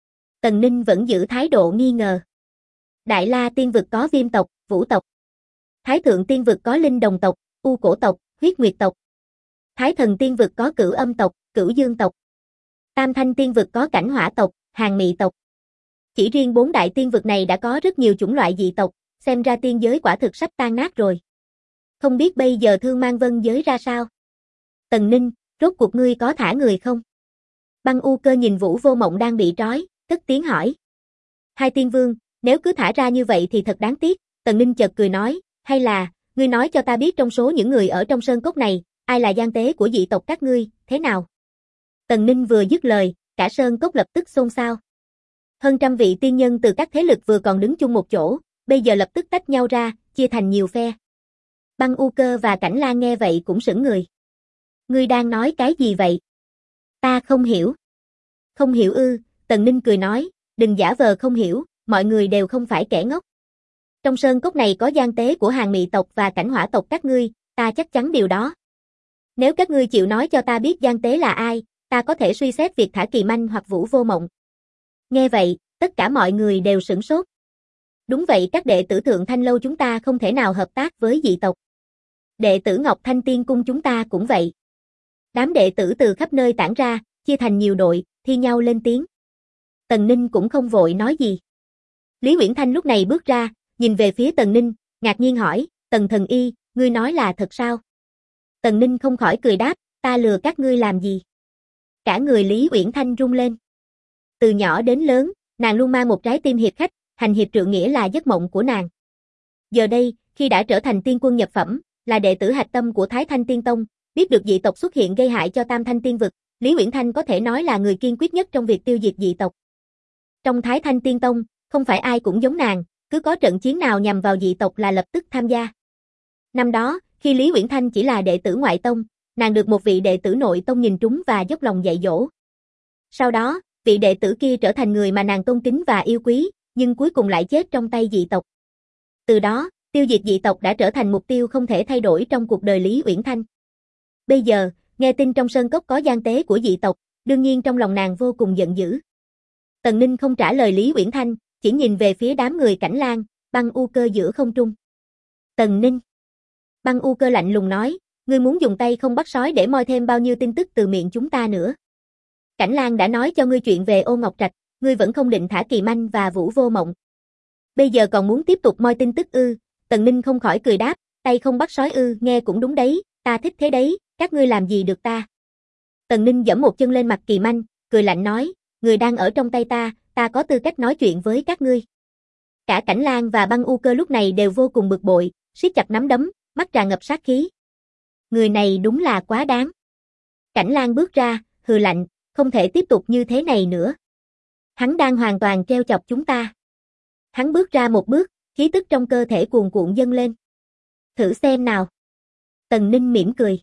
Tần Ninh vẫn giữ thái độ nghi ngờ. Đại La Tiên vực có Viêm tộc, Vũ tộc. Thái Thượng Tiên vực có Linh Đồng tộc, U Cổ tộc, Huyết Nguyệt tộc. Thái Thần Tiên vực có Cửu Âm tộc, Cửu Dương tộc. Tam Thanh Tiên vực có Cảnh Hỏa tộc, Hàng Mị tộc. Chỉ riêng 4 đại tiên vực này đã có rất nhiều chủng loại dị tộc, xem ra tiên giới quả thực sắp tan nát rồi. Không biết bây giờ Thương Mang Vân giới ra sao? Tần Ninh, rốt cuộc ngươi có thả người không? Băng U Cơ nhìn Vũ Vô Mộng đang bị trói, cất tiếng hỏi. Hai tiên vương, nếu cứ thả ra như vậy thì thật đáng tiếc, Tần Ninh chợt cười nói, hay là, ngươi nói cho ta biết trong số những người ở trong sơn cốc này, ai là gian tế của dị tộc các ngươi, thế nào? Tần Ninh vừa dứt lời, cả sơn cốc lập tức xôn xao. Hơn trăm vị tiên nhân từ các thế lực vừa còn đứng chung một chỗ, bây giờ lập tức tách nhau ra, chia thành nhiều phe. Băng U Cơ và Cảnh Lang nghe vậy cũng sững người. Ngươi đang nói cái gì vậy? Ta không hiểu. Không hiểu ư? Tần Ninh cười nói, đừng giả vờ không hiểu, mọi người đều không phải kẻ ngốc. Trong sơn cốc này có gian tế của Hàng Mị tộc và Cảnh Hỏa tộc các ngươi, ta chắc chắn điều đó. Nếu các ngươi chịu nói cho ta biết gian tế là ai, ta có thể suy xét việc thả Kỳ Manh hoặc Vũ Vô Mộng. Nghe vậy, tất cả mọi người đều sửng sốt. Đúng vậy, các đệ tử Thượng Thanh Lâu chúng ta không thể nào hợp tác với dị tộc. Đệ tử Ngọc Thanh Tiên Cung chúng ta cũng vậy. Đám đệ tử từ khắp nơi tản ra, chia thành nhiều đội, thi nhau lên tiếng. Tần Ninh cũng không vội nói gì. Lý Uyển Thanh lúc này bước ra, nhìn về phía Tần Ninh, ngạc nhiên hỏi, Tần Thần Y, ngươi nói là thật sao? Tần Ninh không khỏi cười đáp, ta lừa các ngươi làm gì? Cả người Lý Uyển Thanh rung lên. Từ nhỏ đến lớn, nàng luôn mang một trái tim hiệp khách, hành hiệp trượng nghĩa là giấc mộng của nàng. Giờ đây, khi đã trở thành tiên quân nhập phẩm, là đệ tử hạch tâm của Thái Thanh Tiên Tông, biết được dị tộc xuất hiện gây hại cho Tam Thanh Tiên Vực, Lý Uyển Thanh có thể nói là người kiên quyết nhất trong việc tiêu diệt dị tộc. Trong Thái Thanh Tiên Tông, không phải ai cũng giống nàng, cứ có trận chiến nào nhằm vào dị tộc là lập tức tham gia. Năm đó, khi Lý Uyển Thanh chỉ là đệ tử ngoại tông, nàng được một vị đệ tử nội tông nhìn trúng và dốc lòng dạy dỗ. Sau đó, vị đệ tử kia trở thành người mà nàng tôn kính và yêu quý, nhưng cuối cùng lại chết trong tay dị tộc. Từ đó, tiêu diệt dị tộc đã trở thành mục tiêu không thể thay đổi trong cuộc đời Lý Uyển Thanh. Bây giờ, nghe tin trong sơn cốc có gian tế của dị tộc, đương nhiên trong lòng nàng vô cùng giận dữ. Tần Ninh không trả lời Lý Uyển Thanh, chỉ nhìn về phía đám người Cảnh Lang, Băng U Cơ giữa không trung. Tần Ninh. Băng U Cơ lạnh lùng nói, ngươi muốn dùng tay không bắt sói để moi thêm bao nhiêu tin tức từ miệng chúng ta nữa. Cảnh Lang đã nói cho ngươi chuyện về Ô Ngọc Trạch, ngươi vẫn không định thả Kỳ Manh và Vũ Vô Mộng. Bây giờ còn muốn tiếp tục moi tin tức ư? Tần Ninh không khỏi cười đáp, tay không bắt sói ư, nghe cũng đúng đấy, ta thích thế đấy, các ngươi làm gì được ta. Tần Ninh giẫm một chân lên mặt Kỳ Manh, cười lạnh nói, người đang ở trong tay ta, ta có tư cách nói chuyện với các ngươi. Cả Cảnh Lang và Băng U Cơ lúc này đều vô cùng bực bội, siết chặt nắm đấm, mắt tràn ngập sát khí. Người này đúng là quá đáng. Cảnh Lang bước ra, hừ lạnh, không thể tiếp tục như thế này nữa. Hắn đang hoàn toàn trêu chọc chúng ta. Hắn bước ra một bước, khí tức trong cơ thể cuồn cuộn dâng lên. Thử xem nào. Tần Ninh mỉm cười.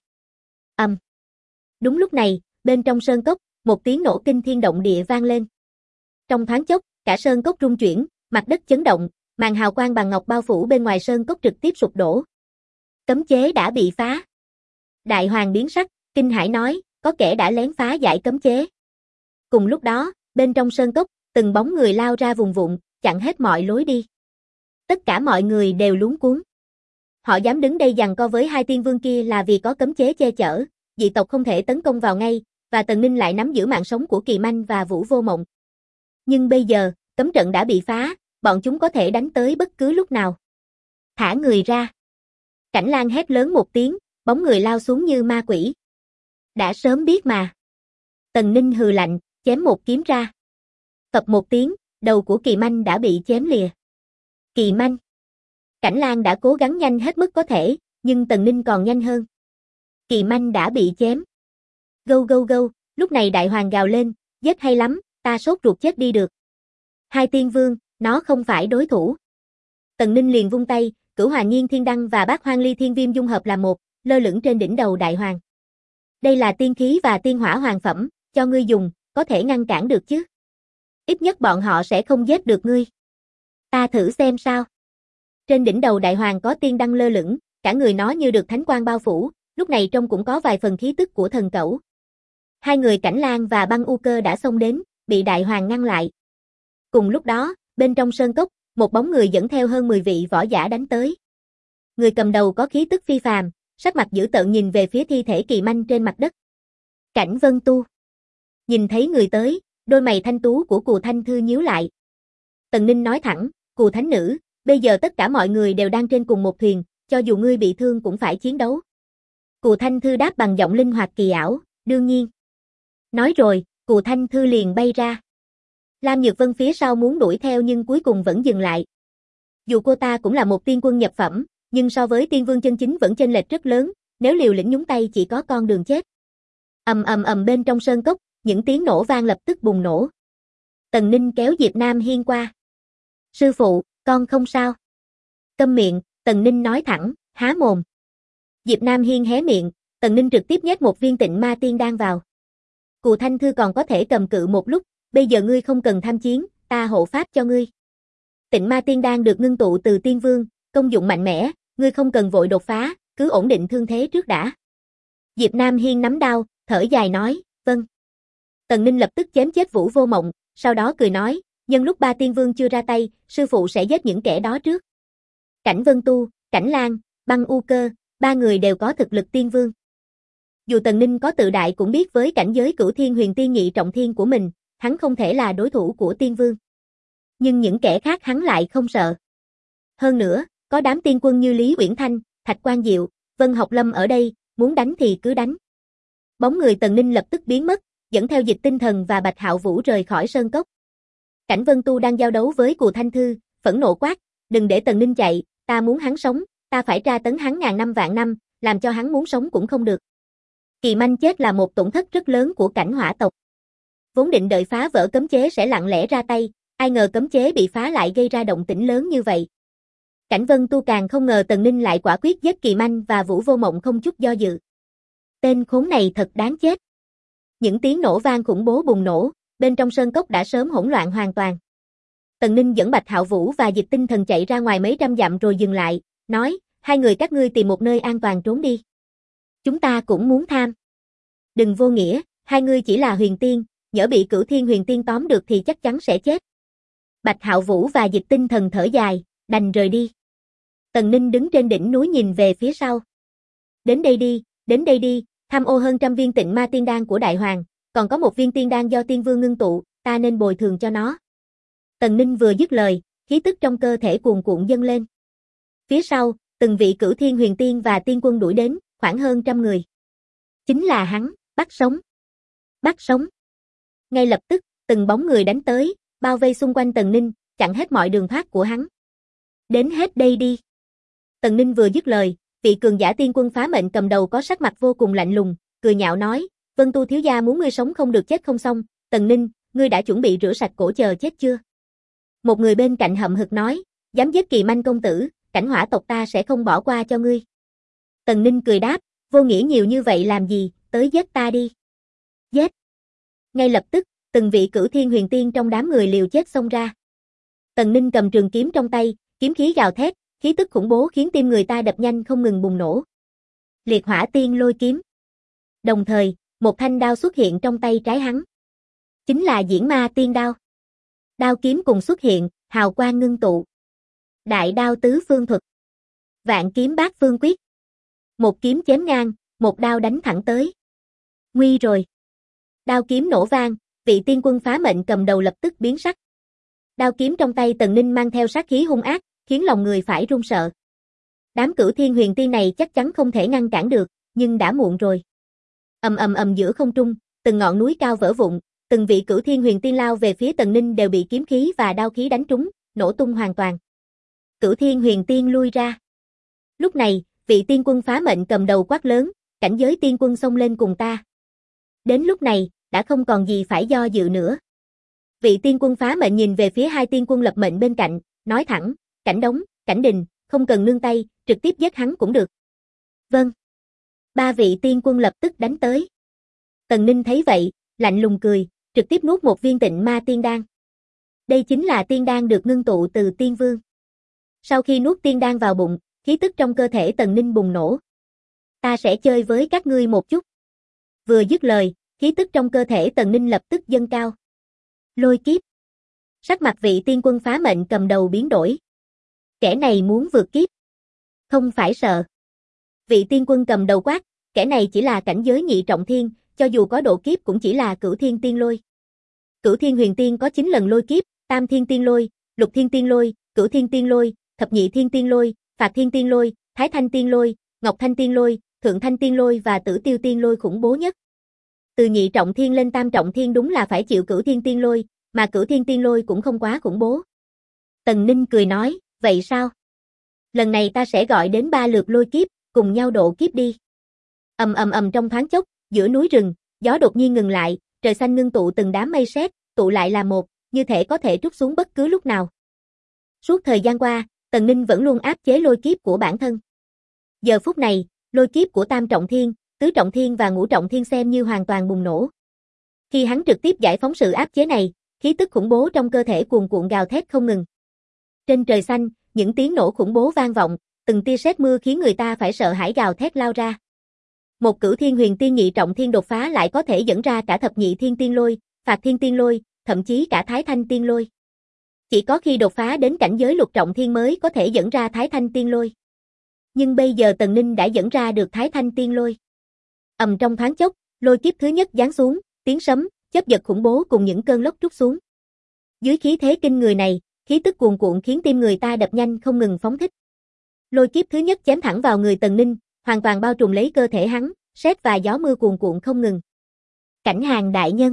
Đúng lúc này, bên trong sơn cốc, một tiếng nổ kinh thiên động địa vang lên. Trong thoáng chốc, cả sơn cốc rung chuyển, mặt đất chấn động, màn hào quang bằng ngọc bao phủ bên ngoài sơn cốc trực tiếp sụp đổ. Cấm chế đã bị phá. Đại Hoàng biến sắc, kinh hãi nói, có kẻ đã lén phá giải cấm chế. Cùng lúc đó, bên trong sơn cốc, từng bóng người lao ra vùng vụn, chặn hết mọi lối đi. Tất cả mọi người đều luống cuống. Họ dám đứng đây giằng co với hai tiên vương kia là vì có cấm chế che chở, dị tộc không thể tấn công vào ngay, và Tần Ninh lại nắm giữ mạng sống của Kỳ Manh và Vũ Vô Mộng. Nhưng bây giờ, cấm trận đã bị phá, bọn chúng có thể đánh tới bất cứ lúc nào. Thả người ra. Cảnh Lang hét lớn một tiếng, bóng người lao xuống như ma quỷ. Đã sớm biết mà. Tần Ninh hừ lạnh, chém một kiếm ra. Phập một tiếng, đầu của Kỳ Manh đã bị chém lìa. Kỳ Manh. Cảnh Lang đã cố gắng nhanh hết mức có thể, nhưng Tần Ninh còn nhanh hơn. Kỳ Manh đã bị chém. Gâu gâu gâu, lúc này Đại Hoàng gào lên, giết hay lắm, ta sốt ruột chết đi được. Hai tiên vương, nó không phải đối thủ. Tần Ninh liền vung tay, Cửu Hoàng Nghiên Thiên Đăng và Bát Hoang Ly Thiên Viêm dung hợp làm một, lơ lửng trên đỉnh đầu Đại Hoàng. Đây là tiên khí và tiên hỏa hoàng phẩm, cho ngươi dùng, có thể ngăn cản được chứ? Ít nhất bọn họ sẽ không giết được ngươi. Ta thử xem sao. Trên đỉnh đầu Đại Hoàng có tiên đăng lơ lửng, cả người nó như được thánh quang bao phủ, lúc này trông cũng có vài phần khí tức của thần cẩu. Hai người Cảnh Lang và Băng U Cơ đã xông đến, bị Đại Hoàng ngăn lại. Cùng lúc đó, bên trong sơn cốc, một bóng người dẫn theo hơn 10 vị võ giả đánh tới. Người cầm đầu có khí tức phi phàm, sắc mặt dữ tợn nhìn về phía thi thể Kỳ Manh trên mặt đất. Cảnh Vân Tu. Nhìn thấy người tới, đôi mày thanh tú của Cù Thanh Thư nhíu lại. Tần Ninh nói thẳng, Cù Thánh Nữ, bây giờ tất cả mọi người đều đang trên cùng một thuyền, cho dù ngươi bị thương cũng phải chiến đấu. Cù Thanh Thư đáp bằng giọng linh hoạt kỳ ảo, đương nhiên. Nói rồi, Cù Thanh Thư liền bay ra. Lam Nhược Vân phía sau muốn đuổi theo nhưng cuối cùng vẫn dừng lại. Dù cô ta cũng là một tiên quân nhập phẩm, nhưng so với tiên vương chân chính vẫn chênh lệch rất lớn, nếu liều lĩnh nhúng tay chỉ có con đường chết. Ầm ầm ầm bên trong sơn cốc, những tiếng nổ vang lập tức bùng nổ. Tần Ninh kéo Diệp Nam Hiên qua. Sư phụ, con không sao. Câm miệng, Tần Ninh nói thẳng, há mồm. Diệp Nam Hiên hé miệng, Tần Ninh trực tiếp nhét một viên Tịnh Ma Tiên Đan vào. Cù Thanh Thư còn có thể cầm cự một lúc, bây giờ ngươi không cần tham chiến, ta hộ pháp cho ngươi. Tịnh Ma Tiên Đan được ngưng tụ từ tiên vương, công dụng mạnh mẽ, ngươi không cần vội đột phá, cứ ổn định thương thế trước đã. Diệp Nam Hiên nắm đao, thở dài nói, vâng. Tần Ninh lập tức chém chết Vũ Vô Mộng, sau đó cười nói, nhân lúc ba tiên vương chưa ra tay, sư phụ sẽ giết những kẻ đó trước. Cảnh Vân Tu, Cảnh Lang, Băng U Cơ, ba người đều có thực lực tiên vương. Dù Tần Ninh có tự đại cũng biết với cảnh giới Cửu Thiên Huyền Tiên nhị trọng thiên của mình, hắn không thể là đối thủ của tiên vương. Nhưng những kẻ khác hắn lại không sợ. Hơn nữa, có đám tiên quân như Lý Uyển Thanh, Thạch Quan Diệu, Vân Học Lâm ở đây, muốn đánh thì cứ đánh. Bóng người Tần Ninh lập tức biến mất, dẫn theo Dịch Tinh Thần và Bạch Hạo Vũ rời khỏi sơn cốc. Cảnh Vân Tu đang giao đấu với Cù Thanh Thư, phẫn nộ quát, đừng để Tần Ninh chạy, ta muốn hắn sống, ta phải tra tấn hắn ngàn năm vạn năm, làm cho hắn muốn sống cũng không được. Kỳ Manh chết là một tổn thất rất lớn của Cảnh Hỏa tộc. Vốn định đợi phá vỡ cấm chế sẽ lặng lẽ ra tay, ai ngờ cấm chế bị phá lại gây ra động tĩnh lớn như vậy. Cảnh Vân Tu càng không ngờ Tần Ninh lại quả quyết giết Kỳ Manh và Vũ Vô Mộng không chút do dự. Tên khốn này thật đáng chết. Những tiếng nổ vang khủng bố bùng nổ, bên trong sơn cốc đã sớm hỗn loạn hoàn toàn. Tần Ninh dẫn Bạch Hạo Vũ và Dịch Tinh Thần chạy ra ngoài mấy trăm dặm rồi dừng lại, nói, hai người các ngươi tìm một nơi an toàn trốn đi. Chúng ta cũng muốn tham. Đừng vô nghĩa, hai ngươi chỉ là huyền tiên, nhỡ bị Cửu Thiên Huyền Tiên tóm được thì chắc chắn sẽ chết. Bạch Hạo Vũ và Dịch Tinh Thần thở dài, đành rời đi. Tần Ninh đứng trên đỉnh núi nhìn về phía sau. Đến đây đi, tham ô hơn 100 viên Tịnh Ma Tiên Đan của Đại Hoàng, còn có một viên tiên đan do tiên vương ngưng tụ, ta nên bồi thường cho nó. Tần Ninh vừa dứt lời, khí tức trong cơ thể cuồn cuộn dâng lên. Phía sau, từng vị Cửu Thiên Huyền Tiên và tiên quân đuổi đến, khoảng hơn 100 người. Chính là hắn, bắt sống. Bắt sống. Ngay lập tức, từng bóng người đánh tới, bao vây xung quanh Tần Ninh, chặn hết mọi đường thoát của hắn. Đến hết đây đi. Tần Ninh vừa dứt lời, vị cường giả tiên quân phá mệnh cầm đầu có sắc mặt vô cùng lạnh lùng, cười nhạo nói, Vân Tu thiếu gia muốn ngươi sống không được chết không xong, Tần Ninh, ngươi đã chuẩn bị rửa sạch cổ chờ chết chưa? Một người bên cạnh hậm hực nói, dám giết Kỳ Manh công tử, Cảnh Hỏa tộc ta sẽ không bỏ qua cho ngươi. Tần Ninh cười đáp, vô nghĩa nhiều như vậy làm gì, tới giết ta đi. Giết. Ngay lập tức, từng vị Cửu Thiên Huyền Tiên trong đám người liều chết xông ra. Tần Ninh cầm trường kiếm trong tay, kiếm khí gào thét, khí tức khủng bố khiến tim người ta đập nhanh không ngừng bùng nổ. Liệt Hỏa Tiên Lôi Kiếm. Đồng thời, một thanh đao xuất hiện trong tay trái hắn. Chính là Diễn Ma Tiên Đao. Đao kiếm cùng xuất hiện, hào quang ngưng tụ. Đại đao tứ phương thuật. Vạn kiếm bát phương quyết. Một kiếm chém ngang, một đao đánh thẳng tới. Nguy rồi. Đao kiếm nổ vang, vị tiên quân phá mệnh cầm đầu lập tức biến sắc. Đao kiếm trong tay Tần Ninh mang theo sát khí hung ác, khiến lòng người phải run sợ. Đám Cửu Thiên Huyền Tiên này chắc chắn không thể ngăn cản được, nhưng đã muộn rồi. Ầm ầm ầm giữa không trung, từng ngọn núi cao vỡ vụn, từng vị Cửu Thiên Huyền Tiên lao về phía Tần Ninh đều bị kiếm khí và đao khí đánh trúng, nổ tung hoàn toàn. Cửu Thiên Huyền Tiên lui ra. Lúc này, vị tiên quân phá mệnh cầm đầu quát lớn, cảnh giới tiên quân xông lên cùng ta. Đến lúc này, đã không còn gì phải do dự nữa. Vị tiên quân phá mệnh nhìn về phía hai tiên quân lập mệnh bên cạnh, nói thẳng, Cảnh Đống, Cảnh Đình, không cần nương tay, trực tiếp giết hắn cũng được. Vâng. Ba vị tiên quân lập tức đánh tới. Tần Ninh thấy vậy, lạnh lùng cười, trực tiếp nuốt một viên Tịnh Ma Tiên Đan. Đây chính là tiên đan được ngưng tụ từ tiên vương. Sau khi nuốt tiên đan vào bụng, khí tức trong cơ thể Tần Ninh bùng nổ. Ta sẽ chơi với các ngươi một chút. Vừa dứt lời, khí tức trong cơ thể Tần Ninh lập tức dâng cao. Lôi kiếp. Sắc mặt vị tiên quân phá mệnh cầm đầu biến đổi. Kẻ này muốn vượt kiếp. Không phải sợ. Vị tiên quân cầm đầu quát, kẻ này chỉ là cảnh giới nhị trọng thiên, cho dù có độ kiếp cũng chỉ là Cửu Thiên Tiên Lôi. Cửu Thiên Huyền Tiên có 9 lần lôi kiếp, Tam Thiên Tiên Lôi, Lục Thiên Tiên Lôi, Cửu Thiên Tiên Lôi, Thập Nhị Thiên Tiên Lôi, Phạt Thiên Tiên Lôi, Thái Thanh Tiên Lôi, Ngọc Thanh Tiên Lôi, Thượng Thanh Tiên Lôi và Tử Tiêu Tiên Lôi khủng bố nhất. Từ nhị trọng thiên lên tam trọng thiên đúng là phải chịu Cửu Thiên Tiên Lôi, mà Cửu Thiên Tiên Lôi cũng không quá khủng bố. Tần Ninh cười nói, vậy sao? Lần này ta sẽ gọi đến 3 lượt lôi kiếp, cùng nhau độ kiếp đi. Ầm ầm ầm trong thoáng chốc, giữa núi rừng, gió đột nhiên ngừng lại, trời xanh ngưng tụ từng đám mây sét, tụ lại là một, như thể có thể trút xuống bất cứ lúc nào. Suốt thời gian qua, Tần Ninh vẫn luôn áp chế lôi kiếp của bản thân. Giờ phút này, lôi kiếp của tam trọng thiên, tứ trọng thiên và ngũ trọng thiên xem như hoàn toàn bùng nổ. Khi hắn trực tiếp giải phóng sự áp chế này, khí tức khủng bố trong cơ thể cuồn cuộn gào thét không ngừng. Trên trời xanh, những tiếng nổ khủng bố vang vọng, từng tia sét mưa khiến người ta phải sợ hãi gào thét lao ra. Một Cửu Thiên Huyền Tiên nhị trọng thiên đột phá lại có thể dẫn ra cả Thập Nhị Thiên Tiên Lôi, Phạt Thiên Tiên Lôi, thậm chí cả Thái Thanh Tiên Lôi. Chỉ có khi đột phá đến cảnh giới lục trọng thiên mới có thể dẫn ra Thái Thanh Tiên Lôi. Nhưng bây giờ Tần Ninh đã dẫn ra được Thái Thanh Tiên Lôi. Trong thoáng chốc, lôi kiếp thứ nhất giáng xuống, tiếng sấm, chớp giật khủng bố cùng những cơn lốc trút xuống. Dưới khí thế kinh người này, khí tức cuồn cuộn khiến tim người ta đập nhanh không ngừng phóng thích. Lôi kiếp thứ nhất chém thẳng vào người Tần Ninh, hoàn toàn bao trùm lấy cơ thể hắn, sét và gió mưa cuồn cuộn không ngừng. Cảnh Hàng đại nhân.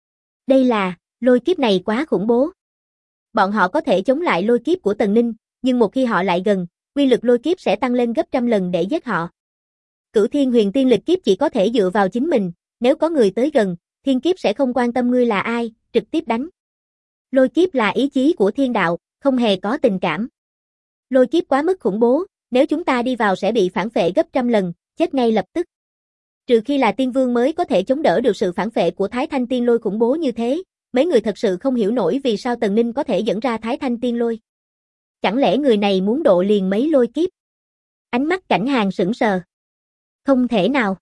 Đây là, lôi kiếp này quá khủng bố. Bọn họ có thể chống lại lôi kiếp của Tần Ninh, nhưng một khi họ lại gần, uy lực lôi kiếp sẽ tăng lên gấp trăm lần để giết họ. Cửu Thiên Huyền Tiên lịch kiếp chỉ có thể dựa vào chính mình, nếu có người tới gần, thiên kiếp sẽ không quan tâm ngươi là ai, trực tiếp đánh. Lôi kiếp là ý chí của thiên đạo, không hề có tình cảm. Lôi kiếp quá mức khủng bố, nếu chúng ta đi vào sẽ bị phản phệ gấp trăm lần, chết ngay lập tức. Trừ khi là tiên vương mới có thể chống đỡ được sự phản phệ của Thái Thanh Tiên Lôi khủng bố như thế, mấy người thật sự không hiểu nổi vì sao Tần Ninh có thể dẫn ra Thái Thanh Tiên Lôi. Chẳng lẽ người này muốn độ liền mấy lôi kiếp? Ánh mắt Cảnh Hàng sững sờ. Không thể nào.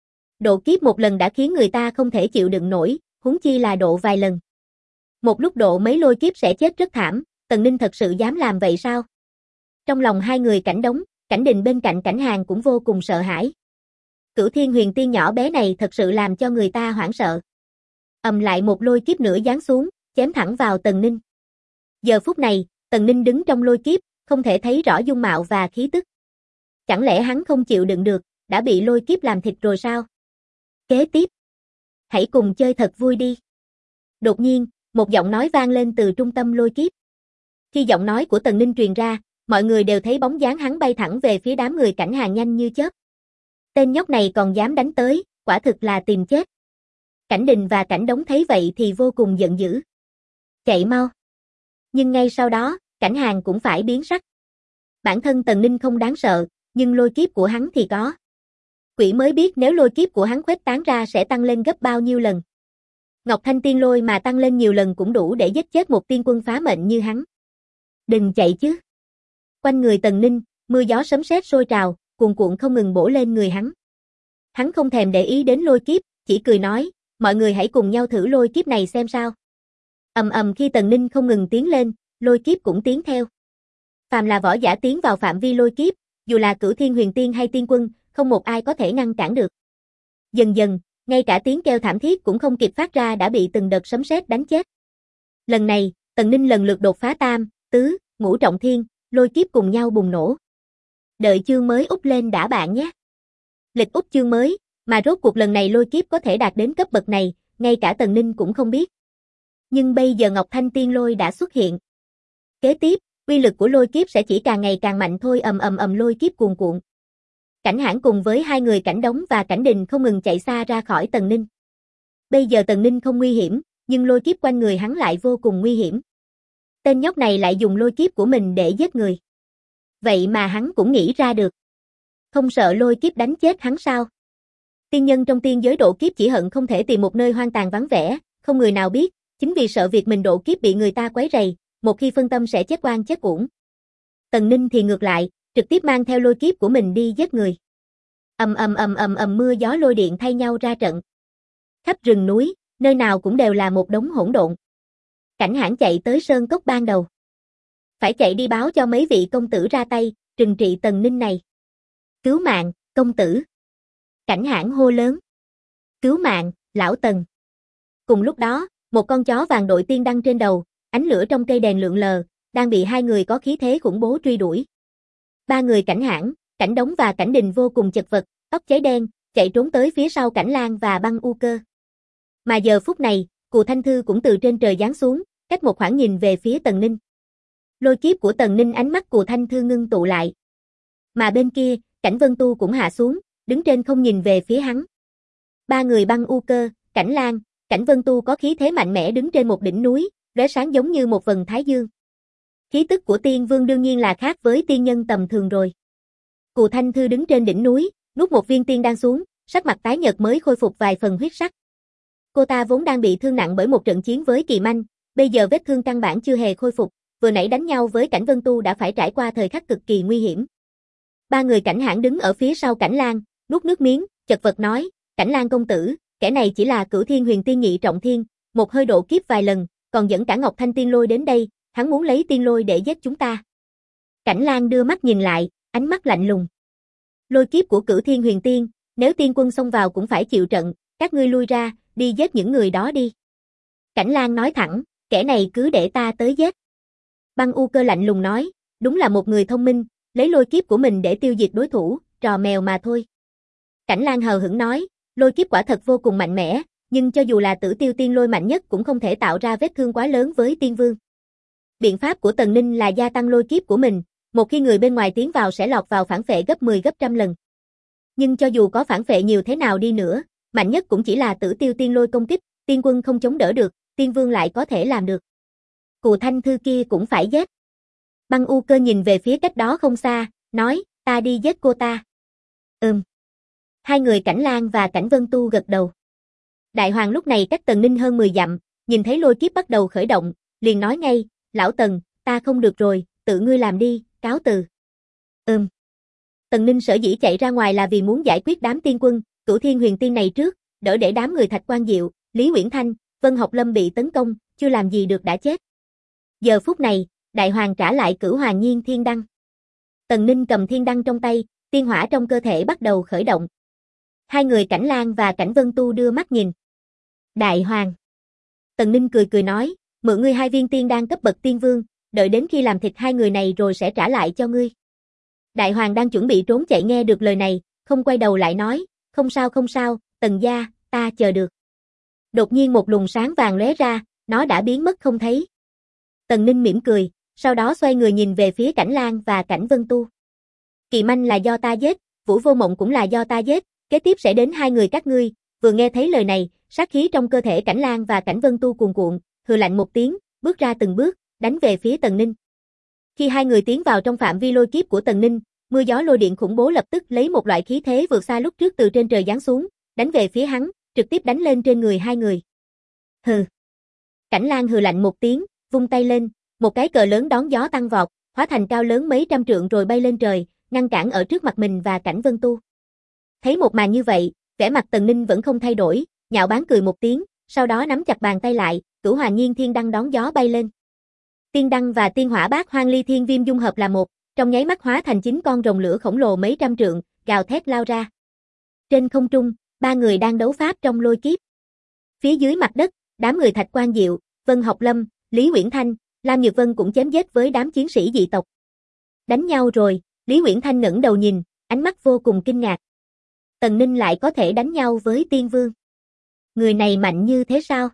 Độ kiếp một lần đã khiến người ta không thể chịu đựng nổi, huống chi là độ vài lần. Một lúc độ mấy lôi kiếp sẽ chết rất thảm, Tần Ninh thật sự dám làm vậy sao? Trong lòng hai người Cảnh Đống, Cảnh Đình bên cạnh Cảnh Hàng cũng vô cùng sợ hãi. Cửu Thiên Huyền Tiên nhỏ bé này thật sự làm cho người ta hoảng sợ. Lại một lôi kiếp nữa giáng xuống, chém thẳng vào Tần Ninh. Giờ phút này, Tần Ninh đứng trong lôi kiếp, không thể thấy rõ dung mạo và khí tức. Chẳng lẽ hắn không chịu đựng được, đã bị lôi kiếp làm thịt rồi sao? Kế tiếp, hãy cùng chơi thật vui đi. Đột nhiên, một giọng nói vang lên từ trung tâm lôi kiếp. Khi giọng nói của Tần Ninh truyền ra, mọi người đều thấy bóng dáng hắn bay thẳng về phía đám người Cảnh Hàng nhanh như chớp. Tên nhóc này còn dám đánh tới, quả thực là tìm chết. Cảnh Đình và Cảnh Đống thấy vậy thì vô cùng giận dữ. Chạy mau. Nhưng ngay sau đó, Cảnh Hàng cũng phải biến sắc. Bản thân Tần Ninh không đáng sợ, nhưng lôi kiếp của hắn thì có. Quỷ mới biết nếu lôi kiếp của hắn khuếch tán ra sẽ tăng lên gấp bao nhiêu lần. Ngọc Thanh Tiên Lôi mà tăng lên nhiều lần cũng đủ để giết chết một tiên quân phá mệnh như hắn. Đừng chạy chứ. Quanh người Tần Ninh, mưa gió sấm sét sôi trào, cuồn cuộn không ngừng bổ lên người hắn. Hắn không thèm để ý đến lôi kiếp, chỉ cười nói, mọi người hãy cùng nhau thử lôi kiếp này xem sao. Khi Tần Ninh không ngừng tiến lên, lôi kiếp cũng tiến theo. Phàm là võ giả tiến vào phạm vi lôi kiếp, dù là Cửu Thiên Huyền Tiên hay tiên quân, không một ai có thể ngăn cản được. Dần dần, ngay cả tiếng kêu thảm thiết cũng không kịp phát ra đã bị từng đợt sấm sét đánh chết. Lần này, Tần Ninh lần lượt đột phá tam, tứ, ngũ trọng thiên, lôi kiếp cùng nhau bùng nổ. Đợi chương mới úp lên đã bạn nhé. Lịch úp chương mới, mà rốt cuộc lần này lôi kiếp có thể đạt đến cấp bậc này, ngay cả Tần Ninh cũng không biết. Nhưng bây giờ Ngọc Thanh Tiên Lôi đã xuất hiện. Kế tiếp, uy lực của lôi kiếp sẽ chỉ càng ngày càng mạnh thôi. Lôi kiếp cuồn cuộn. Cảnh Hãn cùng với hai người Cảnh Đống và Cảnh Đình không ngừng chạy xa ra khỏi Tần Ninh. Bây giờ Tần Ninh không nguy hiểm, nhưng lôi kiếp quanh người hắn lại vô cùng nguy hiểm. Tên nhóc này lại dùng lôi kiếp của mình để giết người. Vậy mà hắn cũng nghĩ ra được. Không sợ lôi kiếp đánh chết hắn sao? Tiên nhân trong tiên giới độ kiếp chỉ hận không thể tìm một nơi hoang tàn vắng vẻ, không người nào biết, chính vì sợ việc mình độ kiếp bị người ta quấy rầy, một khi phân tâm sẽ chết oan chết uổng. Tần Ninh thì ngược lại, trực tiếp mang theo lôi kiếp của mình đi giết người. Mưa gió lôi điện thay nhau ra trận. Khắp rừng núi, nơi nào cũng đều là một đống hỗn độn. Cảnh Hãn chạy tới sơn cốc ban đầu. Phải chạy đi báo cho mấy vị công tử ra tay, trừng trị Tần Ninh này. Cứu mạng, công tử. Cảnh Hãn hô lớn. Cứu mạng, lão Tần. Cùng lúc đó, một con chó vàng đội tiên đăng trên đầu, ánh lửa trong cây đèn lượn lờ, đang bị hai người có khí thế khủng bố truy đuổi. Ba người Cảnh Hãn, Cảnh Đống và Cảnh Đình vô cùng chật vật, tóc cháy đen, chạy trốn tới phía sau Cảnh Lang và Băng U Cơ. Mà giờ phút này, Cù Thanh Thư cũng từ trên trời giáng xuống, cách một khoảng nhìn về phía Tần Ninh. Lôi kiếp của Tần Ninh ánh mắt Cù Thanh Thư ngưng tụ lại. Mà bên kia, Cảnh Vân Tu cũng hạ xuống, đứng trên không nhìn về phía hắn. Ba người Băng U Cơ, Cảnh Lang, Cảnh Vân Tu có khí thế mạnh mẽ đứng trên một đỉnh núi, lóe sáng giống như một vầng thái dương. Khí tức của Tiên Vương đương nhiên là khác với tiên nhân tầm thường rồi. Cù Thanh Thư đứng trên đỉnh núi, nuốt một viên tiên đan xuống, sắc mặt tái nhợt mới khôi phục vài phần huyết sắc. Cô ta vốn đang bị thương nặng bởi một trận chiến với Kỳ Manh, bây giờ vết thương căn bản chưa hề khôi phục, vừa nãy đánh nhau với Cảnh Vân Tu đã phải trải qua thời khắc cực kỳ nguy hiểm. Ba người Cảnh Hãn đứng ở phía sau Cảnh Lang, nuốt nước miếng, chật vật nói, Cảnh Lang công tử, kẻ này chỉ là Cửu Thiên Huyền Tiên nhị trọng thiên, một hơi độ kiếp vài lần, còn dẫn cả Ngọc Thanh Tiên Lôi đến đây, hắn muốn lấy tiên lôi để giết chúng ta. Cảnh Lang đưa mắt nhìn lại, ánh mắt lạnh lùng. Lôi kiếp của Cửu Thiên Huyền Tiên, nếu tiên quân xông vào cũng phải chịu trận, các ngươi lui ra, đi giết những người đó đi. Cảnh Lang nói thẳng, kẻ này cứ để ta tới giết. Băng U Cơ lạnh lùng nói, đúng là một người thông minh, lấy lôi kiếp của mình để tiêu diệt đối thủ, trò mèo mà thôi. Cảnh Lang hờ hững nói, lôi kiếp quả thật vô cùng mạnh mẽ, nhưng cho dù là Tử Tiêu Tiên Lôi mạnh nhất cũng không thể tạo ra vết thương quá lớn với Tiên Vương. Biện pháp của Tần Ninh là gia tăng lôi kiếp của mình, một khi người bên ngoài tiến vào sẽ lọt vào phản phệ gấp 10 gấp trăm lần. Nhưng cho dù có phản phệ nhiều thế nào đi nữa, mạnh nhất cũng chỉ là Tử Tiêu Tiên Lôi công kích, Tiên Quân không chống đỡ được, Tiên Vương lại có thể làm được. Cù Thanh Thư kia cũng phải giết. Băng U Cơ nhìn về phía cách đó không xa, nói, ta đi giết cô ta. Hai người Cảnh Lang và Cảnh Vân Tu gật đầu. Đại Hoàng lúc này cách Tần Ninh hơn 10 dặm, nhìn thấy lôi kiếp bắt đầu khởi động, liền nói ngay, lão Tần, ta không được rồi, tự ngươi làm đi, cáo từ. Tần Ninh sở dĩ chạy ra ngoài là vì muốn giải quyết đám tiên quân, Cửu Thiên Huyền Tiên này trước, đỡ để đám người Thạch Quan Diệu, Lý Uyển Thanh, Vân Học Lâm bị tấn công, chưa làm gì được đã chết. Giờ phút này, Đại Hoàng trả lại Cửu Hoàng Nhiên Thiên Đăng. Tần Ninh cầm thiên đăng trong tay, tiên hỏa trong cơ thể bắt đầu khởi động. Hai người Cảnh Lang và Cảnh Vân Tu đưa mắt nhìn. Đại Hoàng. Tần Ninh cười cười nói, mượn ngươi 2 viên tiên đan cấp bậc tiên vương, đợi đến khi làm thịt 2 người này rồi sẽ trả lại cho ngươi. Đại Hoàng đang chuẩn bị trốn chạy nghe được lời này, không quay đầu lại nói, không sao, Tần gia, ta chờ được. Đột nhiên một luồng sáng vàng lóe ra, nó đã biến mất không thấy. Tần Ninh mỉm cười, sau đó xoay người nhìn về phía Cảnh Lang và Cảnh Vân Tu. Kỳ Manh là do ta giết, Vũ Vô Mộng cũng là do ta giết, kế tiếp sẽ đến 2 người các ngươi. Vừa nghe thấy lời này, sát khí trong cơ thể Cảnh Lang và Cảnh Vân Tu cuồn cuộn, hừ lạnh một tiếng, bước ra từng bước, đánh về phía Tần Ninh. Khi 2 người tiến vào trong phạm vi lôi kiếp của Tần Ninh, mưa gió lôi điện khủng bố lập tức lấy một loại khí thế vượt xa lúc trước từ trên trời giáng xuống, đánh về phía hắn, trực tiếp đánh lên trên người 2 người. Hừ. Cảnh Lang hừ lạnh một tiếng, vung tay lên, một cái cờ lớn đón gió tăng vọt, hóa thành cao lớn mấy trăm trượng rồi bay lên trời, ngăn cản ở trước mặt mình và Cảnh Vân Tu. Thấy một màn như vậy, vẻ mặt Tần Ninh vẫn không thay đổi, nhạo báng cười một tiếng, sau đó nắm chặt bàn tay lại, Cửu Hoàng Nhiên Thiên Đăng đón gió bay lên. Tiên đăng và tiên hỏa bát hoang ly thiên viêm dung hợp là một, trong nháy mắt hóa thành 9 con rồng lửa khổng lồ mấy trăm trượng, gào thét lao ra. Trên không trung, 3 người đang đấu pháp trong lôi kiếp. Phía dưới mặt đất, đám người Thạch Quan Diệu, Vân Học Lâm, Lý Uyển Thanh, Lam Nhược Vân cũng chém giết với đám chiến sĩ dị tộc. Đánh nhau rồi, Lý Uyển Thanh ngẩng đầu nhìn, ánh mắt vô cùng kinh ngạc. Tần Ninh lại có thể đánh nhau với Tiên Vương. Người này mạnh như thế sao?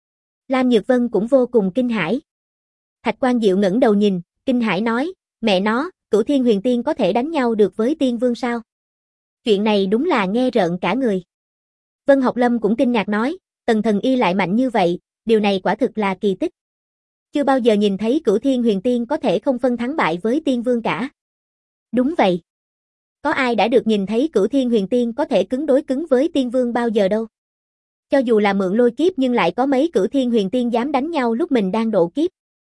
Lam Nhược Vân cũng vô cùng kinh hãi. Thạch Quan Diệu ngẩng đầu nhìn, kinh hãi nói, mẹ nó, Cửu Thiên Huyền Tiên có thể đánh nhau được với Tiên Vương sao? Chuyện này đúng là nghe rợn cả người. Vân Học Lâm cũng kinh ngạc nói, Tần Thần Y lại mạnh như vậy, điều này quả thực là kỳ tích. Chưa bao giờ nhìn thấy Cửu Thiên Huyền Tiên có thể không phân thắng bại với Tiên Vương cả. Đúng vậy. Có ai đã được nhìn thấy Cửu Thiên Huyền Tiên có thể cứng đối cứng với Tiên Vương bao giờ đâu. Cho dù là mượn lôi kiếp nhưng lại có mấy Cửu Thiên Huyền Tiên dám đánh nhau lúc mình đang độ kiếp.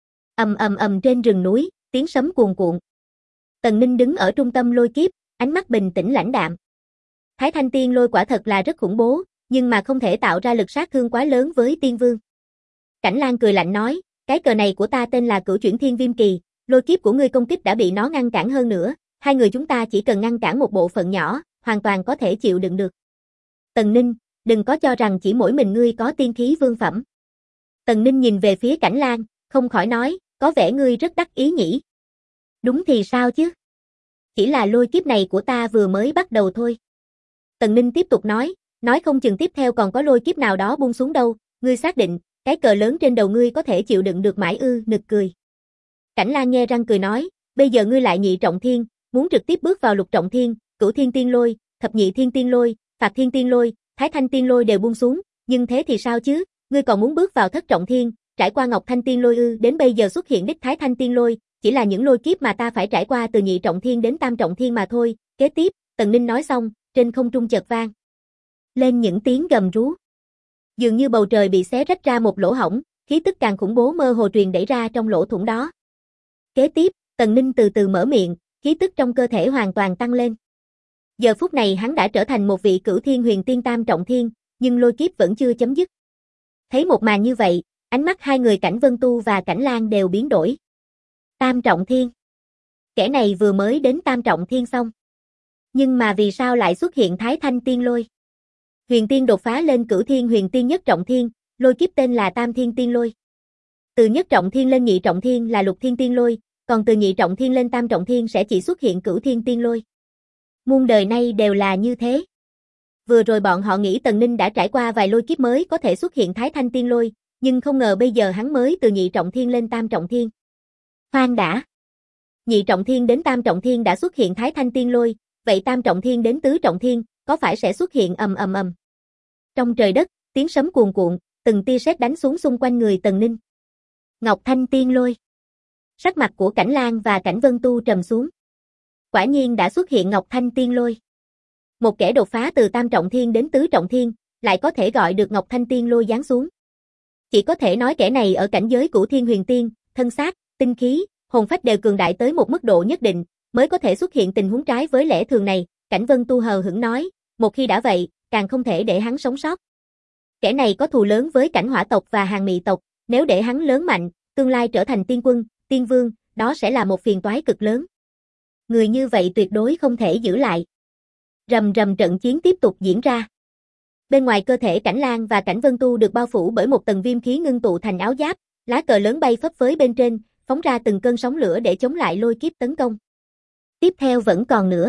Ầm ầm ầm trên rừng núi, tiếng sấm cuồn cuộn. Tần Ninh đứng ở trung tâm lôi kiếp, ánh mắt bình tĩnh lãnh đạm. Thái Thanh Tiên Lôi quả thật là rất khủng bố, nhưng mà không thể tạo ra lực sát thương quá lớn với Tiên Vương. Cảnh Lang cười lạnh nói, cái cờ này của ta tên là Cửu Chuyển Thiên Viêm Kỳ, lôi kiếp của ngươi công kích đã bị nó ngăn cản hơn nữa, 2 người chúng ta chỉ cần ngăn cản một bộ phận nhỏ, hoàn toàn có thể chịu đựng được. Tần Ninh, đừng có cho rằng chỉ mỗi mình ngươi có tiên khí vương phẩm. Tần Ninh nhìn về phía Cảnh Lang, không khỏi nói, có vẻ ngươi rất đắc ý nhỉ? Đúng thì sao chứ? Chỉ là lôi kiếp này của ta vừa mới bắt đầu thôi. Tần Ninh tiếp tục nói không chừng tiếp theo còn có lôi kiếp nào đó buông xuống đâu, ngươi xác định, cái cờ lớn trên đầu ngươi có thể chịu đựng được mãi ư? Nực cười. Cảnh Lang nhe răng cười nói, bây giờ ngươi lại nhị trọng thiên, muốn trực tiếp bước vào lục trọng thiên, cửu thiên tiên lôi, thập nhị thiên tiên lôi, phạt thiên tiên lôi, thái thanh tiên lôi đều buông xuống, nhưng thế thì sao chứ, ngươi còn muốn bước vào thất trọng thiên, trải qua ngọc thanh tiên lôi ư? Đến bây giờ xuất hiện đích thái thanh tiên lôi, chỉ là những lôi kiếp mà ta phải trải qua từ nhị trọng thiên đến tam trọng thiên mà thôi. Kế tiếp, Tần Ninh nói xong, trên không trung chợt vang lên những tiếng gầm rú. Dường như bầu trời bị xé rách ra một lỗ hổng, khí tức càng khủng bố mơ hồ truyền đẩy ra trong lỗ thủng đó. Kế tiếp, Tần Ninh từ từ mở miệng, khí tức trong cơ thể hoàn toàn tăng lên. Giờ phút này hắn đã trở thành một vị cửu thiên huyền tiên tam trọng thiên, nhưng lôi kiếp vẫn chưa chấm dứt. Thấy một màn như vậy, ánh mắt hai người Cảnh Vân Tu và Cảnh Lang đều biến đổi. Tam trọng thiên. Kẻ này vừa mới đến tam trọng thiên xong. Nhưng mà vì sao lại xuất hiện thái thanh tiên lôi? Huyền tiên đột phá lên cửu thiên huyền tiên nhất trọng thiên, lôi kiếp tên là tam thiên tiên lôi. Từ nhất trọng thiên lên nhị trọng thiên là lục thiên tiên lôi, còn từ nhị trọng thiên lên tam trọng thiên sẽ chỉ xuất hiện cửu thiên tiên lôi. Muôn đời nay đều là như thế. Vừa rồi bọn họ nghĩ Tần Ninh đã trải qua vài lôi kiếp mới có thể xuất hiện thái thanh tiên lôi, nhưng không ngờ bây giờ hắn mới từ nhị trọng thiên lên tam trọng thiên. Khoan đã. Nhị trọng thiên đến tam trọng thiên đã xuất hiện thái thanh tiên lôi, vậy tam trọng thiên đến tứ trọng thiên, có phải sẽ xuất hiện ầm ầm ầm? Trong trời đất, tiếng sấm cuồn cuộn, từng tia sét đánh xuống xung quanh người Tần Ninh. Ngọc thanh tiên lôi. Sắc mặt của Cảnh Lang và Cảnh Vân Tu trầm xuống. Quả nhiên đã xuất hiện Ngọc thanh tiên lôi. Một kẻ đột phá từ tam trọng thiên đến tứ trọng thiên, lại có thể gọi được Ngọc thanh tiên lôi giáng xuống. Chỉ có thể nói kẻ này ở cảnh giới cửu thiên huyền tiên, thân xác, tinh khí, hồn phách đều cường đại tới một mức độ nhất định, mới có thể xuất hiện tình huống trái với lẽ thường này. Cảnh Vân Tu hờ hững nói, một khi đã vậy, càng không thể để hắn sống sót. Kẻ này có thù lớn với Cảnh Hỏa tộc và Hàn Mị tộc, nếu để hắn lớn mạnh, tương lai trở thành tiên quân, tiên vương, đó sẽ là một phiền toái cực lớn. Người như vậy tuyệt đối không thể giữ lại. Rầm rầm trận chiến tiếp tục diễn ra. Bên ngoài cơ thể Cảnh Lang và Cảnh Vân Tu được bao phủ bởi một tầng viêm khí ngưng tụ thành áo giáp, lá cờ lớn bay phấp phới bên trên, phóng ra từng cơn sóng lửa để chống lại lôi kiếp tấn công. Tiếp theo vẫn còn nữa.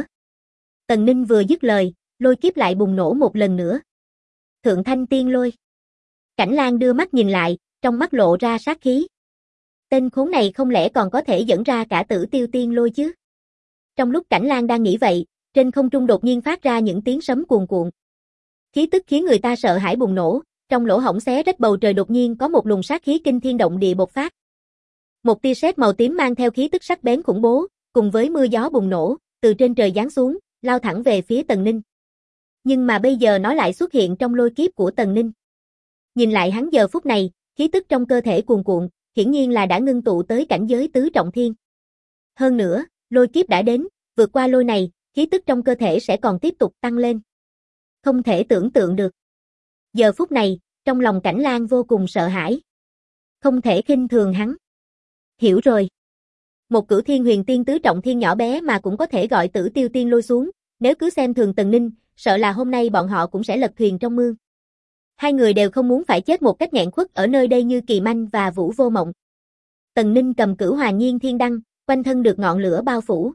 Tần Ninh vừa dứt lời, lôi kiếp lại bùng nổ một lần nữa. Thượng thanh tiên lôi. Cảnh Lang đưa mắt nhìn lại, trong mắt lộ ra sát khí. Tên khốn này không lẽ còn có thể dẫn ra cả Tử Tiêu tiên lôi chứ? Trong lúc Cảnh Lang đang nghĩ vậy, trên không trung đột nhiên phát ra những tiếng sấm cuồn cuộn. Khí tức khiến người ta sợ hãi bùng nổ, trong lỗ hổng xé rách bầu trời đột nhiên có một luồng sát khí kinh thiên động địa bộc phát. Một tia sét màu tím mang theo khí tức sắc bén khủng bố, cùng với mưa gió bùng nổ, từ trên trời giáng xuống, lao thẳng về phía Tần Ninh. Nhưng mà bây giờ nó lại xuất hiện trong lôi kiếp của Tần Ninh. Nhìn lại hắn giờ phút này, khí tức trong cơ thể cuồn cuộn, hiển nhiên là đã ngưng tụ tới cảnh giới tứ trọng thiên. Hơn nữa, lôi kiếp đã đến, vượt qua lôi này, khí tức trong cơ thể sẽ còn tiếp tục tăng lên. Không thể tưởng tượng được. Giờ phút này, trong lòng Cảnh Lang vô cùng sợ hãi. Không thể khinh thường hắn. Hiểu rồi. Một cửu thiên huyền tiên tứ trọng thiên nhỏ bé mà cũng có thể gọi Tử Tiêu tiên lôi xuống, nếu cứ xem thường Tần Ninh, sợ là hôm nay bọn họ cũng sẽ lật thuyền trong mương. Hai người đều không muốn phải chết một cách nghẹn khuất ở nơi đây như Kỳ Manh và Vũ Vô Mộng. Tần Ninh cầm Cửu Hoàng Nhiên Thiên Đăng, quanh thân được ngọn lửa bao phủ.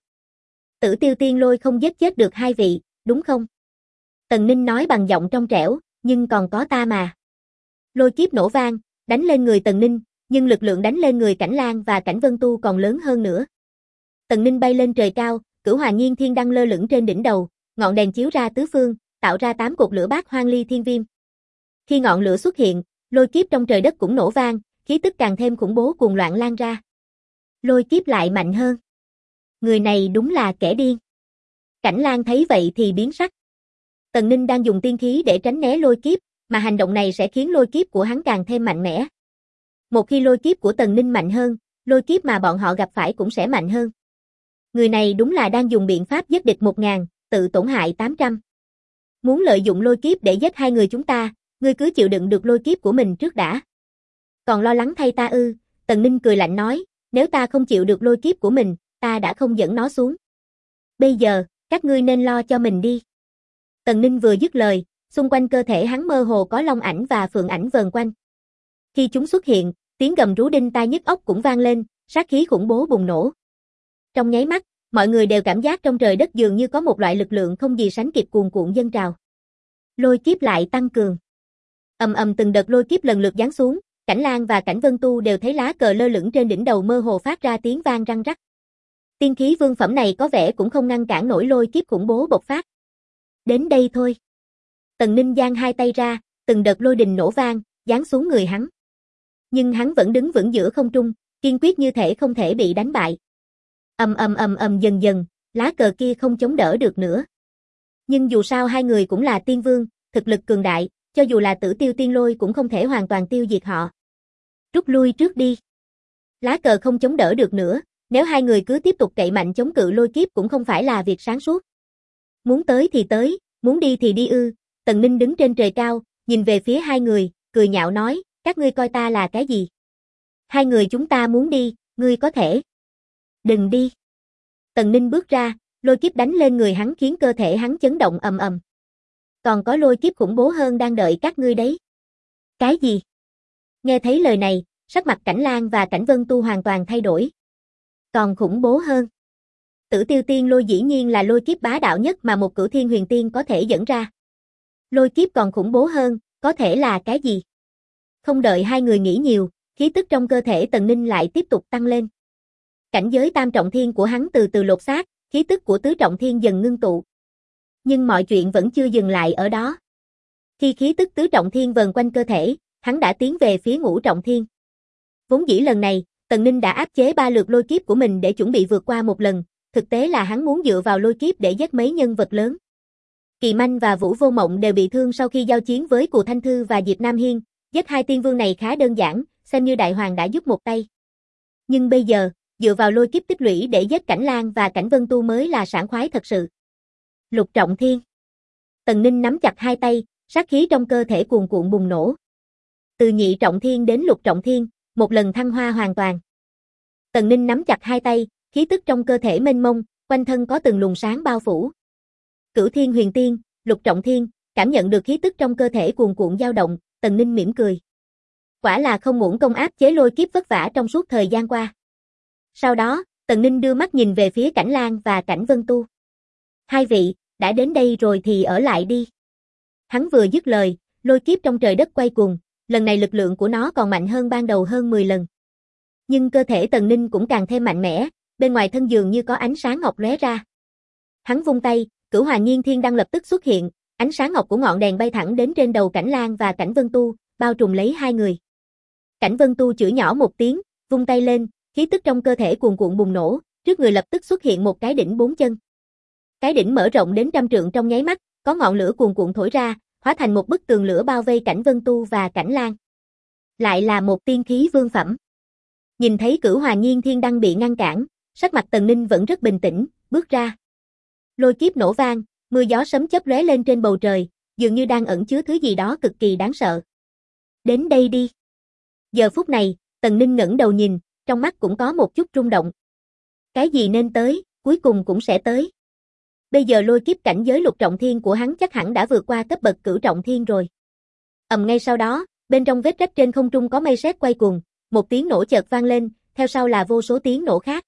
Tử Tiêu tiên lôi không giết chết được hai vị, đúng không? Tần Ninh nói bằng giọng trong trẻo, nhưng còn có ta mà. Lôi kiếp nổ vang, đánh lên người Tần Ninh, nhưng lực lượng đánh lên người Cảnh Lang và Cảnh Vân Tu còn lớn hơn nữa. Tần Ninh bay lên trời cao, Cửu Hoàng Nhiên Thiên Đăng lơ lửng trên đỉnh đầu, ngọn đèn chiếu ra tứ phương, tạo ra 8 cột lửa bát hoang ly thiên viêm. Khi ngọn lửa xuất hiện, lôi kiếp trong trời đất cũng nổ vang, khí tức càng thêm khủng bố cuồng loạn lan ra. Lôi kiếp lại mạnh hơn. Người này đúng là kẻ điên. Cảnh Lang thấy vậy thì biến sắc. Tần Ninh đang dùng tiên khí để tránh né lôi kiếp, mà hành động này sẽ khiến lôi kiếp của hắn càng thêm mạnh mẽ. Một khi lôi kiếp của Tần Ninh mạnh hơn, lôi kiếp mà bọn họ gặp phải cũng sẽ mạnh hơn. Người này đúng là đang dùng biện pháp giết địch 1000, tự tổn hại 800. Muốn lợi dụng lôi kiếp để giết hai người chúng ta, ngươi cứ chịu đựng được lôi kiếp của mình trước đã. Còn lo lắng thay ta ư? Tần Ninh cười lạnh nói, nếu ta không chịu được lôi kiếp của mình, ta đã không dẫn nó xuống. Bây giờ, các ngươi nên lo cho mình đi. Tần Ninh vừa dứt lời, xung quanh cơ thể hắn mơ hồ có long ảnh và phượng ảnh vờn quanh. Khi chúng xuất hiện, tiếng gầm rú đinh tai nhức óc cũng vang lên, Sát khí khủng bố bùng nổ. Trong nháy mắt, mọi người đều cảm giác trong trời đất dường như có một loại lực lượng không gì sánh kịp cuồn cuộn dâng trào. Lôi kiếp lại tăng cường. Ầm ầm từng đợt lôi kiếp lần lượt giáng xuống, Cảnh Lang và Cảnh Vân Tu đều thấy lá cờ lơ lửng trên đỉnh đầu mơ hồ phát ra tiếng vang răng rắc. Tiên khí vương phẩm này có vẻ cũng không ngăn cản nổi lôi kiếp khủng bố bộc phát. Đến đây thôi. Tần Ninh giang hai tay ra, từng đợt lôi đình nổ vang, giáng xuống người hắn. Nhưng hắn vẫn đứng vững giữa không trung, kiên quyết như thể không thể bị đánh bại. Dần dần, lá cờ kia không chống đỡ được nữa. Nhưng dù sao hai người cũng là tiên vương, thực lực cường đại, cho dù là Tử Tiêu Tiên Lôi cũng không thể hoàn toàn tiêu diệt họ. Rút lui trước đi. Lá cờ không chống đỡ được nữa, nếu hai người cứ tiếp tục cậy mạnh chống cự lôi kiếp cũng không phải là việc sáng suốt. Muốn tới thì tới, muốn đi thì đi ư. Tần Ninh đứng trên trời cao, nhìn về phía hai người, cười nhạo nói, các ngươi coi ta là cái gì? Hai người chúng ta muốn đi, ngươi có thể. Đừng đi. Tần Ninh bước ra, lôi kiếp đánh lên người hắn khiến cơ thể hắn chấn động ầm ầm. Còn có lôi kiếp khủng bố hơn đang đợi các ngươi đấy. Cái gì? Nghe thấy lời này, sắc mặt Cảnh Lang và Cảnh Vân Tu hoàn toàn thay đổi. Còn khủng bố hơn. Tử Tiêu Tiên Lôi dĩ nhiên là lôi kiếp bá đạo nhất mà một Cửu Thiên Huyền Tiên có thể dẫn ra. Lôi kiếp còn khủng bố hơn, có thể là cái gì? Không đợi hai người nghĩ nhiều, khí tức trong cơ thể Tần Ninh lại tiếp tục tăng lên. Cảnh giới tam trọng thiên của hắn từ từ lột xác, khí tức của tứ trọng thiên dần ngưng tụ. Nhưng mọi chuyện vẫn chưa dừng lại ở đó. Khi khí tức tứ trọng thiên vần quanh cơ thể, hắn đã tiến về phía ngũ trọng thiên. Vốn dĩ lần này, Tần Ninh đã áp chế 3 lượt lôi kiếp của mình để chuẩn bị vượt qua một lần, thực tế là hắn muốn dựa vào lôi kiếp để giết mấy nhân vật lớn. Kỳ Manh và Vũ Vô Mộng đều bị thương sau khi giao chiến với Cù Thanh Thư và Diệp Nam Hiên, giết hai tiên vương này khá đơn giản, xem như đại hoàng đã giúp một tay. Nhưng bây giờ, dựa vào lôi kiếp tích lũy để giết Cảnh Lang và Cảnh Vân Tu mới là sảng khoái thật sự. Lục trọng thiên. Tần Ninh nắm chặt hai tay, sát khí trong cơ thể cuồn cuộn bùng nổ. Từ nhị trọng thiên đến lục trọng thiên, một lần thăng hoa hoàn toàn. Tần Ninh nắm chặt hai tay, khí tức trong cơ thể mênh mông, quanh thân có từng luồng sáng bao phủ. Cửu Thiên Huyền Tiên, lục trọng thiên, cảm nhận được khí tức trong cơ thể cuồn cuộn dao động, Tần Ninh mỉm cười. Quả là không uổng công áp chế lôi kiếp vất vả trong suốt thời gian qua. Sau đó, Tần Ninh đưa mắt nhìn về phía Cảnh Lang và Cảnh Vân Tu. Hai vị, đã đến đây rồi thì ở lại đi. Hắn vừa dứt lời, lôi kiếp trong trời đất quay cuồng, lần này lực lượng của nó còn mạnh hơn ban đầu hơn 10 lần. Nhưng cơ thể Tần Ninh cũng càng thêm mạnh mẽ, bên ngoài thân dường như có ánh sáng ngọc lóe ra. Hắn vung tay, Cửu Hòa Nhiên Thiên Đăng lập tức xuất hiện, ánh sáng ngọc của ngọn đèn bay thẳng đến trên đầu Cảnh Lang và Cảnh Vân Tu, bao trùm lấy hai người. Cảnh Vân Tu chửi nhỏ một tiếng, vung tay lên, khí tức trong cơ thể cuồn cuộn bùng nổ, trước người lập tức xuất hiện một cái đỉnh 4 chân. Cái đỉnh mở rộng đến 100 trượng trong nháy mắt, có ngọn lửa cuồn cuộn thổi ra, hóa thành một bức tường lửa bao vây Cảnh Vân Tu và Cảnh Lang. Lại là một tiên khí vương phẩm. Nhìn thấy Cửu Hòa Nhiên Thiên Đăng bị ngăn cản, sắc mặt Tần Ninh vẫn rất bình tĩnh, bước ra. Lôi kiếp nổ vang, mưa gió sấm chớp lóe lên trên bầu trời, dường như đang ẩn chứa thứ gì đó cực kỳ đáng sợ. Đến đây đi. Giờ phút này, Tần Ninh ngẩng đầu nhìn, trong mắt cũng có một chút rung động. Cái gì nên tới, cuối cùng cũng sẽ tới. Bây giờ lôi kiếp cảnh giới lục trọng thiên của hắn chắc hẳn đã vượt qua cấp bậc cửu trọng thiên rồi. Ngay sau đó, bên trong vết rách trên không trung có mây sét quay cuồng, một tiếng nổ chợt vang lên, theo sau là vô số tiếng nổ khác.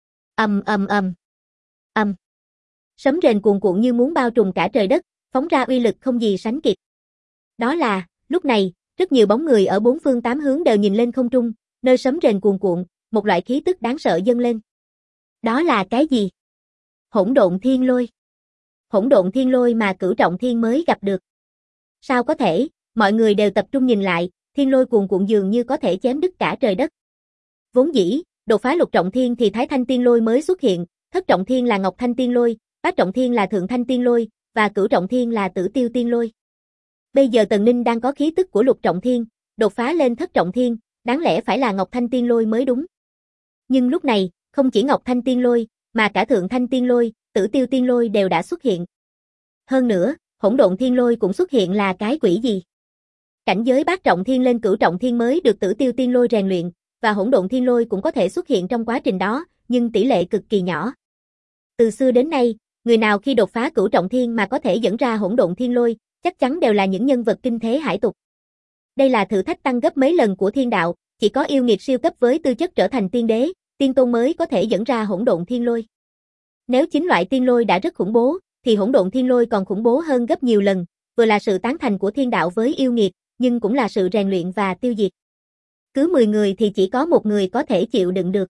Sấm rền cuồn cuộn như muốn bao trùm cả trời đất, phóng ra uy lực không gì sánh kịp. Đó là, lúc này, rất nhiều bóng người ở bốn phương tám hướng đều nhìn lên không trung, nơi sấm rền cuồn cuộn, một loại khí tức đáng sợ dâng lên. Đó là cái gì? Hỗn độn thiên lôi. Hỗn độn thiên lôi mà cửu trọng thiên mới gặp được. Sao có thể, mọi người đều tập trung nhìn lại, thiên lôi cuồn cuộn dường như có thể chém đứt cả trời đất. Vốn dĩ, đột phá lục trọng thiên thì Thái Thanh Tiên Lôi mới xuất hiện, thất trọng thiên là Ngọc Thanh Tiên Lôi, bát trọng thiên là Thượng Thanh Tiên Lôi, và cửu trọng thiên là Tử Tiêu Tiên Lôi. Bây giờ Tần Ninh đang có khí tức của lục trọng thiên, đột phá lên thất trọng thiên, đáng lẽ phải là Ngọc Thanh Tiên Lôi mới đúng. Nhưng lúc này, không chỉ Ngọc Thanh Tiên Lôi, mà cả Thượng Thanh Tiên Lôi, Tử Tiêu Tiên Lôi đều đã xuất hiện. Hơn nữa, Hỗn Độn Thiên Lôi cũng xuất hiện là cái quỷ gì? Cảnh giới bát trọng thiên lên cửu trọng thiên mới được Tử Tiêu Tiên Lôi rèn luyện, và Hỗn Độn Thiên Lôi cũng có thể xuất hiện trong quá trình đó, nhưng tỷ lệ cực kỳ nhỏ. Từ xưa đến nay, người nào khi đột phá cửu trọng thiên mà có thể dẫn ra Hỗn Độn Thiên Lôi, chắc chắn đều là những nhân vật kinh thế hải tục. Đây là thử thách tăng gấp mấy lần của thiên đạo, chỉ có yêu nghiệt siêu cấp với tư chất trở thành tiên đế, Tiên tôn mới có thể dẫn ra hỗn độn thiên lôi. Nếu chính loại tiên lôi đã rất khủng bố, thì hỗn độn thiên lôi còn khủng bố hơn gấp nhiều lần, vừa là sự tán thành của thiên đạo với yêu nghiệt, nhưng cũng là sự rèn luyện và tiêu diệt. Cứ 10 người thì chỉ có một người có thể chịu đựng được.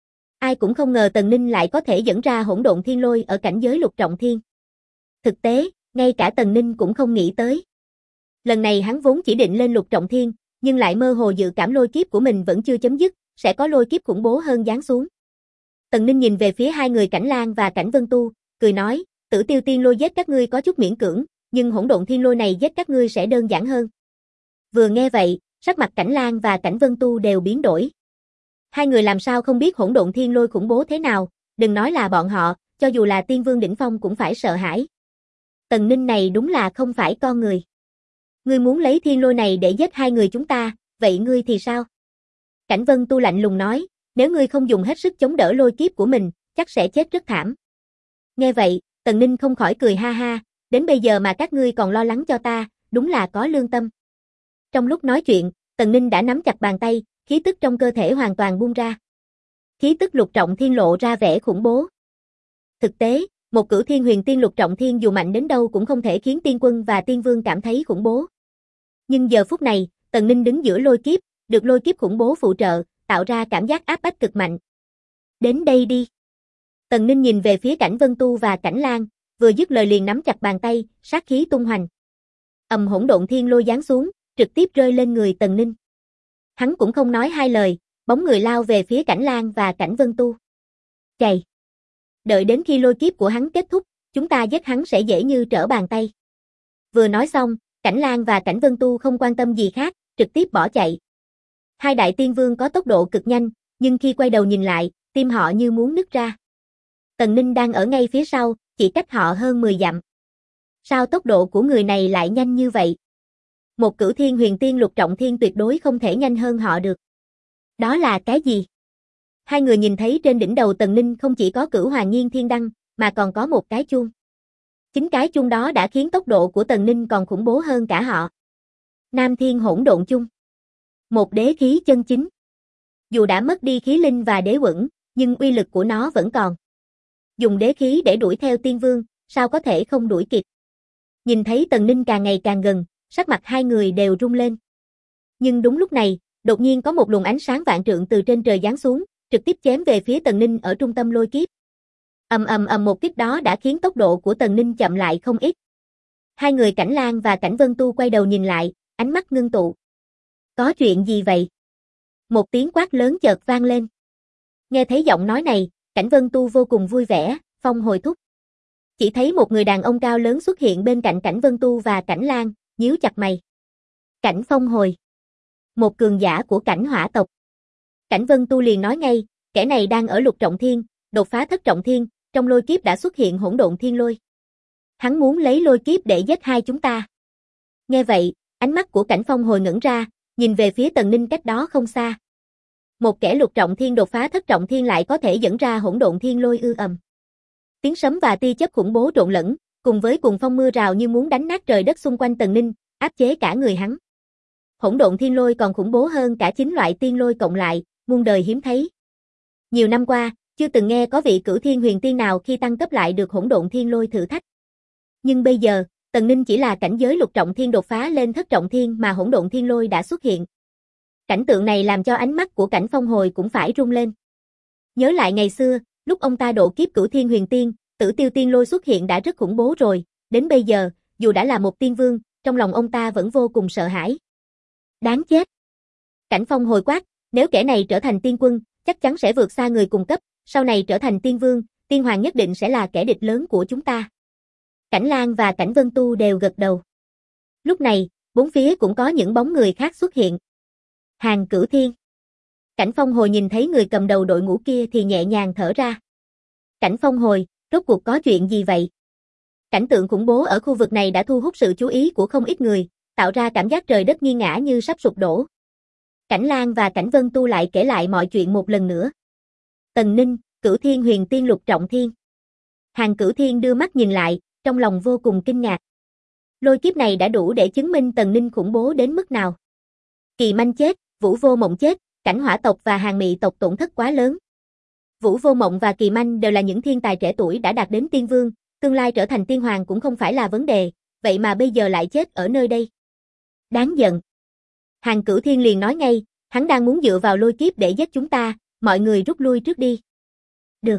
Ai cũng không ngờ Tần Ninh lại có thể dẫn ra hỗn độn thiên lôi ở cảnh giới lục trọng thiên. Thực tế, ngay cả Tần Ninh cũng không nghĩ tới. Lần này hắn vốn chỉ định lên lục trọng thiên, nhưng lại mơ hồ dự cảm lôi kiếp của mình vẫn chưa chấm dứt, sẽ có lôi kiếp khủng bố hơn giáng xuống. Tần Ninh nhìn về phía hai người Cảnh Lang và Cảnh Vân Tu, cười nói, Tử Tiêu Tiên Lôi giết các ngươi có chút miễn cưỡng, nhưng hỗn độn thiên lôi này giết các ngươi sẽ đơn giản hơn. Vừa nghe vậy, sắc mặt Cảnh Lang và Cảnh Vân Tu đều biến đổi. Hai người làm sao không biết hỗn độn thiên lôi khủng bố thế nào, đừng nói là bọn họ, cho dù là tiên vương đỉnh phong cũng phải sợ hãi. Tần Ninh này đúng là không phải con người. Ngươi muốn lấy thiên lôi này để giết hai người chúng ta, vậy ngươi thì sao? Cảnh Vân Tu lạnh lùng nói, nếu ngươi không dùng hết sức chống đỡ lôi kiếp của mình, chắc sẽ chết rất thảm. Nghe vậy, Tần Ninh không khỏi cười ha ha, đến bây giờ mà các ngươi còn lo lắng cho ta, đúng là có lương tâm. Trong lúc nói chuyện, Tần Ninh đã nắm chặt bàn tay, khí tức trong cơ thể hoàn toàn buông ra. Khí tức lục trọng thiên lộ ra vẻ khủng bố. Thực tế, một cửu thiên huyền tiên lục trọng thiên dù mạnh đến đâu cũng không thể khiến tiên quân và tiên vương cảm thấy khủng bố. Nhưng giờ phút này, Tần Ninh đứng giữa lôi kiếp, được lôi kiếp khủng bố phụ trợ, tạo ra cảm giác áp bách cực mạnh. Đến đây đi. Tần Ninh nhìn về phía Cảnh Vân Tu và Cảnh Lang, vừa dứt lời liền nắm chặt bàn tay, sát khí tung hoành. Hỗn độn thiên lôi giáng xuống, trực tiếp rơi lên người Tần Ninh. Hắn cũng không nói hai lời, bóng người lao về phía Cảnh Lang và Cảnh Vân Tu. Chạy. Đợi đến khi lôi kiếp của hắn kết thúc, chúng ta giết hắn sẽ dễ như trở bàn tay. Vừa nói xong, Cảnh Lang và Cảnh Vân Tu không quan tâm gì khác, trực tiếp bỏ chạy. Hai đại tiên vương có tốc độ cực nhanh, nhưng khi quay đầu nhìn lại, tim họ như muốn nứt ra. Tần Ninh đang ở ngay phía sau, chỉ cách họ hơn 10 dặm. Sao tốc độ của người này lại nhanh như vậy? Một cửu thiên huyền tiên lục trọng thiên tuyệt đối không thể nhanh hơn họ được. Đó là cái gì? Hai người nhìn thấy trên đỉnh đầu Tần Ninh không chỉ có Cửu Hoàng Nghiên Thiên Đăng, mà còn có một cái chuông. Chính cái chuông đó đã khiến tốc độ của Tần Ninh còn khủng bố hơn cả họ. Nam Thiên Hỗn Độn Chung. Một đế khí chân chính. Dù đã mất đi khí linh và đế quẩn, nhưng uy lực của nó vẫn còn. Dùng đế khí để đuổi theo tiên vương, sao có thể không đuổi kịp? Nhìn thấy Tần Ninh càng ngày càng gần, sắc mặt hai người đều rung lên. Nhưng đúng lúc này, đột nhiên có một luồng ánh sáng vạn trượng từ trên trời giáng xuống, trực tiếp chém về phía Tần Ninh ở trung tâm lôi kiếp. Một kích đó đã khiến tốc độ của Tần Ninh chậm lại không ít. Hai người Cảnh Lang và Cảnh Vân Tu quay đầu nhìn lại, ánh mắt ngưng tụ. Có chuyện gì vậy? Một tiếng quát lớn chợt vang lên. Nghe thấy giọng nói này, Cảnh Vân Tu vô cùng vui vẻ, phong hồi thúc. Chỉ thấy một người đàn ông cao lớn xuất hiện bên cạnh Cảnh Vân Tu và Cảnh Lang, nhíu chặt mày. Cảnh Phong Hồi. Một cường giả của Cảnh Hỏa tộc. Cảnh Vân Tu liền nói ngay, kẻ này đang ở lục trọng thiên, đột phá thất trọng thiên, trong lôi kiếp đã xuất hiện hỗn độn thiên lôi. Hắn muốn lấy lôi kiếp để giết hai chúng ta. Nghe vậy, ánh mắt của Cảnh Phong Hồi ngẩng ra, nhìn về phía Tần Ninh cách đó không xa. Một kẻ lục trọng thiên đột phá thất trọng thiên lại có thể dẫn ra hỗn độn thiên lôi ư ầm. Tiếng sấm và tia chớp khủng bố trộn lẫn, cùng với cuồng phong mưa rào như muốn đánh nát trời đất xung quanh Tần Ninh, áp chế cả người hắn. Hỗn độn thiên lôi còn khủng bố hơn cả 9 loại tiên lôi cộng lại, muôn đời hiếm thấy. Nhiều năm qua, chưa từng nghe có vị cửu thiên huyền tiên nào khi tăng cấp lại được hỗn độn thiên lôi thử thách. Nhưng bây giờ, Tần Ninh chỉ là cảnh giới lục trọng thiên đột phá lên thất trọng thiên mà hỗn độn thiên lôi đã xuất hiện. Cảnh tượng này làm cho ánh mắt của Cảnh Phong Hồi cũng phải rung lên. Nhớ lại ngày xưa, lúc ông ta độ kiếp cửu thiên huyền tiên, Tử Tiêu tiên lôi xuất hiện đã rất khủng bố rồi, đến bây giờ, dù đã là một tiên vương, trong lòng ông ta vẫn vô cùng sợ hãi. Đáng chết! Cảnh Phong Hồi quát, nếu kẻ này trở thành tiên quân, chắc chắn sẽ vượt xa người cùng cấp, sau này trở thành tiên vương, tiên hoàng nhất định sẽ là kẻ địch lớn của chúng ta. Cảnh Lang và Cảnh Vân Tu đều gật đầu. Lúc này, bốn phía cũng có những bóng người khác xuất hiện. Hàng Cửu Thiên. Cảnh Phong Hồi nhìn thấy người cầm đầu đội ngũ kia thì nhẹ nhàng thở ra. Cảnh Phong Hồi, rốt cuộc có chuyện gì vậy? Cảnh tượng khủng bố ở khu vực này đã thu hút sự chú ý của không ít người, tạo ra cảm giác trời đất nghiêng ngả như sắp sụp đổ. Cảnh Lang và Cảnh Vân Tu lại kể lại mọi chuyện một lần nữa. Tần Ninh, Cửu Thiên huyền tiên lục trọng thiên. Hàng Cửu Thiên đưa mắt nhìn lại, trong lòng vô cùng kinh ngạc. Lôi kiếp này đã đủ để chứng minh Tần Ninh khủng bố đến mức nào. Kỳ Manh chết, Vũ Vô Mộng chết, Cảnh Hỏa tộc và Hàng Mị tộc tổn thất quá lớn. Vũ Vô Mộng và Kỳ Manh đều là những thiên tài trẻ tuổi đã đạt đến tiên vương, tương lai trở thành tiên hoàng cũng không phải là vấn đề, vậy mà bây giờ lại chết ở nơi đây. Đáng giận. Hàn Cửu Thiên liền nói ngay, hắn đang muốn dựa vào lôi kiếp để giết chúng ta, mọi người rút lui trước đi. Được.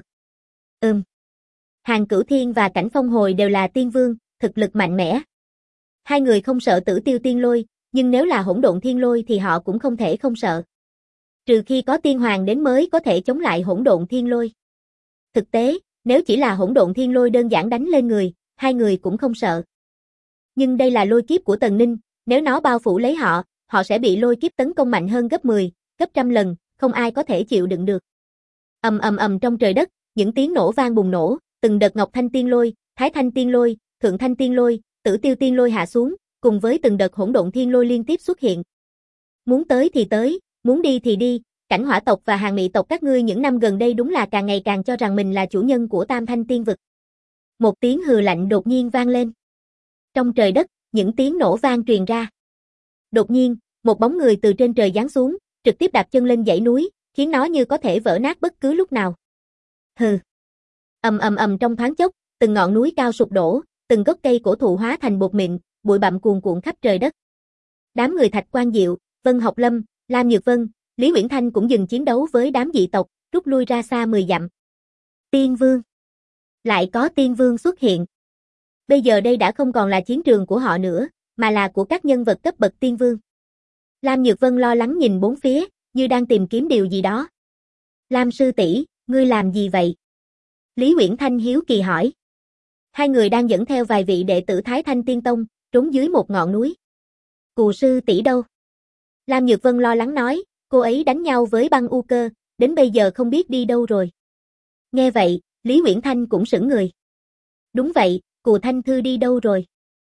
Hàn Cửu Thiên và Cảnh Phong Hồi đều là tiên vương, thực lực mạnh mẽ. Hai người không sợ Tử Tiêu Tiên Lôi, nhưng nếu là Hỗn Độn Thiên Lôi thì họ cũng không thể không sợ. Trừ khi có tiên hoàng đến mới có thể chống lại Hỗn Độn Thiên Lôi. Thực tế, nếu chỉ là Hỗn Độn Thiên Lôi đơn giản đánh lên người, hai người cũng không sợ. Nhưng đây là lôi kiếp của Tần Ninh, nếu nó bao phủ lấy họ, họ sẽ bị lôi kiếp tấn công mạnh hơn gấp 10, gấp trăm lần, không ai có thể chịu đựng được. Ầm ầm ầm trong trời đất, những tiếng nổ vang bùng nổ, từng đợt Ngọc Thanh Tiên Lôi, Thái Thanh Tiên Lôi, Thượng Thanh Tiên Lôi, Tử Tiêu Tiên Lôi hạ xuống, cùng với từng đợt Hỗn Độn Thiên Lôi liên tiếp xuất hiện. Muốn tới thì tới, muốn đi thì đi, Cảnh Hỏa tộc và Hàn Mị tộc các ngươi những năm gần đây đúng là càng ngày càng cho rằng mình là chủ nhân của Tam Thanh Tiên vực. Một tiếng hừ lạnh đột nhiên vang lên. Trong trời đất, những tiếng nổ vang truyền ra. Đột nhiên, một bóng người từ trên trời giáng xuống, trực tiếp đạp chân lên dãy núi, khiến nó như có thể vỡ nát bất cứ lúc nào. Hừ. Ầm ầm ầm trong thoáng chốc, từng ngọn núi cao sụp đổ, từng gốc cây cổ thụ hóa thành bột mịn, bụi bặm cuồn cuộn khắp trời đất. Đám người Thạch Quang Diệu, Vân Học Lâm, Lam Nhược Vân, Lý Uyển Thanh cũng dừng chiến đấu với đám dị tộc, rút lui ra xa 10 dặm. Tiên Vương. Lại có Tiên Vương xuất hiện. Bây giờ đây đã không còn là chiến trường của họ nữa, mà là của các nhân vật cấp bậc Tiên Vương. Lam Nhược Vân lo lắng nhìn bốn phía, như đang tìm kiếm điều gì đó. Lam sư tỷ, ngươi làm gì vậy? Lý Uyển Thanh hiếu kỳ hỏi. Hai người đang dẫn theo vài vị đệ tử Thái Thanh Tiên Tông, trốn dưới một ngọn núi. Cù sư tỷ đâu? Lam Nhược Vân lo lắng nói, cô ấy đánh nhau với Băng U Cơ, đến bây giờ không biết đi đâu rồi. Nghe vậy, Lý Uyển Thanh cũng sững người. Đúng vậy, Cù Thanh Thư đi đâu rồi?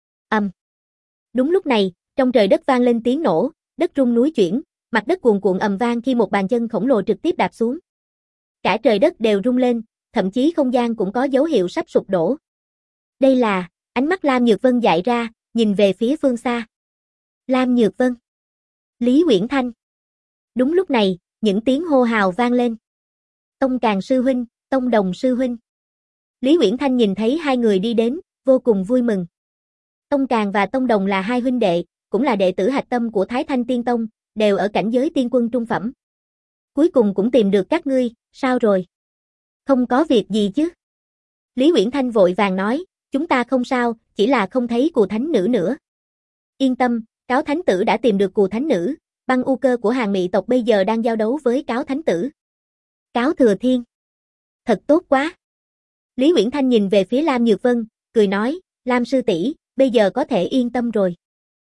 Đúng lúc này, trong trời đất vang lên tiếng nổ, đất rung núi chuyển, mặt đất cuồn cuộn ầm vang khi một bàn chân khổng lồ trực tiếp đạp xuống. Cả trời đất đều rung lên, thậm chí không gian cũng có dấu hiệu sắp sụp đổ. Đây là, ánh mắt Lam Nhược Vân dại ra, nhìn về phía phương xa. Lam Nhược Vân. Lý Uyển Thanh. Đúng lúc này, những tiếng hô hào vang lên. Tông Càn sư huynh, Tông Đồng sư huynh. Lý Uyển Thanh nhìn thấy hai người đi đến, vô cùng vui mừng. Tông Càn và Tông Đồng là hai huynh đệ, cũng là đệ tử hạch tâm của Thái Thanh Tiên Tông, đều ở cảnh giới tiên quân trung phẩm. Cuối cùng cũng tìm được các ngươi, sao rồi? Không có việc gì chứ? Lý Uyển Thanh vội vàng nói, chúng ta không sao, chỉ là không thấy Cù Thánh Nữ nữa. Yên tâm, Cáo Thánh Tử đã tìm được Cù Thánh Nữ, Băng U Cơ của Hàn Mị tộc bây giờ đang giao đấu với Cáo Thánh Tử. Cáo Thừa Thiên. Thật tốt quá. Lý Uyển Thanh nhìn về phía Lam Nhược Vân, cười nói, Lam sư tỷ, bây giờ có thể yên tâm rồi.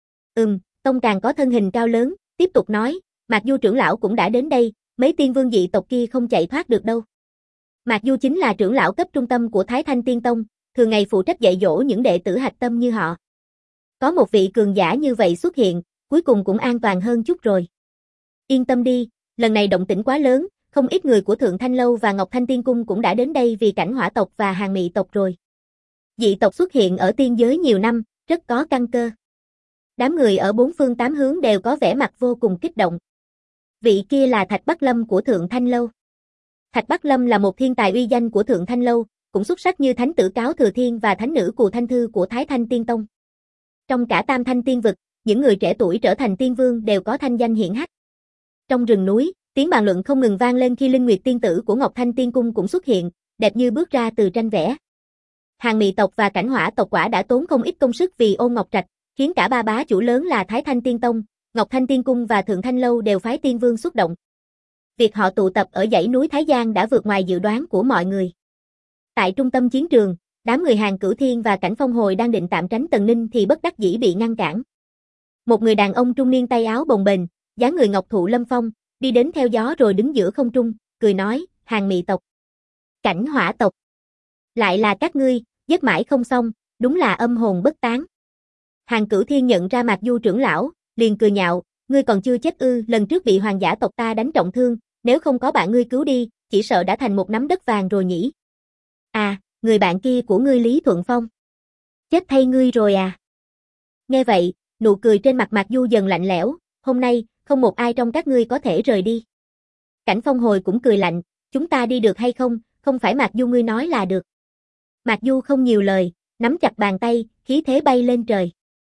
Tông Càn có thân hình cao lớn, tiếp tục nói, Mạc Du trưởng lão cũng đã đến đây, mấy tiên vương dị tộc kia không chạy thoát được đâu. Mạc Du chính là trưởng lão cấp trung tâm của Thái Thanh Tiên Tông, thường ngày phụ trách dạy dỗ những đệ tử hạch tâm như họ. Có một vị cường giả như vậy xuất hiện, cuối cùng cũng an toàn hơn chút rồi. Yên tâm đi, lần này động tĩnh quá lớn, không ít người của Thượng Thanh Lâu và Ngọc Thanh Tiên Cung cũng đã đến đây vì Cảnh Hỏa tộc và Hàn Mị tộc rồi. Dị tộc xuất hiện ở tiên giới nhiều năm, rất có căn cơ. Đám người ở bốn phương tám hướng đều có vẻ mặt vô cùng kích động. Vị kia là Thạch Bắc Lâm của Thượng Thanh Lâu. Thạch Bắc Lâm là một thiên tài uy danh của Thượng Thanh Lâu, cũng xuất sắc như Thánh tử Cáo Thừa Thiên và Thánh nữ Cù Thanh Thư của Thái Thanh Tiên Tông. Trong cả Tam Thanh Tiên vực, những người trẻ tuổi trở thành tiên vương đều có thanh danh hiển hách. Trong rừng núi, tiếng bàn luận không ngừng vang lên khi Linh Nguyệt tiên tử của Ngọc Thanh Tiên Cung cũng xuất hiện, đẹp như bước ra từ tranh vẽ. Hàn Mị tộc và Cảnh Hỏa tộc quả đã tốn không ít công sức vì Ôn Ngọc Trạch, khiến cả ba bá chủ lớn là Thái Thanh Tiên Tông, Ngọc Thanh Tiên Cung và Thượng Thanh Lâu đều phái tiên vương xuất động. Việc họ tụ tập ở dãy núi Thái Giang đã vượt ngoài dự đoán của mọi người. Tại trung tâm chiến trường, đám người Hàn Cửu Thiên và Cảnh Phong Hồi đang định tạm tránh Tần Ninh thì bất đắc dĩ bị ngăn cản. Một người đàn ông trung niên tay áo bồng bềnh, dáng người ngọc thụ lâm phong, đi đến theo gió rồi đứng giữa không trung, cười nói, Hàn Mị tộc, Cảnh Hỏa tộc. Lại là các ngươi, giết mãi không xong, đúng là âm hồn bất tán. Hàn Cửu Thiên nhận ra Mạc Du trưởng lão, liền cười nhạo, ngươi còn chưa chết ư, lần trước bị hoàng giả tộc ta đánh trọng thương, nếu không có bạn ngươi cứu đi, chỉ sợ đã thành một nắm đất vàng rồi nhỉ. À, người bạn kia của ngươi Lý Thuận Phong. Chết thay ngươi rồi à. Nghe vậy, nụ cười trên mặt Mạc Du dần lạnh lẽo, hôm nay, không một ai trong các ngươi có thể rời đi. Cảnh Phong Hồi cũng cười lạnh, chúng ta đi được hay không, không phải Mạc Du ngươi nói là được. Mạc Du không nhiều lời, nắm chặt bàn tay, khí thế bay lên trời.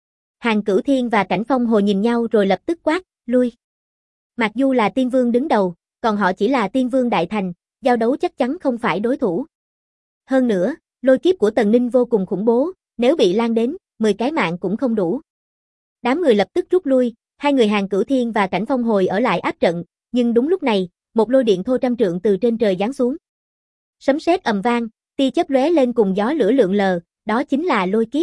Hàn Cửu Thiên và Cảnh Phong Hồi nhìn nhau rồi lập tức quát, lui. Mạc Du là tiên vương đứng đầu, còn họ chỉ là tiên vương đại thành, giao đấu chắc chắn không phải đối thủ. Hơn nữa, lôi kiếp của Tần Ninh vô cùng khủng bố, nếu bị lan đến, 10 cái mạng cũng không đủ. Đám người lập tức rút lui, hai người Hàn Cửu Thiên và Cảnh Phong Hồi ở lại áp trận, nhưng đúng lúc này, một lôi điện thô trăm trượng từ trên trời giáng xuống. Sấm sét ầm vang, tia chớp lóe lên cùng gió lửa lượn lờ, đó chính là lôi kiếp.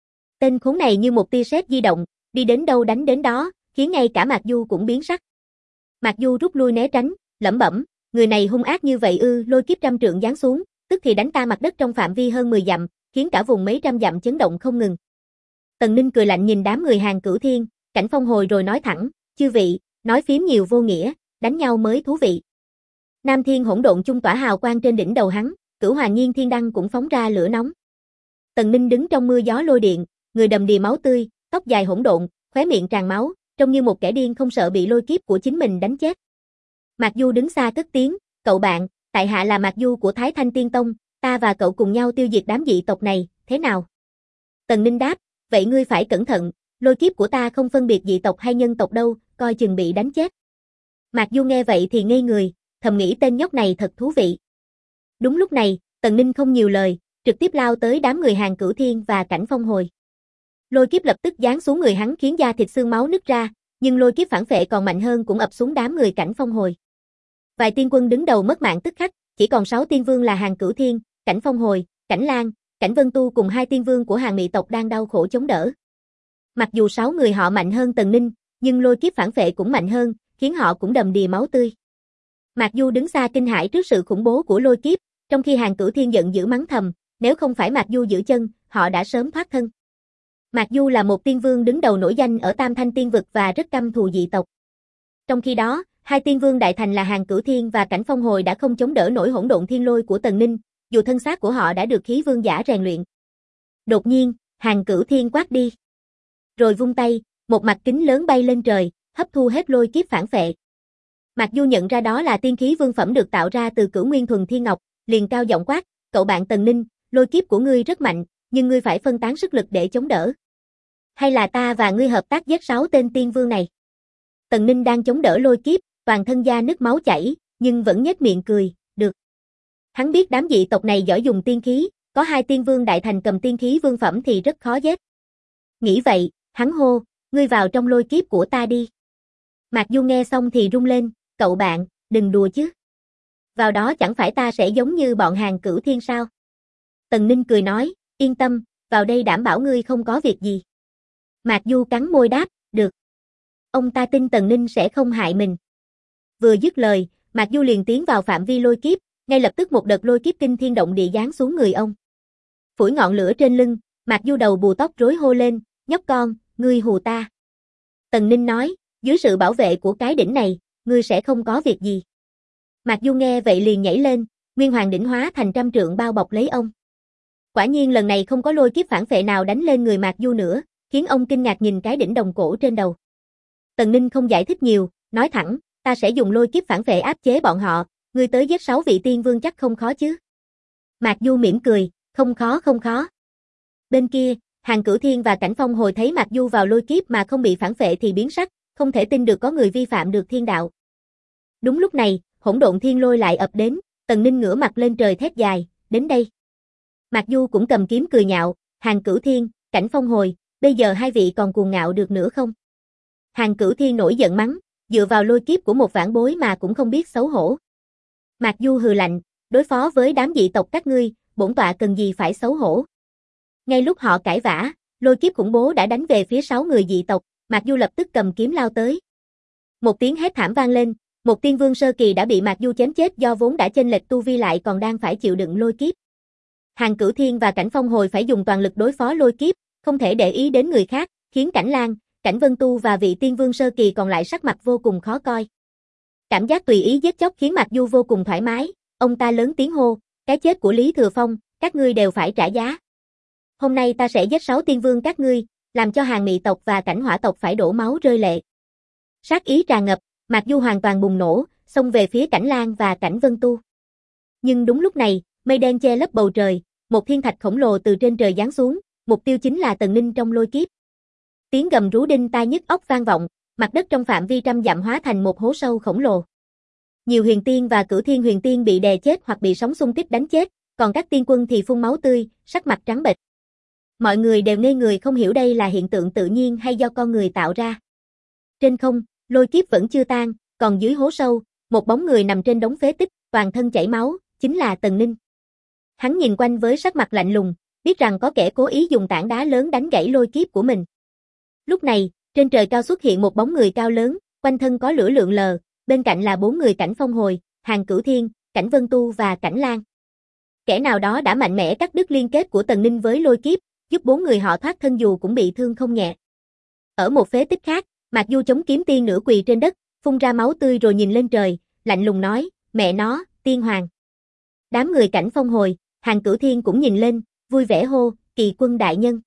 Tên khốn này như một tia sét di động, đi đến đâu đánh đến đó, khiến ngay cả Mạc Du cũng biến sắc. Mạc Du rút lui né tránh, lẩm bẩm, người này hung ác như vậy ư? Lôi kiếp trăm trượng giáng xuống, tức thì đánh ta mặt đất trong phạm vi hơn 10 dặm, khiến cả vùng mấy trăm dặm chấn động không ngừng. Tần Ninh cười lạnh nhìn đám người Hàn Cửu Thiên, Cảnh Phong Hồi rồi nói thẳng, chư vị, nói phím nhiều vô nghĩa, đánh nhau mới thú vị. Nam Thiên Hỗn Độn chung tỏa hào quang trên đỉnh đầu hắn, Cửu Hoàng Nhiên Thiên Đăng cũng phóng ra lửa nóng. Tần Ninh đứng trong mưa gió lôi điện, người đầm đìa máu tươi, tóc dài hỗn độn, khóe miệng tràn máu, trông như một kẻ điên không sợ bị lôi kiếp của chính mình đánh chết. Mạc Du đứng xa cất tiếng, cậu bạn, tại hạ là Mạc Du của Thái Thanh Tiên Tông, ta và cậu cùng nhau tiêu diệt đám dị tộc này, thế nào? Tần Ninh đáp, vậy ngươi phải cẩn thận, lôi kiếp của ta không phân biệt dị tộc hay nhân tộc đâu, coi chừng bị đánh chết. Mạc Du nghe vậy thì ngây người, thầm nghĩ tên nhóc này thật thú vị. Đúng lúc này, Tần Ninh không nhiều lời, trực tiếp lao tới đám người Hàn Cửu Thiên và Cảnh Phong Hồi. Lôi kiếp lập tức giáng xuống người hắn khiến da thịt xương máu nứt ra, nhưng lôi kiếp phản phệ còn mạnh hơn cũng ập xuống đám người Cảnh Phong Hồi. Vài tiên quân đứng đầu mất mạng tức khắc, chỉ còn 6 tiên vương là Hàn Cửu Thiên, Cảnh Phong Hồi, Cảnh Lang, Cảnh Vân Tu cùng 2 tiên vương của Hàn Mị tộc đang đau khổ chống đỡ. Mặc dù 6 người họ mạnh hơn Tần Ninh, nhưng lôi kiếp phản phệ cũng mạnh hơn, khiến họ cũng đầm đìa máu tươi. Mạc Du đứng xa kinh hãi trước sự khủng bố của lôi kiếp, trong khi Hàn Cửu Thiên giận dữ mắng thầm, nếu không phải Mạc Du giữ chân, họ đã sớm thoát thân. Mạc Du là một tiên vương đứng đầu nổi danh ở Tam Thanh Tiên Vực và rất căm thù dị tộc. Trong khi đó, 2 tiên vương đại thành là Hàn Cửu Thiên và Cảnh Phong Hồi đã không chống đỡ nổi hỗn độn thiên lôi của Tần Ninh, dù thân xác của họ đã được khí vương giả rèn luyện. Đột nhiên, Hàn Cửu Thiên quát đi. Rồi vung tay, một mặt kính lớn bay lên trời, hấp thu hết lôi kiếp phản phệ. Mạc Du nhận ra đó là tiên khí vương phẩm được tạo ra từ Cửu Nguyên Thuần Thiên Ngọc, liền cao giọng quát, cậu bạn Tần Ninh, lôi kiếp của ngươi rất mạnh, nhưng ngươi phải phân tán sức lực để chống đỡ. Hay là ta và ngươi hợp tác giết 6 tên tiên vương này? Tần Ninh đang chống đỡ lôi kiếp, toàn thân da nứt máu chảy, nhưng vẫn nhếch miệng cười, được. Hắn biết đám dị tộc này giỏi dùng tiên khí, có 2 tiên vương đại thành cầm tiên khí vương phẩm thì rất khó giết. Nghĩ vậy, hắn hô, ngươi vào trong lôi kiếp của ta đi. Mạc Du nghe xong thì rung lên, cậu bạn, đừng đùa chứ. Vào đó chẳng phải ta sẽ giống như bọn Hàn Cửu Thiên sao? Tần Ninh cười nói, yên tâm, vào đây đảm bảo ngươi không có việc gì. Mạc Du cắn môi đáp, được. Ông ta tin Tần Ninh sẽ không hại mình. Vừa dứt lời, Mạc Du liền tiến vào phạm vi lôi kiếp, ngay lập tức một đợt lôi kiếp kinh thiên động địa giáng xuống người ông. Phủi ngọn lửa trên lưng, Mạc Du đầu bù tóc rối hô lên, nhóc con, ngươi hù ta. Tần Ninh nói, dưới sự bảo vệ của cái đỉnh này, ngươi sẽ không có việc gì. Mạc Du nghe vậy liền nhảy lên, Nguyên Hoàng đỉnh hóa thành trăm trượng bao bọc lấy ông. Quả nhiên lần này không có lôi kiếp phản phệ nào đánh lên người Mạc Du nữa, khiến ông kinh ngạc nhìn cái đỉnh đồng cổ trên đầu. Tần Ninh không giải thích nhiều, nói thẳng, ta sẽ dùng lôi kiếp phản phệ áp chế bọn họ, ngươi tới giết 6 vị tiên vương chắc không khó chứ. Mạc Du mỉm cười, không khó không khó. Bên kia, Hàn Cửu Thiên và Cảnh Phong Hồi thấy Mạc Du vào lôi kiếp mà không bị phản phệ thì biến sắc, không thể tin được có người vi phạm được thiên đạo. Đúng lúc này, hỗn độn thiên lôi lại ập đến, Tần Ninh ngửa mặt lên trời thét dài, đến đây. Mạc Du cũng cầm kiếm cười nhạo, Hàn Cửu Thiên, Cảnh Phong Hồi, bây giờ hai vị còn cuồng ngạo được nữa không? Hàn Cửu Thiên nổi giận mắng, dựa vào lôi kiếp của một vãn bối mà cũng không biết xấu hổ. Mạc Du hừ lạnh, đối phó với đám dị tộc các ngươi, bổn tọa cần gì phải xấu hổ. Ngay lúc họ cãi vã, lôi kiếp khủng bố đã đánh về phía 6 người dị tộc, Mạc Du lập tức cầm kiếm lao tới. Một tiếng hét thảm vang lên, một tiên vương sơ kỳ đã bị Mạc Du chém chết do vốn đã chênh lệch tu vi lại còn đang phải chịu đựng lôi kiếp. Hàn Cửu Thiên và Cảnh Phong Hồi phải dùng toàn lực đối phó lôi kiếp, không thể để ý đến người khác, khiến Cảnh Lang, Cảnh Vân Tu và vị tiên vương sơ kỳ còn lại sắc mặt vô cùng khó coi. Cảm giác tùy ý giết chóc khiến Mạc Du vô cùng thoải mái, ông ta lớn tiếng hô, cái chết của Lý Thừa Phong, các ngươi đều phải trả giá. Hôm nay ta sẽ giết 6 tiên vương các ngươi, làm cho Hàn Mị tộc và Cảnh Hỏa tộc phải đổ máu rơi lệ. Sát ý tràn ngập, Mạc Du hoàn toàn bùng nổ, xông về phía Cảnh Lang và Cảnh Vân Tu. Nhưng đúng lúc này, mây đen che lấp bầu trời, một thiên thạch khổng lồ từ trên trời giáng xuống, mục tiêu chính là Tần Ninh trong lôi kiếp. Tiếng gầm rú đinh tai nhức óc vang vọng, mặt đất trong phạm vi trăm dặm hóa thành một hố sâu khổng lồ. Nhiều huyền tiên và cửu thiên huyền tiên bị đè chết hoặc bị sóng xung kích đánh chết, còn các tiên quân thì phun máu tươi, sắc mặt trắng bệch. Mọi người đều ngây người không hiểu đây là hiện tượng tự nhiên hay do con người tạo ra. Trên không, lôi kiếp vẫn chưa tan, còn dưới hố sâu, một bóng người nằm trên đống phế tích, toàn thân chảy máu, chính là Tần Ninh. Hắn nhìn quanh với sắc mặt lạnh lùng, biết rằng có kẻ cố ý dùng tảng đá lớn đánh gãy lôi kiếp của mình. Lúc này, trên trời cao xuất hiện một bóng người cao lớn, quanh thân có lửa lượn lờ, bên cạnh là 4 người Cảnh Phong Hồi, Hàn Cửu Thiên, Cảnh Vân Tu và Cảnh Lang. Kẻ nào đó đã mạnh mẽ cắt đứt liên kết của Tần Ninh với lôi kiếp, giúp 4 người họ thoát thân dù cũng bị thương không nhẹ. Ở một phế tích khác, Mạc Du chống kiếm tiên nửa quỳ trên đất, phun ra máu tươi rồi nhìn lên trời, lạnh lùng nói, mẹ nó, tiên hoàng. Đám người Cảnh Phong Hồi, Hàn Cửu Thiên cũng nhìn lên, vui vẻ hô, Kỳ Quân đại nhân.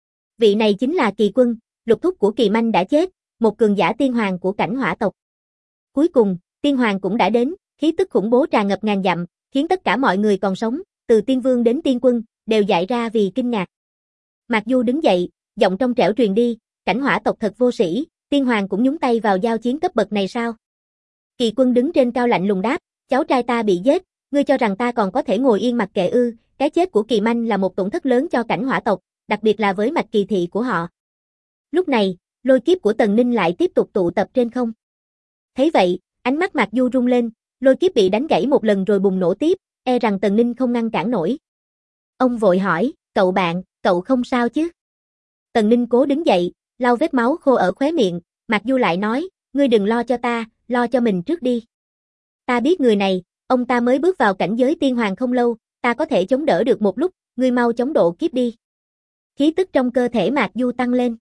Vị này chính là Kỳ Quân, lục thúc của Kỳ Manh đã chết, một cường giả tiên hoàng của Cảnh Hỏa tộc. Cuối cùng, tiên hoàng cũng đã đến, khí tức khủng bố tràn ngập ngàn dặm, khiến tất cả mọi người còn sống, từ tiên vương đến tiên quân, đều dại ra vì kinh ngạc. Mạc Du đứng dậy, giọng trong trẻo truyền đi, Cảnh Hỏa tộc thật vô sĩ, tiên hoàng cũng nhúng tay vào giao chiến cấp bậc này sao? Kỳ Quân đứng trên cao lạnh lùng đáp, cháu trai ta bị giết, ngươi cho rằng ta còn có thể ngồi yên mặc kệ ư? Cái chết của Kỳ Manh là một tổn thất lớn cho Cảnh Hỏa tộc, đặc biệt là với mạch kỳ thị của họ. Lúc này, lôi kiếp của Tần Ninh lại tiếp tục tụ tập trên không. Thấy vậy, ánh mắt Mạc Du rung lên, lôi kiếp bị đánh gãy một lần rồi bùng nổ tiếp, e rằng Tần Ninh không ngăn cản nổi. Ông vội hỏi, cậu bạn, cậu không sao chứ? Tần Ninh cố đứng dậy, lau vết máu khô ở khóe miệng, Mạc Du lại nói, ngươi đừng lo cho ta, lo cho mình trước đi. Ta biết người này, ông ta mới bước vào cảnh giới tiên hoàng không lâu, ta có thể chống đỡ được một lúc, ngươi mau chống độ kiếp đi. Khí tức trong cơ thể Mạc Du tăng lên.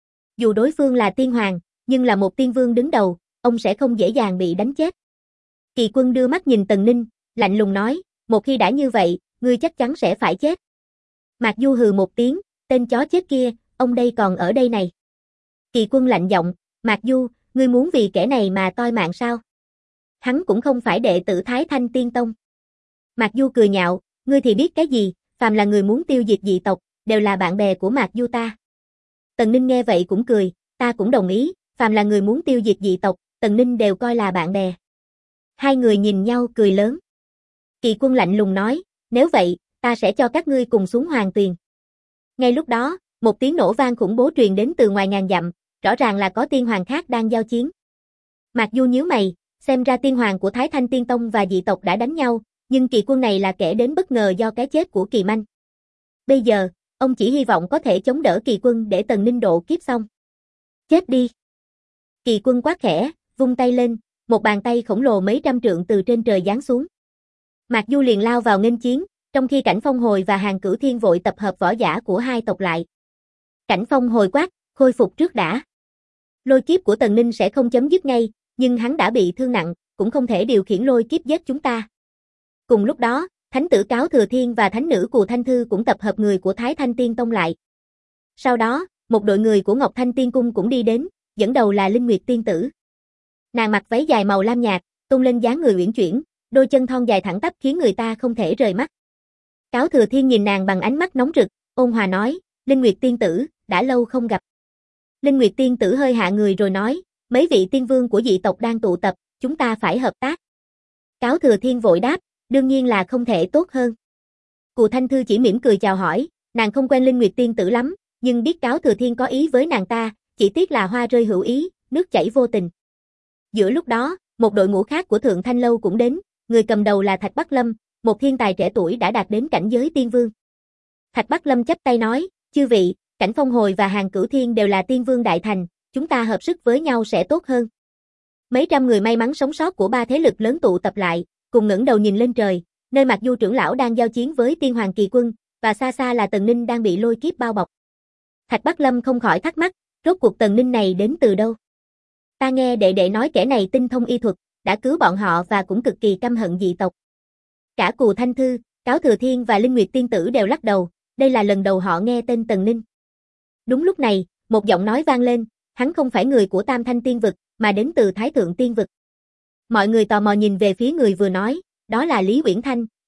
Dù đối phương là tiên hoàng, nhưng là một tiên vương đứng đầu, ông sẽ không dễ dàng bị đánh chết. Kỳ Quân đưa mắt nhìn Tần Ninh, lạnh lùng nói, một khi đã như vậy, ngươi chắc chắn sẽ phải chết. Mạc Du hừ một tiếng, tên chó chết kia, ông đây còn ở đây này. Kỳ Quân lạnh giọng, Mạc Du, ngươi muốn vì kẻ này mà toi mạng sao? Hắn cũng không phải đệ tử Thái Thanh Tiên Tông. Mạc Du cười nhạo, ngươi thì biết cái gì, phàm là người muốn tiêu diệt dị tộc, đều là bạn bè của Mạc Du ta. Tần Ninh nghe vậy cũng cười, ta cũng đồng ý, phàm là người muốn tiêu diệt dị tộc, Tần Ninh đều coi là bạn bè. Hai người nhìn nhau cười lớn. Kỳ Quân lạnh lùng nói, nếu vậy, ta sẽ cho các ngươi cùng xuống Hoàng Tuyền. Ngay lúc đó, một tiếng nổ vang khủng bố truyền đến từ ngoài ngàn dặm, rõ ràng là có tiên hoàng khác đang giao chiến. Mạc Du nhíu mày, xem ra tiên hoàng của Thái Thanh Tiên Tông và dị tộc đã đánh nhau, nhưng Kỳ Quân này là kẻ đến bất ngờ do cái chết của Kỳ Manh. Bây giờ, ông chỉ hy vọng có thể chống đỡ Kỳ Quân để Tần Ninh độ kiếp xong. Chết đi! Kỳ Quân quát khẽ, vung tay lên, một bàn tay khổng lồ mấy trăm trượng từ trên trời giáng xuống. Mạc Du liền lao vào nghênh chiến, trong khi Cảnh Phong Hồi và Hàn Cửu Thiên vội tập hợp võ giả của hai tộc lại. Cảnh Phong Hồi quát, khôi phục trước đã. Lôi kiếp của Tần Ninh sẽ không chấm dứt ngay, nhưng hắn đã bị thương nặng, cũng không thể điều khiển lôi kiếp giết chúng ta. Cùng lúc đó, Thánh tử Cáo Thừa Thiên và Thánh nữ Cù Thanh Thư cũng tập hợp người của Thái Thanh Tiên Tông lại. Sau đó, một đội người của Ngọc Thanh Tiên Cung cũng đi đến, dẫn đầu là Linh Nguyệt Tiên Tử. Nàng mặc váy dài màu lam nhạt, tôn lên dáng người uyển chuyển, đôi chân thon dài thẳng tắp khiến người ta không thể rời mắt. Cáo Thừa Thiên nhìn nàng bằng ánh mắt nóng rực, ôn hòa nói, Linh Nguyệt Tiên Tử, đã lâu không gặp. Linh Nguyệt Tiên Tử hơi hạ người rồi nói, mấy vị tiên vương của dị tộc đang tụ tập, chúng ta phải hợp tác. Cáo Thừa Thiên vội đáp, đương nhiên là không thể tốt hơn. Cù Thanh Thư chỉ mỉm cười chào hỏi, nàng không quen Linh Nguyệt Tiên Tử lắm, nhưng biết Cáo Thừa Thiên có ý với nàng ta, chỉ tiếc là hoa rơi hữu ý, nước chảy vô tình. Giữa lúc đó, một đội ngũ khác của Thượng Thanh Lâu cũng đến, người cầm đầu là Thạch Bắc Lâm, một thiên tài trẻ tuổi đã đạt đến cảnh giới tiên vương. Thạch Bắc Lâm chắp tay nói, chư vị, Cảnh Phong Hồi và Hàn Cửu Thiên đều là tiên vương đại thành, chúng ta hợp sức với nhau sẽ tốt hơn. Mấy trăm người may mắn sống sót của ba thế lực lớn tụ tập lại, cùng ngẩng đầu nhìn lên trời, nơi Mạc Du trưởng lão đang giao chiến với tiên hoàng Kỳ Quân, và xa xa là Tần Ninh đang bị lôi kiếp bao bọc. Thạch Bắc Lâm không khỏi thắc mắc, rốt cuộc Tần Ninh này đến từ đâu? Ta nghe đệ đệ nói kẻ này tinh thông y thuật, đã cứu bọn họ và cũng cực kỳ căm hận dị tộc. Cả Cù Thanh Thư, Cáo Thừa Thiên và Linh Nguyệt Tiên Tử đều lắc đầu, đây là lần đầu họ nghe tên Tần Ninh. Đúng lúc này, một giọng nói vang lên, hắn không phải người của Tam Thanh Tiên Vực, mà đến từ Thái Thượng Tiên Vực. Mọi người tò mò nhìn về phía người vừa nói, đó là Lý Uyển Thanh,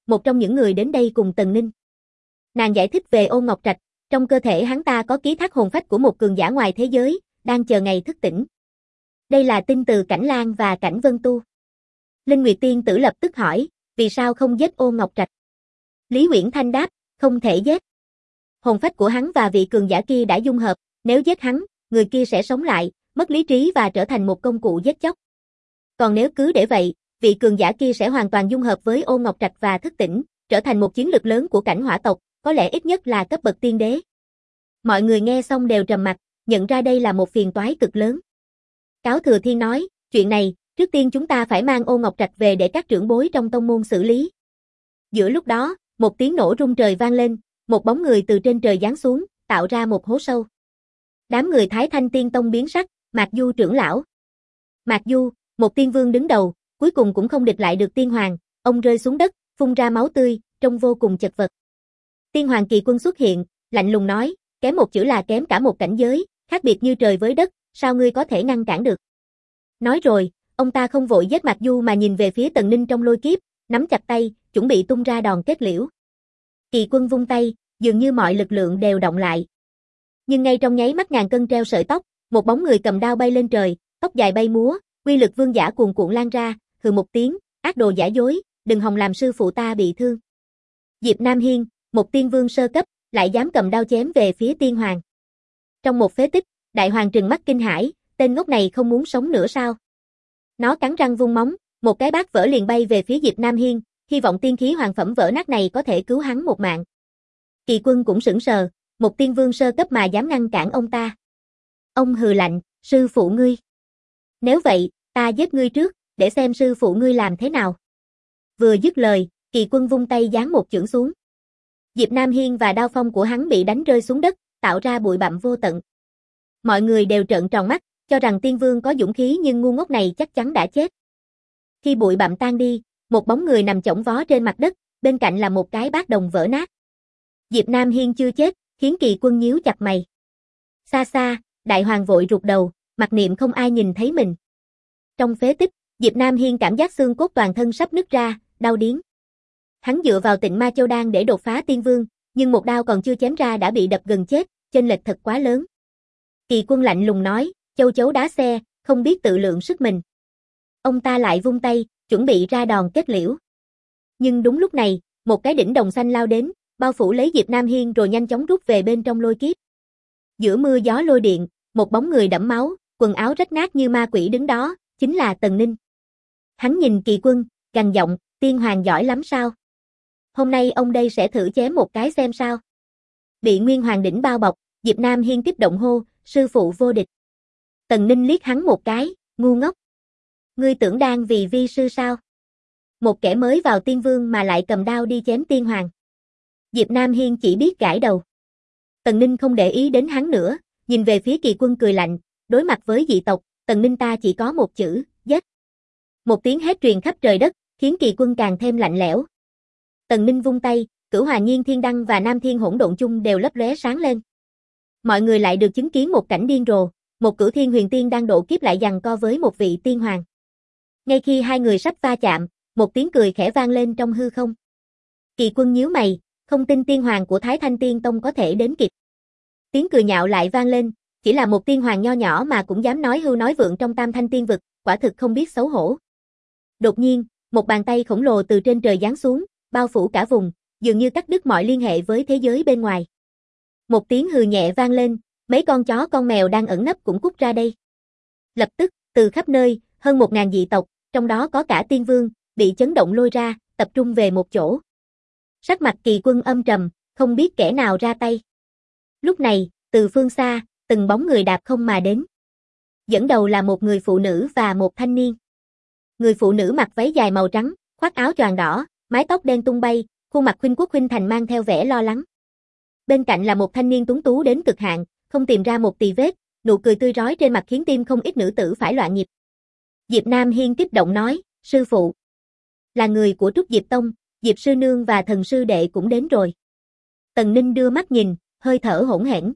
một trong những người đến đây cùng Tần Ninh. Nàng giải thích về Ôn Ngọc Trạch, trong cơ thể hắn ta có ký thác hồn phách của một cường giả ngoài thế giới, đang chờ ngày thức tỉnh. Đây là tin từ Cảnh Lang và Cảnh Vân Tu. Linh Nguyệt Tiên Tử lập tức hỏi, vì sao không giết Ôn Ngọc Trạch? Lý Uyển Thanh đáp, không thể giết. Hồn phách của hắn và vị cường giả kia đã dung hợp, nếu giết hắn, người kia sẽ sống lại, mất lý trí và trở thành một công cụ giết chóc. Còn nếu cứ để vậy, vị cường giả kia sẽ hoàn toàn dung hợp với Ôn Ngọc Trạch và thức tỉnh, trở thành một chiến lực lớn của Cảnh Hỏa tộc, có lẽ ít nhất là cấp bậc tiên đế. Mọi người nghe xong đều trầm mặc, nhận ra đây là một phiền toái cực lớn. Cáo Thừa Thiên nói, chuyện này, trước tiên chúng ta phải mang Ôn Ngọc Trạch về để các trưởng bối trong tông môn xử lý. Giữa lúc đó, một tiếng nổ rung trời vang lên, một bóng người từ trên trời giáng xuống, tạo ra một hố sâu. Đám người Thái Thanh Tiên Tông biến sắc, Mạc Du trưởng lão. Mạc Du, một tiên vương đứng đầu, cuối cùng cũng không địch lại được tiên hoàng, ông rơi xuống đất, phun ra máu tươi, trông vô cùng chật vật. Tiên hoàng Kỳ Quân xuất hiện, lạnh lùng nói, kém một chữ là kém cả một cảnh giới, khác biệt như trời với đất, sao ngươi có thể ngăn cản được? Nói rồi, ông ta không vội giết Mạc Du mà nhìn về phía Tần Ninh trong lôi kiếp, nắm chặt tay, chuẩn bị tung ra đòn kết liễu. Kỳ Quân vung tay, dường như mọi lực lượng đều động lại. Nhưng ngay trong nháy mắt ngàn cân treo sợi tóc, một bóng người cầm đao bay lên trời, tóc dài bay múa, uy lực vương giả cuồn cuộn lan ra, hừ một tiếng, ác đồ giả dối, đừng hòng làm sư phụ ta bị thương. Diệp Nam Hiên, một tiên vương sơ cấp, lại dám cầm đao chém về phía tiên hoàng. Trong một phế tích, đại hoàng trừng mắt kinh hãi, tên ngốc này không muốn sống nữa sao? Nó cắn răng vung móng, một cái bát vỡ liền bay về phía Diệp Nam Hiên, hy vọng tiên khí hoàng phẩm vỡ nát này có thể cứu hắn một mạng. Kỳ Quân cũng sững sờ, một tiên vương sơ cấp mà dám ngăn cản ông ta. Ông hừ lạnh, sư phụ ngươi. Nếu vậy, ta giết ngươi trước, để xem sư phụ ngươi làm thế nào. Vừa dứt lời, Kỳ Quân vung tay giáng một chưởng xuống. Diệp Nam Hiên và đao phong của hắn bị đánh rơi xuống đất, tạo ra bụi bặm vô tận. Mọi người đều trợn tròn mắt, cho rằng tiên vương có dũng khí nhưng ngu ngốc này chắc chắn đã chết. Khi bụi bặm tan đi, một bóng người nằm chõng vó trên mặt đất, bên cạnh là một cái bát đồng vỡ nát. Diệp Nam Hiên chưa chết, khiến Kỳ Quân nhíu chặt mày. Xa xa, đại hoàng vội rụt đầu, mặc niệm không ai nhìn thấy mình. Trong phế tích, Diệp Nam Hiên cảm giác xương cốt toàn thân sắp nứt ra, đau điếng. Hắn dựa vào Tịnh Ma Châu Đan để đột phá tiên vương, nhưng một đao còn chưa chém ra đã bị đập gần chết, chênh lệch thật quá lớn. Kỳ Quân lạnh lùng nói, châu chấu đá xe, không biết tự lượng sức mình. Ông ta lại vung tay, chuẩn bị ra đòn kết liễu. Nhưng đúng lúc này, một cái đỉnh đồng xanh lao đến, bao phủ lấy Diệp Nam Hiên rồi nhanh chóng rút về bên trong lôi kiếp. Giữa mưa gió lôi điện, một bóng người đẫm máu, quần áo rách nát như ma quỷ đứng đó, chính là Tần Ninh. Hắn nhìn Kỳ Quân, gằn giọng, tiên hoàng giỏi lắm sao? Hôm nay ông đây sẽ thử chém một cái xem sao. Bị Nguyên Hoàng đỉnh bao bọc, Diệp Nam Hiên kích động hô, sư phụ vô địch. Tần Ninh liếc hắn một cái, ngu ngốc. Ngươi tưởng đang vì vi sư sao? Một kẻ mới vào tiên vương mà lại cầm đao đi chém tiên hoàng. Diệp Nam Hiên chỉ biết gãi đầu. Tần Ninh không để ý đến hắn nữa, nhìn về phía Kỳ Quân cười lạnh, đối mặt với dị tộc, Tần Ninh ta chỉ có một chữ, giết. Một tiếng hét truyền khắp trời đất, khiến Kỳ Quân càng thêm lạnh lẽo. Tần Ninh vung tay, Cửu Hòa Nhiên Thiên Đăng và Nam Thiên Hỗn Độn Chung đều lấp lóe sáng lên. Mọi người lại được chứng kiến một cảnh điên rồ, một Cửu Thiên Huyền Tiên đang độ kiếp lại giằng co với một vị tiên hoàng. Ngay khi hai người sắp va chạm, một tiếng cười khẽ vang lên trong hư không. Kỳ Quân nhíu mày, không tin tiên hoàng của Thái Thanh Tiên Tông có thể đến kịp. Tiếng cười nhạo lại vang lên, chỉ là một tiên hoàng nho nhỏ mà cũng dám nói hưu nói vượng trong Tam Thanh Tiên vực, quả thực không biết xấu hổ. Đột nhiên, một bàn tay khổng lồ từ trên trời giáng xuống, bao phủ cả vùng, dường như cắt đứt mọi liên hệ với thế giới bên ngoài. Một tiếng hừ nhẹ vang lên, mấy con chó con mèo đang ẩn nấp cũng cút ra đây. Lập tức, từ khắp nơi, hơn 1000 dị tộc, trong đó có cả tiên vương, bị chấn động lôi ra, tập trung về một chỗ. Sắc mặt Kỳ Quân âm trầm, không biết kẻ nào ra tay. Lúc này, từ phương xa, từng bóng người đạp không mà đến. Dẫn đầu là một người phụ nữ và một thanh niên. Người phụ nữ mặc váy dài màu trắng, khoác áo choàng đỏ, mái tóc đen tung bay, khuôn mặt khuynh quốc khuynh thành mang theo vẻ lo lắng. Bên cạnh là một thanh niên tuấn tú đến cực hạn, không tìm ra một tì vết, nụ cười tươi rói trên mặt khiến tim không ít nữ tử phải loạn nhịp. Diệp Nam Hiên kích động nói, sư phụ. Là người của Trúc Diệp Tông, Diệp sư nương và thần sư đệ cũng đến rồi. Tần Ninh đưa mắt nhìn, hơi thở hỗn hển.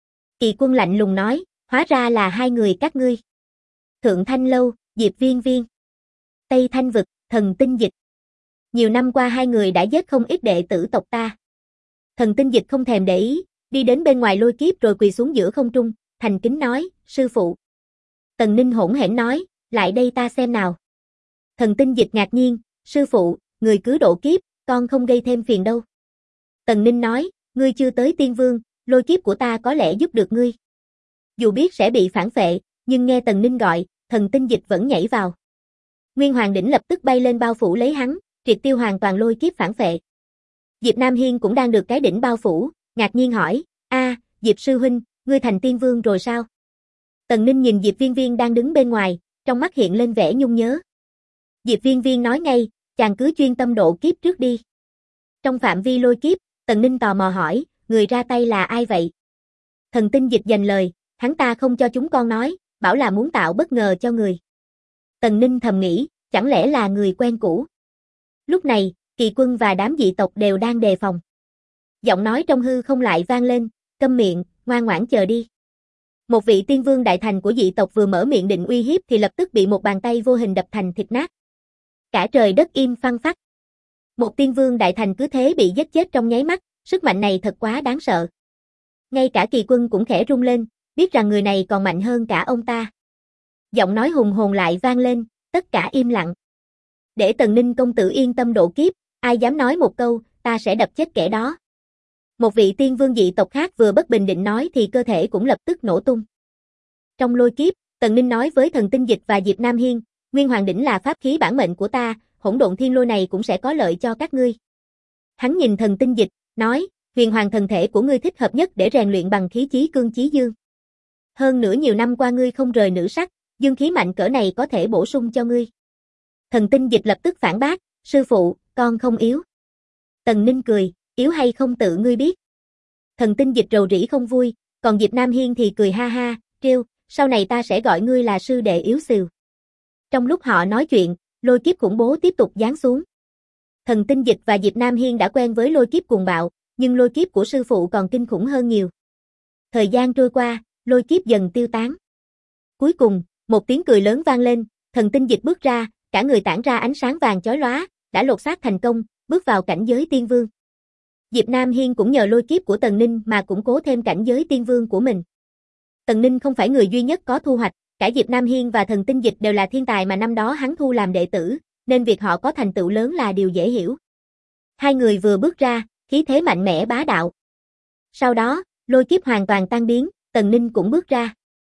Kỳ Quân lạnh lùng nói, hóa ra là hai người các ngươi. Thượng Thanh Lâu, Diệp Viên Viên. Tây Thanh Vực, Thần Tinh Dịch. Nhiều năm qua hai người đã giết không ít đệ tử tộc ta. Thần Tinh Dịch không thèm để ý, đi đến bên ngoài lôi kiếp rồi quỳ xuống giữa không trung, thành kính nói, sư phụ. Tần Ninh hỗn hển nói, lại đây ta xem nào. Thần Tinh Dịch ngạc nhiên, sư phụ, người cứ độ kiếp, con không gây thêm phiền đâu. Tần Ninh nói, ngươi chưa tới tiên vương, lôi kiếp của ta có lẽ giúp được ngươi. Dù biết sẽ bị phản phệ, nhưng nghe Tần Ninh gọi, Thần Tinh Dịch vẫn nhảy vào. Nguyên Hoàng đỉnh lập tức bay lên bao phủ lấy hắn, triệt tiêu hoàn toàn lôi kiếp phản phệ. Diệp Nam Hiên cũng đang được cái đỉnh bao phủ, ngạc nhiên hỏi, Diệp sư huynh, ngươi thành tiên vương rồi sao? Tần Ninh nhìn Diệp Viên Viên đang đứng bên ngoài, trong mắt hiện lên vẻ nhung nhớ. Diệp Viên Viên nói ngay, chàng cứ chuyên tâm độ kiếp trước đi. Trong phạm vi lôi kiếp, Tần Ninh tò mò hỏi, người ra tay là ai vậy? Thần Tinh Dịch dành lời, hắn ta không cho chúng con nói, bảo là muốn tạo bất ngờ cho người. Tần Ninh thầm nghĩ, chẳng lẽ là người quen cũ? Lúc này, Kỳ Quân và đám dị tộc đều đang đề phòng. Giọng nói trong hư không lại vang lên, câm miệng, ngoan ngoãn chờ đi. Một vị tiên vương đại thành của dị tộc vừa mở miệng định uy hiếp thì lập tức bị một bàn tay vô hình đập thành thịt nát. Cả trời đất im phăng phắc. Một tiên vương đại thành cứ thế bị giết chết trong nháy mắt, sức mạnh này thật quá đáng sợ. Ngay cả Kỳ Quân cũng khẽ rung lên, biết rằng người này còn mạnh hơn cả ông ta. Giọng nói hùng hồn lại vang lên, tất cả im lặng. Để Tần Ninh công tử yên tâm độ kiếp, ai dám nói một câu, ta sẽ đập chết kẻ đó. Một vị tiên vương dị tộc khác vừa bất bình định nói thì cơ thể cũng lập tức nổ tung. Trong lôi kiếp, Tần Ninh nói với Thần Tinh Dịch và Diệp Nam Hiên, Nguyên Hoàng đỉnh là pháp khí bản mệnh của ta, hỗn độn thiên lôi này cũng sẽ có lợi cho các ngươi. Hắn nhìn Thần Tinh Dịch, nói, huyền hoàng thần thể của ngươi thích hợp nhất để rèn luyện bằng khí chí cương chí dương. Hơn nữa nhiều năm qua ngươi không rời nữ sắc, dương khí mạnh cỡ này có thể bổ sung cho ngươi. Thần Tinh Dịch lập tức phản bác, sư phụ, con không yếu. Tần Ninh cười, yếu hay không tự ngươi biết. Thần Tinh Dịch rầu rĩ không vui, còn Diệp Nam Hiên thì cười ha ha, trêu, sau này ta sẽ gọi ngươi là sư đệ yếu xìu. Trong lúc họ nói chuyện, lôi kiếp khủng bố tiếp tục giáng xuống. Thần Tinh Dịch và Diệp Nam Hiên đã quen với lôi kiếp cuồng bạo, nhưng lôi kiếp của sư phụ còn kinh khủng hơn nhiều. Thời gian trôi qua, lôi kiếp dần tiêu tán. Cuối cùng, một tiếng cười lớn vang lên, Thần Tinh Dịch bước ra, cả người tản ra ánh sáng vàng chói lóa, đã lột xác thành công, bước vào cảnh giới tiên vương. Diệp Nam Hiên cũng nhờ lôi kiếp của Tần Ninh mà củng cố thêm cảnh giới tiên vương của mình. Tần Ninh không phải người duy nhất có thu hoạch, cả Diệp Nam Hiên và Thần Tinh Dịch đều là thiên tài mà năm đó hắn thu làm đệ tử, nên việc họ có thành tựu lớn là điều dễ hiểu. Hai người vừa bước ra, khí thế mạnh mẽ bá đạo. Sau đó, lôi kiếp hoàn toàn tan biến, Tần Ninh cũng bước ra.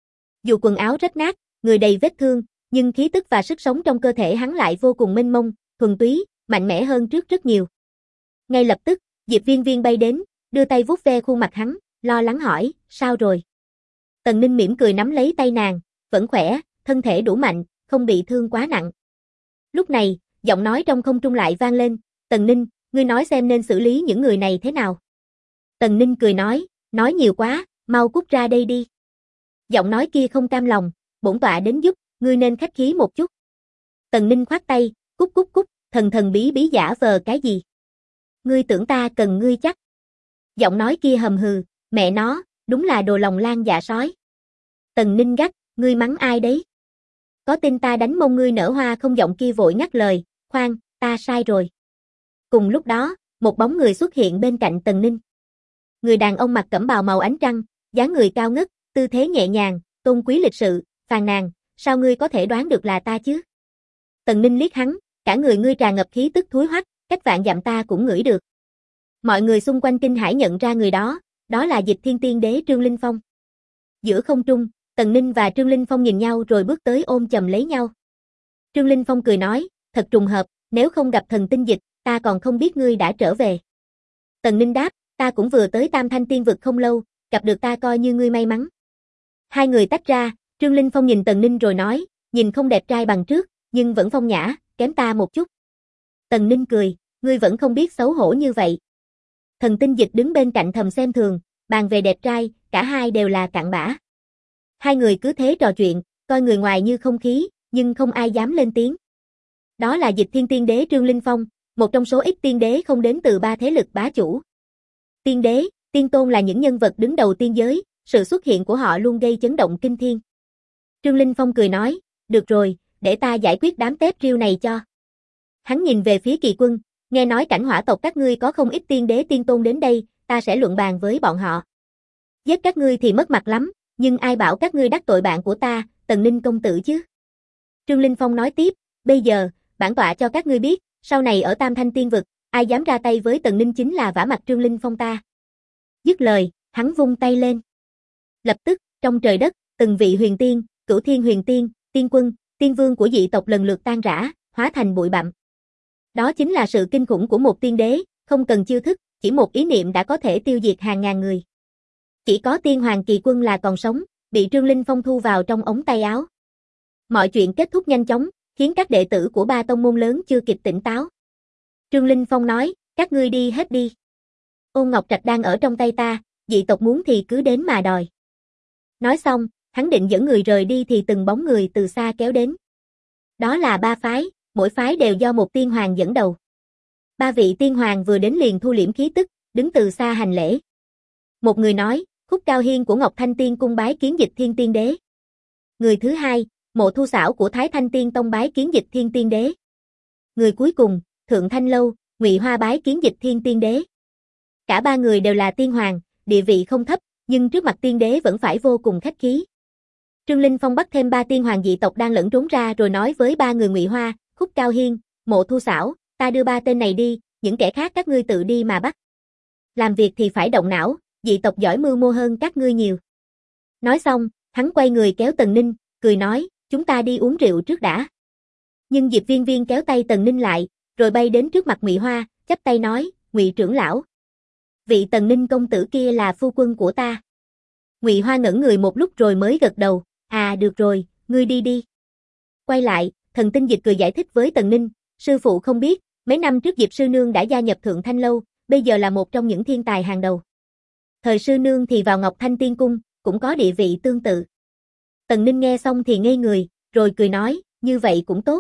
Dù quần áo rách nát, người đầy vết thương, nhưng khí tức và sức sống trong cơ thể hắn lại vô cùng mênh mông, thuần túy, mạnh mẽ hơn trước rất nhiều. Ngay lập tức, Diệp Viên Viên bay đến, đưa tay vuốt ve khuôn mặt hắn, lo lắng hỏi, sao rồi? Tần Ninh mỉm cười nắm lấy tay nàng, vẫn khỏe, thân thể đủ mạnh, không bị thương quá nặng. Lúc này, giọng nói trong không trung lại vang lên, Tần Ninh, ngươi nói xem nên xử lý những người này thế nào? Tần Ninh cười nói nhiều quá, mau cút ra đây đi. Giọng nói kia không cam lòng, bổn tọa đến giúp, ngươi nên khách khí một chút. Tần Ninh khoát tay, cút, thần thần bí bí giả vờ cái gì? Ngươi tưởng ta cần ngươi chắc? Giọng nói kia hầm hừ, mẹ nó, đúng là đồ lòng lan dạ sói. Tần Ninh gắt, ngươi mắng ai đấy? Có tin ta đánh mông ngươi nở hoa không? Giọng kia vội ngắt lời, khoan, ta sai rồi. Cùng lúc đó, một bóng người xuất hiện bên cạnh Tần Ninh. Người đàn ông mặc cẩm bào màu ánh trăng, dáng người cao ngất, tư thế nhẹ nhàng, tôn quý lịch sự, phàn nàn, sao ngươi có thể đoán được là ta chứ? Tần Ninh liếc hắn, cả người ngươi tràn ngập khí tức thúi hoắc, cách vạn dặm ta cũng ngửi được. Mọi người xung quanh kinh hãi nhận ra người đó, đó là Dịch Thiên Tiên Đế Trương Linh Phong. Giữa không trung, Tần Ninh và Trương Linh Phong nhìn nhau rồi bước tới ôm chầm lấy nhau. Trương Linh Phong cười nói, thật trùng hợp, nếu không gặp Thần Tinh Dịch, ta còn không biết ngươi đã trở về. Tần Ninh đáp, ta cũng vừa tới Tam Thanh Tiên Vực không lâu, gặp được ta coi như ngươi may mắn. Hai người tách ra, Trương Linh Phong nhìn Tần Ninh rồi nói, nhìn không đẹp trai bằng trước, nhưng vẫn phong nhã, kém ta một chút. Tần Ninh cười, ngươi vẫn không biết xấu hổ như vậy. Thần Tinh Dịch đứng bên cạnh thầm xem thường, bàn về đẹp trai, cả hai đều là cặn bã. Hai người cứ thế trò chuyện, coi người ngoài như không khí, nhưng không ai dám lên tiếng. Đó là Dịch Thiên Tiên Đế Trương Linh Phong, một trong số ít tiên đế không đến từ ba thế lực bá chủ. Tiên đế, tiên tôn là những nhân vật đứng đầu tiên giới, sự xuất hiện của họ luôn gây chấn động kinh thiên. Trương Linh Phong cười nói, được rồi, để ta giải quyết đám tép riêu này cho. Hắn nhìn về phía Kỳ Quân, Nghe nói cảnh hỏa tộc các ngươi có không ít tiên đế tiên tôn đến đây, ta sẽ luận bàn với bọn họ. Giết các ngươi thì mất mặt lắm, nhưng ai bảo các ngươi đắc tội bạn của ta, Tần Ninh công tử chứ? Trương Linh Phong nói tiếp, bây giờ, bản tọa cho các ngươi biết, sau này ở Tam Thanh Tiên Vực, ai dám ra tay với Tần Ninh chính là vả mặt Trương Linh Phong ta. Dứt lời, hắn vung tay lên. Lập tức, trong trời đất, từng vị huyền tiên, Cửu Thiên huyền tiên, tiên quân, tiên vương của dị tộc lần lượt tan rã, hóa thành bụi bặm. Đó chính là sự kinh khủng của một tiên đế, không cần chiêu thức, chỉ một ý niệm đã có thể tiêu diệt hàng ngàn người. Chỉ có Tiên Hoàng Kỳ Quân là còn sống, bị Trương Linh Phong thu vào trong ống tay áo. Mọi chuyện kết thúc nhanh chóng, khiến các đệ tử của ba tông môn lớn chưa kịp tỉnh táo. Trương Linh Phong nói, các ngươi đi hết đi. Ôn Ngọc Trạch đang ở trong tay ta, dị tộc muốn thì cứ đến mà đòi. Nói xong, hắn định dẫn người rời đi thì từng bóng người từ xa kéo đến. Đó là ba phái, mỗi phái đều do một tiên hoàng dẫn đầu. Ba vị tiên hoàng vừa đến liền thu liễm khí tức, đứng từ xa hành lễ. Một người nói, Khúc Cao Hiên của Ngọc Thanh Tiên cung bái kiến Dịch Thiên Tiên Đế. Người thứ hai, Mộ Thu Xảo của Thái Thanh Tiên tông bái kiến Dịch Thiên Tiên Đế. Người cuối cùng, Thượng Thanh Lâu, Ngụy Hoa bái kiến Dịch Thiên Tiên Đế. Cả ba người đều là tiên hoàng, địa vị không thấp, nhưng trước mặt tiên đế vẫn phải vô cùng khách khí. Trương Linh Phong bắt thêm ba tiên hoàng dị tộc đang lẫn trốn ra rồi nói với ba người Ngụy Hoa, Khúc Cao Hiên, Mộ Thu Xảo, ta đưa ba tên này đi, những kẻ khác các ngươi tự đi mà bắt. Làm việc thì phải động não, dị tộc giỏi mưu mô hơn các ngươi nhiều. Nói xong, hắn quay người kéo Tần Ninh, cười nói, chúng ta đi uống rượu trước đã. Nhưng Diệp Viên Viên kéo tay Tần Ninh lại, rồi bay đến trước mặt Ngụy Hoa, chắp tay nói, Ngụy trưởng lão. Vị Tần Ninh công tử kia là phu quân của ta. Ngụy Hoa ngẩn người một lúc rồi mới gật đầu, à được rồi, ngươi đi đi. Quay lại, Thần Tinh Dịch cười giải thích với Tần Ninh, sư phụ không biết, mấy năm trước Diệp sư nương đã gia nhập Thượng Thanh Lâu, bây giờ là một trong những thiên tài hàng đầu. Thời sư nương thì vào Ngọc Thanh Tiên cung, cũng có địa vị tương tự. Tần Ninh nghe xong thì ngây người, rồi cười nói, như vậy cũng tốt.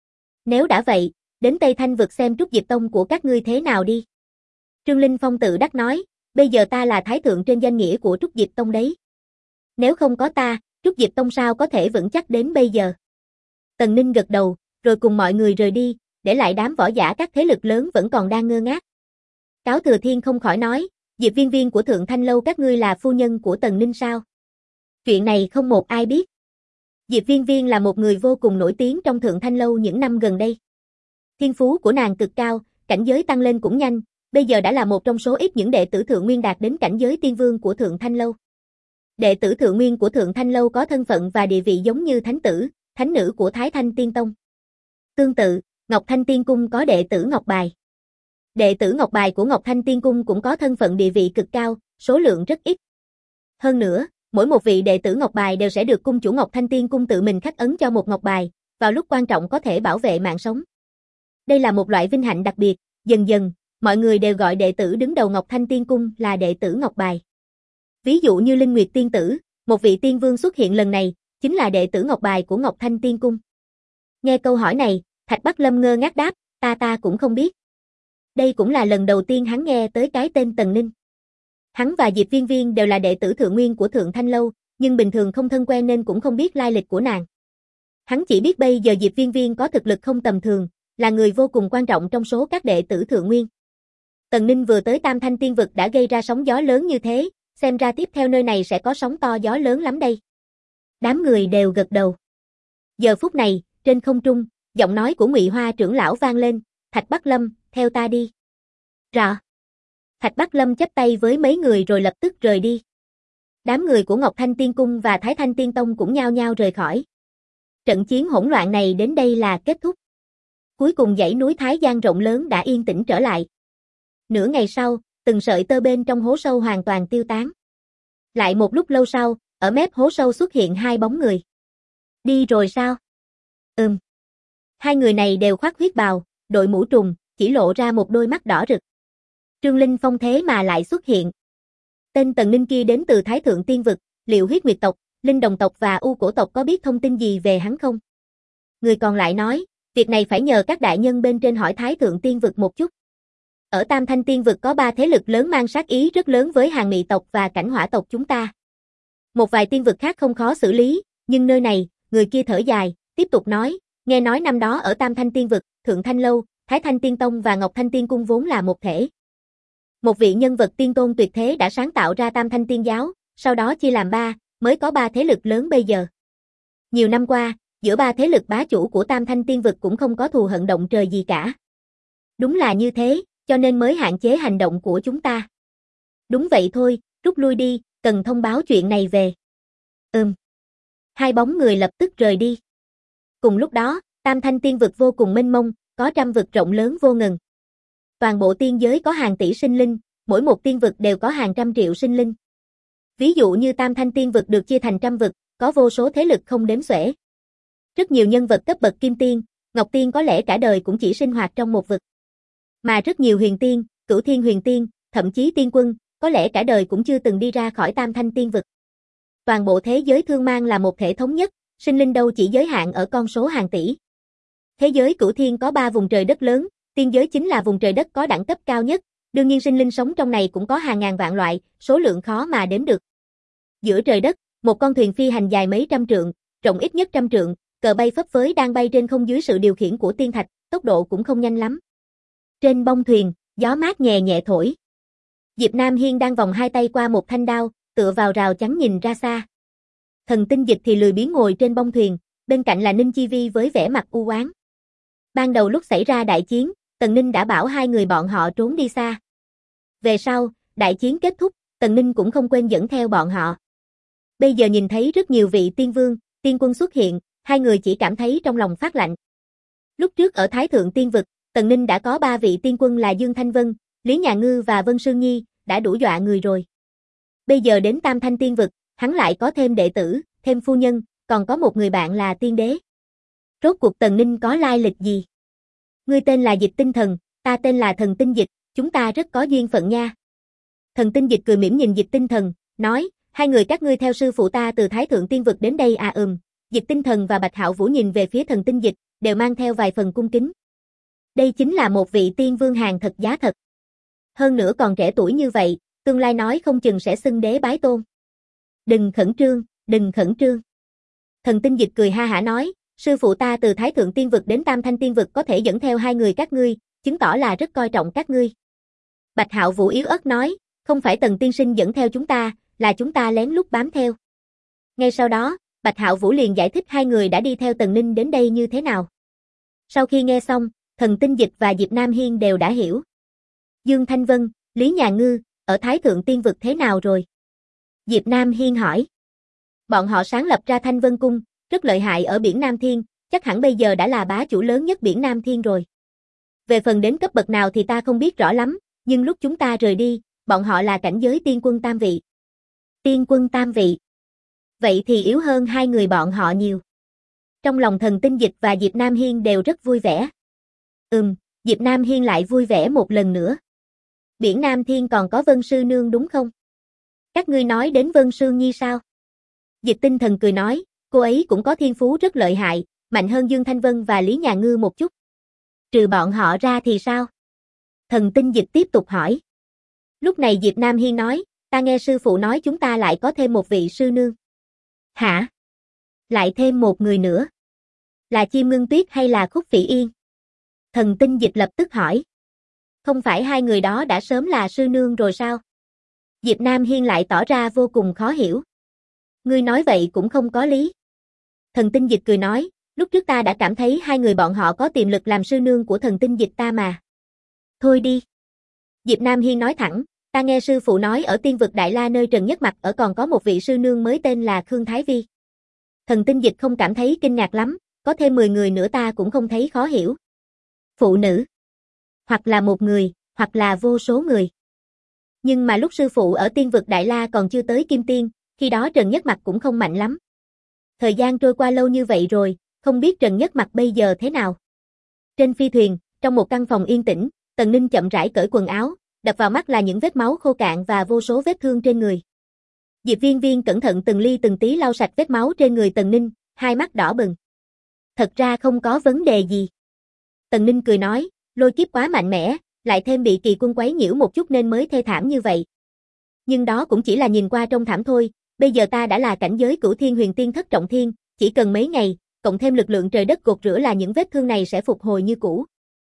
Nếu đã vậy, đến Tây Thanh vực xem Trúc Diệp Tông của các ngươi thế nào đi. Trương Linh Phong tự đắc nói, bây giờ ta là thái thượng trên danh nghĩa của Trúc Diệp Tông đấy. Nếu không có ta, Trúc Diệp Tông sao có thể vững chắc đến bây giờ. Tần Ninh gật đầu, rồi cùng mọi người rời đi, để lại đám võ giả các thế lực lớn vẫn còn đang ngơ ngác. Cáo Thừa Thiên không khỏi nói, Diệp Viên Viên của Thượng Thanh Lâu các ngươi là phu nhân của Tần Ninh sao? Chuyện này không một ai biết. Diệp Viên Viên là một người vô cùng nổi tiếng trong Thượng Thanh Lâu những năm gần đây. Thiên phú của nàng cực cao, cảnh giới tăng lên cũng nhanh, bây giờ đã là một trong số ít những đệ tử Thượng Nguyên đạt đến cảnh giới tiên vương của Thượng Thanh Lâu. Đệ tử Thượng Nguyên của Thượng Thanh Lâu có thân phận và địa vị giống như thánh tử, thánh nữ của Thái Thanh Tiên Tông. Tương tự, Ngọc Thanh Tiên Cung có đệ tử Ngọc Bài. Đệ tử Ngọc Bài của Ngọc Thanh Tiên Cung cũng có thân phận địa vị cực cao, số lượng rất ít. Hơn nữa, mỗi một vị đệ tử Ngọc Bài đều sẽ được cung chủ Ngọc Thanh Tiên Cung tự mình khắc ấn cho một Ngọc Bài, vào lúc quan trọng có thể bảo vệ mạng sống. Đây là một loại vinh hạnh đặc biệt, dần dần, mọi người đều gọi đệ tử đứng đầu Ngọc Thanh Tiên Cung là đệ tử Ngọc Bài. Ví dụ như Linh Nguyệt Tiên Tử, một vị tiên vương xuất hiện lần này, chính là đệ tử Ngọc Bài của Ngọc Thanh Tiên Cung. Nghe câu hỏi này, Thạch Bắc Lâm ngơ ngác đáp, ta cũng không biết. Đây cũng là lần đầu tiên hắn nghe tới cái tên Tần Ninh. Hắn và Diệp Viên Viên đều là đệ tử Thượng Nguyên của Thượng Thanh Lâu, nhưng bình thường không thân quen nên cũng không biết lai lịch của nàng. Hắn chỉ biết bây giờ Diệp Viên Viên có thực lực không tầm thường, là người vô cùng quan trọng trong số các đệ tử Thượng Nguyên. Tần Ninh vừa tới Tam Thanh Tiên Vực đã gây ra sóng gió lớn như thế, xem ra tiếp theo nơi này sẽ có sóng to gió lớn lắm đây. Đám người đều gật đầu. Giờ phút này, trên không trung, giọng nói của Ngụy Hoa trưởng lão vang lên, Thạch Bắc Lâm, theo ta đi. Rõ. Thạch Bắc Lâm chắp tay với mấy người rồi lập tức rời đi. Đám người của Ngọc Thanh Tiên Cung và Thái Thanh Tiên Tông cũng nhao nhao rời khỏi. Trận chiến hỗn loạn này đến đây là kết thúc. Cuối cùng dãy núi Thái Giang rộng lớn đã yên tĩnh trở lại. Nửa ngày sau, từng sợi tơ bên trong hố sâu hoàn toàn tiêu tán. Lại một lúc lâu sau, ở mép hố sâu xuất hiện hai bóng người. Đi rồi sao? Hai người này đều khoác huyết bào, đội mũ trùng, chỉ lộ ra một đôi mắt đỏ rực. Trương Linh Phong thế mà lại xuất hiện. Tên Tần Ninh kia đến từ Thái Thượng Tiên Vực, liệu Huyết Nguyệt tộc, Linh Đồng tộc và U Cổ tộc có biết thông tin gì về hắn không? Người còn lại nói, việc này phải nhờ các đại nhân bên trên hỏi Thái Thượng Tiên Vực một chút. Ở Tam Thanh Tiên Vực có ba thế lực lớn mang sát ý rất lớn với Hàn Mị tộc và Cảnh Hỏa tộc chúng ta. Một vài tiên vực khác không khó xử lý, nhưng nơi này, người kia thở dài, tiếp tục nói, nghe nói năm đó ở Tam Thanh Tiên Vực, Thượng Thanh Lâu, Thái Thanh Tiên Tông và Ngọc Thanh Tiên Cung vốn là một thể. Một vị nhân vật tiên tôn tuyệt thế đã sáng tạo ra Tam Thanh Tiên Giáo, sau đó chia làm ba, mới có ba thế lực lớn bây giờ. Nhiều năm qua, giữa ba thế lực bá chủ của Tam Thanh Tiên Vực cũng không có thù hận động trời gì cả. Đúng là như thế, cho nên mới hạn chế hành động của chúng ta. Đúng vậy thôi, rút lui đi, cần thông báo chuyện này về. Hai bóng người lập tức rời đi. Cùng lúc đó, Tam Thanh Tiên Vực vô cùng mênh mông, có trăm vực rộng lớn vô ngần. Toàn bộ tiên giới có hàng tỷ sinh linh, mỗi một tiên vực đều có hàng trăm triệu sinh linh. Ví dụ như Tam Thanh Tiên Vực được chia thành trăm vực, có vô số thế lực không đếm xuể. Rất nhiều nhân vật cấp bậc kim tiên, ngọc tiên có lẽ cả đời cũng chỉ sinh hoạt trong một vực. Mà rất nhiều huyền tiên, cửu thiên huyền tiên, thậm chí tiên quân, có lẽ cả đời cũng chưa từng đi ra khỏi Tam Thanh Tiên Vực. Toàn bộ thế giới thương mang là một thể thống nhất, sinh linh đâu chỉ giới hạn ở con số hàng tỷ. Thế giới cửu thiên có 3 vùng trời đất lớn, tiên giới chính là vùng trời đất có đẳng cấp cao nhất, đương nhiên sinh linh sống trong này cũng có hàng ngàn vạn loại, số lượng khó mà đếm được. Giữa trời đất, một con thuyền phi hành dài mấy trăm trượng, rộng ít nhất trăm trượng, cờ bay phấp phới đang bay trên không dưới sự điều khiển của tiên thạch, tốc độ cũng không nhanh lắm. Trên bông thuyền, gió mát nhẹ nhẹ thổi. Diệp Nam Hiên đang vòng hai tay qua một thanh đao, tựa vào rào chắn nhìn ra xa. Thần Tinh Dịch thì lười biếng ngồi trên bông thuyền, bên cạnh là Ninh Chi Vi với vẻ mặt u oán. Ban đầu lúc xảy ra đại chiến, Tần Ninh đã bảo hai người bọn họ trốn đi xa. Về sau, đại chiến kết thúc, Tần Ninh cũng không quên dẫn theo bọn họ. Bây giờ nhìn thấy rất nhiều vị tiên vương, tiên quân xuất hiện, hai người chỉ cảm thấy trong lòng phát lạnh. Lúc trước ở Thái Thượng Tiên Vực, Tần Ninh đã có 3 vị tiên quân là Dương Thanh Vân, Lý Nhà Ngư và Vân Sương Nhi, đã đủ dọa người rồi. Bây giờ đến Tam Thanh Tiên Vực, hắn lại có thêm đệ tử, thêm phu nhân, còn có một người bạn là tiên đế. Rốt cuộc Tần Ninh có lai lịch gì? Ngươi tên là Dịch Tinh Thần, ta tên là Thần Tinh Dịch, chúng ta rất có duyên phận nha. Thần Tinh Dịch cười mỉm nhìn Dịch Tinh Thần, nói, hai người các ngươi theo sư phụ ta từ Thái Thượng Tiên Vực đến đây à? Dịch Tinh Thần và Bạch Hạo Vũ nhìn về phía Thần Tinh Dịch, đều mang theo vài phần cung kính. Đây chính là một vị tiên vương hàng thật giá thật. Hơn nữa còn trẻ tuổi như vậy, tương lai nói không chừng sẽ xưng đế bái tôn. Đừng khẩn trương, đừng khẩn trương. Thần Tinh Dịch cười ha hả nói, sư phụ ta từ Thái Thượng Tiên Vực đến Tam Thanh Tiên Vực có thể dẫn theo hai người các ngươi, chứng tỏ là rất coi trọng các ngươi. Bạch Hạo Vũ yếu ớt nói, không phải Tần tiên sinh dẫn theo chúng ta, là chúng ta lén lút bám theo. Ngay sau đó, Bạch Hạo Vũ liền giải thích hai người đã đi theo Tần Ninh đến đây như thế nào. Sau khi nghe xong, Thần Tinh Dịch và Diệp Nam Hiên đều đã hiểu. Dương Thanh Vân, Lý Nhà Ngư, ở Thái Thượng Tiên Vực thế nào rồi? Diệp Nam Hiên hỏi. Bọn họ sáng lập ra Thanh Vân Cung, rất lợi hại ở biển Nam Thiên, chắc hẳn bây giờ đã là bá chủ lớn nhất biển Nam Thiên rồi. Về phần đến cấp bậc nào thì ta không biết rõ lắm, nhưng lúc chúng ta rời đi, bọn họ là cảnh giới tiên quân tam vị. Tiên quân tam vị. Vậy thì yếu hơn hai người bọn họ nhiều. Trong lòng Thần Tinh Dịch và Diệp Nam Hiên đều rất vui vẻ. Diệp Nam Hiên lại vui vẻ một lần nữa. Biển Nam Thiên còn có Vân Sư Nương đúng không? Các ngươi nói đến Vân Sương Nhi sao? Dịch Tinh Thần cười nói, cô ấy cũng có thiên phú rất lợi hại, mạnh hơn Dương Thanh Vân và Lý Nhà Ngư một chút. Trừ bọn họ ra thì sao? Thần Tinh Dịch tiếp tục hỏi. Lúc này Diệp Nam Hiên nói, ta nghe sư phụ nói chúng ta lại có thêm một vị sư nương. Hả? Lại thêm một người nữa? Là Chim Ngưng Tuyết hay là Khúc Phỉ Yên? Thần Tinh Dịch lập tức hỏi. Không phải hai người đó đã sớm là sư nương rồi sao? Diệp Nam Hiên lại tỏ ra vô cùng khó hiểu. Ngươi nói vậy cũng không có lý. Thần Tinh Dịch cười nói, lúc trước ta đã cảm thấy hai người bọn họ có tiềm lực làm sư nương của Thần Tinh Dịch ta mà. Thôi đi. Diệp Nam Hiên nói thẳng, ta nghe sư phụ nói ở Tiên Vực Đại La nơi Trần Nhất Mặc ở còn có một vị sư nương mới tên là Khương Thái Vi. Thần Tinh Dịch không cảm thấy kinh ngạc lắm, có thêm 10 người nữa ta cũng không thấy khó hiểu. Phụ nữ. Hoặc là một người, hoặc là vô số người. Nhưng mà lúc sư phụ ở Tiên Vực Đại La còn chưa tới Kim Tiên, khi đó Trần Nhất Mặc cũng không mạnh lắm. Thời gian trôi qua lâu như vậy rồi, không biết Trần Nhất Mặc bây giờ thế nào. Trên phi thuyền, trong một căn phòng yên tĩnh, Tần Ninh chậm rãi cởi quần áo, đập vào mắt là những vết máu khô cạn và vô số vết thương trên người. Diệp Viên Viên cẩn thận từng ly từng tí lau sạch vết máu trên người Tần Ninh, hai mắt đỏ bừng. Thật ra không có vấn đề gì. Tần Ninh cười nói, lôi kiếp quá mạnh mẽ, lại thêm bị kỳ quân quấy nhiễu một chút nên mới thê thảm như vậy. Nhưng đó cũng chỉ là nhìn qua trông thảm thôi, bây giờ ta đã là cảnh giới cửu thiên huyền tiên thất trọng thiên, chỉ cần mấy ngày, cộng thêm lực lượng trời đất gột rửa là những vết thương này sẽ phục hồi như cũ.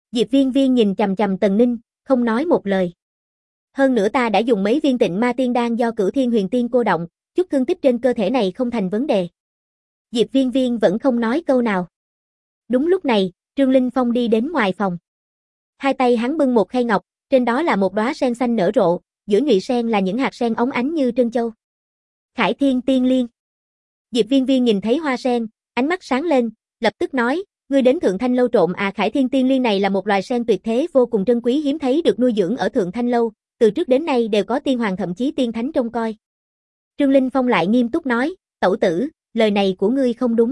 Diệp Viên Viên nhìn chằm chằm Tần Ninh, không nói một lời. Hơn nữa ta đã dùng mấy viên Tịnh Ma Tiên Đan do Cửu Thiên Huyền Tiên cô động, chút thương tích trên cơ thể này không thành vấn đề. Diệp Viên Viên vẫn không nói câu nào. Đúng lúc này, Trương Linh Phong đi đến ngoài phòng. Hai tay hắn bưng một khay ngọc, trên đó là một đóa sen xanh nở rộ, giữa nhụy sen là những hạt sen óng ánh như trân châu. Khải Thiên Tiên Liên. Diệp Viên Viên nhìn thấy hoa sen, ánh mắt sáng lên, lập tức nói, ngươi đến Thượng Thanh Lâu trộm à? Khải Thiên Tiên Liên này là một loài sen tuyệt thế vô cùng trân quý hiếm thấy được nuôi dưỡng ở Thượng Thanh Lâu, từ trước đến nay đều có tiên hoàng thậm chí tiên thánh trông coi. Trương Linh Phong lại nghiêm túc nói, tẩu tử, lời này của ngươi không đúng.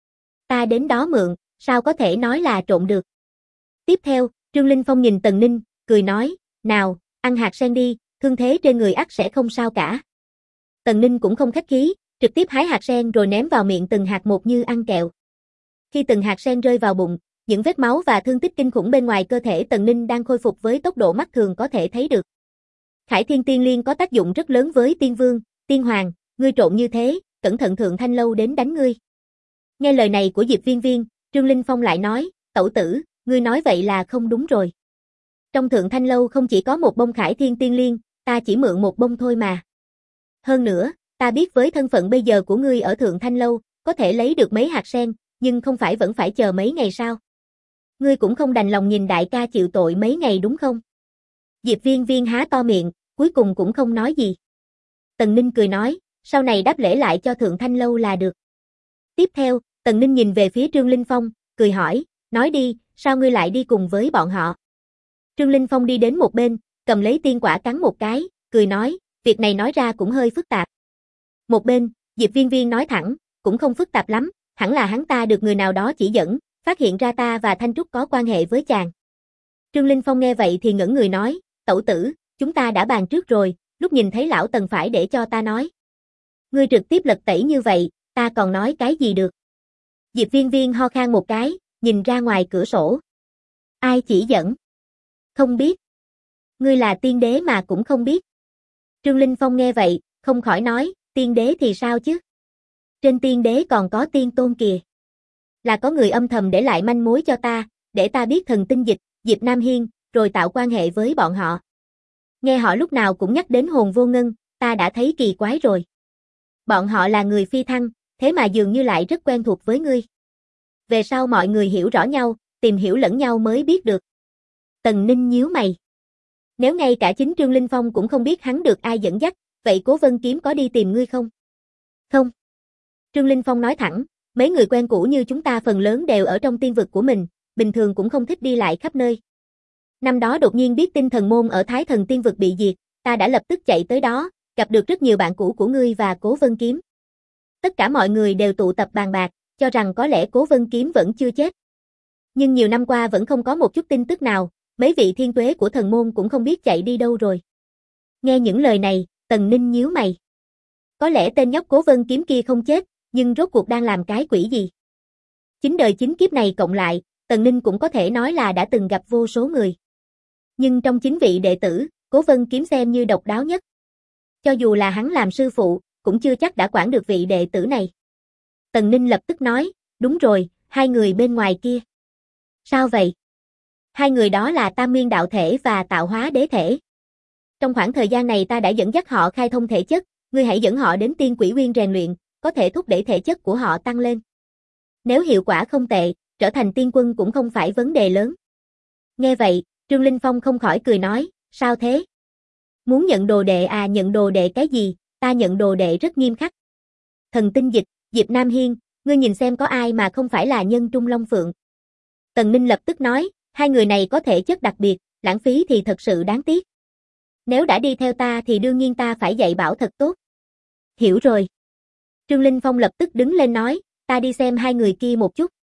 Ta đến đó mượn, sao có thể nói là trộm được. Tiếp theo, Trương Linh Phong nhìn Tần Ninh, cười nói, nào, ăn hạt sen đi, thương thế trên người ắt sẽ không sao cả. Tần Ninh cũng không khách khí, trực tiếp hái hạt sen rồi ném vào miệng từng hạt một như ăn kẹo. Khi từng hạt sen rơi vào bụng, những vết máu và thương tích kinh khủng bên ngoài cơ thể Tần Ninh đang khôi phục với tốc độ mắt thường có thể thấy được. Khải Thiên Tiên Liên có tác dụng rất lớn với tiên vương, tiên hoàng, ngươi trộn như thế, cẩn thận Thượng Thanh Lâu đến đánh ngươi. Nghe lời này của Diệp Viên Viên, Trương Linh Phong lại nói, tẩu tử, ngươi nói vậy là không đúng rồi. Trong Thượng Thanh Lâu không chỉ có một bông Khải Thiên Tiên Liên, ta chỉ mượn một bông thôi mà. Hơn nữa, ta biết với thân phận bây giờ của ngươi ở Thượng Thanh Lâu, có thể lấy được mấy hạt sen, nhưng không phải vẫn phải chờ mấy ngày sao? Ngươi cũng không đành lòng nhìn đại ca chịu tội mấy ngày đúng không? Diệp Viên Viên há to miệng, cuối cùng cũng không nói gì. Tần Ninh cười nói, sau này đáp lễ lại cho Thượng Thanh Lâu là được. Tiếp theo, Tần Ninh nhìn về phía Trương Linh Phong, cười hỏi, nói đi, sao ngươi lại đi cùng với bọn họ? Trương Linh Phong đi đến một bên, cầm lấy tiên quả cắn một cái, cười nói, việc này nói ra cũng hơi phức tạp. Một bên, Diệp Viên Viên nói thẳng, cũng không phức tạp lắm, hẳn là hắn ta được người nào đó chỉ dẫn, phát hiện ra ta và Thanh Trúc có quan hệ với chàng. Trương Linh Phong nghe vậy thì ngẩn người nói, tẩu tử, chúng ta đã bàn trước rồi, lúc nhìn thấy lão Tần phải để cho ta nói. Ngươi trực tiếp lật tẩy như vậy, ta còn nói cái gì được. Diệp Viên Viên ho khan một cái, nhìn ra ngoài cửa sổ. Ai chỉ dẫn? Không biết. Ngươi là tiên đế mà cũng không biết. Trương Linh Phong nghe vậy, không khỏi nói, tiên đế thì sao chứ? Trên tiên đế còn có tiên tôn kìa. Là có người âm thầm để lại manh mối cho ta, để ta biết thần tinh dịch, Diệp Nam Hiên, rồi tạo quan hệ với bọn họ. Nghe họ lúc nào cũng nhắc đến hồn vô ngân, ta đã thấy kỳ quái rồi. Bọn họ là người phi thăng, thế mà dường như lại rất quen thuộc với ngươi. Về sau mọi người hiểu rõ nhau, tìm hiểu lẫn nhau mới biết được. Tần Ninh nhíu mày. Nếu ngay cả chính Trương Linh Phong cũng không biết hắn được ai dẫn dắt, vậy Cố Vân Kiếm có đi tìm ngươi không? Không. Trương Linh Phong nói thẳng, mấy người quen cũ như chúng ta phần lớn đều ở trong tiên vực của mình, bình thường cũng không thích đi lại khắp nơi. Năm đó đột nhiên biết tin thần môn ở Thái Thần Tiên vực bị diệt, ta đã lập tức chạy tới đó, gặp được rất nhiều bạn cũ của ngươi và Cố Vân Kiếm. Tất cả mọi người đều tụ tập bàn bạc, cho rằng có lẽ Cố Vân Kiếm vẫn chưa chết. Nhưng nhiều năm qua vẫn không có một chút tin tức nào, mấy vị thiên tuế của thần môn cũng không biết chạy đi đâu rồi. Nghe những lời này, Tần Ninh nhíu mày. Có lẽ tên nhóc Cố Vân Kiếm kia không chết, nhưng rốt cuộc đang làm cái quỷ gì? Chính đời chính kiếp này cộng lại, Tần Ninh cũng có thể nói là đã từng gặp vô số người. Nhưng trong 9 vị đệ tử, Cố Vân Kiếm xem như độc đáo nhất. Cho dù là hắn làm sư phụ, cũng chưa chắc đã quản được vị đệ tử này. Tần Ninh lập tức nói, đúng rồi, hai người bên ngoài kia. Sao vậy? Hai người đó là Tam Nguyên đạo thể và Tạo Hóa đế thể. Trong khoảng thời gian này ta đã dẫn dắt họ khai thông thể chất, ngươi hãy dẫn họ đến Tiên Quỷ Nguyên rèn luyện, có thể thúc đẩy thể chất của họ tăng lên. Nếu hiệu quả không tệ, trở thành tiên quân cũng không phải vấn đề lớn. Nghe vậy, Trương Linh Phong không khỏi cười nói, sao thế? Muốn nhận đồ đệ à? Nhận đồ đệ cái gì, ta nhận đồ đệ rất nghiêm khắc. Thần tinh dịch, Diệp Nam Hiên, ngươi nhìn xem có ai mà không phải là nhân trung long phượng. Tần Ninh lập tức nói, hai người này có thể chất đặc biệt, lãng phí thì thật sự đáng tiếc. Nếu đã đi theo ta thì đương nhiên ta phải dạy bảo thật tốt. Hiểu rồi. Trương Linh Phong lập tức đứng lên nói, ta đi xem hai người kia một chút.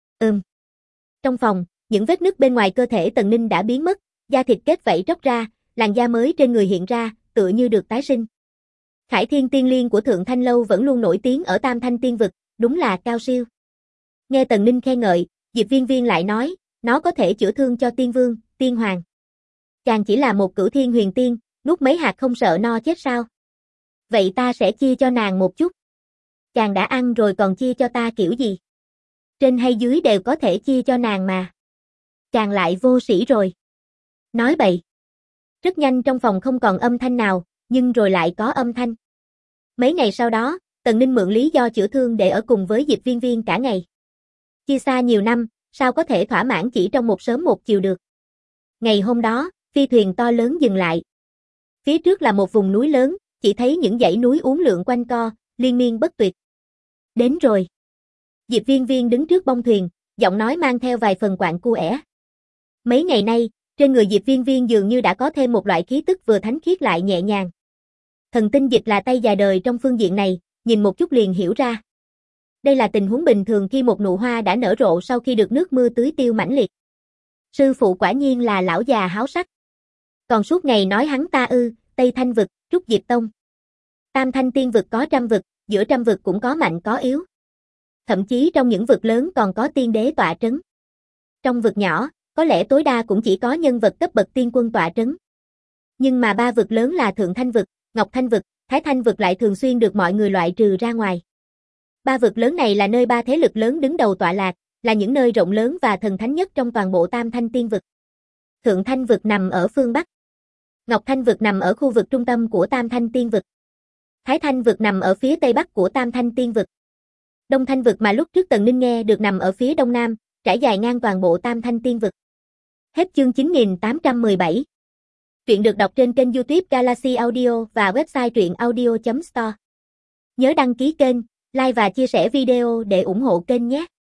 Trong phòng, những vết nứt bên ngoài cơ thể Tần Ninh đã biến mất, da thịt kết vảy tróc ra, làn da mới trên người hiện ra, tựa như được tái sinh. Khải Thiên Tiên Liên của Thượng Thanh Lâu vẫn luôn nổi tiếng ở Tam Thanh Tiên vực, đúng là cao siêu. Nghe Tần Ninh khen ngợi, Diệp Viên Viên lại nói, nó có thể chữa thương cho tiên vương, tiên hoàng. Chàng chỉ là một Cửu Thiên Huyền Tiên, nuốt mấy hạt không sợ no chết sao? Vậy ta sẽ chia cho nàng một chút. Chàng đã ăn rồi còn chia cho ta kiểu gì? Trên hay dưới đều có thể chia cho nàng mà. Chàng lại vô sĩ rồi. Nói bậy. Rất nhanh trong phòng không còn âm thanh nào, nhưng rồi lại có âm thanh. Mấy ngày sau đó, Tần Ninh mượn lý do chữa thương để ở cùng với Diệp Viên Viên cả ngày. Chia xa nhiều năm, sao có thể thỏa mãn chỉ trong một sớm một chiều được. Ngày hôm đó, phi thuyền to lớn dừng lại. Phía trước là một vùng núi lớn, chỉ thấy những dãy núi uốn lượn quanh co, liên miên bất tuyệt. Đến rồi. Diệp Viên Viên đứng trước bông thuyền, giọng nói mang theo vài phần quạng cua. Mấy ngày nay, trên người Diệp Viên Viên dường như đã có thêm một loại khí tức vừa thánh khiết lại nhẹ nhàng. Thần tinh dịch là tay dài đời trong phương diện này, nhìn một chút liền hiểu ra. Đây là tình huống bình thường khi một nụ hoa đã nở rộ sau khi được nước mưa tưới tiêu mãnh liệt. Sư phụ quả nhiên là lão già háo sắc. Còn suốt ngày nói hắn ta Tây Thanh vực, Trúc Diệp Tông. Tam Thanh Tiên vực có trăm vực, giữa trăm vực cũng có mạnh có yếu. Thậm chí trong những vực lớn còn có tiên đế tọa trấn. Trong vực nhỏ, có lẽ tối đa cũng chỉ có nhân vật cấp bậc tiên quân tọa trấn. Nhưng mà ba vực lớn là Thượng Thanh vực, Ngọc Thanh vực, Thái Thanh vực lại thường xuyên được mọi người loại trừ ra ngoài. Ba vực lớn này là nơi ba thế lực lớn đứng đầu tọa lạc, là những nơi rộng lớn và thần thánh nhất trong toàn bộ Tam Thanh Tiên vực. Thượng Thanh vực nằm ở phương Bắc. Ngọc Thanh vực nằm ở khu vực trung tâm của Tam Thanh Tiên vực. Thái Thanh vực nằm ở phía tây bắc của Tam Thanh Tiên vực. Đông Thanh vực mà lúc trước Tần Ninh nghe được nằm ở phía đông nam, trải dài ngang toàn bộ Tam Thanh Tiên vực. Hết chương 9817. Truyện được đọc trên kênh YouTube Galaxy Audio và website truyệnaudio.store. Nhớ đăng ký kênh, like và chia sẻ video để ủng hộ kênh nhé.